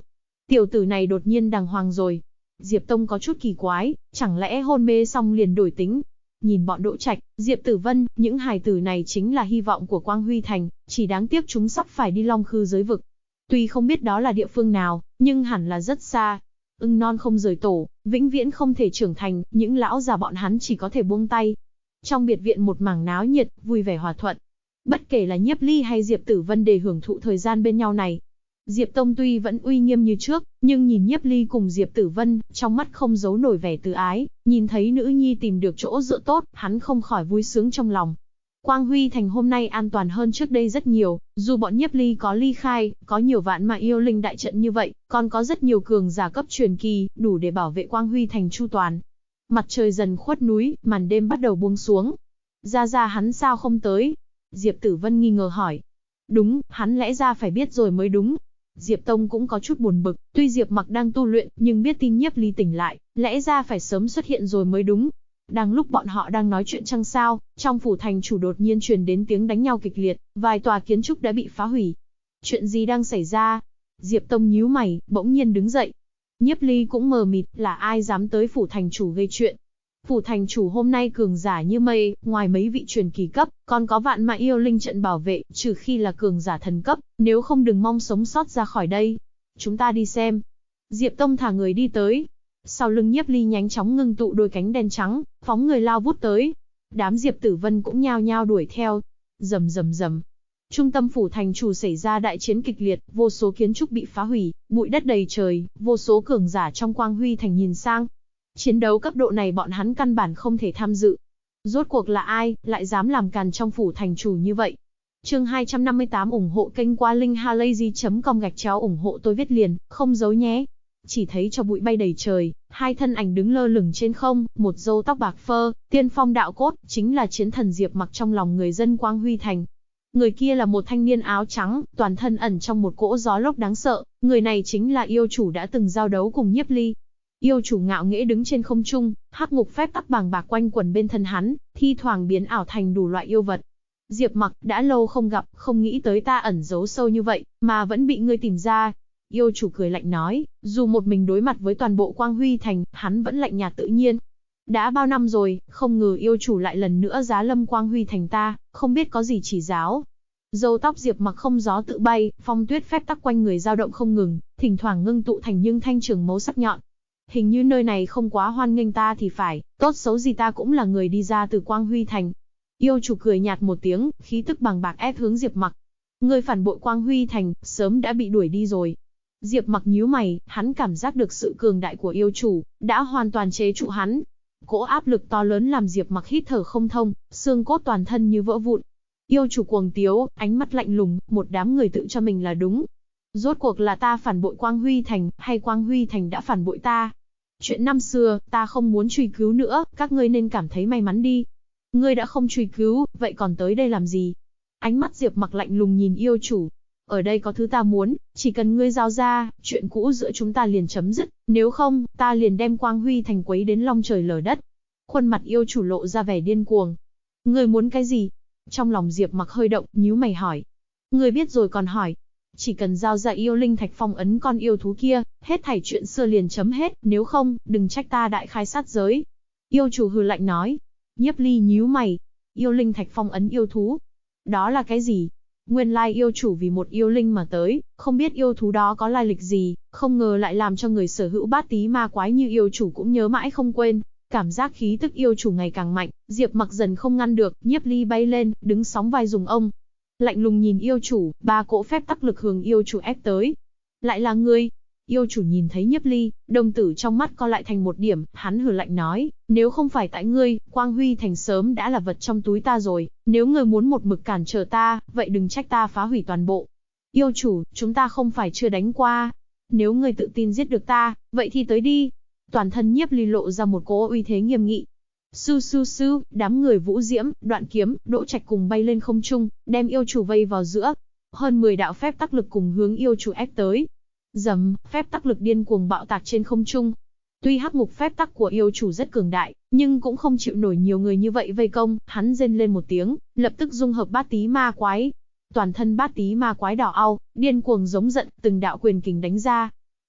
Speaker 1: Tiểu tử này đột nhiên đàng hoàng rồi. Diệp Tông có chút kỳ quái, chẳng lẽ hôn mê xong liền đổi tính. Nhìn bọn Đỗ Trạch, Diệp Tử Vân, những hài tử này chính là hy vọng của Quang Huy Thành, chỉ đáng tiếc chúng sắp phải đi Long Khư giới vực. Tuy không biết đó là địa phương nào, nhưng hẳn là rất xa. Ưng non không rời tổ, vĩnh viễn không thể trưởng thành, những lão già bọn hắn chỉ có thể buông tay. Trong biệt viện một mảng náo nhiệt, vui vẻ hòa thuận. Bất kể là Nhiếp Ly hay Diệp Tử Vân để hưởng thụ thời gian bên nhau này. Diệp Tông tuy vẫn uy nghiêm như trước, nhưng nhìn Nhiếp Ly cùng Diệp Tử Vân, trong mắt không giấu nổi vẻ từ ái, nhìn thấy nữ nhi tìm được chỗ dựa tốt, hắn không khỏi vui sướng trong lòng. Quang Huy Thành hôm nay an toàn hơn trước đây rất nhiều, dù bọn Nhiếp Ly có ly khai, có nhiều vạn mà yêu linh đại trận như vậy, còn có rất nhiều cường giả cấp truyền kỳ, đủ để bảo vệ Quang Huy Thành chu toàn. Mặt trời dần khuất núi, màn đêm bắt đầu buông xuống. Ra hắn sao không tới? Diệp Tử Vân nghi ngờ hỏi. Đúng, hắn lẽ ra phải biết rồi mới đúng. Diệp Tông cũng có chút buồn bực, tuy Diệp Mặc đang tu luyện, nhưng biết tin Nhiếp Ly tỉnh lại, lẽ ra phải sớm xuất hiện rồi mới đúng. Đang lúc bọn họ đang nói chuyện chăng sao, trong phủ thành chủ đột nhiên truyền đến tiếng đánh nhau kịch liệt, vài tòa kiến trúc đã bị phá hủy. Chuyện gì đang xảy ra? Diệp Tông nhíu mày, bỗng nhiên đứng dậy. Nhiếp Ly cũng mờ mịt, là ai dám tới phủ thành chủ gây chuyện? Phủ thành chủ hôm nay cường giả như mây, ngoài mấy vị truyền kỳ cấp, còn có vạn mã yêu linh trận bảo vệ, trừ khi là cường giả thần cấp, nếu không đừng mong sống sót ra khỏi đây. Chúng ta đi xem. Diệp Tông thả người đi tới. Sau lưng Nhiếp Ly nhanh chóng ngưng tụ đôi cánh đen trắng, phóng người lao vút tới. Đám Diệp Tử Vân cũng nhao nhao đuổi theo. Rầm rầm rầm. Trung tâm phủ thành chủ xảy ra đại chiến kịch liệt, vô số kiến trúc bị phá hủy, bụi đất đầy trời, vô số cường giả trong Quang Huy Thành nhìn sang. Chiến đấu cấp độ này bọn hắn căn bản không thể tham dự. Rốt cuộc là ai, lại dám làm càn trong phủ thành chủ như vậy? Chương 258 ủng hộ kênh qua linkhalazy.com ủng hộ tôi viết liền, không giấu nhé. Chỉ thấy cho bụi bay đầy trời, hai thân ảnh đứng lơ lửng trên không, một râu tóc bạc phơ, tiên phong đạo cốt, chính là chiến thần Diệp Mặc trong lòng người dân Quang Huy Thành. Người kia là một thanh niên áo trắng, toàn thân ẩn trong một cỗ gió lốc đáng sợ, người này chính là yêu chủ đã từng giao đấu cùng Nhiếp Ly. Yêu chủ ngạo nghễ đứng trên không trung, hắc ngục phép tắc bàng bạc quanh quẩn bên thân hắn, thi thoảng biến ảo thành đủ loại yêu vật. Diệp Mặc, đã lâu không gặp, không nghĩ tới ta ẩn giấu sâu như vậy, mà vẫn bị ngươi tìm ra. Yêu chủ cười lạnh nói, dù một mình đối mặt với toàn bộ Quang Huy Thành, hắn vẫn lạnh nhạt tự nhiên. Đã bao năm rồi, không ngờ yêu chủ lại lần nữa giá lâm Quang Huy Thành ta, không biết có gì chỉ giáo. Râu tóc Diệp Mặc không gió tự bay, phong tuyết phép tắc quanh người dao động không ngừng, thỉnh thoảng ngưng tụ thành những thanh trường mâu sắc nhọn. Hình như nơi này không quá hoan nghênh ta thì phải, tốt xấu gì ta cũng là người đi ra từ Quang Huy Thành. Yêu chủ cười nhạt một tiếng, khí tức bàng bạc ép hướng Diệp Mặc. Người phản bội Quang Huy Thành, sớm đã bị đuổi đi rồi. Diệp Mặc nhíu mày, hắn cảm giác được sự cường đại của yêu chủ, đã hoàn toàn chế trụ hắn. Cỗ áp lực to lớn làm Diệp Mặc hít thở không thông, xương cốt toàn thân như vỡ vụn. Yêu chủ cuồng tiếu, ánh mắt lạnh lùng, một đám người tự cho mình là đúng. Rốt cuộc là ta phản bội Quang Huy Thành, hay Quang Huy Thành đã phản bội ta? Chuyện năm xưa, ta không muốn truy cứu nữa, các ngươi nên cảm thấy may mắn đi. Ngươi đã không truy cứu, vậy còn tới đây làm gì? Ánh mắt Diệp Mặc lạnh lùng nhìn yêu chủ. Ở đây có thứ ta muốn, chỉ cần ngươi giao ra, chuyện cũ giữa chúng ta liền chấm dứt, nếu không, ta liền đem Quang Huy Thành quấy đến long trời lở đất. Khuôn mặt yêu chủ lộ ra vẻ điên cuồng. Ngươi muốn cái gì? Trong lòng Diệp Mặc hơi động, nhíu mày hỏi. Ngươi biết rồi còn hỏi. Chỉ cần giao ra yêu linh thạch phong ấn con yêu thú kia, hết thảy chuyện xưa liền chấm hết, nếu không, đừng trách ta đại khai sát giới. Yêu chủ hừ lạnh nói. Nhiếp Ly nhíu mày. Yêu linh thạch phong ấn yêu thú. Đó là cái gì? Nguyên lai yêu chủ vì một yêu linh mà tới, không biết yêu thú đó có lai lịch gì, không ngờ lại làm cho người sở hữu bát tí ma quái như yêu chủ cũng nhớ mãi không quên. Cảm giác khí tức yêu chủ ngày càng mạnh, Diệp Mặc dần không ngăn được, Nhiếp Ly bay lên, đứng sóng vai dùng ông. Lạnh lùng nhìn yêu chủ, ba cỗ phép tắc lực hướng yêu chủ ép tới. Lại là ngươi. Yêu chủ nhìn thấy Nhiếp Ly, đồng tử trong mắt co lại thành một điểm, hắn hừ lạnh nói, nếu không phải tại ngươi, Quang Huy Thành sớm đã là vật trong túi ta rồi, nếu ngươi muốn một mực cản trở ta, vậy đừng trách ta phá hủy toàn bộ. Yêu chủ, chúng ta không phải chưa đánh qua. Nếu ngươi tự tin giết được ta, vậy thì tới đi. Toàn thân Nhiếp Ly lộ ra một cỗ uy thế nghiêm nghị. Su su su, đám người Vũ Diễm, Đoạn Kiếm, Đỗ Trạch cùng bay lên không trung, đem yêu chủ vây vào giữa. Hơn 10 đạo phép tắc lực cùng hướng yêu chủ ép tới. Dầm, phép tắc lực điên cuồng bạo tạc trên không trung. Tuy hắc ngục phép tắc của yêu chủ rất cường đại, nhưng cũng không chịu nổi nhiều người như vậy vây công, hắn rên lên một tiếng, lập tức dung hợp bát tí ma quái. Toàn thân bát tí ma quái đỏ au, điên cuồng giống giận, từng đạo quyền kình đánh ra.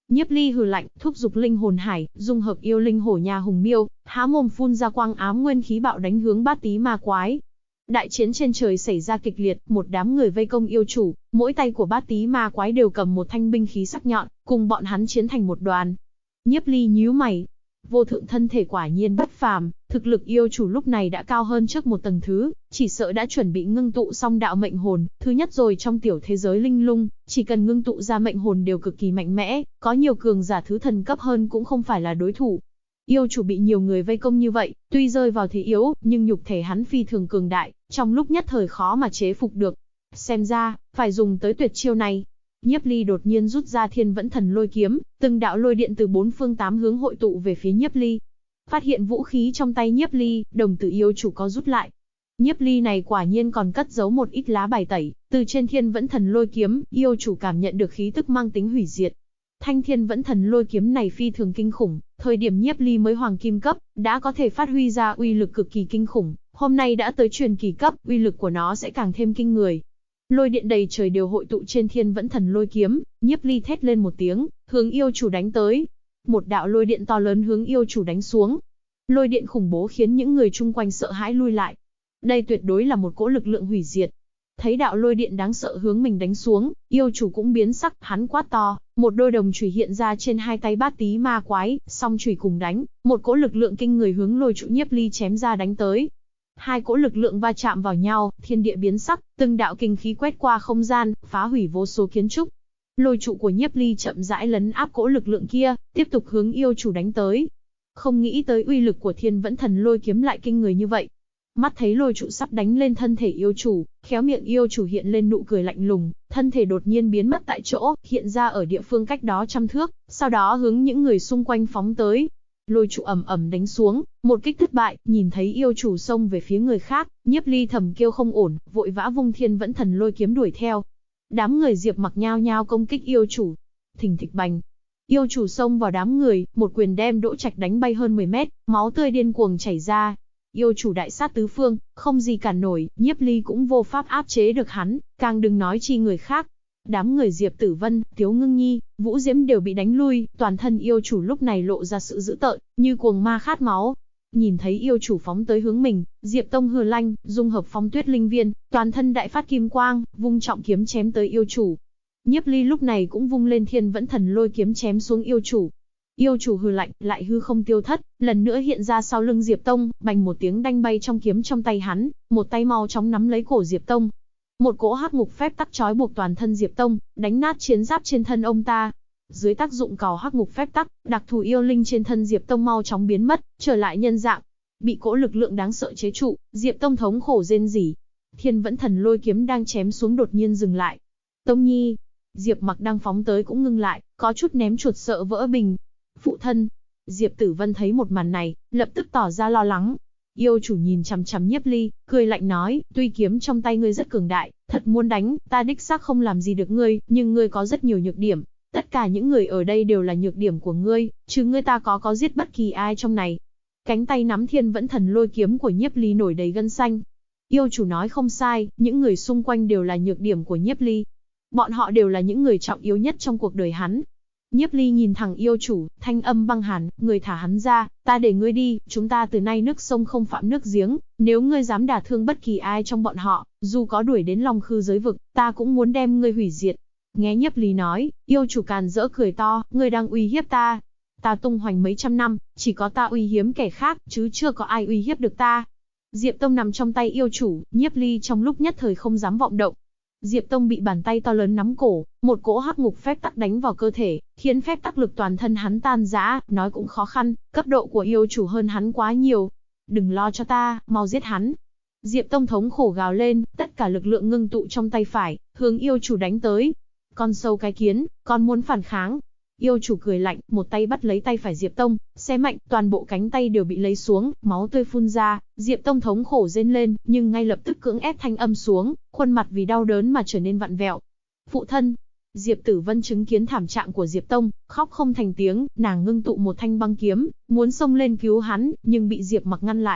Speaker 1: Nhiếp Ly hừ lạnh, thúc giục linh hồn hải, dung hợp yêu linh hổ nhà hùng miêu, há mồm phun ra quang ám nguyên khí bạo đánh hướng Bát Tí ma quái. Đại chiến trên trời xảy ra kịch liệt, một đám người vây công yêu chủ, mỗi tay của Bát Tí ma quái đều cầm một thanh binh khí sắc nhọn, cùng bọn hắn chiến thành một đoàn. Nhiếp Ly nhíu mày, vô thượng thân thể quả nhiên bất phàm, thực lực yêu chủ lúc này đã cao hơn trước một tầng thứ, chỉ sợ đã chuẩn bị ngưng tụ xong đạo mệnh hồn, thứ nhất rồi trong tiểu thế giới linh lung, chỉ cần ngưng tụ ra mệnh hồn đều cực kỳ mạnh mẽ, có nhiều cường giả thứ thần cấp hơn cũng không phải là đối thủ. Yêu chủ bị nhiều người vây công như vậy, tuy rơi vào thế yếu, nhưng nhục thể hắn phi thường cường đại, trong lúc nhất thời khó mà chế phục được. Xem ra, phải dùng tới tuyệt chiêu này. Nhiếp Ly đột nhiên rút ra Thiên Vẫn Thần Lôi Kiếm, từng đạo lôi điện từ bốn phương tám hướng hội tụ về phía Nhiếp Ly. Phát hiện vũ khí trong tay Nhiếp Ly, đồng tử yêu chủ có rút lại. Nhiếp Ly này quả nhiên còn cất giấu một ít lá bài tẩy, từ trên Thiên Vẫn Thần Lôi Kiếm, yêu chủ cảm nhận được khí tức mang tính hủy diệt. Thanh Thiên Vẫn Thần Lôi Kiếm này phi thường kinh khủng, thời điểm Nhiếp Ly mới hoàng kim cấp, đã có thể phát huy ra uy lực cực kỳ kinh khủng, hôm nay đã tới truyền kỳ cấp, uy lực của nó sẽ càng thêm kinh người. Lôi điện đầy trời đều hội tụ trên Thiên Vẫn Thần Lôi Kiếm, Nhiếp Ly thét lên một tiếng, hướng yêu chủ đánh tới. Một đạo lôi điện to lớn hướng yêu chủ đánh xuống. Lôi điện khủng bố khiến những người chung quanh sợ hãi lui lại. Đây tuyệt đối là một cỗ lực lượng hủy diệt. Thấy đạo lôi điện đáng sợ hướng mình đánh xuống, yêu chủ cũng biến sắc, hắn quát to, một đôi đồng chùy hiện ra trên hai tay Bát Tí ma quái, song chùy cùng đánh, một cỗ lực lượng kinh người hướng lôi trụ Nhiếp Ly chém ra đánh tới. Hai cỗ lực lượng va chạm vào nhau, thiên địa biến sắc, từng đạo kinh khí quét qua không gian, phá hủy vô số kiến trúc. Lôi trụ của Nhiếp Ly chậm rãi lấn áp cỗ lực lượng kia, tiếp tục hướng yêu chủ đánh tới. Không nghĩ tới uy lực của Thiên Vẫn Thần Lôi Kiếm lại kinh người như vậy. Mắt thấy lôi trụ sắp đánh lên thân thể yêu chủ, khéo miệng yêu chủ hiện lên nụ cười lạnh lùng, thân thể đột nhiên biến mất tại chỗ, hiện ra ở địa phương cách đó trăm thước, sau đó hướng những người xung quanh phóng tới. Lôi trụ ầm ầm đánh xuống, một kích thất bại, nhìn thấy yêu chủ xông về phía người khác, Nhiếp Ly thầm kêu không ổn, vội vã vung Thiên Vẫn Thần Lôi Kiếm đuổi theo. Đám người Diệp Mặc nhao nhao công kích yêu chủ. Thình thịch bành. Yêu chủ xông vào đám người, một quyền đem Đỗ Trạch đánh bay hơn 10 mét, máu tươi điên cuồng chảy ra. Yêu chủ đại sát tứ phương, không gì cản nổi, Nhiếp Ly cũng vô pháp áp chế được hắn, càng đừng nói chi người khác. Đám người Diệp Tử Vân, Tiếu Ngưng Nhi, Vũ Diễm đều bị đánh lui, toàn thân yêu chủ lúc này lộ ra sự dữ tợn, như cuồng ma khát máu. Nhìn thấy yêu chủ phóng tới hướng mình, Diệp Tông hừ lanh, dung hợp Phong Tuyết Linh Viên, toàn thân đại phát kim quang, vung trọng kiếm chém tới yêu chủ. Nhiếp Ly lúc này cũng vung lên Thiên Vẫn Thần Lôi Kiếm chém xuống yêu chủ. Yêu chủ hừ lạnh, lại hư không tiêu thất, lần nữa hiện ra sau lưng Diệp Tông, bành một tiếng đanh bay trong kiếm trong tay hắn, một tay mau chóng nắm lấy cổ Diệp Tông. Một cỗ hắc ngục phép tắc trói buộc toàn thân Diệp Tông, đánh nát chiến giáp trên thân ông ta. Dưới tác dụng cào hắc ngục phép tắc, đặc thù yêu linh trên thân Diệp Tông mau chóng biến mất, trở lại nhân dạng. Bị cỗ lực lượng đáng sợ chế trụ, Diệp Tông thống khổ rên rỉ. Thiên Vẫn Thần Lôi Kiếm đang chém xuống đột nhiên dừng lại. Tông Nhi, Diệp Mặc đang phóng tới cũng ngưng lại, có chút ném chuột sợ vỡ bình. Phụ thân. Diệp Tử Vân thấy một màn này, lập tức tỏ ra lo lắng. Yêu chủ nhìn chằm chằm Nhiếp Ly, cười lạnh nói, tuy kiếm trong tay ngươi rất cường đại, thật muốn đánh, ta đích xác không làm gì được ngươi, nhưng ngươi có rất nhiều nhược điểm. Tất cả những người ở đây đều là nhược điểm của ngươi, chứ ngươi ta có giết bất kỳ ai trong này. Cánh tay nắm Thiên Vẫn Thần Lôi Kiếm của Nhiếp Ly nổi đầy gân xanh. Yêu chủ nói không sai, những người xung quanh đều là nhược điểm của Nhiếp Ly. Bọn họ đều là những người trọng yếu nhất trong cuộc đời hắn. Nhiếp Ly nhìn thẳng yêu chủ, thanh âm băng hàn, người thả hắn ra, ta để ngươi đi, chúng ta từ nay nước sông không phạm nước giếng, nếu ngươi dám đả thương bất kỳ ai trong bọn họ, dù có đuổi đến Long Khư giới vực, ta cũng muốn đem ngươi hủy diệt. Nghe Nhiếp Ly nói, yêu chủ càn rỡ cười to, ngươi đang uy hiếp ta. Ta tung hoành mấy trăm năm, chỉ có ta uy hiếp kẻ khác, chứ chưa có ai uy hiếp được ta. Diệp Tông nằm trong tay yêu chủ, Nhiếp Ly trong lúc nhất thời không dám vọng động. Diệp Tông bị bàn tay to lớn nắm cổ, một cỗ hắc ngục phép tắc đánh vào cơ thể, khiến phép tắc lực toàn thân hắn tan rã, nói cũng khó khăn, cấp độ của yêu chủ hơn hắn quá nhiều. Đừng lo cho ta, mau giết hắn. Diệp Tông thống khổ gào lên, tất cả lực lượng ngưng tụ trong tay phải, hướng yêu chủ đánh tới. Con sâu cái kiến, con muốn phản kháng. Yêu chủ cười lạnh, một tay bắt lấy tay phải Diệp Tông, xé mạnh, toàn bộ cánh tay đều bị lấy xuống, máu tươi phun ra, Diệp Tông thống khổ rên lên, nhưng ngay lập tức cưỡng ép thanh âm xuống, khuôn mặt vì đau đớn mà trở nên vặn vẹo. Phụ thân. Diệp Tử Vân chứng kiến thảm trạng của Diệp Tông, khóc không thành tiếng, nàng ngưng tụ một thanh băng kiếm, muốn xông lên cứu hắn, nhưng bị Diệp Mặc ngăn lại.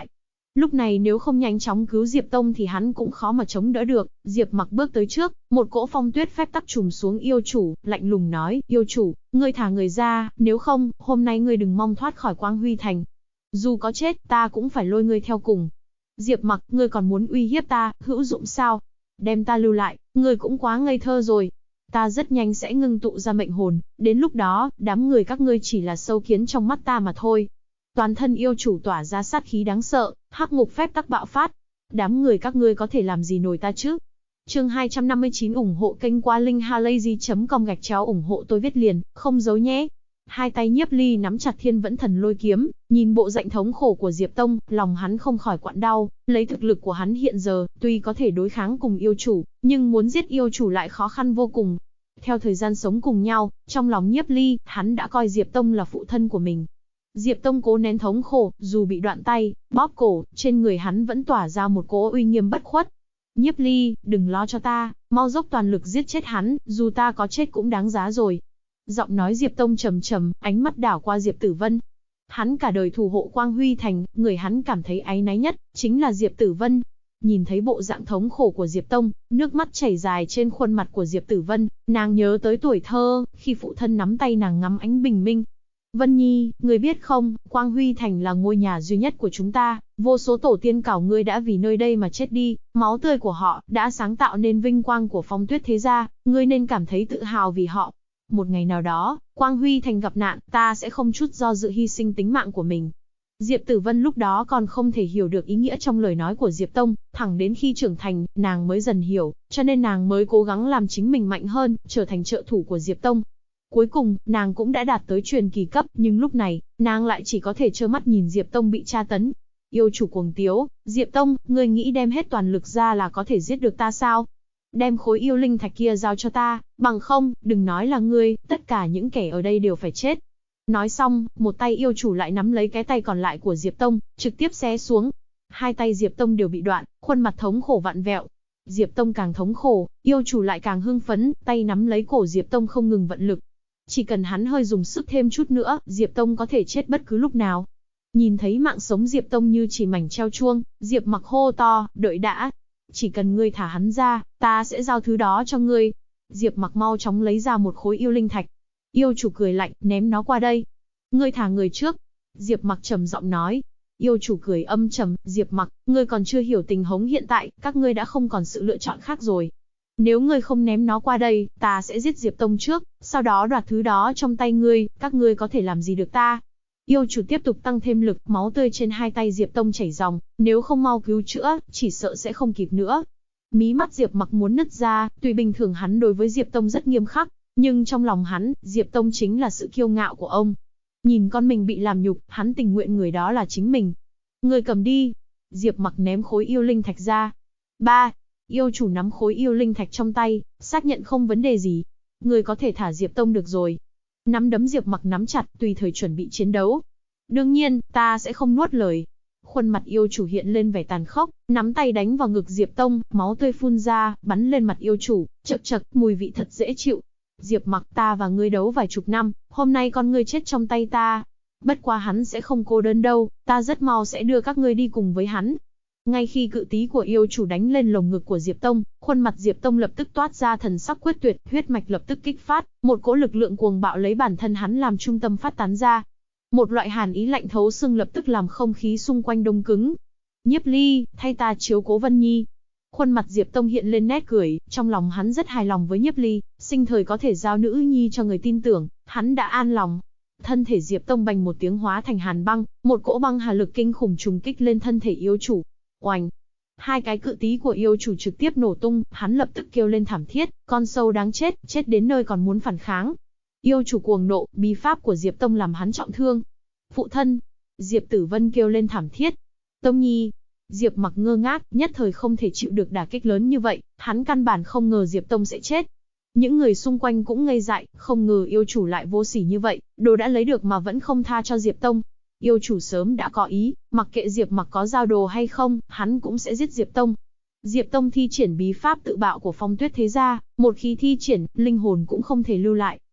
Speaker 1: Lúc này nếu không nhanh chóng cứu Diệp Tông thì hắn cũng khó mà chống đỡ được. Diệp Mặc bước tới trước, một cỗ phong tuyết phép tắc trùm xuống yêu chủ, lạnh lùng nói, yêu chủ, ngươi thả người ra, nếu không, hôm nay ngươi đừng mong thoát khỏi Quang Huy Thành. Dù có chết, ta cũng phải lôi ngươi theo cùng. Diệp Mặc, ngươi còn muốn uy hiếp ta, hữu dụng sao? Đem ta lưu lại, ngươi cũng quá ngây thơ rồi. Ta rất nhanh sẽ ngưng tụ ra mệnh hồn, đến lúc đó, đám người các ngươi chỉ là sâu kiến trong mắt ta mà thôi. Toàn thân yêu chủ tỏa ra sát khí đáng sợ, hắc ngục phép tắc bạo phát. Đám người các ngươi có thể làm gì nổi ta chứ? Chương 259 ủng hộ kênh qua linkhalazy.com ủng hộ tôi viết liền, không giấu nhé. Hai tay Nhiếp Ly nắm chặt Thiên Vẫn Thần Lôi kiếm, nhìn bộ dạng thống khổ của Diệp Tông, lòng hắn không khỏi quặn đau, lấy thực lực của hắn hiện giờ, tuy có thể đối kháng cùng yêu chủ, nhưng muốn giết yêu chủ lại khó khăn vô cùng. Theo thời gian sống cùng nhau, trong lòng Nhiếp Ly, hắn đã coi Diệp Tông là phụ thân của mình. Diệp Tông cố nén thống khổ, dù bị đoạn tay, bóp cổ, trên người hắn vẫn tỏa ra một cỗ uy nghiêm bất khuất. Nhiếp Ly, đừng lo cho ta, mau dốc toàn lực giết chết hắn, dù ta có chết cũng đáng giá rồi. Giọng nói Diệp Tông trầm trầm, ánh mắt đảo qua Diệp Tử Vân. Hắn cả đời thủ hộ Quang Huy Thành, người hắn cảm thấy áy náy nhất, chính là Diệp Tử Vân. Nhìn thấy bộ dạng thống khổ của Diệp Tông, nước mắt chảy dài trên khuôn mặt của Diệp Tử Vân, nàng nhớ tới tuổi thơ, khi phụ thân nắm tay nàng ngắm ánh bình minh. Vân Nhi, người biết không, Quang Huy Thành là ngôi nhà duy nhất của chúng ta, vô số tổ tiên cảo ngươi đã vì nơi đây mà chết đi, máu tươi của họ đã sáng tạo nên vinh quang của Phong Tuyết thế gia, ngươi nên cảm thấy tự hào vì họ. Một ngày nào đó, Quang Huy Thành gặp nạn, ta sẽ không chút do dự hy sinh tính mạng của mình. Diệp Tử Vân lúc đó còn không thể hiểu được ý nghĩa trong lời nói của Diệp Tông, thẳng đến khi trưởng thành, nàng mới dần hiểu, cho nên nàng mới cố gắng làm chính mình mạnh hơn, trở thành trợ thủ của Diệp Tông. Cuối cùng, nàng cũng đã đạt tới truyền kỳ cấp, nhưng lúc này, nàng lại chỉ có thể trơ mắt nhìn Diệp Tông bị tra tấn. Yêu chủ cuồng tiếu, Diệp Tông, ngươi nghĩ đem hết toàn lực ra là có thể giết được ta sao? Đem khối yêu linh thạch kia giao cho ta, bằng không, đừng nói là ngươi, tất cả những kẻ ở đây đều phải chết. Nói xong, một tay yêu chủ lại nắm lấy cái tay còn lại của Diệp Tông, trực tiếp xé xuống. Hai tay Diệp Tông đều bị đoạn, khuôn mặt thống khổ vặn vẹo. Diệp Tông càng thống khổ, yêu chủ lại càng hưng phấn, tay nắm lấy cổ Diệp Tông không ngừng vận lực. Chỉ cần hắn hơi dùng sức thêm chút nữa, Diệp Tông có thể chết bất cứ lúc nào. Nhìn thấy mạng sống Diệp Tông như chỉ mảnh treo chuông, Diệp Mặc hô to, đợi đã. Chỉ cần ngươi thả hắn ra, ta sẽ giao thứ đó cho ngươi. Diệp Mặc mau chóng lấy ra một khối yêu linh thạch. Yêu chủ cười lạnh, ném nó qua đây. Ngươi thả người trước. Diệp Mặc trầm giọng nói. Yêu chủ cười âm trầm, Diệp Mặc, ngươi còn chưa hiểu tình huống hiện tại, các ngươi đã không còn sự lựa chọn khác rồi. Nếu ngươi không ném nó qua đây, ta sẽ giết Diệp Tông trước, sau đó đoạt thứ đó trong tay ngươi, các ngươi có thể làm gì được ta? Yêu chủ tiếp tục tăng thêm lực, máu tươi trên hai tay Diệp Tông chảy ròng, nếu không mau cứu chữa, chỉ sợ sẽ không kịp nữa. Mí mắt Diệp Mặc muốn nứt ra, tuy bình thường hắn đối với Diệp Tông rất nghiêm khắc, nhưng trong lòng hắn, Diệp Tông chính là sự kiêu ngạo của ông. Nhìn con mình bị làm nhục, hắn tình nguyện người đó là chính mình. Ngươi cầm đi. Diệp Mặc ném khối yêu linh thạch ra. 3. Yêu chủ nắm khối yêu linh thạch trong tay, xác nhận không vấn đề gì. Ngươi có thể thả Diệp Tông được rồi. Nắm đấm Diệp Mặc nắm chặt, tùy thời chuẩn bị chiến đấu. Đương nhiên, ta sẽ không nuốt lời. Khuôn mặt yêu chủ hiện lên vẻ tàn khốc, nắm tay đánh vào ngực Diệp Tông, máu tươi phun ra, bắn lên mặt yêu chủ, chậc chậc, mùi vị thật dễ chịu. Diệp Mặc, ta và ngươi đấu vài chục năm, hôm nay con ngươi chết trong tay ta. Bất quá hắn sẽ không cô đơn đâu, ta rất mau sẽ đưa các ngươi đi cùng với hắn. Ngay khi cự tí của yêu chủ đánh lên lồng ngực của Diệp Tông, khuôn mặt Diệp Tông lập tức toát ra thần sắc quyết tuyệt, huyết mạch lập tức kích phát, một cỗ lực lượng cuồng bạo lấy bản thân hắn làm trung tâm phát tán ra. Một loại hàn ý lạnh thấu xương lập tức làm không khí xung quanh đông cứng. Nhiếp Ly, thay ta chiếu cố Vân Nhi. Khuôn mặt Diệp Tông hiện lên nét cười, trong lòng hắn rất hài lòng với Nhiếp Ly, sinh thời có thể giao nữ nhi cho người tin tưởng, hắn đã an lòng. Thân thể Diệp Tông bành một tiếng hóa thành hàn băng, một cỗ băng hà lực kinh khủng trùng kích lên thân thể yêu chủ. Oành! Hai cái cự tí của yêu chủ trực tiếp nổ tung, hắn lập tức kêu lên thảm thiết, con sâu đáng chết, chết đến nơi còn muốn phản kháng. Yêu chủ cuồng nộ, bí pháp của Diệp Tông làm hắn trọng thương. Phụ thân! Diệp Tử Vân kêu lên thảm thiết. Tông Nhi! Diệp Mặc ngơ ngác, nhất thời không thể chịu được đả kích lớn như vậy, hắn căn bản không ngờ Diệp Tông sẽ chết. Những người xung quanh cũng ngây dại, không ngờ yêu chủ lại vô sỉ như vậy, đồ đã lấy được mà vẫn không tha cho Diệp Tông. Yêu chủ sớm đã có ý, mặc kệ Diệp Mặc có giao đồ hay không, hắn cũng sẽ giết Diệp Tông. Diệp Tông thi triển bí pháp tự bạo của Phong Tuyết thế gia, một khi thi triển, linh hồn cũng không thể lưu lại,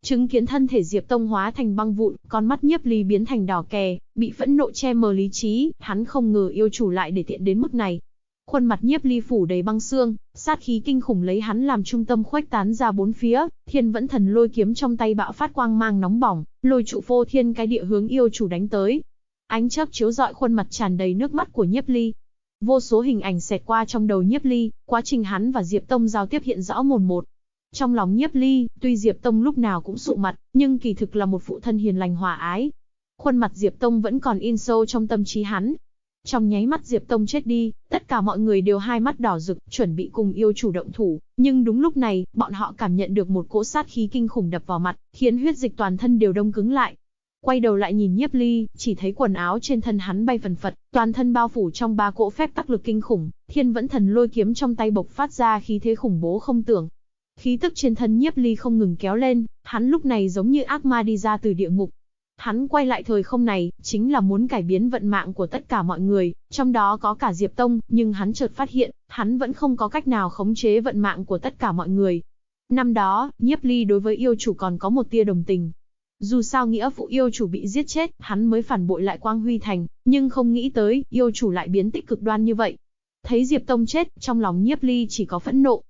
Speaker 1: Chứng kiến thân thể Diệp Tông hóa thành băng vụn, con mắt Nhiếp Ly biến thành đỏ kè, bị phẫn nộ che mờ lý trí, hắn không ngờ yêu chủ lại để tiện đến mức này. Khuôn mặt Nhiếp Ly phủ đầy băng xương, sát khí kinh khủng lấy hắn làm trung tâm khuếch tán ra bốn phía, Thiên Vẫn Thần lôi kiếm trong tay bạo phát quang mang nóng bỏng, lôi trụ phô thiên cái địa hướng yêu chủ đánh tới. Ánh chớp chiếu rọi khuôn mặt tràn đầy nước mắt của Nhiếp Ly. Vô số hình ảnh xẹt qua trong đầu Nhiếp Ly, quá trình hắn và Diệp Tông giao tiếp hiện rõ mồn một. Trong lòng Nhiếp Ly, tuy Diệp Tông lúc nào cũng sụ mặt, nhưng kỳ thực là một phụ thân hiền lành hòa ái. Khuôn mặt Diệp Tông vẫn còn in sâu trong tâm trí hắn. Trong nháy mắt Diệp Tông chết đi, tất cả mọi người đều hai mắt đỏ rực, chuẩn bị cùng yêu chủ động thủ, nhưng đúng lúc này, bọn họ cảm nhận được một cỗ sát khí kinh khủng đập vào mặt, khiến huyết dịch toàn thân đều đông cứng lại. Quay đầu lại nhìn Nhiếp Ly, chỉ thấy quần áo trên thân hắn bay phần phật, toàn thân bao phủ trong ba cỗ phép tắc lực kinh khủng, Thiên Vẫn Thần lôi kiếm trong tay bộc phát ra khí thế khủng bố không tưởng. Khí tức trên thân Nhiếp Ly không ngừng kéo lên, hắn lúc này giống như ác ma đi ra từ địa ngục. Hắn quay lại thời không này, chính là muốn cải biến vận mạng của tất cả mọi người, trong đó có cả Diệp Tông, nhưng hắn chợt phát hiện, hắn vẫn không có cách nào khống chế vận mạng của tất cả mọi người. Năm đó, Nhiếp Ly đối với yêu chủ còn có một tia đồng tình. Dù sao nghĩa phụ yêu chủ bị giết chết, hắn mới phản bội lại Quang Huy Thành, nhưng không nghĩ tới, yêu chủ lại biến tích cực đoan như vậy. Thấy Diệp Tông chết, trong lòng Nhiếp Ly chỉ có phẫn nộ.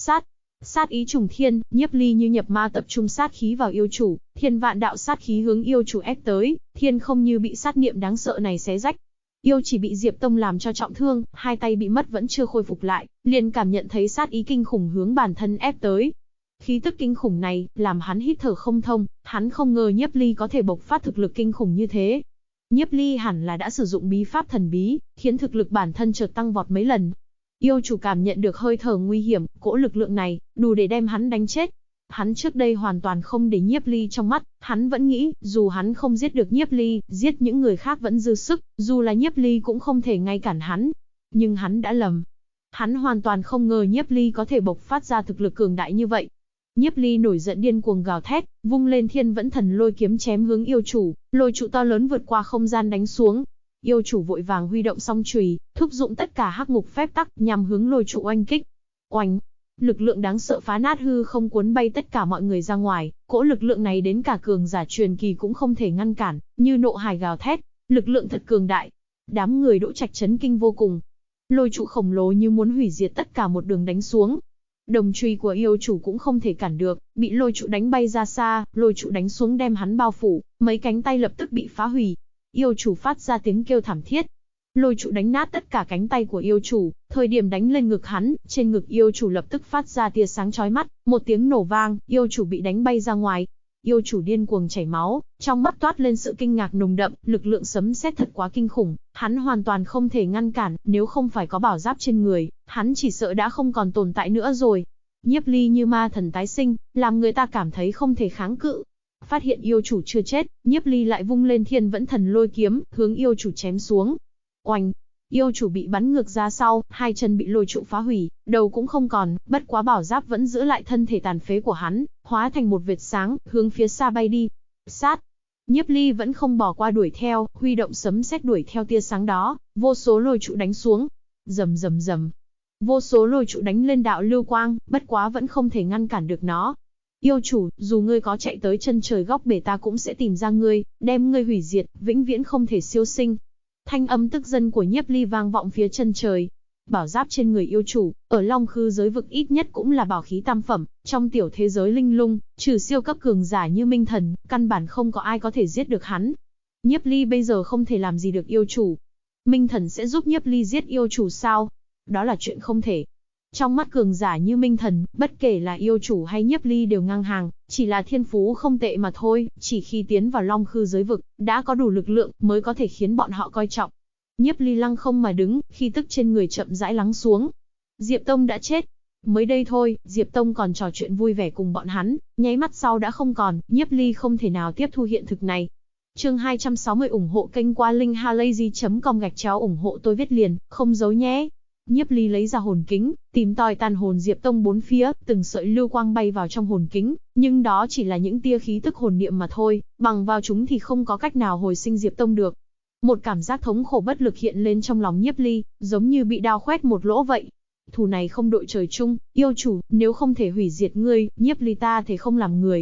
Speaker 1: Sát ý trùng thiên, Nhiếp Ly như nhập ma tập trung sát khí vào yêu chủ, thiên vạn đạo sát khí hướng yêu chủ ép tới, thiên không như bị sát niệm đáng sợ này xé rách. Yêu chỉ bị Diệp Tông làm cho trọng thương, hai tay bị mất vẫn chưa khôi phục lại, liền cảm nhận thấy sát ý kinh khủng hướng bản thân ép tới. Khí tức kinh khủng này, làm hắn hít thở không thông, hắn không ngờ Nhiếp Ly có thể bộc phát thực lực kinh khủng như thế. Nhiếp Ly hẳn là đã sử dụng bí pháp thần bí, khiến thực lực bản thân chợt tăng vọt mấy lần. Yêu chủ cảm nhận được hơi thở nguy hiểm, cỗ lực lượng này, đủ để đem hắn đánh chết. Hắn trước đây hoàn toàn không để Nhiếp Ly trong mắt, hắn vẫn nghĩ, dù hắn không giết được Nhiếp Ly, giết những người khác vẫn dư sức, dù là Nhiếp Ly cũng không thể ngăn cản hắn. Nhưng hắn đã lầm. Hắn hoàn toàn không ngờ Nhiếp Ly có thể bộc phát ra thực lực cường đại như vậy. Nhiếp Ly nổi giận điên cuồng gào thét, vung lên Thiên Vẫn Thần lôi kiếm chém hướng yêu chủ, lôi trụ to lớn vượt qua không gian đánh xuống. Yêu chủ vội vàng huy động song chùy, thúc dụng tất cả hắc ngục phép tắc nhằm hướng lôi trụ oanh kích. Oanh! Lực lượng đáng sợ phá nát hư không cuốn bay tất cả mọi người ra ngoài, cỗ lực lượng này đến cả cường giả truyền kỳ cũng không thể ngăn cản, như nộ hải gào thét, lực lượng thật cường đại. Đám người Đỗ Trạch chấn kinh vô cùng. Lôi trụ khổng lồ như muốn hủy diệt tất cả một đường đánh xuống. Đồng chùy của yêu chủ cũng không thể cản được, bị lôi trụ đánh bay ra xa, lôi trụ đánh xuống đem hắn bao phủ, mấy cánh tay lập tức bị phá hủy. Yêu chủ phát ra tiếng kêu thảm thiết. Lôi trụ đánh nát tất cả cánh tay của yêu chủ, thời điểm đánh lên ngực hắn, trên ngực yêu chủ lập tức phát ra tia sáng chói mắt, một tiếng nổ vang, yêu chủ bị đánh bay ra ngoài. Yêu chủ điên cuồng chảy máu, trong mắt toát lên sự kinh ngạc nồng đậm, lực lượng sấm sét thật quá kinh khủng, hắn hoàn toàn không thể ngăn cản, nếu không phải có bảo giáp trên người, hắn chỉ sợ đã không còn tồn tại nữa rồi. Nhiếp Ly như ma thần tái sinh, làm người ta cảm thấy không thể kháng cự. Phát hiện yêu chủ chưa chết, Nhiếp Ly lại vung lên Thiên Vẫn Thần lôi kiếm, hướng yêu chủ chém xuống. Oanh! Yêu chủ bị bắn ngược ra sau, hai chân bị lôi trụ phá hủy, đầu cũng không còn, bất quá bảo giáp vẫn giữ lại thân thể tàn phế của hắn, hóa thành một vệt sáng, hướng phía xa bay đi. Sát! Nhiếp Ly vẫn không bỏ qua đuổi theo, huy động sấm sét đuổi theo tia sáng đó, vô số lôi trụ đánh xuống. Rầm rầm rầm. Vô số lôi trụ đánh lên đạo lưu quang, bất quá vẫn không thể ngăn cản được nó. Yêu chủ, dù ngươi có chạy tới chân trời góc bể ta cũng sẽ tìm ra ngươi, đem ngươi hủy diệt, vĩnh viễn không thể siêu sinh. Thanh âm tức giận của Nhiếp Ly vang vọng phía chân trời. Bảo giáp trên người yêu chủ, ở Long Khư giới vực ít nhất cũng là bảo khí tam phẩm, trong tiểu thế giới linh lung, trừ siêu cấp cường giả như Minh Thần, căn bản không có ai có thể giết được hắn. Nhiếp Ly bây giờ không thể làm gì được yêu chủ. Minh Thần sẽ giúp Nhiếp Ly giết yêu chủ sao? Đó là chuyện không thể. Trong mắt cường giả như Minh Thần, bất kể là yêu chủ hay Nhiếp Ly đều ngang hàng, chỉ là thiên phú không tệ mà thôi, chỉ khi tiến vào Long Khư giới vực, đã có đủ lực lượng mới có thể khiến bọn họ coi trọng. Nhiếp Ly lăng không mà đứng, khí tức trên người chậm rãi lắng xuống. Diệp Tông đã chết. Mới đây thôi, Diệp Tông còn trò chuyện vui vẻ cùng bọn hắn, nháy mắt sau đã không còn, Nhiếp Ly không thể nào tiếp thu hiện thực này. Chương 260 ủng hộ kênh qua linkhalazy.com ủng hộ tôi viết liền, không giấu nhé. Nhiếp Ly lấy ra hồn kính, tìm tòi tàn hồn Diệp Tông bốn phía, từng sợi lưu quang bay vào trong hồn kính, nhưng đó chỉ là những tia khí tức hồn niệm mà thôi, bằng vào chúng thì không có cách nào hồi sinh Diệp Tông được. Một cảm giác thống khổ bất lực hiện lên trong lòng Nhiếp Ly, giống như bị đao khoét một lỗ vậy. Thù này không đội trời chung, yêu chủ, nếu không thể hủy diệt ngươi, Nhiếp Ly ta thể không làm người.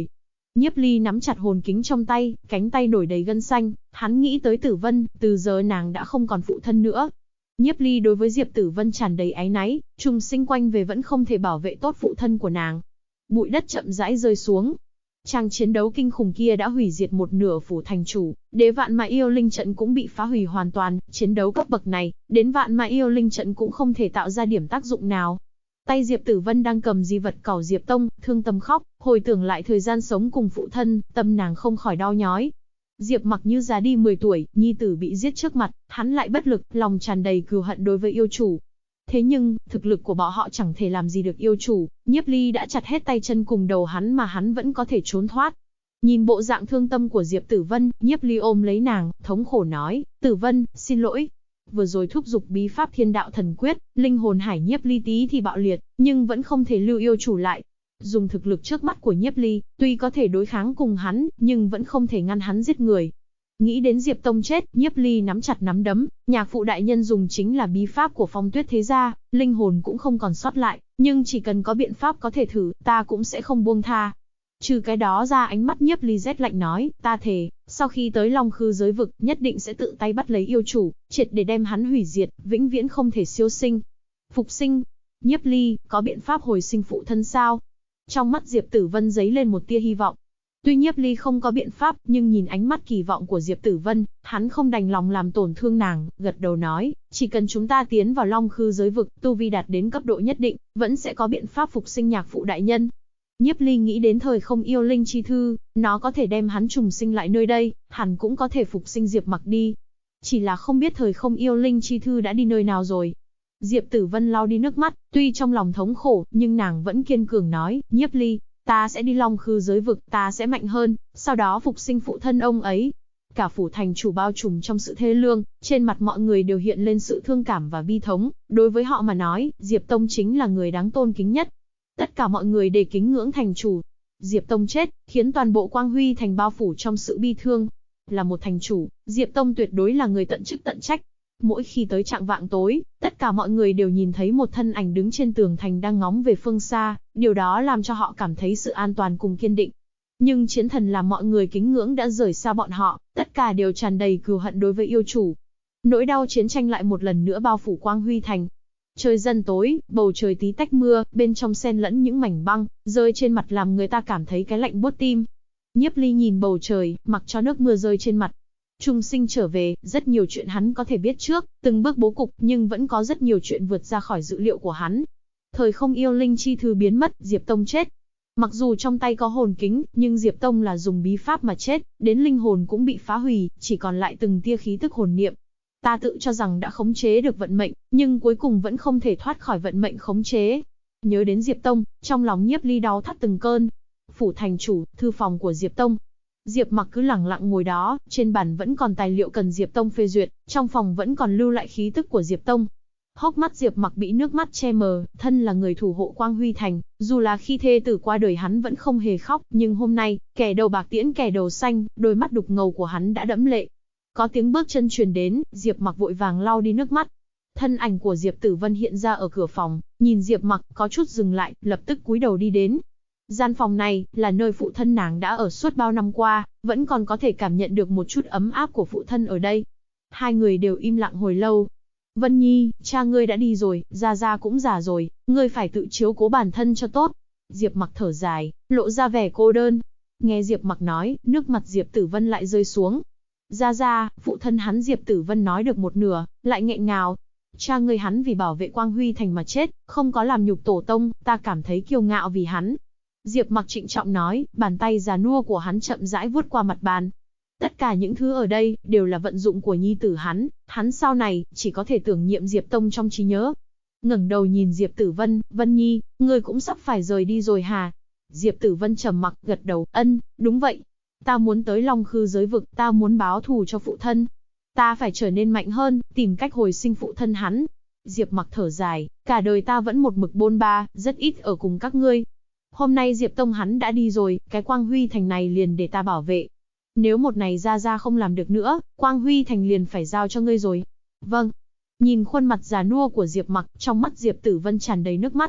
Speaker 1: Nhiếp Ly nắm chặt hồn kính trong tay, cánh tay nổi đầy gân xanh, hắn nghĩ tới Tử Vân, từ giờ nàng đã không còn phụ thân nữa. Nhiếp Ly đối với Diệp Tử Vân tràn đầy áy náy, trùng sinh quanh về vẫn không thể bảo vệ tốt phụ thân của nàng. Bụi đất chậm rãi rơi xuống. Trang chiến đấu kinh khủng kia đã hủy diệt một nửa phủ thành chủ, đế vạn mã yêu linh trận cũng bị phá hủy hoàn toàn, chiến đấu cấp bậc này, đến vạn mã yêu linh trận cũng không thể tạo ra điểm tác dụng nào. Tay Diệp Tử Vân đang cầm di vật cẩu Diệp Tông, thương tâm khóc, hồi tưởng lại thời gian sống cùng phụ thân, tâm nàng không khỏi đau nhói. Diệp Mặc như già đi 10 tuổi, nhi tử bị giết trước mặt, hắn lại bất lực, lòng tràn đầy cừu hận đối với yêu chủ. Thế nhưng, thực lực của bọn họ chẳng thể làm gì được yêu chủ, Nhiếp Ly đã chặt hết tay chân cùng đầu hắn mà hắn vẫn có thể trốn thoát. Nhìn bộ dạng thương tâm của Diệp Tử Vân, Nhiếp Ly ôm lấy nàng, thống khổ nói, Tử Vân, xin lỗi. Vừa rồi thúc giục bí pháp Thiên Đạo Thần Quyết, linh hồn hải Nhiếp Ly tí thì bạo liệt, nhưng vẫn không thể lưu yêu chủ lại. Dùng thực lực trước mắt của Nhiếp Ly, tuy có thể đối kháng cùng hắn, nhưng vẫn không thể ngăn hắn giết người. Nghĩ đến Diệp Tông chết, Nhiếp Ly nắm chặt nắm đấm, nhạc phụ đại nhân dùng chính là bí pháp của Phong Tuyết thế gia, linh hồn cũng không còn sót lại, nhưng chỉ cần có biện pháp có thể thử, ta cũng sẽ không buông tha. Trừ cái đó ra, ánh mắt Nhiếp Ly rét lạnh nói, ta thề, sau khi tới Long Khư giới vực, nhất định sẽ tự tay bắt lấy yêu chủ, triệt để đem hắn hủy diệt, vĩnh viễn không thể siêu sinh. Phục sinh. Nhiếp Ly, có biện pháp hồi sinh phụ thân sao? Trong mắt Diệp Tử Vân giấy lên một tia hy vọng. Tuy Nhiếp Ly không có biện pháp, nhưng nhìn ánh mắt kỳ vọng của Diệp Tử Vân, hắn không đành lòng làm tổn thương nàng, gật đầu nói, chỉ cần chúng ta tiến vào Long Khư giới vực, tu vi đạt đến cấp độ nhất định, vẫn sẽ có biện pháp phục sinh nhạc phụ đại nhân. Nhiếp Ly nghĩ đến thời không yêu linh chi thư, nó có thể đem hắn trùng sinh lại nơi đây, hẳn cũng có thể phục sinh Diệp Mặc đi. Chỉ là không biết thời không yêu linh chi thư đã đi nơi nào rồi. Diệp Tử Vân lau đi nước mắt, tuy trong lòng thống khổ, nhưng nàng vẫn kiên cường nói, Nhiếp Ly, ta sẽ đi Long Khư giới vực, ta sẽ mạnh hơn, sau đó phục sinh phụ thân ông ấy. Cả phủ thành chủ bao trùm trong sự thê lương, trên mặt mọi người đều hiện lên sự thương cảm và bi thống, đối với họ mà nói, Diệp Tông chính là người đáng tôn kính nhất. Tất cả mọi người đều kính ngưỡng thành chủ. Diệp Tông chết, khiến toàn bộ Quang Huy thành bao phủ trong sự bi thương. Là một thành chủ, Diệp Tông tuyệt đối là người tận chức tận trách. Mỗi khi tới chạng vạng tối, tất cả mọi người đều nhìn thấy một thân ảnh đứng trên tường thành đang ngóng về phương xa, điều đó làm cho họ cảm thấy sự an toàn cùng kiên định. Nhưng chiến thần làm mọi người kính ngưỡng đã rời xa bọn họ, tất cả đều tràn đầy cừu hận đối với yêu chủ. Nỗi đau chiến tranh lại một lần nữa bao phủ Quang Huy thành. Trời dần tối, bầu trời tí tách mưa, bên trong xen lẫn những mảnh băng, rơi trên mặt làm người ta cảm thấy cái lạnh buốt tim. Nhiếp Ly nhìn bầu trời, mặc cho nước mưa rơi trên mặt. Trùng sinh trở về, rất nhiều chuyện hắn có thể biết trước, từng bước bố cục, nhưng vẫn có rất nhiều chuyện vượt ra khỏi dự liệu của hắn. Thời không yêu linh chi thư biến mất, Diệp Tông chết. Mặc dù trong tay có hồn kính, nhưng Diệp Tông là dùng bí pháp mà chết, đến linh hồn cũng bị phá hủy, chỉ còn lại từng tia khí tức hồn niệm. Ta tự cho rằng đã khống chế được vận mệnh, nhưng cuối cùng vẫn không thể thoát khỏi vận mệnh khống chế. Nhớ đến Diệp Tông, trong lòng Nhiếp Ly đau thắt từng cơn. Phủ thành chủ, thư phòng của Diệp Tông. Diệp Mặc cứ lẳng lặng ngồi đó, trên bàn vẫn còn tài liệu cần Diệp Tông phê duyệt, trong phòng vẫn còn lưu lại khí tức của Diệp Tông. Hốc mắt Diệp Mặc bị nước mắt che mờ, thân là người thủ hộ Quang Huy thành, dù là khi thê tử qua đời hắn vẫn không hề khóc, nhưng hôm nay, kẻ đầu bạc tiễn kẻ đầu xanh, đôi mắt đục ngầu của hắn đã đẫm lệ. Có tiếng bước chân truyền đến, Diệp Mặc vội vàng lau đi nước mắt. Thân ảnh của Diệp Tử Vân hiện ra ở cửa phòng, nhìn Diệp Mặc, có chút dừng lại, lập tức cúi đầu đi đến. Gian phòng này, là nơi phụ thân nàng đã ở suốt bao năm qua, vẫn còn có thể cảm nhận được một chút ấm áp của phụ thân ở đây. Hai người đều im lặng hồi lâu. Vân Nhi, cha ngươi đã đi rồi, Gia Gia cũng già rồi, ngươi phải tự chiếu cố bản thân cho tốt. Diệp Mặc thở dài, lộ ra vẻ cô đơn. Nghe Diệp Mặc nói, nước mặt Diệp Tử Vân lại rơi xuống. Gia Gia, phụ thân hắn Diệp Tử Vân nói được một nửa, lại nghẹn ngào. Cha ngươi hắn vì bảo vệ Quang Huy thành mà chết, không có làm nhục tổ tông, ta cảm thấy kiêu ngạo vì hắn. Diệp Mặc trịnh trọng nói, bàn tay già nua của hắn chậm rãi vuốt qua mặt bàn. Tất cả những thứ ở đây, đều là vận dụng của nhi tử hắn sau này, chỉ có thể tưởng niệm Diệp Tông trong trí nhớ. Ngẩng đầu nhìn Diệp Tử Vân, Vân Nhi, ngươi cũng sắp phải rời đi rồi hả? Diệp Tử Vân trầm mặc, gật đầu, ân, đúng vậy. Ta muốn tới Long Khư giới vực, ta muốn báo thù cho phụ thân. Ta phải trở nên mạnh hơn, tìm cách hồi sinh phụ thân hắn. Diệp Mặc thở dài, cả đời ta vẫn một mực bôn ba, rất ít ở cùng các ngươi. Hôm nay Diệp Tông hắn đã đi rồi, cái Quang Huy thành này liền để ta bảo vệ. Nếu một ngày Gia Gia không làm được nữa, Quang Huy thành liền phải giao cho ngươi rồi. Vâng. Nhìn khuôn mặt già nua của Diệp Mặc, trong mắt Diệp Tử Vân tràn đầy nước mắt.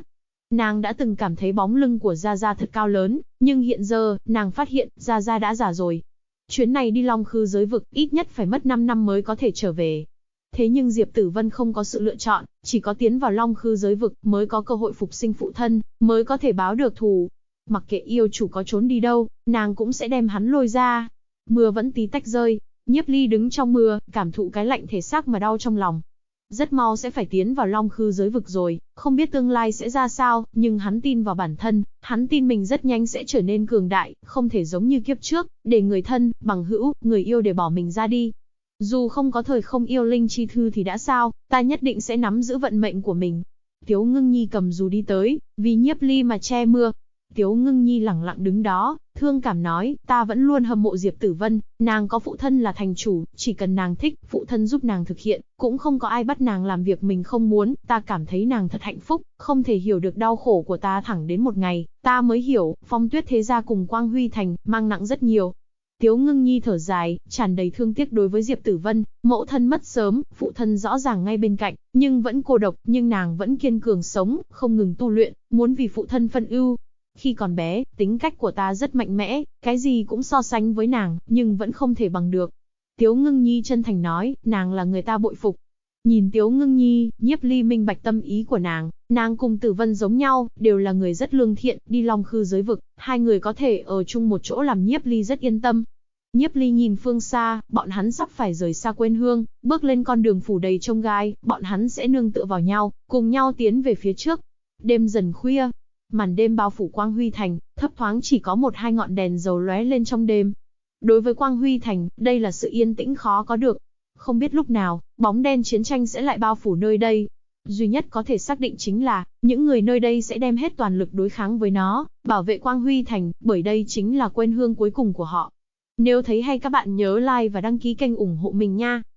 Speaker 1: Nàng đã từng cảm thấy bóng lưng của Gia Gia thật cao lớn, nhưng hiện giờ, nàng phát hiện, Gia Gia đã già rồi. Chuyến này đi Long Khư giới vực, ít nhất phải mất 5 năm mới có thể trở về. Thế nhưng Diệp Tử Vân không có sự lựa chọn, chỉ có tiến vào Long Khư giới vực mới có cơ hội phục sinh phụ thân, mới có thể báo được thù. Mặc kệ yêu chủ có trốn đi đâu, nàng cũng sẽ đem hắn lôi ra. Mưa vẫn tí tách rơi, Nhiếp Ly đứng trong mưa, cảm thụ cái lạnh thể xác mà đau trong lòng. Rất mau sẽ phải tiến vào Long Khư giới vực rồi, không biết tương lai sẽ ra sao, nhưng hắn tin vào bản thân, hắn tin mình rất nhanh sẽ trở nên cường đại, không thể giống như kiếp trước, để người thân, bằng hữu, người yêu để bỏ mình ra đi. Dù không có thời không yêu linh chi thư thì đã sao, ta nhất định sẽ nắm giữ vận mệnh của mình. Tiếu Ngưng Nhi cầm dù đi tới, vì Nhiếp Ly mà che mưa. Tiếu Ngưng Nhi lẳng lặng đứng đó, thương cảm nói, ta vẫn luôn hâm mộ Diệp Tử Vân, nàng có phụ thân là thành chủ, chỉ cần nàng thích, phụ thân giúp nàng thực hiện, cũng không có ai bắt nàng làm việc mình không muốn, ta cảm thấy nàng thật hạnh phúc, không thể hiểu được đau khổ của ta thẳng đến một ngày, ta mới hiểu, Phong Tuyết thế gia cùng Quang Huy Thành, mang nặng rất nhiều. Tiếu Ngưng Nhi thở dài, tràn đầy thương tiếc đối với Diệp Tử Vân, mẫu thân mất sớm, phụ thân rõ ràng ngay bên cạnh, nhưng vẫn cô độc, nhưng nàng vẫn kiên cường sống, không ngừng tu luyện, muốn vì phụ thân phân ưu. Khi còn bé, tính cách của ta rất mạnh mẽ, cái gì cũng so sánh với nàng, nhưng vẫn không thể bằng được. Tiếu Ngưng Nhi chân thành nói, nàng là người ta bội phục. Nhìn Tiếu Ngưng Nhi, Nhiếp Ly minh bạch tâm ý của nàng cùng Tử Vân giống nhau, đều là người rất lương thiện, đi Long Khư giới vực, hai người có thể ở chung một chỗ làm Nhiếp Ly rất yên tâm. Nhiếp Ly nhìn phương xa, bọn hắn sắp phải rời xa quê hương, bước lên con đường phủ đầy chông gai, bọn hắn sẽ nương tựa vào nhau, cùng nhau tiến về phía trước. Đêm dần khuya, màn đêm bao phủ Quang Huy Thành, thấp thoáng chỉ có 1-2 ngọn đèn dầu lóe lên trong đêm. Đối với Quang Huy Thành, đây là sự yên tĩnh khó có được. Không biết lúc nào, bóng đen chiến tranh sẽ lại bao phủ nơi đây. Duy nhất có thể xác định chính là, những người nơi đây sẽ đem hết toàn lực đối kháng với nó, bảo vệ Quang Huy Thành, bởi đây chính là quê hương cuối cùng của họ. Nếu thấy hay các bạn nhớ like và đăng ký kênh ủng hộ mình nha.